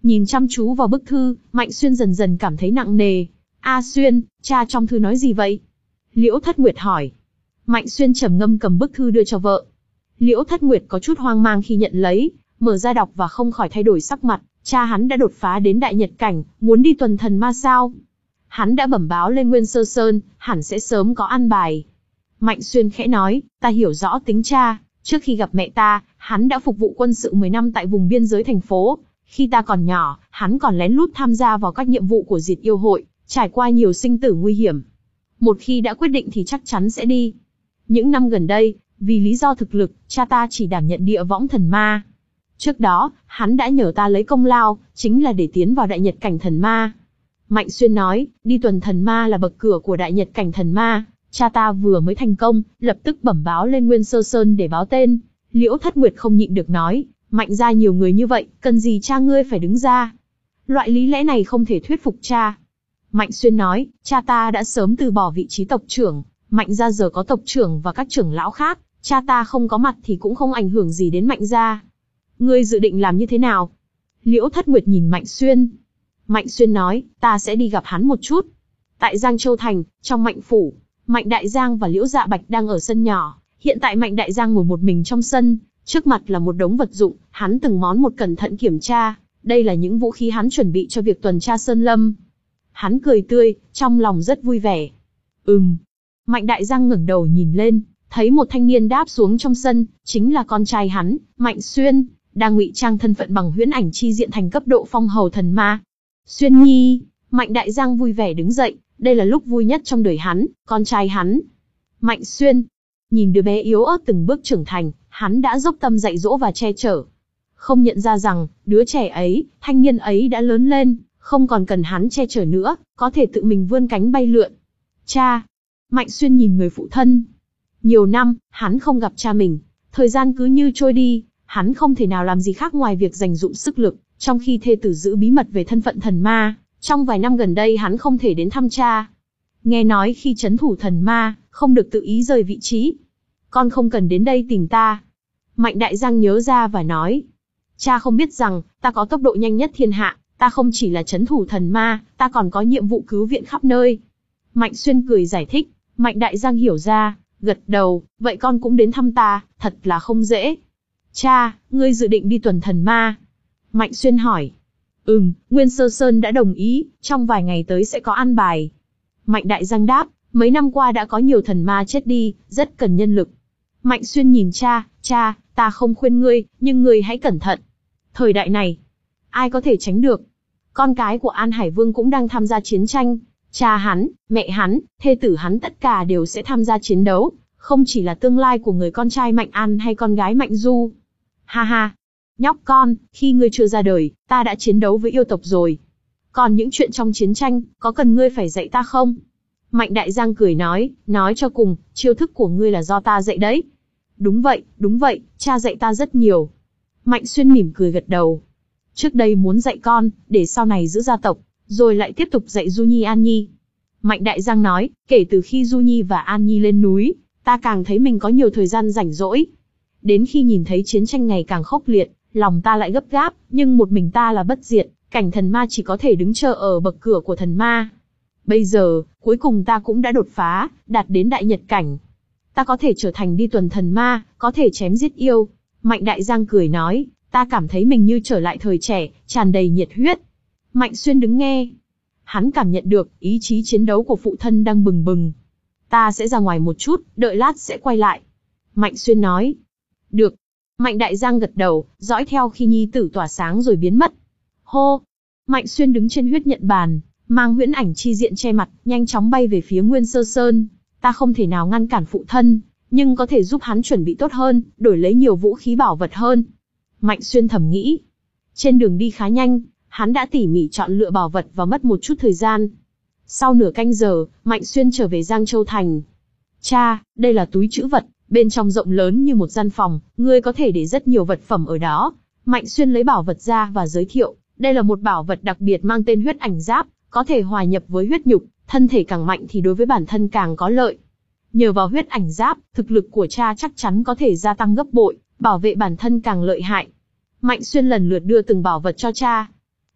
A: Nhìn chăm chú vào bức thư, Mạnh Xuyên dần dần cảm thấy nặng nề. A Xuyên, cha trong thư nói gì vậy? Liễu Thất Nguyệt hỏi. Mạnh Xuyên trầm ngâm cầm bức thư đưa cho vợ. Liễu Thất Nguyệt có chút hoang mang khi nhận lấy, mở ra đọc và không khỏi thay đổi sắc mặt. Cha hắn đã đột phá đến đại nhật cảnh, muốn đi tuần thần ma sao? Hắn đã bẩm báo lên Nguyên Sơ Sơn, hẳn sẽ sớm có an bài. Mạnh Xuyên khẽ nói, ta hiểu rõ tính cha, trước khi gặp mẹ ta, hắn đã phục vụ quân sự mười năm tại vùng biên giới thành phố. Khi ta còn nhỏ, hắn còn lén lút tham gia vào các nhiệm vụ của Diệt Yêu Hội, trải qua nhiều sinh tử nguy hiểm. Một khi đã quyết định thì chắc chắn sẽ đi. Những năm gần đây, vì lý do thực lực, cha ta chỉ đảm nhận địa võng thần ma. Trước đó, hắn đã nhờ ta lấy công lao, chính là để tiến vào đại nhật cảnh thần ma. Mạnh Xuyên nói, đi tuần thần ma là bậc cửa của đại nhật cảnh thần ma. Cha ta vừa mới thành công, lập tức bẩm báo lên Nguyên Sơ Sơn để báo tên. Liễu Thất Nguyệt không nhịn được nói, Mạnh gia nhiều người như vậy, cần gì cha ngươi phải đứng ra? Loại lý lẽ này không thể thuyết phục cha. Mạnh Xuyên nói, cha ta đã sớm từ bỏ vị trí tộc trưởng, Mạnh gia giờ có tộc trưởng và các trưởng lão khác, cha ta không có mặt thì cũng không ảnh hưởng gì đến Mạnh gia. Ngươi dự định làm như thế nào? Liễu Thất Nguyệt nhìn Mạnh Xuyên. Mạnh Xuyên nói, ta sẽ đi gặp hắn một chút. Tại Giang Châu Thành, trong Mạnh Phủ, Mạnh Đại Giang và Liễu Dạ Bạch đang ở sân nhỏ. Hiện tại Mạnh Đại Giang ngồi một mình trong sân, trước mặt là một đống vật dụng, hắn từng món một cẩn thận kiểm tra. Đây là những vũ khí hắn chuẩn bị cho việc tuần tra Sơn Lâm. Hắn cười tươi, trong lòng rất vui vẻ. Ừm. Mạnh Đại Giang ngẩng đầu nhìn lên, thấy một thanh niên đáp xuống trong sân, chính là con trai hắn, Mạnh Xuyên, đang ngụy trang thân phận bằng huyễn ảnh chi diện thành cấp độ phong hầu thần ma. Xuyên nhi, Mạnh Đại Giang vui vẻ đứng dậy, đây là lúc vui nhất trong đời hắn, con trai hắn. Mạnh Xuyên, nhìn đứa bé yếu ớt từng bước trưởng thành, hắn đã dốc tâm dạy dỗ và che chở. Không nhận ra rằng, đứa trẻ ấy, thanh niên ấy đã lớn lên, không còn cần hắn che chở nữa, có thể tự mình vươn cánh bay lượn. Cha! Mạnh Xuyên nhìn người phụ thân. Nhiều năm, hắn không gặp cha mình, thời gian cứ như trôi đi, hắn không thể nào làm gì khác ngoài việc dành dụm sức lực, trong khi thê tử giữ bí mật về thân phận thần ma, trong vài năm gần đây hắn không thể đến thăm cha. Nghe nói khi trấn thủ thần ma, không được tự ý rời vị trí. Con không cần đến đây tìm ta. Mạnh Đại Giang nhớ ra và nói. Cha không biết rằng, ta có tốc độ nhanh nhất thiên hạ, ta không chỉ là trấn thủ thần ma, ta còn có nhiệm vụ cứu viện khắp nơi. Mạnh Xuyên cười giải thích, Mạnh Đại Giang hiểu ra, gật đầu, vậy con cũng đến thăm ta, thật là không dễ. Cha, ngươi dự định đi tuần thần ma? Mạnh Xuyên hỏi. Ừm, Nguyên Sơ Sơn đã đồng ý, trong vài ngày tới sẽ có an bài. Mạnh Đại Giang đáp, mấy năm qua đã có nhiều thần ma chết đi, rất cần nhân lực. Mạnh Xuyên nhìn cha, cha, ta không khuyên ngươi, nhưng ngươi hãy cẩn thận. Thời đại này, ai có thể tránh được? Con cái của An Hải Vương cũng đang tham gia chiến tranh. Cha hắn, mẹ hắn, thê tử hắn tất cả đều sẽ tham gia chiến đấu, không chỉ là tương lai của người con trai Mạnh An hay con gái Mạnh Du. Ha ha, nhóc con, khi ngươi chưa ra đời, ta đã chiến đấu với yêu tộc rồi. Còn những chuyện trong chiến tranh, có cần ngươi phải dạy ta không? Mạnh Đại Giang cười nói, nói cho cùng, chiêu thức của ngươi là do ta dạy đấy. Đúng vậy, đúng vậy, cha dạy ta rất nhiều. Mạnh Xuyên mỉm cười gật đầu. Trước đây muốn dạy con, để sau này giữ gia tộc, rồi lại tiếp tục dạy Du Nhi An Nhi. Mạnh Đại Giang nói, kể từ khi Du Nhi và An Nhi lên núi, ta càng thấy mình có nhiều thời gian rảnh rỗi. Đến khi nhìn thấy chiến tranh ngày càng khốc liệt, lòng ta lại gấp gáp, nhưng một mình ta là bất diệt, cảnh thần ma chỉ có thể đứng chờ ở bậc cửa của thần ma. Bây giờ, cuối cùng ta cũng đã đột phá, đạt đến đại nhật cảnh. Ta có thể trở thành đi tuần thần ma, có thể chém giết yêu. Mạnh Đại Giang cười nói, ta cảm thấy mình như trở lại thời trẻ, tràn đầy nhiệt huyết. Mạnh Xuyên đứng nghe. Hắn cảm nhận được, ý chí chiến đấu của phụ thân đang bừng bừng. Ta sẽ ra ngoài một chút, đợi lát sẽ quay lại. Mạnh Xuyên nói. Được. Mạnh Đại Giang gật đầu, dõi theo khi nhi tử tỏa sáng rồi biến mất. Hô. Mạnh Xuyên đứng trên huyết nhận bàn, mang huyễn ảnh chi diện che mặt, nhanh chóng bay về phía Nguyên Sơ Sơn. Ta không thể nào ngăn cản phụ thân, nhưng có thể giúp hắn chuẩn bị tốt hơn, đổi lấy nhiều vũ khí bảo vật hơn. Mạnh Xuyên thầm nghĩ. Trên đường đi khá nhanh, hắn đã tỉ mỉ chọn lựa bảo vật và mất một chút thời gian. Sau nửa canh giờ, Mạnh Xuyên trở về Giang Châu Thành. Cha, đây là túi trữ vật, bên trong rộng lớn như một gian phòng, ngươi có thể để rất nhiều vật phẩm ở đó. Mạnh Xuyên lấy bảo vật ra và giới thiệu, đây là một bảo vật đặc biệt mang tên huyết ảnh giáp, có thể hòa nhập với huyết nhục, thân thể càng mạnh thì đối với bản thân càng có lợi. Nhờ vào huyết ảnh giáp, thực lực của cha chắc chắn có thể gia tăng gấp bội, bảo vệ bản thân càng lợi hại. Mạnh Xuyên lần lượt đưa từng bảo vật cho cha.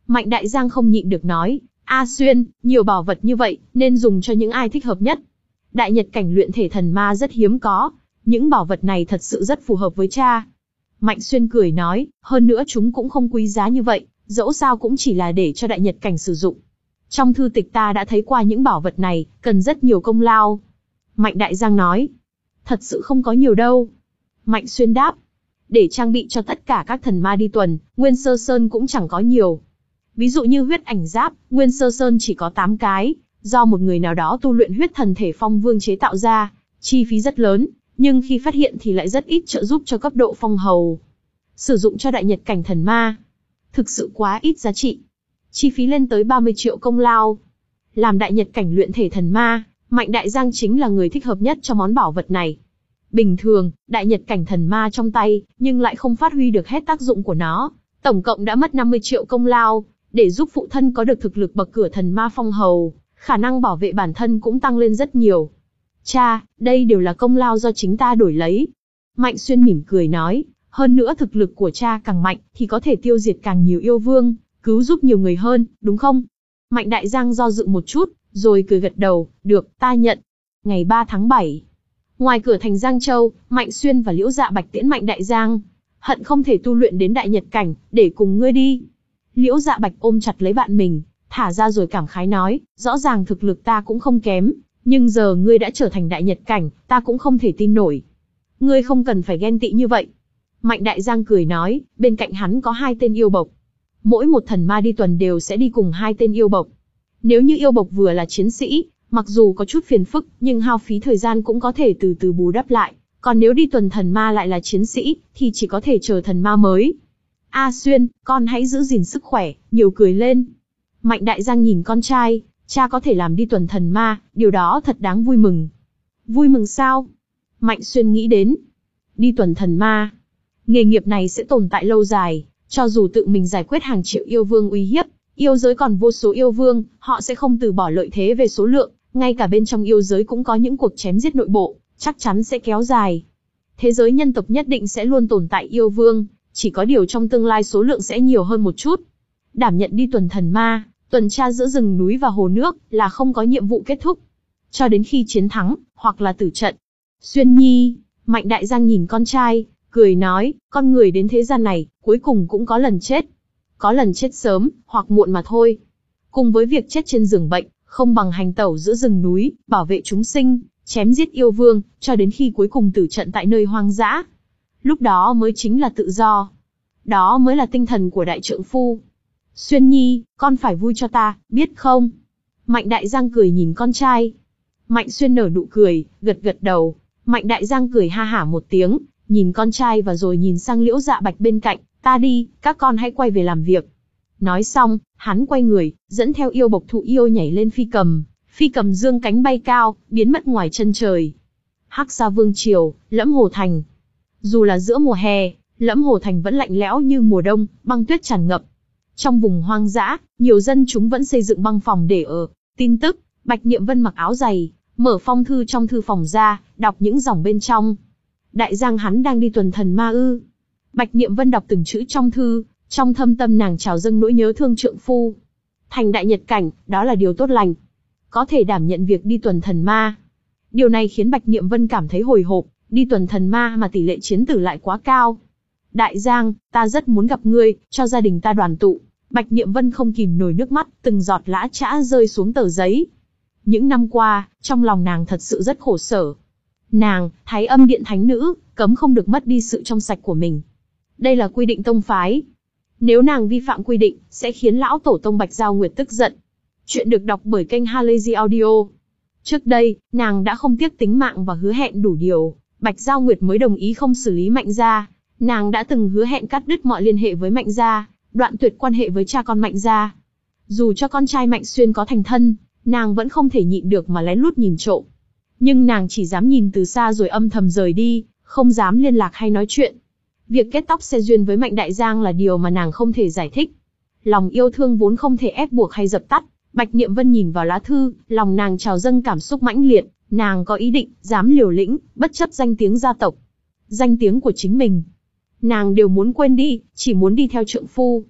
A: Mạnh Đại Giang không nhịn được nói, A Xuyên, nhiều bảo vật như vậy, nên dùng cho những ai thích hợp nhất. Đại nhật cảnh luyện thể thần ma rất hiếm có, những bảo vật này thật sự rất phù hợp với cha. Mạnh Xuyên cười nói, hơn nữa chúng cũng không quý giá như vậy, dẫu sao cũng chỉ là để cho đại nhật cảnh sử dụng. Trong thư tịch ta đã thấy qua những bảo vật này, cần rất nhiều công lao. Mạnh Đại Giang nói, thật sự không có nhiều đâu. Mạnh Xuyên đáp, để trang bị cho tất cả các thần ma đi tuần, Nguyên Sơ Sơn cũng chẳng có nhiều. Ví dụ như huyết ảnh giáp, Nguyên Sơ Sơn chỉ có tám cái, do một người nào đó tu luyện huyết thần thể phong vương chế tạo ra, chi phí rất lớn, nhưng khi phát hiện thì lại rất ít trợ giúp cho cấp độ phong hầu. Sử dụng cho đại nhật cảnh thần ma, thực sự quá ít giá trị. Chi phí lên tới ba mươi triệu công lao. Làm đại nhật cảnh luyện thể thần ma, Mạnh Đại Giang chính là người thích hợp nhất cho món bảo vật này. Bình thường, đại nhật cảnh thần ma trong tay, nhưng lại không phát huy được hết tác dụng của nó. Tổng cộng đã mất năm mươi triệu công lao, để giúp phụ thân có được thực lực bậc cửa thần ma phong hầu, khả năng bảo vệ bản thân cũng tăng lên rất nhiều. Cha, đây đều là công lao do chính ta đổi lấy. Mạnh Xuyên mỉm cười nói, hơn nữa thực lực của cha càng mạnh, thì có thể tiêu diệt càng nhiều yêu vương, cứu giúp nhiều người hơn, đúng không? Mạnh Đại Giang do dự một chút, rồi cười gật đầu, được, ta nhận. Ngày ba tháng bảy, ngoài cửa thành Giang Châu, Mạnh Xuyên và Liễu Dạ Bạch tiễn Mạnh Đại Giang. Hận không thể tu luyện đến đại nhật cảnh, để cùng ngươi đi. Liễu Dạ Bạch ôm chặt lấy bạn mình, thả ra rồi cảm khái nói, rõ ràng thực lực ta cũng không kém, nhưng giờ ngươi đã trở thành đại nhật cảnh, ta cũng không thể tin nổi. Ngươi không cần phải ghen tị như vậy. Mạnh Đại Giang cười nói, bên cạnh hắn có hai tên yêu bộc. Mỗi một thần ma đi tuần đều sẽ đi cùng hai tên yêu bộc. Nếu như yêu bộc vừa là chiến sĩ, mặc dù có chút phiền phức, nhưng hao phí thời gian cũng có thể từ từ bù đắp lại. Còn nếu đi tuần thần ma lại là chiến sĩ, thì chỉ có thể chờ thần ma mới. A Xuyên, con hãy giữ gìn sức khỏe, nhiều cười lên. Mạnh Đại Giang nhìn con trai, cha có thể làm đi tuần thần ma, điều đó thật đáng vui mừng. Vui mừng sao? Mạnh Xuyên nghĩ đến. Đi tuần thần ma. Nghề nghiệp này sẽ tồn tại lâu dài, cho dù tự mình giải quyết hàng triệu yêu vương uy hiếp, yêu giới còn vô số yêu vương, họ sẽ không từ bỏ lợi thế về số lượng, ngay cả bên trong yêu giới cũng có những cuộc chém giết nội bộ, chắc chắn sẽ kéo dài. Thế giới nhân tộc nhất định sẽ luôn tồn tại yêu vương, chỉ có điều trong tương lai số lượng sẽ nhiều hơn một chút. Đảm nhận đi tuần thần ma, tuần tra giữa rừng núi và hồ nước, là không có nhiệm vụ kết thúc. Cho đến khi chiến thắng, hoặc là tử trận. Xuyên Nhi, Mạnh Đại Giang nhìn con trai, cười nói, con người đến thế gian này, cuối cùng cũng có lần chết. Có lần chết sớm, hoặc muộn mà thôi. Cùng với việc chết trên giường bệnh, không bằng hành tẩu giữa rừng núi, bảo vệ chúng sinh, chém giết yêu vương, cho đến khi cuối cùng tử trận tại nơi hoang dã. Lúc đó mới chính là tự do. Đó mới là tinh thần của đại trượng phu. Xuyên Nhi, con phải vui cho ta, biết không? Mạnh Đại Giang cười nhìn con trai. Mạnh Xuyên nở nụ cười, gật gật đầu. Mạnh Đại Giang cười ha hả một tiếng, nhìn con trai và rồi nhìn sang Liễu Dạ Bạch bên cạnh, ta đi, các con hãy quay về làm việc. Nói xong, hắn quay người, dẫn theo yêu bộc thụ yêu nhảy lên phi cầm, phi cầm dương cánh bay cao, biến mất ngoài chân trời. Hắc Sa Vương Triều, Lẫm Hồ Thành. Dù là giữa mùa hè, Lẫm Hồ Thành vẫn lạnh lẽo như mùa đông, băng tuyết tràn ngập. Trong vùng hoang dã, nhiều dân chúng vẫn xây dựng băng phòng để ở. Tin tức, Bạch Niệm Vân mặc áo dày, mở phong thư trong thư phòng ra, đọc những dòng bên trong. Đại Giang hắn đang đi tuần thần ma ư? Bạch Niệm Vân đọc từng chữ trong thư, trong thâm tâm nàng trào dâng nỗi nhớ thương trượng phu. Thành đại nhật cảnh, đó là điều tốt lành. Có thể đảm nhận việc đi tuần thần ma. Điều này khiến Bạch Niệm Vân cảm thấy hồi hộp, đi tuần thần ma mà tỷ lệ chiến tử lại quá cao. Đại Giang, ta rất muốn gặp ngươi, cho gia đình ta đoàn tụ. Bạch Niệm Vân không kìm nổi nước mắt, từng giọt lã chã rơi xuống tờ giấy. Những năm qua, trong lòng nàng thật sự rất khổ sở. Nàng, Thái Âm Điện thánh nữ, cấm không được mất đi sự trong sạch của mình. Đây là quy định tông phái. Nếu nàng vi phạm quy định, sẽ khiến lão tổ tông Bạch Giao Nguyệt tức giận. Chuyện được đọc bởi kênh Halazy Audio. Trước đây, nàng đã không tiếc tính mạng và hứa hẹn đủ điều, Bạch Giao Nguyệt mới đồng ý không xử lý Mạnh gia. Nàng đã từng hứa hẹn cắt đứt mọi liên hệ với Mạnh gia, đoạn tuyệt quan hệ với cha con Mạnh gia. Dù cho con trai Mạnh Xuyên có thành thân, nàng vẫn không thể nhịn được mà lén lút nhìn trộm. Nhưng nàng chỉ dám nhìn từ xa rồi âm thầm rời đi, không dám liên lạc hay nói chuyện. Việc kết tóc xe duyên với Mạnh Đại Giang là điều mà nàng không thể giải thích. Lòng yêu thương vốn không thể ép buộc hay dập tắt. Bạch Niệm Vân nhìn vào lá thư, lòng nàng trào dâng cảm xúc mãnh liệt. Nàng có ý định, dám liều lĩnh, bất chấp danh tiếng gia tộc, danh tiếng của chính mình. Nàng đều muốn quên đi, chỉ muốn đi theo trượng phu.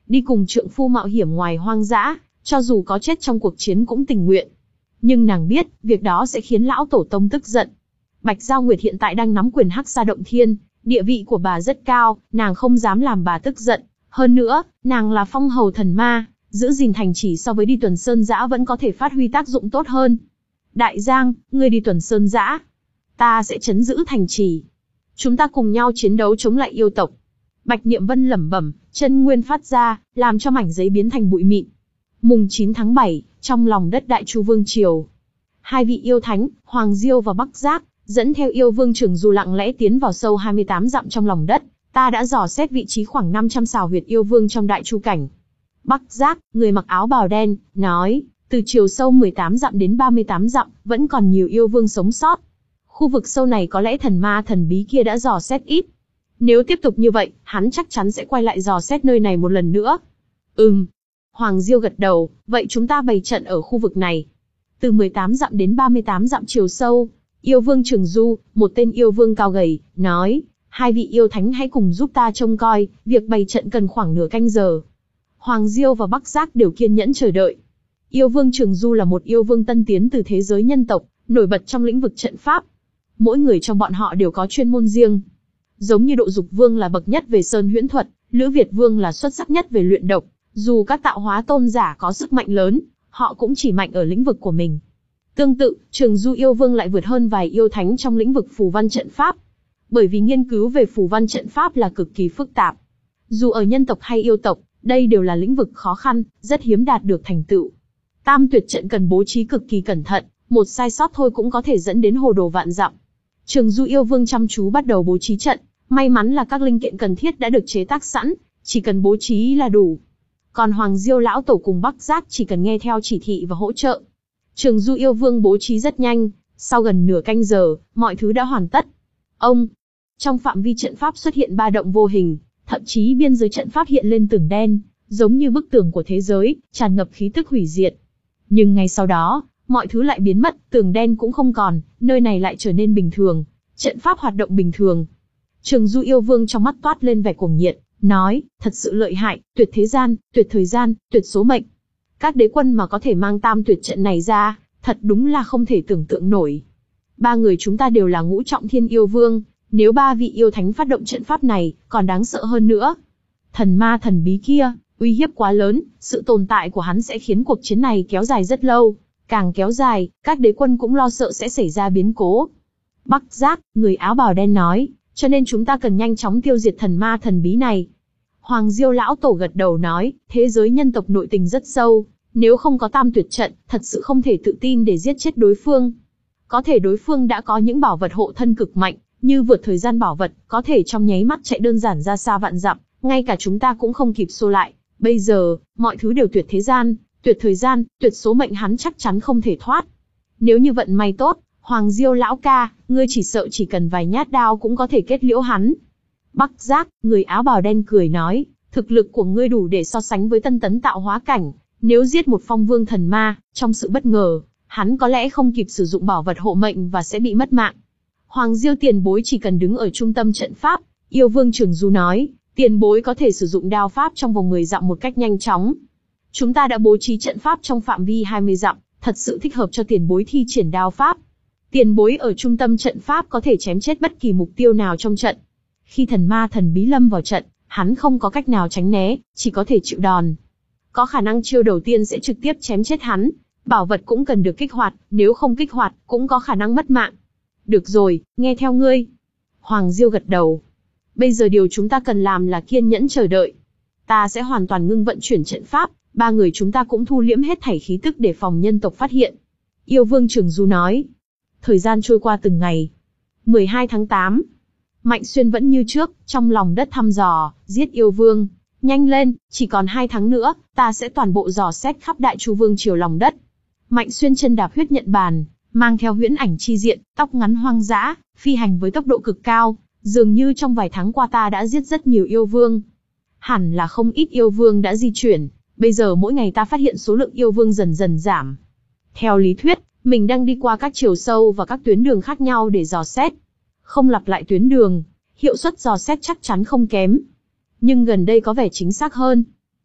A: đi cùng trượng phu mạo hiểm ngoài hoang dã, cho dù có chết trong cuộc chiến cũng tình nguyện. Nhưng nàng biết, việc đó sẽ khiến lão tổ tông tức giận. Bạch Giao Nguyệt hiện tại đang nắm quyền Hắc Sa Động Thiên, địa vị của bà rất cao, nàng không dám làm bà tức giận. Hơn nữa, nàng là phong hầu thần ma, giữ gìn thành trì so với đi tuần sơn dã vẫn có thể phát huy tác dụng tốt hơn. Đại Giang, ngươi đi tuần sơn dã, ta sẽ trấn giữ thành trì. Chúng ta cùng nhau chiến đấu chống lại yêu tộc. Bạch Niệm Vân lẩm bẩm, chân nguyên phát ra, làm cho mảnh giấy biến thành bụi mịn. Mùng chín tháng bảy, trong lòng đất Đại Chu Vương Triều, hai vị yêu thánh, Hoàng Diêu và Bắc Giác, dẫn theo yêu vương Trường Du lặng lẽ tiến vào sâu hai mươi tám dặm trong lòng đất. Ta đã dò xét vị trí khoảng năm trăm sào huyệt yêu vương trong Đại Chu cảnh. Bắc Giác, người mặc áo bào đen, nói, từ chiều sâu mười tám dặm đến ba mươi tám dặm, vẫn còn nhiều yêu vương sống sót. Khu vực sâu này có lẽ thần ma thần bí kia đã dò xét ít. Nếu tiếp tục như vậy, hắn chắc chắn sẽ quay lại dò xét nơi này một lần nữa. Ừm. Hoàng Diêu gật đầu, vậy chúng ta bày trận ở khu vực này. Từ mười tám dặm đến ba mươi tám dặm chiều sâu, yêu vương Trường Du, một tên yêu vương cao gầy, nói, hai vị yêu thánh hãy cùng giúp ta trông coi, việc bày trận cần khoảng nửa canh giờ. Hoàng Diêu và Bắc Giác đều kiên nhẫn chờ đợi. Yêu vương Trường Du là một yêu vương tân tiến từ thế giới nhân tộc, nổi bật trong lĩnh vực trận pháp. Mỗi người trong bọn họ đều có chuyên môn riêng. Giống như Độ Dục Vương là bậc nhất về sơn huyễn thuật, Lữ Việt Vương là xuất sắc nhất về luyện độc. Dù các tạo hóa tôn giả có sức mạnh lớn, họ cũng chỉ mạnh ở lĩnh vực của mình. Tương tự, Trường Du yêu vương lại vượt hơn vài yêu thánh trong lĩnh vực phù văn trận pháp. Bởi vì nghiên cứu về phù văn trận pháp là cực kỳ phức tạp. Dù ở nhân tộc hay yêu tộc, đây đều là lĩnh vực khó khăn, rất hiếm đạt được thành tựu. Tam tuyệt trận cần bố trí cực kỳ cẩn thận, một sai sót thôi cũng có thể dẫn đến hồ đồ vạn dặm. Trường Du yêu vương chăm chú bắt đầu bố trí trận, may mắn là các linh kiện cần thiết đã được chế tác sẵn, chỉ cần bố trí là đủ. Còn Hoàng Diêu lão tổ cùng Bắc Giác chỉ cần nghe theo chỉ thị và hỗ trợ. Trường Du yêu vương bố trí rất nhanh, sau gần nửa canh giờ, mọi thứ đã hoàn tất. Ông, trong phạm vi trận pháp xuất hiện ba động vô hình, thậm chí biên giới trận pháp hiện lên tường đen, giống như bức tường của thế giới, tràn ngập khí tức hủy diệt. Nhưng ngay sau đó, mọi thứ lại biến mất, tường đen cũng không còn, nơi này lại trở nên bình thường, trận pháp hoạt động bình thường. Trường Du yêu vương trong mắt toát lên vẻ cuồng nhiệt, nói, thật sự lợi hại, tuyệt thế gian, tuyệt thời gian, tuyệt số mệnh. Các đế quân mà có thể mang tam tuyệt trận này ra, thật đúng là không thể tưởng tượng nổi. Ba người chúng ta đều là ngũ trọng thiên yêu vương, nếu ba vị yêu thánh phát động trận pháp này, còn đáng sợ hơn nữa. Thần ma thần bí kia, uy hiếp quá lớn, sự tồn tại của hắn sẽ khiến cuộc chiến này kéo dài rất lâu. Càng kéo dài, các đế quân cũng lo sợ sẽ xảy ra biến cố. Bắc Giác, người áo bào đen nói, cho nên chúng ta cần nhanh chóng tiêu diệt thần ma thần bí này. Hoàng Diêu lão tổ gật đầu nói, thế giới nhân tộc nội tình rất sâu, nếu không có tam tuyệt trận, thật sự không thể tự tin để giết chết đối phương. Có thể đối phương đã có những bảo vật hộ thân cực mạnh, như vượt thời gian bảo vật, có thể trong nháy mắt chạy đơn giản ra xa vạn dặm, ngay cả chúng ta cũng không kịp xô lại. Bây giờ, mọi thứ đều tuyệt thế gian, tuyệt thời gian, tuyệt số mệnh, hắn chắc chắn không thể thoát. Nếu như vận may tốt, Hoàng Diêu lão ca, ngươi chỉ sợ chỉ cần vài nhát đao cũng có thể kết liễu hắn. Bắc Giác, người áo bào đen cười nói, thực lực của ngươi đủ để so sánh với tân tấn tạo hóa cảnh, nếu giết một phong vương thần ma, trong sự bất ngờ, hắn có lẽ không kịp sử dụng bảo vật hộ mệnh và sẽ bị mất mạng. Hoàng Diêu tiền bối chỉ cần đứng ở trung tâm trận pháp, yêu vương Trường Du nói, tiền bối có thể sử dụng đao pháp trong vòng mười dặm một cách nhanh chóng. Chúng ta đã bố trí trận pháp trong phạm vi hai mươi dặm, thật sự thích hợp cho tiền bối thi triển đao pháp. Tiền bối ở trung tâm trận pháp có thể chém chết bất kỳ mục tiêu nào trong trận. Khi thần ma thần bí lâm vào trận, hắn không có cách nào tránh né, chỉ có thể chịu đòn. Có khả năng chiêu đầu tiên sẽ trực tiếp chém chết hắn, bảo vật cũng cần được kích hoạt, nếu không kích hoạt, cũng có khả năng mất mạng. Được rồi, nghe theo ngươi. Hoàng Diêu gật đầu. Bây giờ điều chúng ta cần làm là kiên nhẫn chờ đợi. Ta sẽ hoàn toàn ngưng vận chuyển trận pháp, ba người chúng ta cũng thu liễm hết thảy khí tức để phòng nhân tộc phát hiện. Yêu vương Trường Du nói. Thời gian trôi qua từng ngày. mười hai tháng tám. Mạnh Xuyên vẫn như trước, trong lòng đất thăm dò, giết yêu vương. Nhanh lên, chỉ còn hai tháng nữa, ta sẽ toàn bộ dò xét khắp Đại Chu Vương triều lòng đất. Mạnh Xuyên chân đạp huyết nhận bàn, mang theo huyễn ảnh chi diện, tóc ngắn hoang dã, phi hành với tốc độ cực cao, dường như trong vài tháng qua ta đã giết rất nhiều yêu vương. Hẳn là không ít yêu vương đã di chuyển, bây giờ mỗi ngày ta phát hiện số lượng yêu vương dần dần giảm. Theo lý thuyết, mình đang đi qua các chiều sâu và các tuyến đường khác nhau để dò xét. Không lặp lại tuyến đường, hiệu suất dò xét chắc chắn không kém. Nhưng gần đây có vẻ chính xác hơn.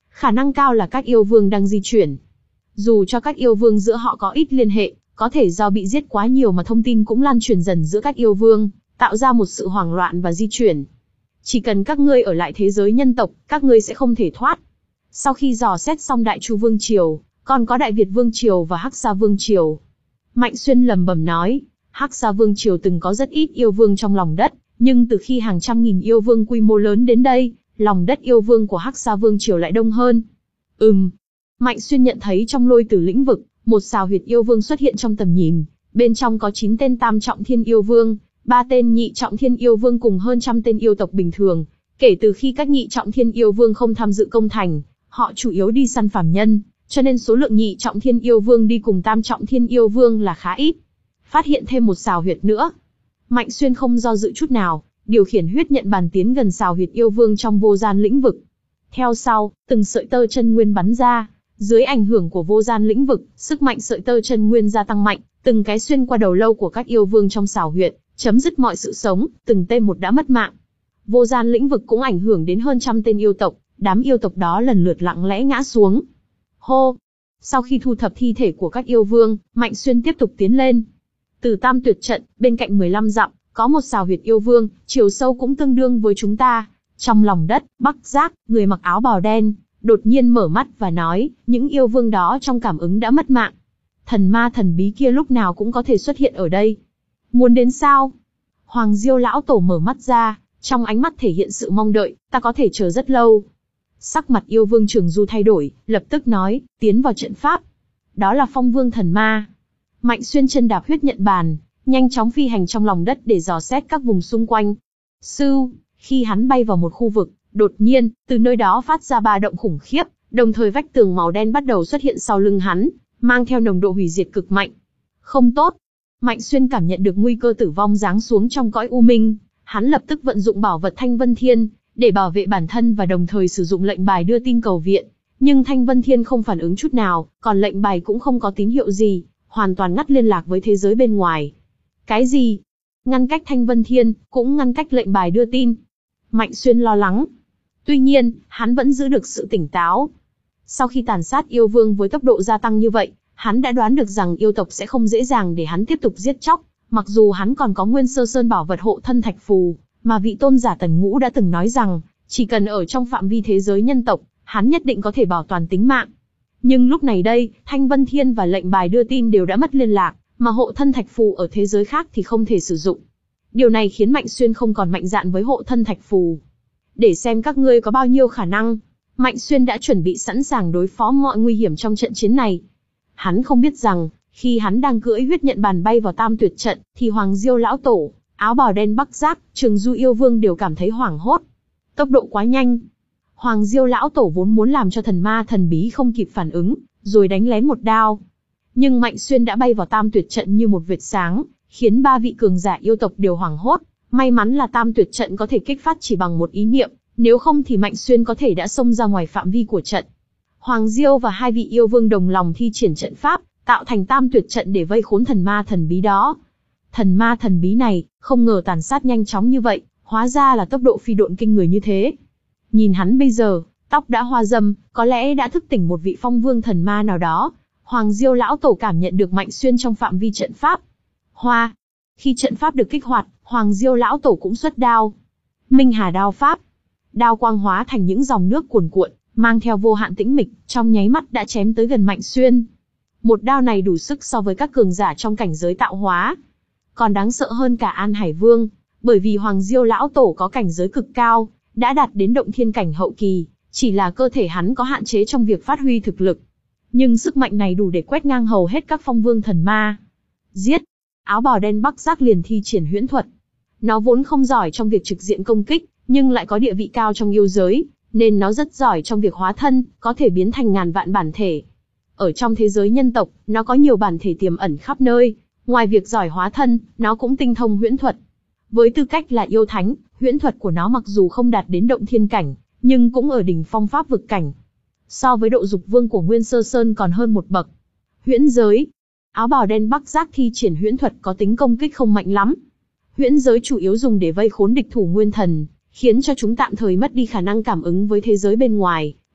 A: Khả năng cao là các yêu vương đang di chuyển. Dù cho các yêu vương giữa họ có ít liên hệ, có thể do bị giết quá nhiều mà thông tin cũng lan truyền dần giữa các yêu vương, tạo ra một sự hoảng loạn và di chuyển. Chỉ cần các ngươi ở lại thế giới nhân tộc, các ngươi sẽ không thể thoát. Sau khi dò xét xong Đại Chu Vương Triều, còn có Đại Việt Vương Triều và Hắc Sa Vương Triều. Mạnh Xuyên lẩm bẩm nói, Hắc Sa Vương Triều từng có rất ít yêu vương trong lòng đất, nhưng từ khi hàng trăm nghìn yêu vương quy mô lớn đến đây, lòng đất yêu vương của Hắc Sa Vương Triều lại đông hơn. Ừm. Mạnh Xuyên nhận thấy trong lôi tử lĩnh vực, một xào huyệt yêu vương xuất hiện trong tầm nhìn, bên trong có chín tên tam trọng thiên yêu vương, ba tên nhị trọng thiên yêu vương cùng hơn trăm tên yêu tộc bình thường. Kể từ khi các nhị trọng thiên yêu vương không tham dự công thành, họ chủ yếu đi săn phàm nhân, cho nên số lượng nhị trọng thiên yêu vương đi cùng tam trọng thiên yêu vương là khá ít. Phát hiện thêm một xào huyệt nữa. Mạnh Xuyên không do dự chút nào, điều khiển huyết nhận bàn tiến gần xào huyệt yêu vương trong vô gian lĩnh vực. Theo sau, từng sợi tơ chân nguyên bắn ra, dưới ảnh hưởng của vô gian lĩnh vực, sức mạnh sợi tơ chân nguyên gia tăng mạnh, từng cái xuyên qua đầu lâu của các yêu vương trong xào huyệt, chấm dứt mọi sự sống, từng tên một đã mất mạng. Vô gian lĩnh vực cũng ảnh hưởng đến hơn trăm tên yêu tộc, đám yêu tộc đó lần lượt lặng lẽ ngã xuống. Hô! Sau khi thu thập thi thể của các yêu vương, Mạnh Xuyên tiếp tục tiến lên. Từ Tam Tuyệt Trận, bên cạnh mười lăm dặm, có một xào huyệt yêu vương, chiều sâu cũng tương đương với chúng ta. Trong lòng đất, Bắc Giác, người mặc áo bào đen, đột nhiên mở mắt và nói, những yêu vương đó trong cảm ứng đã mất mạng. Thần ma thần bí kia lúc nào cũng có thể xuất hiện ở đây. Muốn đến sao? Hoàng Diêu lão tổ mở mắt ra, trong ánh mắt thể hiện sự mong đợi, ta có thể chờ rất lâu. Sắc mặt yêu vương Trường Du thay đổi, lập tức nói, tiến vào trận pháp. Đó là Phong Vương thần ma. Mạnh Xuyên chân đạp huyết nhận bàn, nhanh chóng phi hành trong lòng đất để dò xét các vùng xung quanh. Sưu, khi hắn bay vào một khu vực, đột nhiên, từ nơi đó phát ra ba động khủng khiếp, đồng thời vách tường màu đen bắt đầu xuất hiện sau lưng hắn, mang theo nồng độ hủy diệt cực mạnh. Không tốt. Mạnh Xuyên cảm nhận được nguy cơ tử vong giáng xuống trong cõi u minh, hắn lập tức vận dụng bảo vật Thanh Vân Thiên, để bảo vệ bản thân và đồng thời sử dụng lệnh bài đưa tin cầu viện. Nhưng Thanh Vân Thiên không phản ứng chút nào, còn lệnh bài cũng không có tín hiệu gì, hoàn toàn ngắt liên lạc với thế giới bên ngoài. Cái gì? Ngăn cách Thanh Vân Thiên, cũng ngăn cách lệnh bài đưa tin. Mạnh Xuyên lo lắng. Tuy nhiên, hắn vẫn giữ được sự tỉnh táo. Sau khi tàn sát yêu vương với tốc độ gia tăng như vậy, hắn đã đoán được rằng yêu tộc sẽ không dễ dàng để hắn tiếp tục giết chóc, mặc dù hắn còn có Nguyên Sơ Sơn bảo vật hộ thân thạch phù, mà vị tôn giả Tần Ngũ đã từng nói rằng, chỉ cần ở trong phạm vi thế giới nhân tộc, hắn nhất định có thể bảo toàn tính mạng. Nhưng lúc này đây, Thanh Vân Thiên và lệnh bài đưa tin đều đã mất liên lạc, mà hộ thân thạch phù ở thế giới khác thì không thể sử dụng. Điều này khiến Mạnh Xuyên không còn mạnh dạn với hộ thân thạch phù. Để xem các ngươi có bao nhiêu khả năng, Mạnh Xuyên đã chuẩn bị sẵn sàng đối phó mọi nguy hiểm trong trận chiến này. Hắn không biết rằng, khi hắn đang cưỡi huyết nhận bàn bay vào Tam Tuyệt Trận, thì Hoàng Diêu lão tổ, áo bào đen Bắc Giác, Trường Du yêu vương đều cảm thấy hoảng hốt. Tốc độ quá nhanh. Hoàng Diêu lão tổ vốn muốn làm cho thần ma thần bí không kịp phản ứng, rồi đánh lén một đao. Nhưng Mạnh Xuyên đã bay vào Tam Tuyệt Trận như một vệt sáng, khiến ba vị cường giả yêu tộc đều hoảng hốt. May mắn là Tam Tuyệt Trận có thể kích phát chỉ bằng một ý niệm, nếu không thì Mạnh Xuyên có thể đã xông ra ngoài phạm vi của trận. Hoàng Diêu và hai vị yêu vương đồng lòng thi triển trận pháp, tạo thành Tam Tuyệt Trận để vây khốn thần ma thần bí đó. Thần ma thần bí này, không ngờ tàn sát nhanh chóng như vậy, hóa ra là tốc độ phi độn kinh người như thế. Nhìn hắn bây giờ, tóc đã hoa râm, có lẽ đã thức tỉnh một vị phong vương thần ma nào đó. Hoàng Diêu lão tổ cảm nhận được Mạnh Xuyên trong phạm vi trận pháp. Hoa! Khi trận pháp được kích hoạt, Hoàng Diêu lão tổ cũng xuất đao. Minh Hà đao pháp. Đao quang hóa thành những dòng nước cuồn cuộn, mang theo vô hạn tĩnh mịch, trong nháy mắt đã chém tới gần Mạnh Xuyên. Một đao này đủ sức so với các cường giả trong cảnh giới tạo hóa. Còn đáng sợ hơn cả An Hải Vương, bởi vì Hoàng Diêu lão tổ có cảnh giới cực cao, đã đạt đến động thiên cảnh hậu kỳ, chỉ là cơ thể hắn có hạn chế trong việc phát huy thực lực. Nhưng sức mạnh này đủ để quét ngang hầu hết các phong vương thần ma. Giết! Áo bào đen Bắc Giác liền thi triển huyễn thuật. Nó vốn không giỏi trong việc trực diện công kích, nhưng lại có địa vị cao trong yêu giới, nên nó rất giỏi trong việc hóa thân, có thể biến thành ngàn vạn bản thể. Ở trong thế giới nhân tộc, nó có nhiều bản thể tiềm ẩn khắp nơi. Ngoài việc giỏi hóa thân, nó cũng tinh thông huyễn thuật. Với tư cách là yêu thánh, huyễn thuật của nó mặc dù không đạt đến động thiên cảnh, nhưng cũng ở đỉnh phong pháp vực cảnh. So với độ dục vương của Nguyên Sơ Sơn còn hơn một bậc. Huyễn giới. Áo bào đen Bắc Giác thi triển huyễn thuật có tính công kích không mạnh lắm. Huyễn giới chủ yếu dùng để vây khốn địch thủ nguyên thần, khiến cho chúng tạm thời mất đi khả năng cảm ứng với thế giới bên ngoài,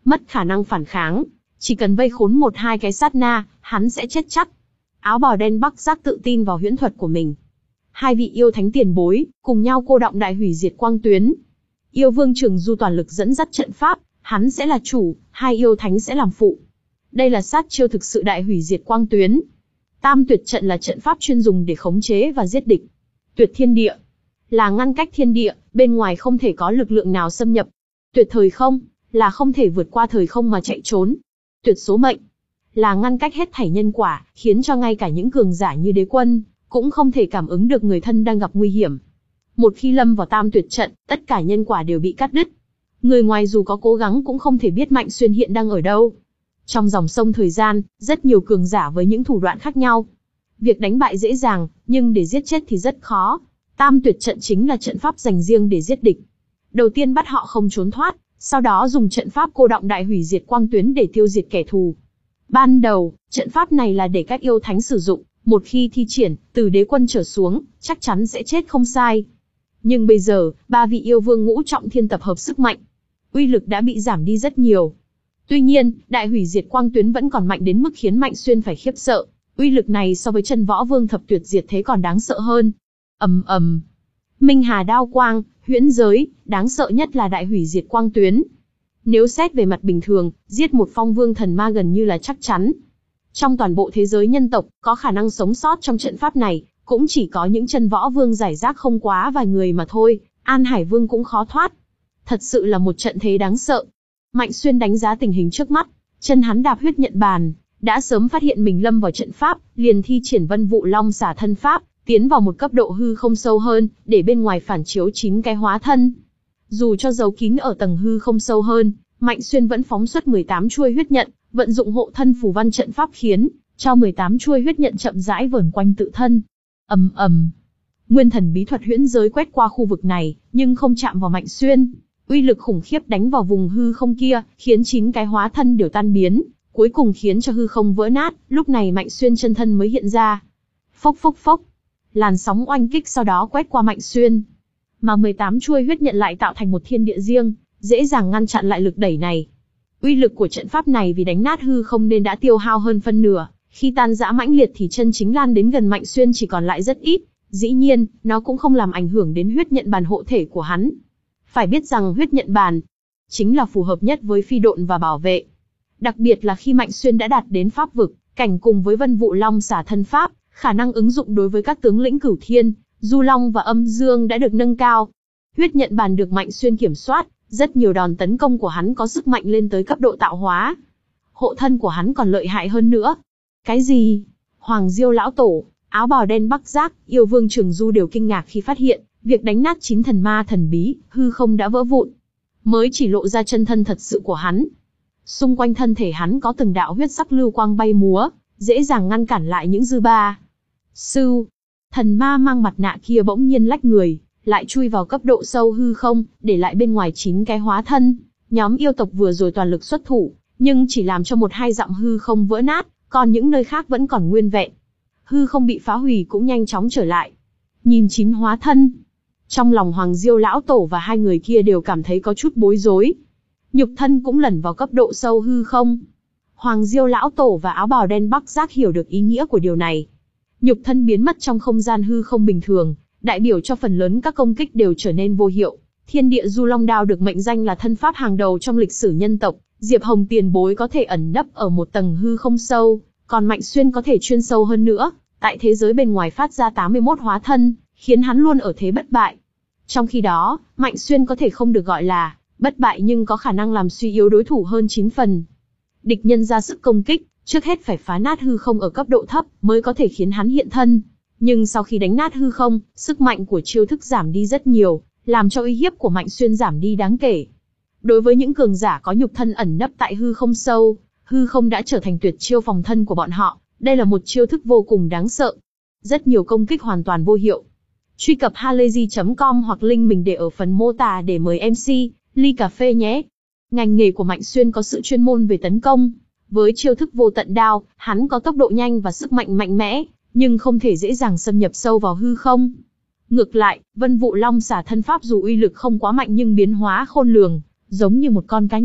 A: mất khả năng phản kháng, chỉ cần vây khốn một hai cái sát na, hắn sẽ chết chắc. Áo bào đen Bắc Giác tự tin vào huyễn thuật của mình. Hai vị yêu thánh tiền bối, cùng nhau cô động đại hủy diệt quang tuyến. Yêu vương Trường Du toàn lực dẫn dắt trận pháp, hắn sẽ là chủ, hai yêu thánh sẽ làm phụ. Đây là sát chiêu thực sự đại hủy diệt quang tuyến. Tam tuyệt trận là trận pháp chuyên dùng để khống chế và giết địch. Tuyệt thiên địa là ngăn cách thiên địa, bên ngoài không thể có lực lượng nào xâm nhập. Tuyệt thời không là không thể vượt qua thời không mà chạy trốn. Tuyệt số mệnh là ngăn cách hết thảy nhân quả, khiến cho ngay cả những cường giả như đế quân cũng không thể cảm ứng được người thân đang gặp nguy hiểm. Một khi lâm vào tam tuyệt trận, tất cả nhân quả đều bị cắt đứt. Người ngoài dù có cố gắng cũng không thể biết Mạnh Xuyên hiện đang ở đâu. Trong dòng sông thời gian, rất nhiều cường giả với những thủ đoạn khác nhau. Việc đánh bại dễ dàng, nhưng để giết chết thì rất khó. Tam tuyệt trận chính là trận pháp dành riêng để giết địch. Đầu tiên bắt họ không trốn thoát, sau đó dùng trận pháp cô động đại hủy diệt quang tuyến để tiêu diệt kẻ thù. Ban đầu, trận pháp này là để các yêu thánh sử dụng, một khi thi triển, từ đế quân trở xuống, chắc chắn sẽ chết không sai. Nhưng bây giờ, ba vị yêu vương ngũ trọng thiên tập hợp sức mạnh, uy lực đã bị giảm đi rất nhiều. Tuy nhiên, đại hủy diệt quang tuyến vẫn còn mạnh đến mức khiến Mạnh Xuyên phải khiếp sợ. Uy lực này so với chân võ vương thập tuyệt diệt thế còn đáng sợ hơn. Ầm ầm, Minh Hà đao quang, huyễn giới, đáng sợ nhất là đại hủy diệt quang tuyến. Nếu xét về mặt bình thường, giết một phong vương thần ma gần như là chắc chắn. Trong toàn bộ thế giới nhân tộc, có khả năng sống sót trong trận pháp này, cũng chỉ có những chân võ vương giải rác không quá vài người mà thôi, An Hải Vương cũng khó thoát. Thật sự là một trận thế đáng sợ. Mạnh Xuyên đánh giá tình hình trước mắt, chân hắn đạp huyết nhận bàn, đã sớm phát hiện mình lâm vào trận pháp, liền thi triển Vân Vụ Long xả thân pháp, tiến vào một cấp độ hư không sâu hơn, để bên ngoài phản chiếu chín cái hóa thân. Dù cho giấu kín ở tầng hư không sâu hơn, Mạnh Xuyên vẫn phóng xuất mười tám chuôi huyết nhận, vận dụng hộ thân phù văn trận pháp khiến cho mười tám chuôi huyết nhận chậm rãi vờn quanh tự thân. Ầm ầm, nguyên thần bí thuật huyễn giới quét qua khu vực này, nhưng không chạm vào Mạnh Xuyên. Uy lực khủng khiếp đánh vào vùng hư không kia, khiến chín cái hóa thân đều tan biến, cuối cùng khiến cho hư không vỡ nát. Lúc này Mạnh Xuyên chân thân mới hiện ra. Phốc phốc phốc, làn sóng oanh kích sau đó quét qua Mạnh Xuyên, mà mười tám chuôi huyết nhận lại tạo thành một thiên địa riêng, dễ dàng ngăn chặn lại lực đẩy này. Uy lực của trận pháp này vì đánh nát hư không nên đã tiêu hao hơn phân nửa, khi tan rã mãnh liệt thì chân chính lan đến gần Mạnh Xuyên chỉ còn lại rất ít. Dĩ nhiên, nó cũng không làm ảnh hưởng đến huyết nhận bàn hộ thể của hắn. Phải biết rằng huyết nhận bàn chính là phù hợp nhất với phi độn và bảo vệ. Đặc biệt là khi Mạnh Xuyên đã đạt đến pháp vực, cảnh cùng với Vân Vụ Long xả thân pháp, khả năng ứng dụng đối với các tướng lĩnh cửu thiên, du long và âm dương đã được nâng cao. Huyết nhận bàn được Mạnh Xuyên kiểm soát, rất nhiều đòn tấn công của hắn có sức mạnh lên tới cấp độ tạo hóa. Hộ thân của hắn còn lợi hại hơn nữa. Cái gì? Hoàng Diêu lão tổ, áo bào đen Bắc Giác, yêu vương Trường Du đều kinh ngạc khi phát hiện, việc đánh nát chín thần ma thần bí, hư không đã vỡ vụn, mới chỉ lộ ra chân thân thật sự của hắn. Xung quanh thân thể hắn có từng đạo huyết sắc lưu quang bay múa, dễ dàng ngăn cản lại những dư ba. Sưu, thần ma mang mặt nạ kia bỗng nhiên lách người, lại chui vào cấp độ sâu hư không, để lại bên ngoài chín cái hóa thân. Nhóm yêu tộc vừa rồi toàn lực xuất thủ, nhưng chỉ làm cho một hai dặm hư không vỡ nát, còn những nơi khác vẫn còn nguyên vẹn. Hư không bị phá hủy cũng nhanh chóng trở lại. Nhìn chín hóa thân, trong lòng Hoàng Diêu lão tổ và hai người kia đều cảm thấy có chút bối rối. Nhục thân cũng lẩn vào cấp độ sâu hư không. Hoàng Diêu lão tổ và áo bào đen Bắc Giác hiểu được ý nghĩa của điều này. Nhục thân biến mất trong không gian hư không bình thường, đại biểu cho phần lớn các công kích đều trở nên vô hiệu. Thiên địa du long đao được mệnh danh là thân pháp hàng đầu trong lịch sử nhân tộc. Diệp Hồng tiền bối có thể ẩn nấp ở một tầng hư không sâu, còn Mạnh Xuyên có thể chuyên sâu hơn nữa, tại thế giới bên ngoài phát ra tám mươi mốt hóa thân, khiến hắn luôn ở thế bất bại. Trong khi đó, Mạnh Xuyên có thể không được gọi là bất bại nhưng có khả năng làm suy yếu đối thủ hơn chín phần. Địch nhân ra sức công kích, trước hết phải phá nát hư không ở cấp độ thấp mới có thể khiến hắn hiện thân. Nhưng sau khi đánh nát hư không, sức mạnh của chiêu thức giảm đi rất nhiều, làm cho uy hiếp của Mạnh Xuyên giảm đi đáng kể. Đối với những cường giả có nhục thân ẩn nấp tại hư không sâu, hư không đã trở thành tuyệt chiêu phòng thân của bọn họ. Đây là một chiêu thức vô cùng đáng sợ. Rất nhiều công kích hoàn toàn vô hiệu. Truy cập halayzi chấm com hoặc link mình để ở phần mô tả để mời em xê, ly cà phê nhé. Ngành nghề của Mạnh Xuyên có sự chuyên môn về tấn công. Với chiêu thức vô tận đao, hắn có tốc độ nhanh và sức mạnh mạnh mẽ, nhưng không thể dễ dàng xâm nhập sâu vào hư không. Ngược lại, Vân Vụ Long xả thân pháp dù uy lực không quá mạnh nhưng biến hóa khôn lường, giống như một con cá nhỏ,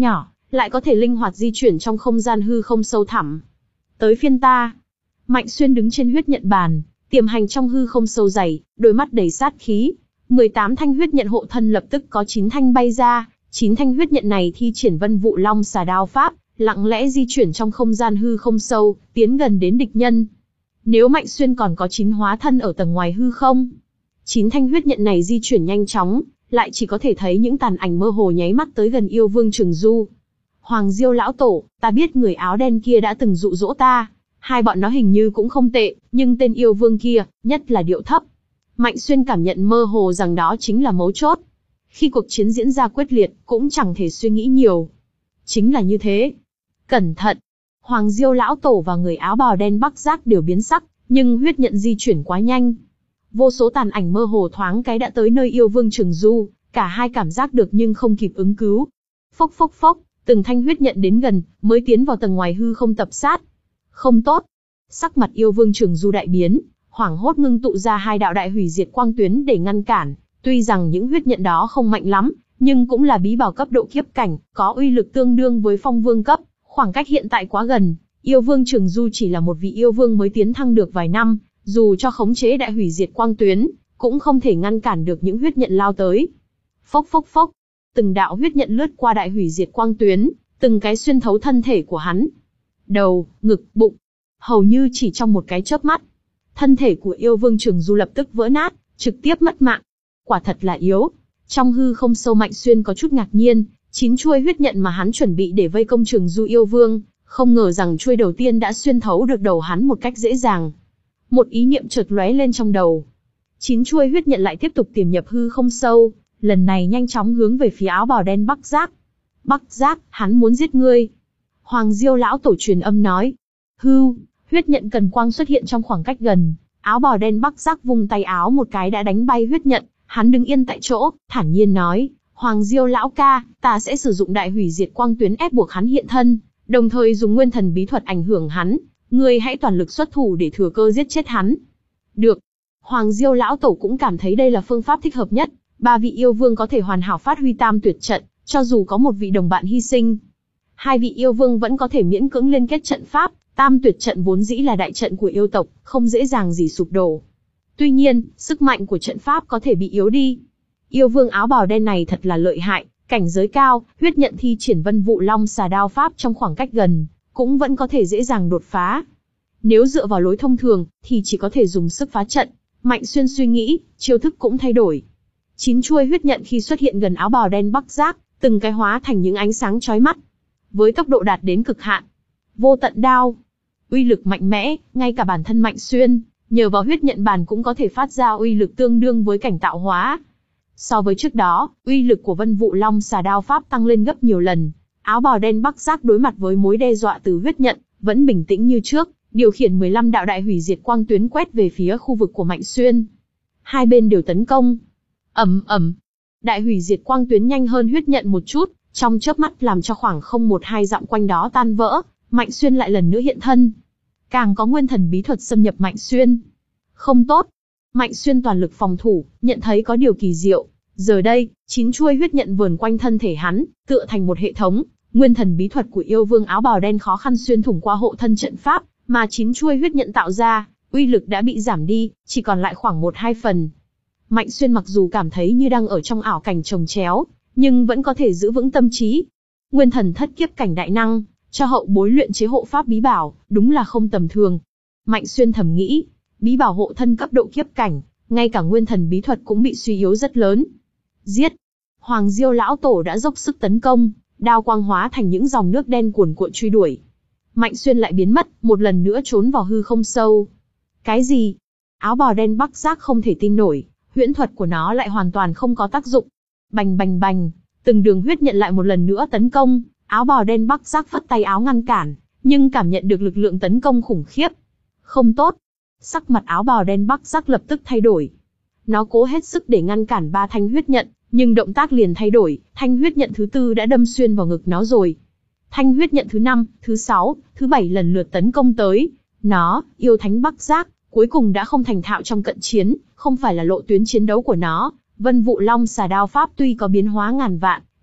A: lại có thể linh hoạt di chuyển trong không gian hư không sâu thẳm. Tới phiên ta. Mạnh Xuyên đứng trên huyết nhận bàn, tiềm hành trong hư không sâu dày, đôi mắt đầy sát khí. mười tám thanh huyết nhận hộ thân lập tức có chín thanh bay ra, chín thanh huyết nhận này thi triển Vân Vụ Long Xà Đao pháp, lặng lẽ di chuyển trong không gian hư không sâu, tiến gần đến địch nhân. Nếu Mạnh Xuyên còn có chín hóa thân ở tầng ngoài hư không, chín thanh huyết nhận này di chuyển nhanh chóng, lại chỉ có thể thấy những tàn ảnh mơ hồ nháy mắt tới gần yêu vương Trừng Du. Hoàng Diêu lão tổ, ta biết người áo đen kia đã từng dụ dỗ ta, hai bọn nó hình như cũng không tệ, nhưng tên yêu vương kia, nhất là điệu thấp. Mạnh Xuyên cảm nhận mơ hồ rằng đó chính là mấu chốt. Khi cuộc chiến diễn ra quyết liệt, cũng chẳng thể suy nghĩ nhiều. Chính là như thế. Cẩn thận! Hoàng Diêu lão tổ và người áo bào đen Bắc Giác đều biến sắc, nhưng huyết nhận di chuyển quá nhanh. Vô số tàn ảnh mơ hồ thoáng cái đã tới nơi yêu vương Trừng Du, cả hai cảm giác được nhưng không kịp ứng cứu. Phốc phốc phốc, từng thanh huyết nhận đến gần, mới tiến vào tầng ngoài hư không tập sát. Không tốt! Sắc mặt yêu vương Trừng Du đại biến, hoảng hốt ngưng tụ ra hai đạo đại hủy diệt quang tuyến để ngăn cản. Tuy rằng những huyết nhận đó không mạnh lắm, nhưng cũng là bí bảo cấp độ kiếp cảnh, có uy lực tương đương với phong vương cấp, khoảng cách hiện tại quá gần. Yêu vương Trừng Du chỉ là một vị yêu vương mới tiến thăng được vài năm, dù cho khống chế đại hủy diệt quang tuyến, cũng không thể ngăn cản được những huyết nhận lao tới. Phốc phốc phốc, từng đạo huyết nhận lướt qua đại hủy diệt quang tuyến, từng cái xuyên thấu thân thể của hắn. Đầu, ngực, bụng, hầu như chỉ trong một cái chớp mắt, thân thể của yêu vương Trừng Du lập tức vỡ nát, trực tiếp mất mạng. Quả thật là yếu. Trong hư không sâu Mạnh Xuyên có chút ngạc nhiên, chín chuôi huyết nhận mà hắn chuẩn bị để vây công Trừng Du yêu vương, không ngờ rằng chuôi đầu tiên đã xuyên thấu được đầu hắn một cách dễ dàng. Một ý niệm chợt lóe lên trong đầu. Chín chuôi huyết nhận lại tiếp tục tiềm nhập hư không sâu, lần này nhanh chóng hướng về phía áo bào đen Bắc Giác. Bắc Giác, hắn muốn giết ngươi. Hoàng Diêu lão tổ truyền âm nói. Hưu, huyết nhận cần quang xuất hiện trong khoảng cách gần, áo bào đen Bắc Giác vung tay áo một cái đã đánh bay huyết nhận. Hắn đứng yên tại chỗ, thản nhiên nói, Hoàng Diêu lão ca, ta sẽ sử dụng đại hủy diệt quang tuyến ép buộc hắn hiện thân, đồng thời dùng nguyên thần bí thuật ảnh hưởng hắn, ngươi hãy toàn lực xuất thủ để thừa cơ giết chết hắn. Được. Hoàng Diêu lão tổ cũng cảm thấy đây là phương pháp thích hợp nhất, ba vị yêu vương có thể hoàn hảo phát huy tam tuyệt trận, cho dù có một vị đồng bạn hy sinh. Hai vị yêu vương vẫn có thể miễn cưỡng liên kết trận pháp, tam tuyệt trận vốn dĩ là đại trận của yêu tộc, không dễ dàng gì sụp đổ. Tuy nhiên, sức mạnh của trận pháp có thể bị yếu đi. Yêu vương áo bào đen này thật là lợi hại, cảnh giới cao, huyết nhận thi triển Vân Vụ Long Xà Đao pháp trong khoảng cách gần, cũng vẫn có thể dễ dàng đột phá. Nếu dựa vào lối thông thường, thì chỉ có thể dùng sức phá trận. Mạnh Xuyên suy nghĩ, chiêu thức cũng thay đổi. Chín chuôi huyết nhận khi xuất hiện gần áo bào đen Bắc Giác, từng cái hóa thành những ánh sáng chói mắt. Với tốc độ đạt đến cực hạn. Vô tận đao. Uy lực mạnh mẽ, ngay cả bản thân Mạnh Xuyên, nhờ vào huyết nhận bàn cũng có thể phát ra uy lực tương đương với cảnh tạo hóa. So với trước đó, uy lực của Vân Vụ Long Xà Đao pháp tăng lên gấp nhiều lần. Áo bào đen Bắc Giác đối mặt với mối đe dọa từ huyết nhận, vẫn bình tĩnh như trước, điều khiển mười lăm đạo đại hủy diệt quang tuyến quét về phía khu vực của Mạnh Xuyên. Hai bên đều tấn công. Ầm ầm. Đại hủy diệt quang tuyến nhanh hơn huyết nhận một chút, trong chớp mắt làm cho khoảng không một hai dặm quanh đó tan vỡ, Mạnh Xuyên lại lần nữa hiện thân. Càng có nguyên thần bí thuật xâm nhập Mạnh Xuyên. Không tốt. Mạnh Xuyên toàn lực phòng thủ, nhận thấy có điều kỳ diệu. Giờ đây, chín chuôi huyết nhận vờn quanh thân thể hắn, tựa thành một hệ thống. Nguyên thần bí thuật của yêu vương áo bào đen khó khăn xuyên thủng qua hộ thân trận pháp, mà chín chuôi huyết nhận tạo ra, uy lực đã bị giảm đi, chỉ còn lại khoảng một hai phần. Mạnh Xuyên mặc dù cảm thấy như đang ở trong ảo cảnh chồng chéo, nhưng vẫn có thể giữ vững tâm trí. Nguyên thần thất kiếp cảnh đại năng, cho hậu bối luyện chế hộ pháp bí bảo, đúng là không tầm thường. Mạnh Xuyên thầm nghĩ, bí bảo hộ thân cấp độ kiếp cảnh, ngay cả nguyên thần bí thuật cũng bị suy yếu rất lớn. Giết! Hoàng Diêu lão tổ đã dốc sức tấn công, đao quang hóa thành những dòng nước đen cuồn cuộn truy đuổi. Mạnh Xuyên lại biến mất, một lần nữa trốn vào hư không sâu. Cái gì? Áo bào đen Bắc Giác không thể tin nổi, huyễn thuật của nó lại hoàn toàn không có tác dụng. Bành bành bành, từng đường huyết nhận lại một lần nữa tấn công, áo bào đen Bắc Giác phất tay áo ngăn cản, nhưng cảm nhận được lực lượng tấn công khủng khiếp. Không tốt. Sắc mặt áo bào đen Bắc Giác lập tức thay đổi. Nó cố hết sức để ngăn cản ba thanh huyết nhận, nhưng động tác liền thay đổi, thanh huyết nhận thứ tư đã đâm xuyên vào ngực nó rồi. Thanh huyết nhận thứ năm, thứ sáu, thứ bảy lần lượt tấn công tới. Nó, yêu thánh Bắc Giác, cuối cùng đã không thành thạo trong cận chiến, không phải là lộ tuyến chiến đấu của nó. Vân Vụ Long Xà Đao pháp tuy có biến hóa ngàn vạn,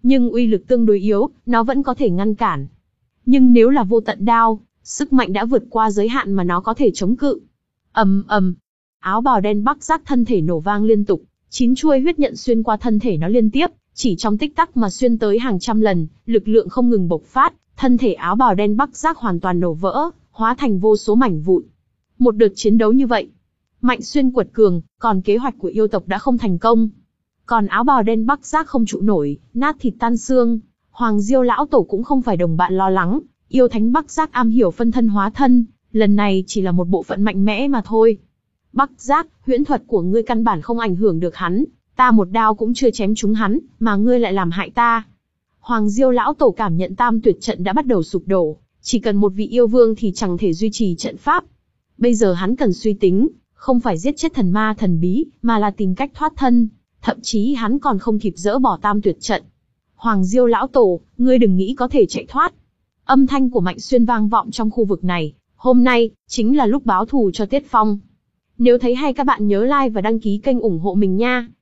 A: nhưng uy lực tương đối yếu, nó vẫn có thể ngăn cản. Nhưng nếu là vô tận đao, sức mạnh đã vượt qua giới hạn mà nó có thể chống cự. Ầm ầm, áo bào đen Bắc Giác thân thể nổ vang liên tục, chín chuôi huyết nhận xuyên qua thân thể nó liên tiếp, chỉ trong tích tắc mà xuyên tới hàng trăm lần, lực lượng không ngừng bộc phát, thân thể áo bào đen Bắc Giác hoàn toàn nổ vỡ, hóa thành vô số mảnh vụn. Một đợt chiến đấu như vậy, Mạnh Xuyên quật cường, còn kế hoạch của yêu tộc đã không thành công. Còn áo bào đen Bắc Giác không trụ nổi, nát thịt tan xương. Hoàng Diêu lão tổ cũng không phải đồng bạn lo lắng, yêu thánh Bắc Giác am hiểu phân thân hóa thân, lần này chỉ là một bộ phận mạnh mẽ mà thôi. Bắc Giác, huyễn thuật của ngươi căn bản không ảnh hưởng được hắn, ta một đao cũng chưa chém trúng hắn, mà ngươi lại làm hại ta. Hoàng Diêu lão tổ cảm nhận tam tuyệt trận đã bắt đầu sụp đổ, chỉ cần một vị yêu vương thì chẳng thể duy trì trận pháp. Bây giờ hắn cần suy tính, không phải giết chết thần ma thần bí, mà là tìm cách thoát thân, thậm chí hắn còn không kịp dỡ bỏ tam tuyệt trận. Hoàng Diêu lão tổ, ngươi đừng nghĩ có thể chạy thoát. Âm thanh của Mạnh Xuyên vang vọng trong khu vực này, hôm nay, chính là lúc báo thù cho Tiết Phong. Nếu thấy hay các bạn nhớ like và đăng ký kênh ủng hộ mình nha.